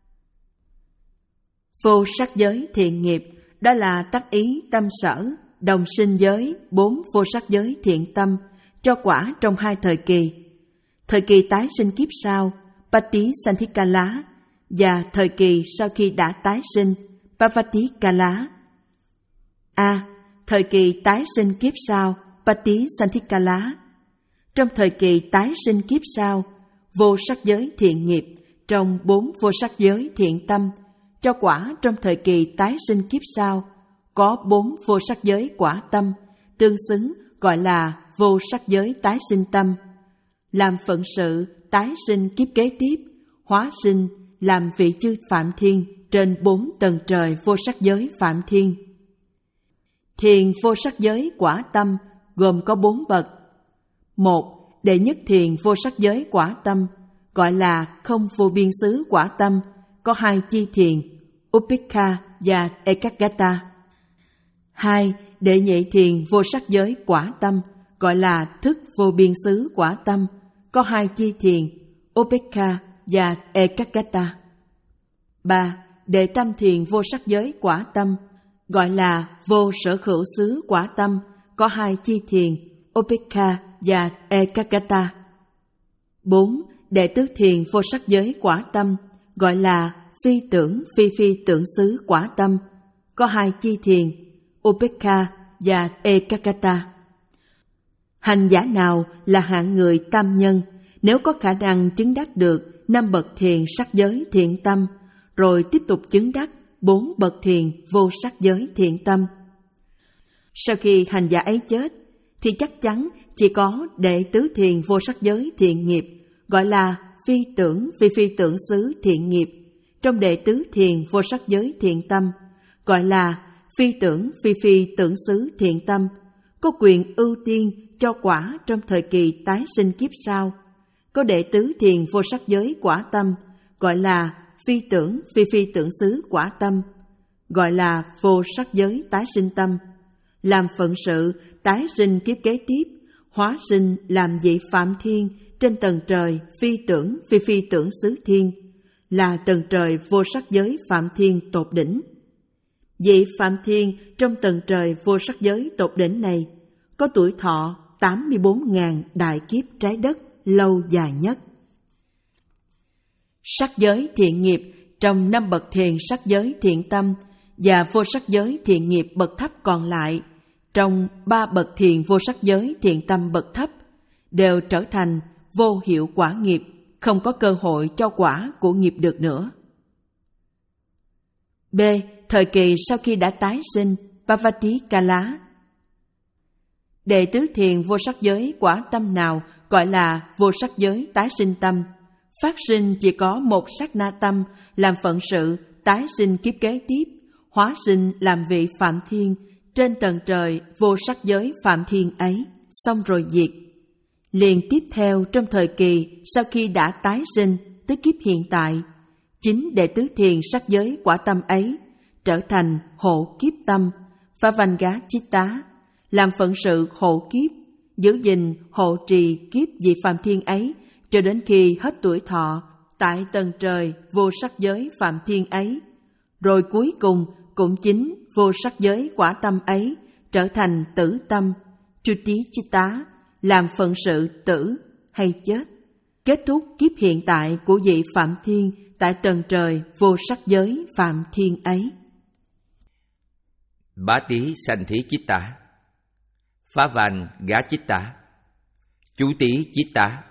Vô sắc giới thiện nghiệp đó là tác ý tâm sở, đồng sinh giới bốn vô sắc giới thiện tâm cho quả trong hai thời kỳ. Thời kỳ tái sinh kiếp sau, Pati Santhikala, và thời kỳ sau khi đã tái sinh, Pavati Kala. A. Thời kỳ tái sinh kiếp sau, Pati Santhikala. Trong thời kỳ tái sinh kiếp sau, vô sắc giới thiện nghiệp trong bốn vô sắc giới thiện tâm cho quả trong thời kỳ tái sinh kiếp sau có bốn vô sắc giới quả tâm, tương xứng gọi là vô sắc giới tái sinh tâm, làm phận sự tái sinh kiếp kế tiếp, hóa sinh làm vị chư Phạm Thiên trên bốn tầng trời vô sắc giới Phạm Thiên. Thiền vô sắc giới quả tâm gồm có bốn bậc. Một, đệ nhất thiền vô sắc giới quả tâm, gọi là không vô biên xứ quả tâm, có hai chi thiền, Upekha và Ekaggata. Hai, đệ nhị thiền vô sắc giới quả tâm, gọi là thức vô biên xứ quả tâm, có hai chi thiền, Upekha và Ekaggata. Ba, đệ tam thiền vô sắc giới quả tâm, gọi là vô sở khữu xứ quả tâm, có hai chi thiền, Upekha và Ekaggata. Bốn, đệ tứ thiền vô sắc giới quả tâm, gọi là phi tưởng phi phi tưởng xứ quả tâm, có hai chi thiền, Upekha và Ekaggata. Hành giả nào là hạng người tam nhân, nếu có khả năng chứng đắc được năm bậc thiền sắc giới thiện tâm, rồi tiếp tục chứng đắc bốn bậc thiền vô sắc giới thiện tâm. Sau khi hành giả ấy chết, thì chắc chắn chỉ có đệ tứ thiền vô sắc giới thiện nghiệp, gọi là phi tưởng phi phi tưởng xứ thiện nghiệp, trong đệ tứ thiền vô sắc giới thiện tâm, gọi là phi tưởng phi phi tưởng xứ thiện tâm, có quyền ưu tiên cho quả trong thời kỳ tái sinh kiếp sau. Có đệ tứ thiền vô sắc giới quả tâm, gọi là phi tưởng phi phi tưởng xứ quả tâm, gọi là vô sắc giới tái sinh tâm, làm phận sự tái sinh kiếp kế tiếp, hóa sinh làm vị phạm thiên trên tầng trời phi tưởng phi phi tưởng xứ thiên, là tầng trời vô sắc giới phạm thiên tột đỉnh. Vị phạm thiên trong tầng trời vô sắc giới tột đỉnh này có tuổi thọ tám mươi bốn nghìn đại kiếp trái đất lâu dài nhất. Sắc giới thiện nghiệp trong năm bậc thiền sắc giới thiện tâm và vô sắc giới thiện nghiệp bậc thấp còn lại trong ba bậc thiền vô sắc giới thiện tâm bậc thấp đều trở thành vô hiệu quả nghiệp, không có cơ hội cho quả của nghiệp được nữa. B. Thời kỳ sau khi đã tái sinh, Parvati Kala. Đệ tứ thiền vô sắc giới quả tâm nào gọi là vô sắc giới tái sinh tâm, phát sinh chỉ có một sát na tâm, làm phận sự tái sinh kiếp kế tiếp, hóa sinh làm vị phạm thiên trên tầng trời vô sắc giới phạm thiên ấy, xong rồi diệt. Liền tiếp theo trong thời kỳ sau khi đã tái sinh tới kiếp hiện tại, chính đệ tứ thiền sắc giới quả tâm ấy trở thành hộ kiếp tâm, Phavanga Chitta, làm phận sự hộ kiếp, giữ gìn hộ trì kiếp vị phạm thiên ấy cho đến khi hết tuổi thọ tại tầng trời vô sắc giới phạm thiên ấy, rồi cuối cùng cũng chính vô sắc giới quả tâm ấy trở thành tử tâm, Chuti Chitta, làm phận sự tử hay chết, kết thúc kiếp hiện tại của vị phạm thiên tại tầng trời vô sắc giới phạm thiên ấy. Bá tí sanh thí chitta, phá van gá chitta, chú tí chitta.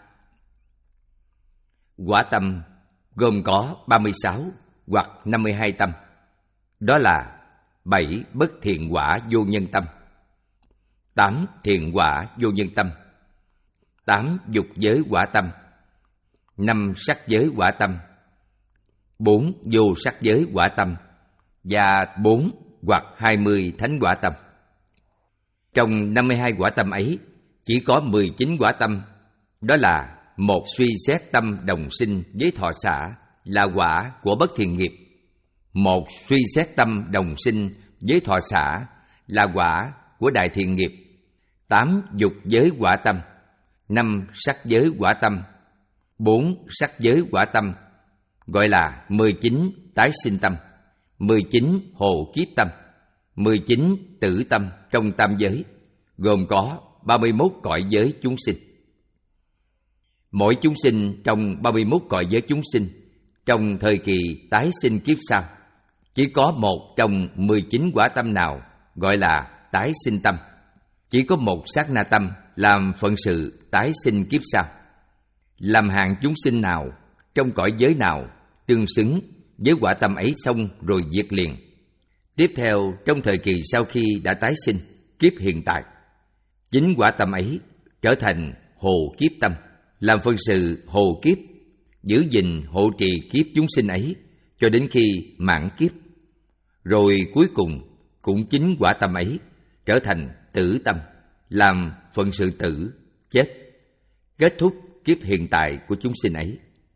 Quả tâm gồm có ba mươi sáu hoặc năm mươi hai tâm, đó là bảy bất thiện quả vô nhân tâm, tám thiện quả vô nhân tâm, tám dục giới quả tâm, năm sắc giới quả tâm, bốn vô sắc giới quả tâm và bốn hoặc hai mươi thánh quả tâm. Trong năm mươi hai quả tâm ấy, chỉ có mười chín quả tâm, đó là một suy xét tâm đồng sinh với thọ xả là quả của bất thiện nghiệp, một suy xét tâm đồng sinh với thọ xả là quả của đại thiện nghiệp, tám dục giới quả tâm, năm sắc giới quả tâm, bốn sắc giới quả tâm, gọi là mười chín tái sinh tâm, mười chín hộ kiếp tâm, mười chín tử tâm trong tam giới, gồm có ba mươi mốt cõi giới chúng sinh. Mỗi chúng sinh trong ba mươi mốt cõi giới chúng sinh trong thời kỳ tái sinh kiếp sau, chỉ có một trong mười chín quả tâm nào gọi là tái sinh tâm, chỉ có một sát na tâm làm phận sự tái sinh kiếp sau. Làm hạng chúng sinh nào trong cõi giới nào tương xứng với quả tâm ấy xong rồi diệt liền. Tiếp theo trong thời kỳ sau khi đã tái sinh kiếp hiện tại, chính quả tâm ấy trở thành hộ kiếp tâm, làm phận sự hộ kiếp, giữ gìn hộ trì kiếp chúng sinh ấy cho đến khi mãn kiếp. Rồi cuối cùng cũng chính quả tâm ấy trở thành tử tâm, làm phận sự tử, chết. kết thúc kiếp hiện tại của chúng sinh ấy.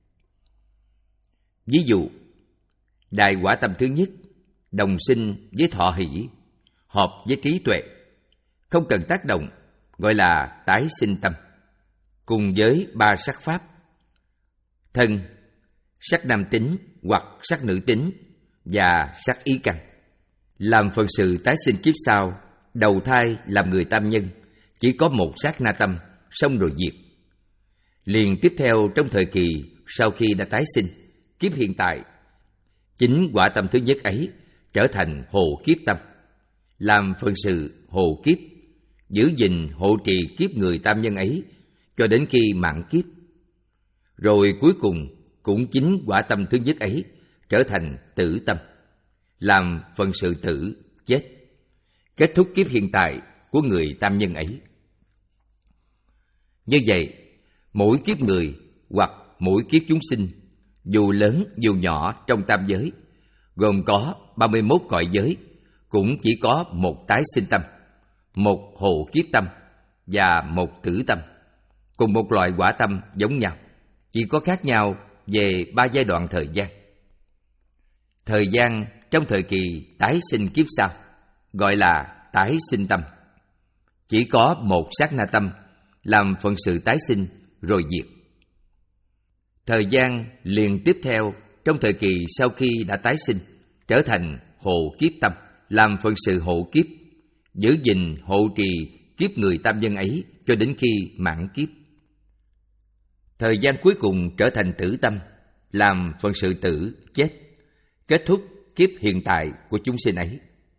Ví dụ, đại quả tâm thứ nhất, đồng sinh với thọ hỷ, hợp với trí tuệ, không cần tác động, gọi là tái sinh tâm, cùng với ba sắc pháp: thân, sắc nam tính hoặc sắc nữ tính và sắc ý căn, làm phần sự tái sinh kiếp sau, đầu thai làm người tam nhân, chỉ có một sát na tâm, xong rồi diệt. Liền tiếp theo trong thời kỳ sau khi đã tái sinh, kiếp hiện tại, chính quả tâm thứ nhất ấy trở thành hộ kiếp tâm, làm phần sự hộ kiếp, giữ gìn hộ trì kiếp người tam nhân ấy cho đến khi mãn kiếp. Rồi cuối cùng cũng chính quả tâm thứ nhất ấy trở thành tử tâm, làm phần sự tử, chết, kết thúc kiếp hiện tại của người tam nhân ấy. Như vậy, mỗi kiếp người hoặc mỗi kiếp chúng sinh, dù lớn dù nhỏ trong tam giới, gồm có ba mươi mốt cõi giới, cũng chỉ có một tái sinh tâm, một hộ kiếp tâm và một tử tâm, cùng một loại quả tâm giống nhau, chỉ có khác nhau về ba giai đoạn thời gian. Thời gian trong thời kỳ tái sinh kiếp sau gọi là tái sinh tâm, chỉ có một sát na tâm, làm phần sự tái sinh rồi diệt. Thời gian liền tiếp theo trong thời kỳ sau khi đã tái sinh trở thành hộ kiếp tâm, làm phần sự hộ kiếp, giữ gìn hộ trì kiếp người tam nhân ấy cho đến khi mãn kiếp. Thời gian cuối cùng trở thành tử tâm, làm phần sự tử, chết, kết thúc kiếp hiện tại của chúng sinh ấy.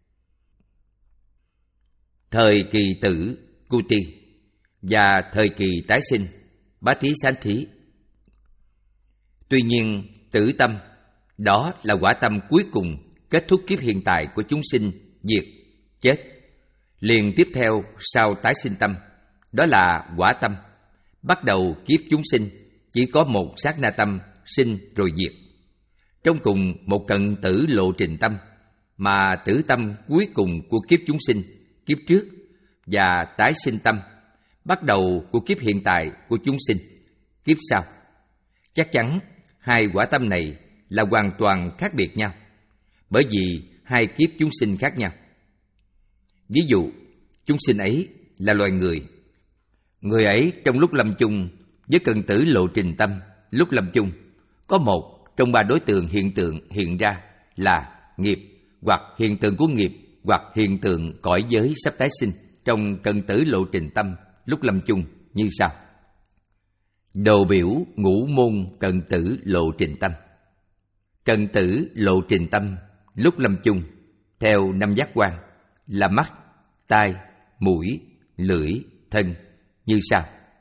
Thời kỳ tử, Kuti, và thời kỳ tái sinh, Bá Thí Sán Thí. Tuy nhiên, tử tâm, đó là quả tâm cuối cùng kết thúc kiếp hiện tại của chúng sinh, diệt, chết. Liền tiếp theo sau tái sinh tâm, đó là quả tâm, bắt đầu kiếp chúng sinh, chỉ có một sát na tâm, sinh rồi diệt. Trong cùng một cận tử lộ trình tâm, mà tử tâm cuối cùng của kiếp chúng sinh, kiếp trước, và tái sinh tâm, bắt đầu của kiếp hiện tại của chúng sinh, kiếp sau. Chắc chắn hai quả tâm này là hoàn toàn khác biệt nhau, bởi vì hai kiếp chúng sinh khác nhau. Ví dụ, chúng sinh ấy là loài người. Người ấy trong lúc lâm chung với cận tử lộ trình tâm, lúc lâm chung có một trong ba đối tượng hiện tượng hiện ra là nghiệp, hoặc hiện tượng của nghiệp, hoặc hiện tượng cõi giới sắp tái sinh trong cận tử lộ trình tâm lúc lâm chung như sau. Đồ biểu ngũ môn cận tử lộ trình tâm. Cận tử lộ trình tâm lúc lâm chung theo năm giác quan là mắt, tai, mũi, lưỡi, thân như sau.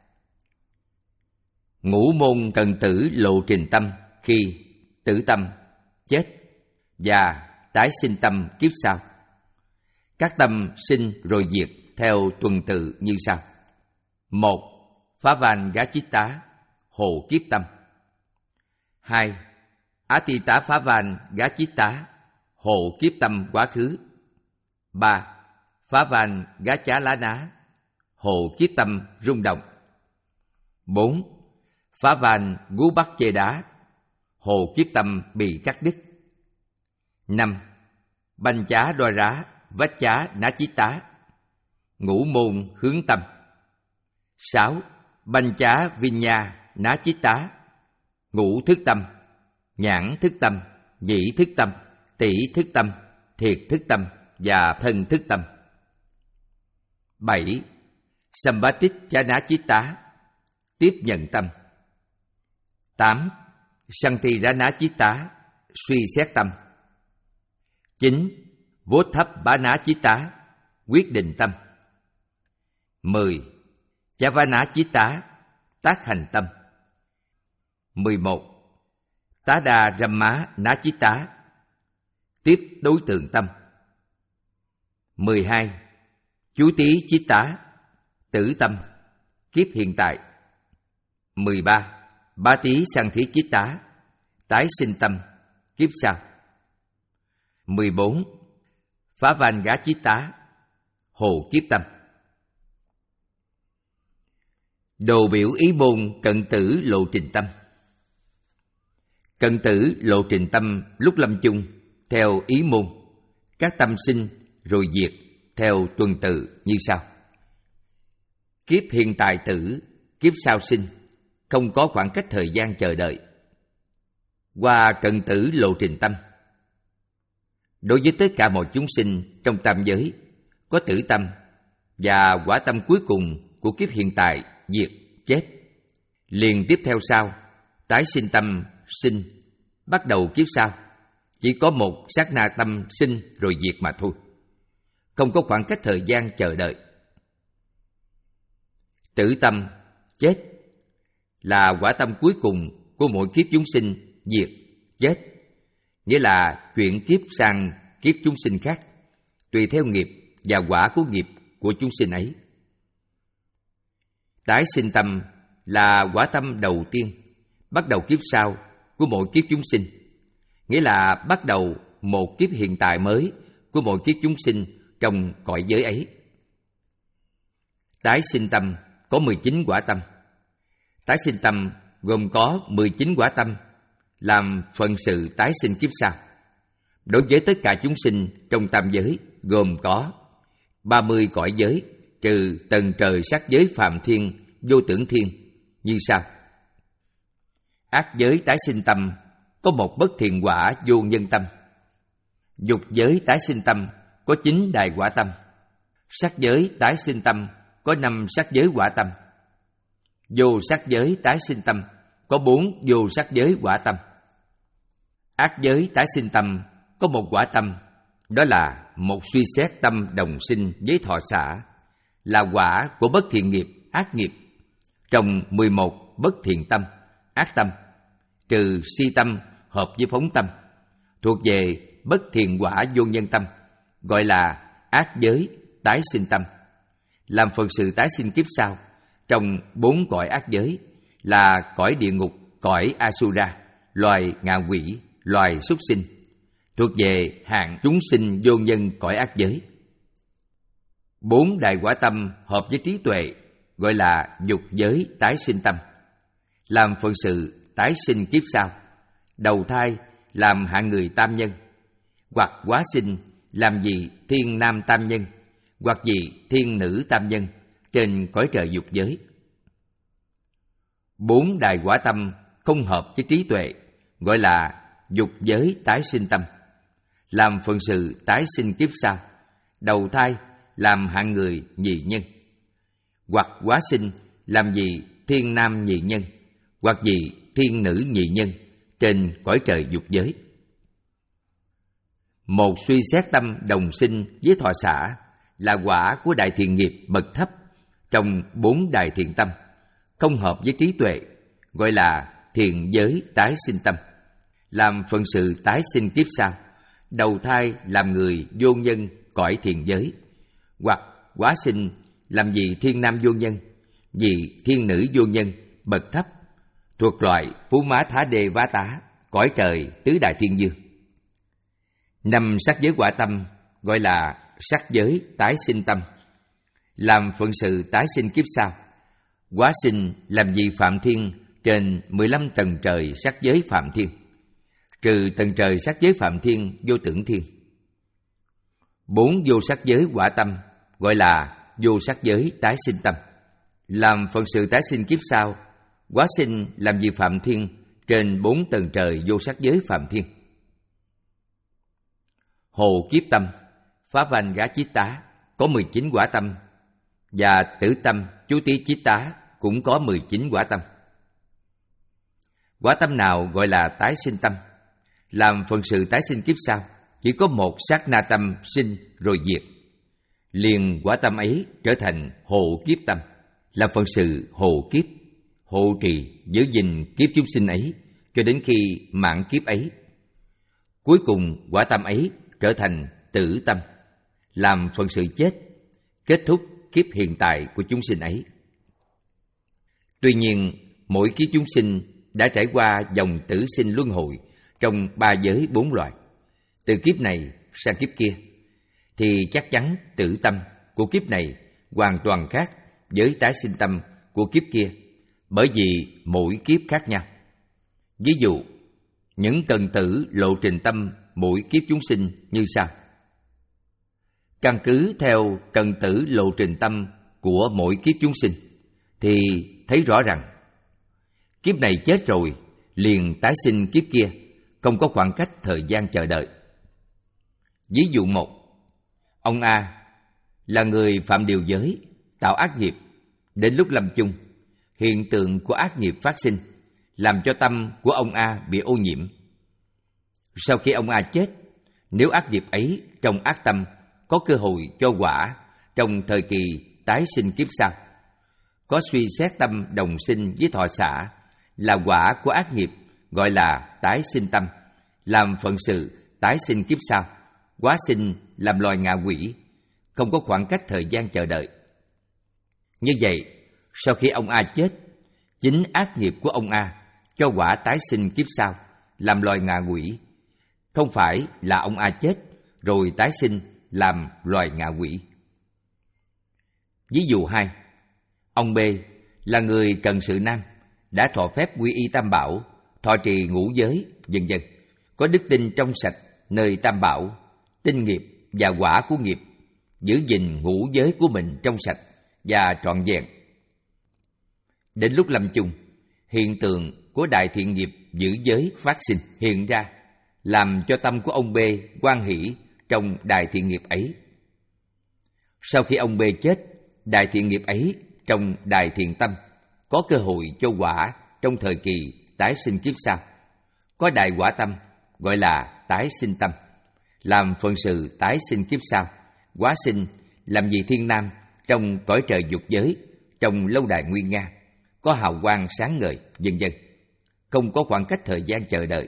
Ngũ môn cận tử lộ trình tâm khi tử tâm, chết và tái sinh tâm kiếp sau. Các tâm sinh rồi diệt theo tuần tự như sau. Một. Phá van gá chít tá, hộ kiếp tâm. Hai. Á ti tá phá van gá chít tá, hộ kiếp tâm quá khứ. Ba. Phá van gá chá lá ná, hộ kiếp tâm rung động. Bốn. Phá van gú bắt chê đá, hộ kiếp tâm bị cắt đứt. Năm. Banh chá đo rá, vách chá ná chí tá, ngũ môn hướng tâm. Sáu. Banh chá vinh nha ná chí tá, ngũ thức tâm, nhãn thức tâm, nhĩ thức tâm, tỷ thức tâm, thiệt thức tâm và thân thức tâm. Bảy. Sambatit chá ná chí tá, tiếp nhận tâm. Tám. Santi rá ná chí tá, suy xét tâm. Chín. Vốt thấp bá ná chí tá, quyết định tâm. Mười. Chá vá ná chí tá, tác hành tâm. Mười một. Tá đà râm má ná chí tá, tiếp đối tượng tâm. Mười hai. Chú tí chí tá, tử tâm, kiếp hiện tại. Mười ba. Ba tí sang thí chí tá, tái sinh tâm, kiếp sau. Mười bốn. Phá van gá chí tá, hộ kiếp tâm. Đồ biểu ý môn cận tử lộ trình tâm. Cận tử lộ trình tâm lúc lâm chung theo ý môn, các tâm sinh rồi diệt theo tuần tự như sau. Kiếp hiện tại tử, kiếp sau sinh, không có khoảng cách thời gian chờ đợi. Qua cận tử lộ trình tâm, đối với tất cả mọi chúng sinh trong tam giới có tử tâm và quả tâm cuối cùng của kiếp hiện tại diệt, chết. Liền tiếp theo sau, tái sinh tâm sinh, bắt đầu kiếp sau, chỉ có một sát na tâm sinh rồi diệt mà thôi, không có khoảng cách thời gian chờ đợi. Tử tâm, chết, là quả tâm cuối cùng của mỗi kiếp chúng sinh diệt, chết, nghĩa là chuyển kiếp sang kiếp chúng sinh khác, tùy theo nghiệp và quả của nghiệp của chúng sinh ấy. Tái sinh tâm là quả tâm đầu tiên, bắt đầu kiếp sau của mỗi kiếp chúng sinh, nghĩa là bắt đầu một kiếp hiện tại mới của mỗi kiếp chúng sinh trong cõi giới ấy. Tái sinh tâm có mười chín quả tâm. Tái sinh tâm gồm có mười chín quả tâm làm phận sự tái sinh kiếp sau. Đối với tất cả chúng sinh trong tam giới gồm có ba mươi cõi giới trừ tầng trời sắc giới phàm thiên, vô tưởng thiên như sau. Ác giới tái sinh tâm có một bất thiện quả vô nhân tâm. Dục giới tái sinh tâm có chín đài quả tâm. Sắc giới tái sinh tâm có năm sắc giới quả tâm. Vô sắc giới tái sinh tâm có bốn vô sắc giới quả tâm. Ác giới tái sinh tâm có một quả tâm, đó là một suy xét tâm đồng sinh với thọ xả, là quả của bất thiện nghiệp, ác nghiệp, trong mười một bất thiện tâm, ác tâm, trừ si tâm hợp với phóng tâm, thuộc về bất thiện quả vô nhân tâm, gọi là ác giới tái sinh tâm, làm phần sự tái sinh kiếp sau trong bốn cõi ác giới, là cõi địa ngục, cõi Asura, loài ngạ quỷ, loài súc sinh, thuộc về hạng chúng sinh vô nhân cõi ác giới. Bốn đại quả tâm hợp với trí tuệ, gọi là dục giới tái sinh tâm, làm phần sự tái sinh kiếp sau, đầu thai làm hạng người tam nhân, hoặc hóa sinh làm vị thiên nam tam nhân, hoặc vị thiên nữ tam nhân trên cõi trời dục giới. Bốn đại quả tâm không hợp với trí tuệ, gọi là dục giới tái sinh tâm, làm phần sự tái sinh kiếp sau, đầu thai làm hạng người nhị nhân, hoặc hóa sinh làm vị thiên nam nhị nhân, hoặc vị thiên nữ nhị nhân trên cõi trời dục giới. Một suy xét tâm đồng sinh với thọ xả là quả của đại thiện nghiệp bậc thấp trong bốn đại thiện tâm, không hợp với trí tuệ, gọi là thiện giới tái sinh tâm, làm phần sự tái sinh kiếp sau, đầu thai làm người vô nhân cõi thiện giới, hoặc hóa sinh làm vị thiên nam vô nhân, vị thiên nữ vô nhân bậc thấp, thuộc loại Phú Má Thá Đê Vá Tá, cõi trời tứ đại thiên dương. Năm sắc giới quả tâm gọi là sắc giới tái sinh tâm, làm phận sự tái sinh kiếp sau, hóa sinh làm vị phạm thiên trên mười lăm tầng trời sắc giới phạm thiên, trừ tầng trời sắc giới phạm thiên vô tưởng thiên. Bốn vô sắc giới quả tâm gọi là vô sắc giới tái sinh tâm, làm phận sự tái sinh kiếp sau, hóa sinh làm vị phạm thiên trên bốn tầng trời vô sắc giới phạm thiên. Hồ kiếp tâm, Phá Van Gá Chiết Tá có mười chín quả tâm, và Tử tâm, Chú Tí Chiết Tá cũng có mười chín quả tâm. Quả tâm nào gọi là tái sinh tâm, làm phần sự tái sinh kiếp sau, chỉ có một sát na tâm sinh rồi diệt. Liền quả tâm ấy trở thành hộ kiếp tâm, làm phần sự hộ kiếp, hộ trì giữ gìn kiếp chúng sinh ấy cho đến khi mãn kiếp ấy. Cuối cùng quả tâm ấy trở thành tử tâm, làm phần sự chết, kết thúc kiếp hiện tại của chúng sinh ấy. Tuy nhiên, mỗi kiếp chúng sinh đã trải qua dòng tử sinh luân hồi trong ba giới bốn loài, từ kiếp này sang kiếp kia, thì chắc chắn tử tâm của kiếp này hoàn toàn khác với tái sinh tâm của kiếp kia, bởi vì mỗi kiếp khác nhau. Ví dụ, những cần tử lộ trình tâm mỗi kiếp chúng sinh như sau. Căn cứ theo cần tử lộ trình tâm của mỗi kiếp chúng sinh, thì thấy rõ rằng kiếp này chết rồi, liền tái sinh kiếp kia, không có khoảng cách thời gian chờ đợi. Ví dụ một, ông A là người phạm điều giới, tạo ác nghiệp. Đến lúc lâm chung, hiện tượng của ác nghiệp phát sinh, làm cho tâm của ông A bị ô nhiễm. Sau khi ông A chết, nếu ác nghiệp ấy trong ác tâm có cơ hội cho quả trong thời kỳ tái sinh kiếp sau, có suy xét tâm đồng sinh với thọ xả, là quả của ác nghiệp, gọi là tái sinh tâm, làm phận sự tái sinh kiếp sau, hóa sinh làm loài ngạ quỷ, không có khoảng cách thời gian chờ đợi. Như vậy, sau khi ông A chết, chính ác nghiệp của ông A cho quả tái sinh kiếp sau, làm loài ngạ quỷ, không phải là ông A chết rồi tái sinh làm loài ngạ quỷ. Ví dụ hai, ông B là người cần sự nam, đã thọ phép quy y tam bảo, thọ trì ngũ giới, vân vân, có đức tin trong sạch nơi tam bảo, tin nghiệp và quả của nghiệp, giữ gìn ngũ giới của mình trong sạch và trọn vẹn. Đến lúc lâm chung, hiện tượng của đại thiện nghiệp giữ giới phát sinh hiện ra, làm cho tâm của ông B hoan hỷ trong đại thiện nghiệp ấy. Sau khi ông B chết, đại thiện nghiệp ấy trong đại thiện tâm có cơ hội cho quả trong thời kỳ tái sinh kiếp sau, có đại quả tâm, gọi là tái sinh tâm, làm phận sự tái sinh kiếp sau, hóa sinh làm vị thiên nam trong cõi trời dục giới, trong lâu đài nguy nga, có hào quang sáng ngời, vân vân, không có khoảng cách thời gian chờ đợi.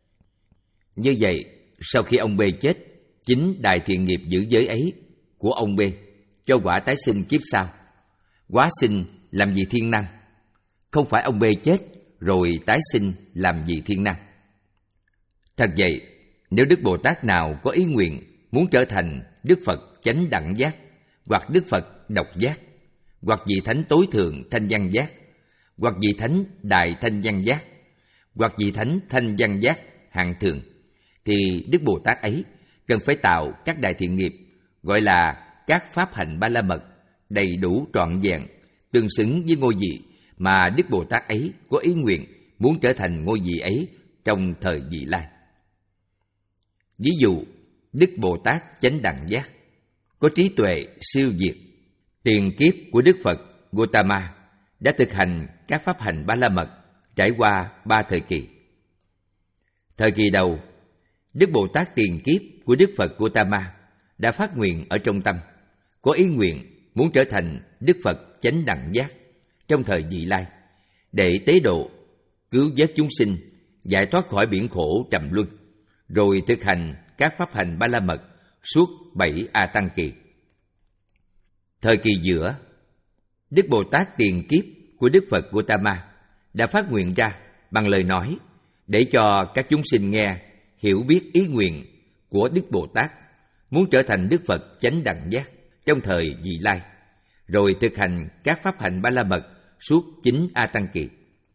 Như vậy, sau khi ông B chết, chính đại thiện nghiệp giữ giới ấy của ông B cho quả tái sinh kiếp sau, hóa sinh làm vị thiên nam, không phải ông B chết rồi tái sinh làm vị thiên nam. Thật vậy, nếu Đức Bồ Tát nào có ý nguyện muốn trở thành Đức Phật chánh đẳng giác, hoặc Đức Phật độc giác, hoặc vị thánh tối thượng thanh văn giác, hoặc vị thánh đại thanh văn giác, hoặc vị thánh thanh văn giác hạng thường, thì Đức Bồ Tát ấy cần phải tạo các đại thiện nghiệp, gọi là các pháp hành ba la mật, đầy đủ trọn vẹn, tương xứng với ngôi vị mà Đức Bồ Tát ấy có ý nguyện muốn trở thành ngôi vị ấy trong thời vị lai. Ví dụ, Đức Bồ Tát chánh đẳng giác có trí tuệ siêu việt, tiền kiếp của Đức Phật Gautama đã thực hành các pháp hành ba la mật trải qua ba thời kỳ. Thời kỳ đầu, Đức Bồ Tát tiền kiếp của Đức Phật Gautama đã phát nguyện ở trong tâm, có ý nguyện muốn trở thành Đức Phật chánh đẳng giác trong thời vị lai, để tế độ, cứu vớt chúng sinh, giải thoát khỏi biển khổ trầm luân, rồi thực hành các pháp hành ba la mật suốt bảy A Tăng kỳ. Thời kỳ giữa, Đức Bồ Tát tiền kiếp của Đức Phật Gautama đã phát nguyện ra bằng lời nói, để cho các chúng sinh nghe, hiểu biết ý nguyện của Đức Bồ Tát muốn trở thành Đức Phật chánh đẳng giác trong thời vị lai, rồi thực hành các pháp hành ba la mật suốt chín A Tăng kỳ.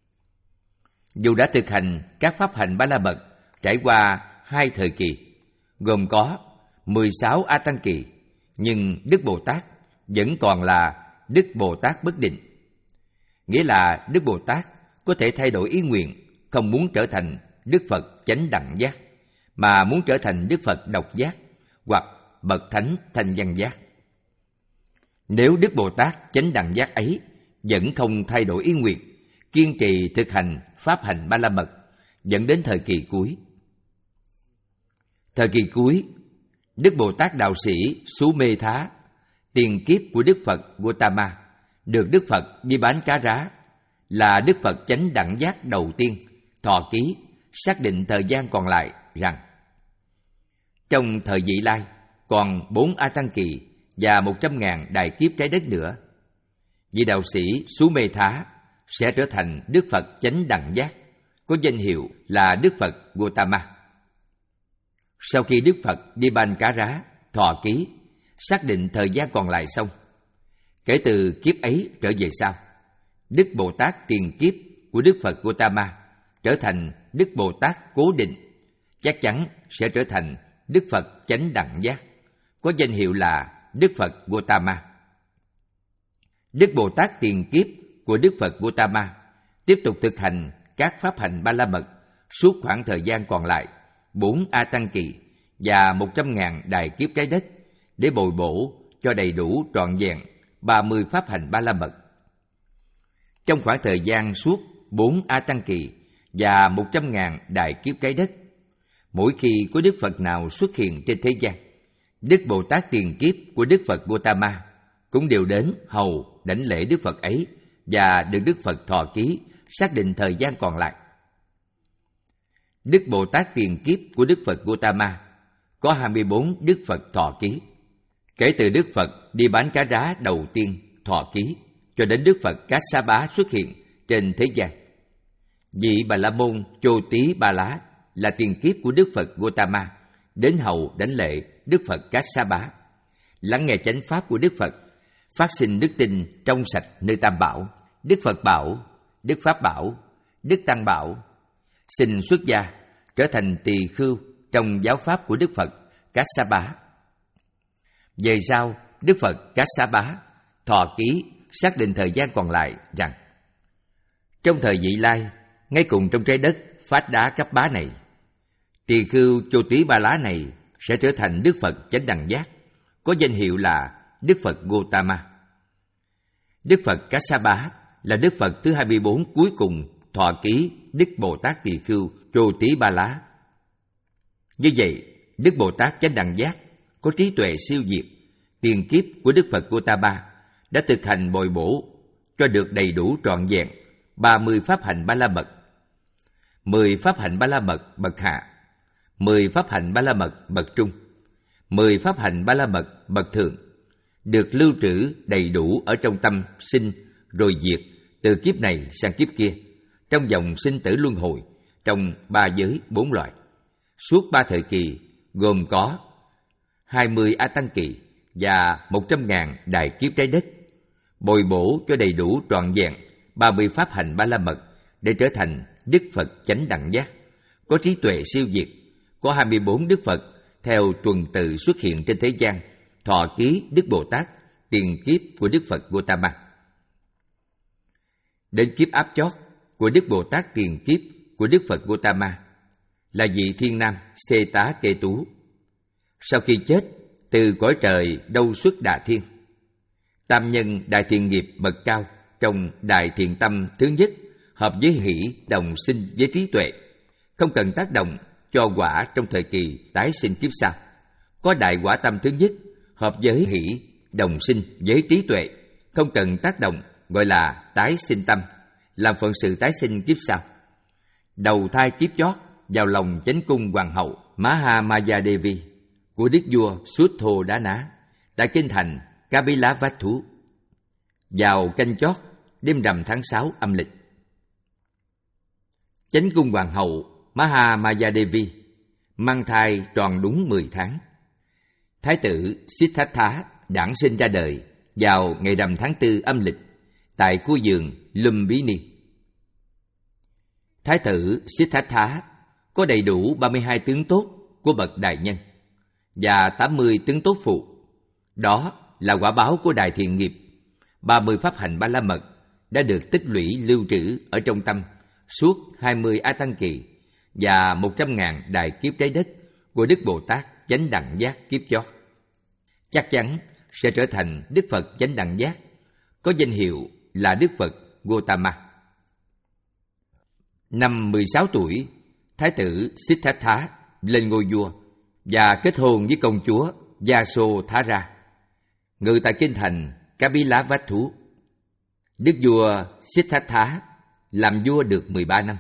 Dù đã thực hành các pháp hành ba la mật trải qua hai thời kỳ, gồm có mười sáu A Tăng kỳ, nhưng Đức Bồ Tát vẫn còn là Đức Bồ Tát bất định. Nghĩa là Đức Bồ Tát có thể thay đổi ý nguyện, không muốn trở thành Đức Phật chánh đẳng giác, mà muốn trở thành Đức Phật độc giác hoặc bậc thánh thanh văn giác. Nếu Đức Bồ Tát chánh đẳng giác ấy vẫn không thay đổi ý nguyện, kiên trì thực hành pháp hành ba la mật, dẫn đến thời kỳ cuối. Thời kỳ cuối, Đức Bồ Tát đạo sĩ Sú Mê Thá, tiền kiếp của Đức Phật Gautama, được Đức Phật đi bán cá rá, là Đức Phật chánh đẳng giác đầu tiên, thọ ký, xác định thời gian còn lại rằng trong thời vị lai còn bốn A Tăng kỳ và một trăm ngàn đại kiếp trái đất nữa, vị đạo sĩ Sú Mê Thá sẽ trở thành Đức Phật chánh đẳng giác, có danh hiệu là Đức Phật Gautama. Sau khi Đức Phật đi ban cá rá, thọ ký, xác định thời gian còn lại xong, kể từ kiếp ấy trở về sau, Đức Bồ Tát tiền kiếp của Đức Phật Gautama trở thành Đức Bồ Tát cố định, chắc chắn sẽ trở thành Đức Phật chánh đẳng giác, có danh hiệu là Đức Phật Gautama. Đức Bồ Tát tiền kiếp của Đức Phật Gautama tiếp tục thực hành các pháp hành Ba La Mật suốt khoảng thời gian còn lại, bốn A Tăng Kỳ và một trăm ngàn đại kiếp trái đất để bồi bổ cho đầy đủ trọn vẹn ba mươi pháp hành Ba La Mật. Trong khoảng thời gian suốt bốn A Tăng Kỳ và một trăm ngàn đại kiếp trái đất, mỗi khi có Đức Phật nào xuất hiện trên thế gian, Đức Bồ Tát tiền kiếp của Đức Phật Gautama cũng đều đến hầu đảnh lễ Đức Phật ấy và được Đức Phật thọ ký xác định thời gian còn lại. Đức Bồ Tát tiền kiếp của Đức Phật Gautama có hai mươi bốn Đức Phật thọ ký. Kể từ Đức Phật đi bán cá rá đầu tiên thọ ký cho đến Đức Phật Kassapa xuất hiện trên thế gian, vị Bà La Môn Chô Tí Ba Lá là tiền kiếp của Đức Phật Gautama đến hầu đảnh lễ Đức Phật Kassapa, lắng nghe chánh pháp của Đức Phật, phát sinh đức tin trong sạch nơi Tam Bảo, Đức Phật Bảo, Đức Pháp Bảo, Đức Tăng Bảo, xin xuất gia trở thành tỳ khưu trong giáo pháp của Đức Phật Kassapa. Về sau, Đức Phật Kassapa thọ ký xác định thời gian còn lại rằng trong thời vị lai, ngay cùng trong trái đất phát đá cấp bá này, tỳ khưu Chô Tí Ba Lá này sẽ trở thành Đức Phật chánh đẳng giác, có danh hiệu là Đức Phật Gautama. Đức Phật Kassapa là Đức Phật thứ hai mươi bốn cuối cùng thọ ký Đức Bồ Tát tỳ khưu Chô Tí Ba Lá. Như vậy, Đức Bồ Tát chánh đẳng giác có trí tuệ siêu việt, tiền kiếp của Đức Phật Gautama đã thực hành bồi bổ cho được đầy đủ trọn vẹn ba mươi pháp hành Ba La Mật, mười pháp hành Ba La Mật bậc hạ, mười pháp hành Ba La Mật bậc trung, mười pháp hành Ba La Mật bậc thượng, được lưu trữ đầy đủ ở trong tâm sinh rồi diệt từ kiếp này sang kiếp kia, trong dòng sinh tử luân hồi, trong ba giới bốn loại, suốt ba thời kỳ gồm có hai mươi A Tăng Kỳ và một trăm ngàn đại kiếp trái đất, bồi bổ cho đầy đủ trọn vẹn ba mươi pháp hành Ba La Mật để trở thành Đức Phật chánh đẳng giác, có trí tuệ siêu việt, có hai mươi bốn Đức Phật theo tuần tự xuất hiện trên thế gian, thọ ký Đức Bồ Tát tiền kiếp của Đức Phật Gautama. Đến kiếp áp chót của Đức Bồ Tát tiền kiếp của Đức Phật Gautama là vị Thiên Nam Xê Tá Kê Tú. Sau khi chết, từ cõi trời đâu xuất Đà Thiên, tam nhân đại thiện nghiệp bậc cao trong đại thiện tâm thứ nhất hợp với hỷ đồng sinh với trí tuệ, không cần tác động cho quả trong thời kỳ tái sinh kiếp sau. Có đại quả tâm thứ nhất hợp với hỷ đồng sinh với trí tuệ, không cần tác động, gọi là tái sinh tâm, làm phận sự tái sinh kiếp sau. Đầu thai kiếp chót vào lòng chánh cung hoàng hậu Mahamaya Devi của đức vua Suttho Đá Ná tại kinh thành Kapilavatthu vào canh chót đêm rằm tháng sáu âm lịch. Chánh cung hoàng hậu Mahamaya Devi mang thai tròn đúng mười tháng. Thái tử Siddhartha đản sinh ra đời vào ngày rằm tháng tư âm lịch tại khu vườn Lumbini. Thái tử Siddhartha có đầy đủ ba mươi hai tướng tốt của bậc đại nhân và tám mươi tướng tốt phụ. Đó là quả báo của đại thiện nghiệp. ba mươi pháp hành Ba La Mật đã được tích lũy lưu trữ ở trong tâm suốt hai mươi A Tăng Kỳ và một trăm ngàn đại kiếp trái đất của Đức Bồ Tát chánh đẳng giác kiếp chót. Chắc chắn sẽ trở thành Đức Phật chánh đẳng giác, có danh hiệu là Đức Phật Gautama. Năm mười sáu tuổi, Thái tử Siddhartha lên ngôi vua và kết hôn với công chúa Yasodhara, ngự tại kinh thành Kapilavatthu. Đức vua Siddhartha làm vua được mười ba năm.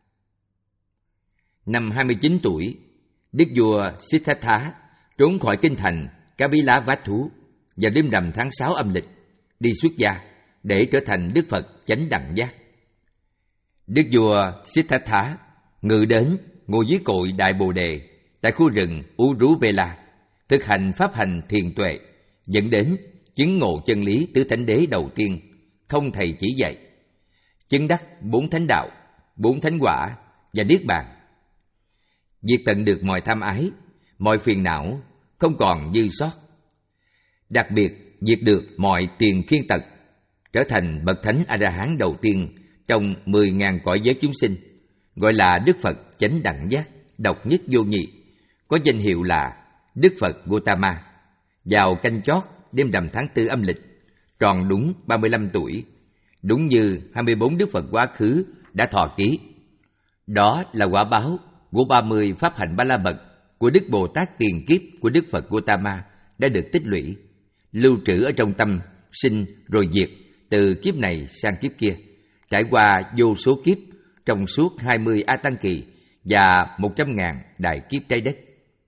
Năm hai mươi chín tuổi, Đức vua Siddhartha trốn khỏi kinh thành Kapilavatthu vào đêm rằm tháng sáu âm lịch, đi xuất gia để trở thành Đức Phật chánh đẳng giác. Đức vua Siddhartha ngự đến ngồi dưới cội Đại Bồ Đề tại khu rừng Uruvela, thực hành pháp hành thiền tuệ, dẫn đến chứng ngộ chân lý tứ thánh đế đầu tiên, không thầy chỉ dạy, chứng đắc bốn thánh đạo, bốn thánh quả và niết bàn. Diệt tận được mọi tham ái, mọi phiền não, không còn dư sót. Đặc biệt diệt được mọi tiền khiên tật, trở thành bậc thánh A-la-hán đầu tiên trong mười ngàn cõi giới chúng sinh, gọi là Đức Phật chánh đẳng giác, độc nhất vô nhị, có danh hiệu là Đức Phật Gautama. Vào canh chót đêm rằm tháng tư âm lịch, tròn đúng ba mươi lăm tuổi, đúng như hai mươi bốn Đức Phật quá khứ đã thọ ký. Đó là quả báo của ba mươi pháp hạnh Ba La Mật của Đức Bồ Tát tiền kiếp của Đức Phật Gautama đã được tích lũy, lưu trữ ở trong tâm, sinh rồi diệt từ kiếp này sang kiếp kia, trải qua vô số kiếp trong suốt hai mươi A Tăng kỳ và một trăm ngàn đại kiếp trái đất.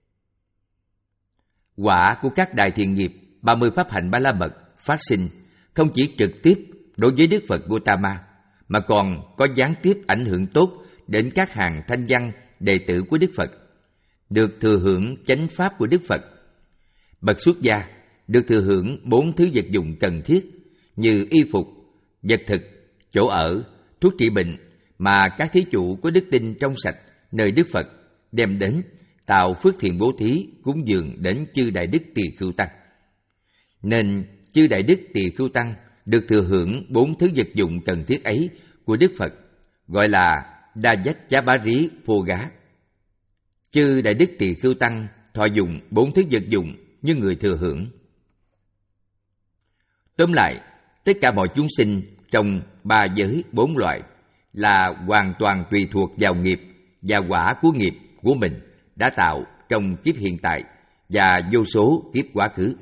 Quả của các đại thiện nghiệp ba mươi pháp hạnh Ba La Mật phát sinh không chỉ trực tiếp đối với Đức Phật Gautama, mà còn có gián tiếp ảnh hưởng tốt đến các hàng thanh văn đệ tử của Đức Phật, được thừa hưởng chánh pháp của Đức Phật. Bậc xuất gia được thừa hưởng bốn thứ vật dụng cần thiết như y phục, vật thực, chỗ ở, thuốc trị bệnh mà các thí chủ có đức tin trong sạch nơi Đức Phật đem đến, tạo phước thiện bố thí cúng dường đến chư đại đức Tỳ Khưu tăng. Nên chư đại đức Tỳ Khưu tăng được thừa hưởng bốn thứ vật dụng cần thiết ấy của Đức Phật, gọi là Đa Dách Chá Bá Rí Phô Gá. Chư đại đức Tỳ Khưu tăng thọ dụng bốn thứ vật dụng như người thừa hưởng. Tóm lại, tất cả mọi chúng sinh trong ba giới bốn loại là hoàn toàn tùy thuộc vào nghiệp và quả của nghiệp của mình đã tạo trong kiếp hiện tại và vô số kiếp quá khứ.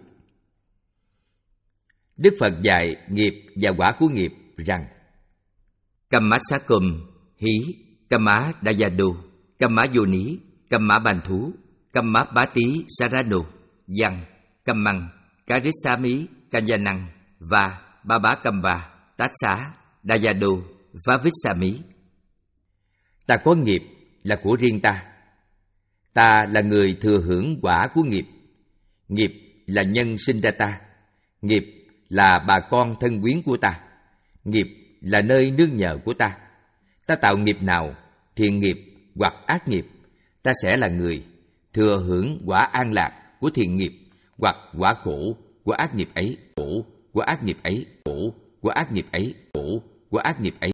Đức Phật dạy nghiệp và quả của nghiệp rằng: Kammasakum hí kamma dayado kamma yoni kamma banthu kamma bati sarano yang kammang karisami kanyanang và ba bá kamva tát-xá dayado vavissami. Ta có nghiệp là của riêng ta. Ta là người thừa hưởng quả của nghiệp. Nghiệp là nhân sinh ra ta. Nghiệp là bà con thân quyến của ta. Nghiệp là nơi nương nhờ của ta. Ta tạo nghiệp nào, thiện nghiệp hoặc ác nghiệp, ta sẽ là người thừa hưởng quả an lạc của thiện nghiệp hoặc quả khổ của ác nghiệp ấy, khổ của ác nghiệp ấy, khổ của ác nghiệp ấy, khổ của ác nghiệp ấy.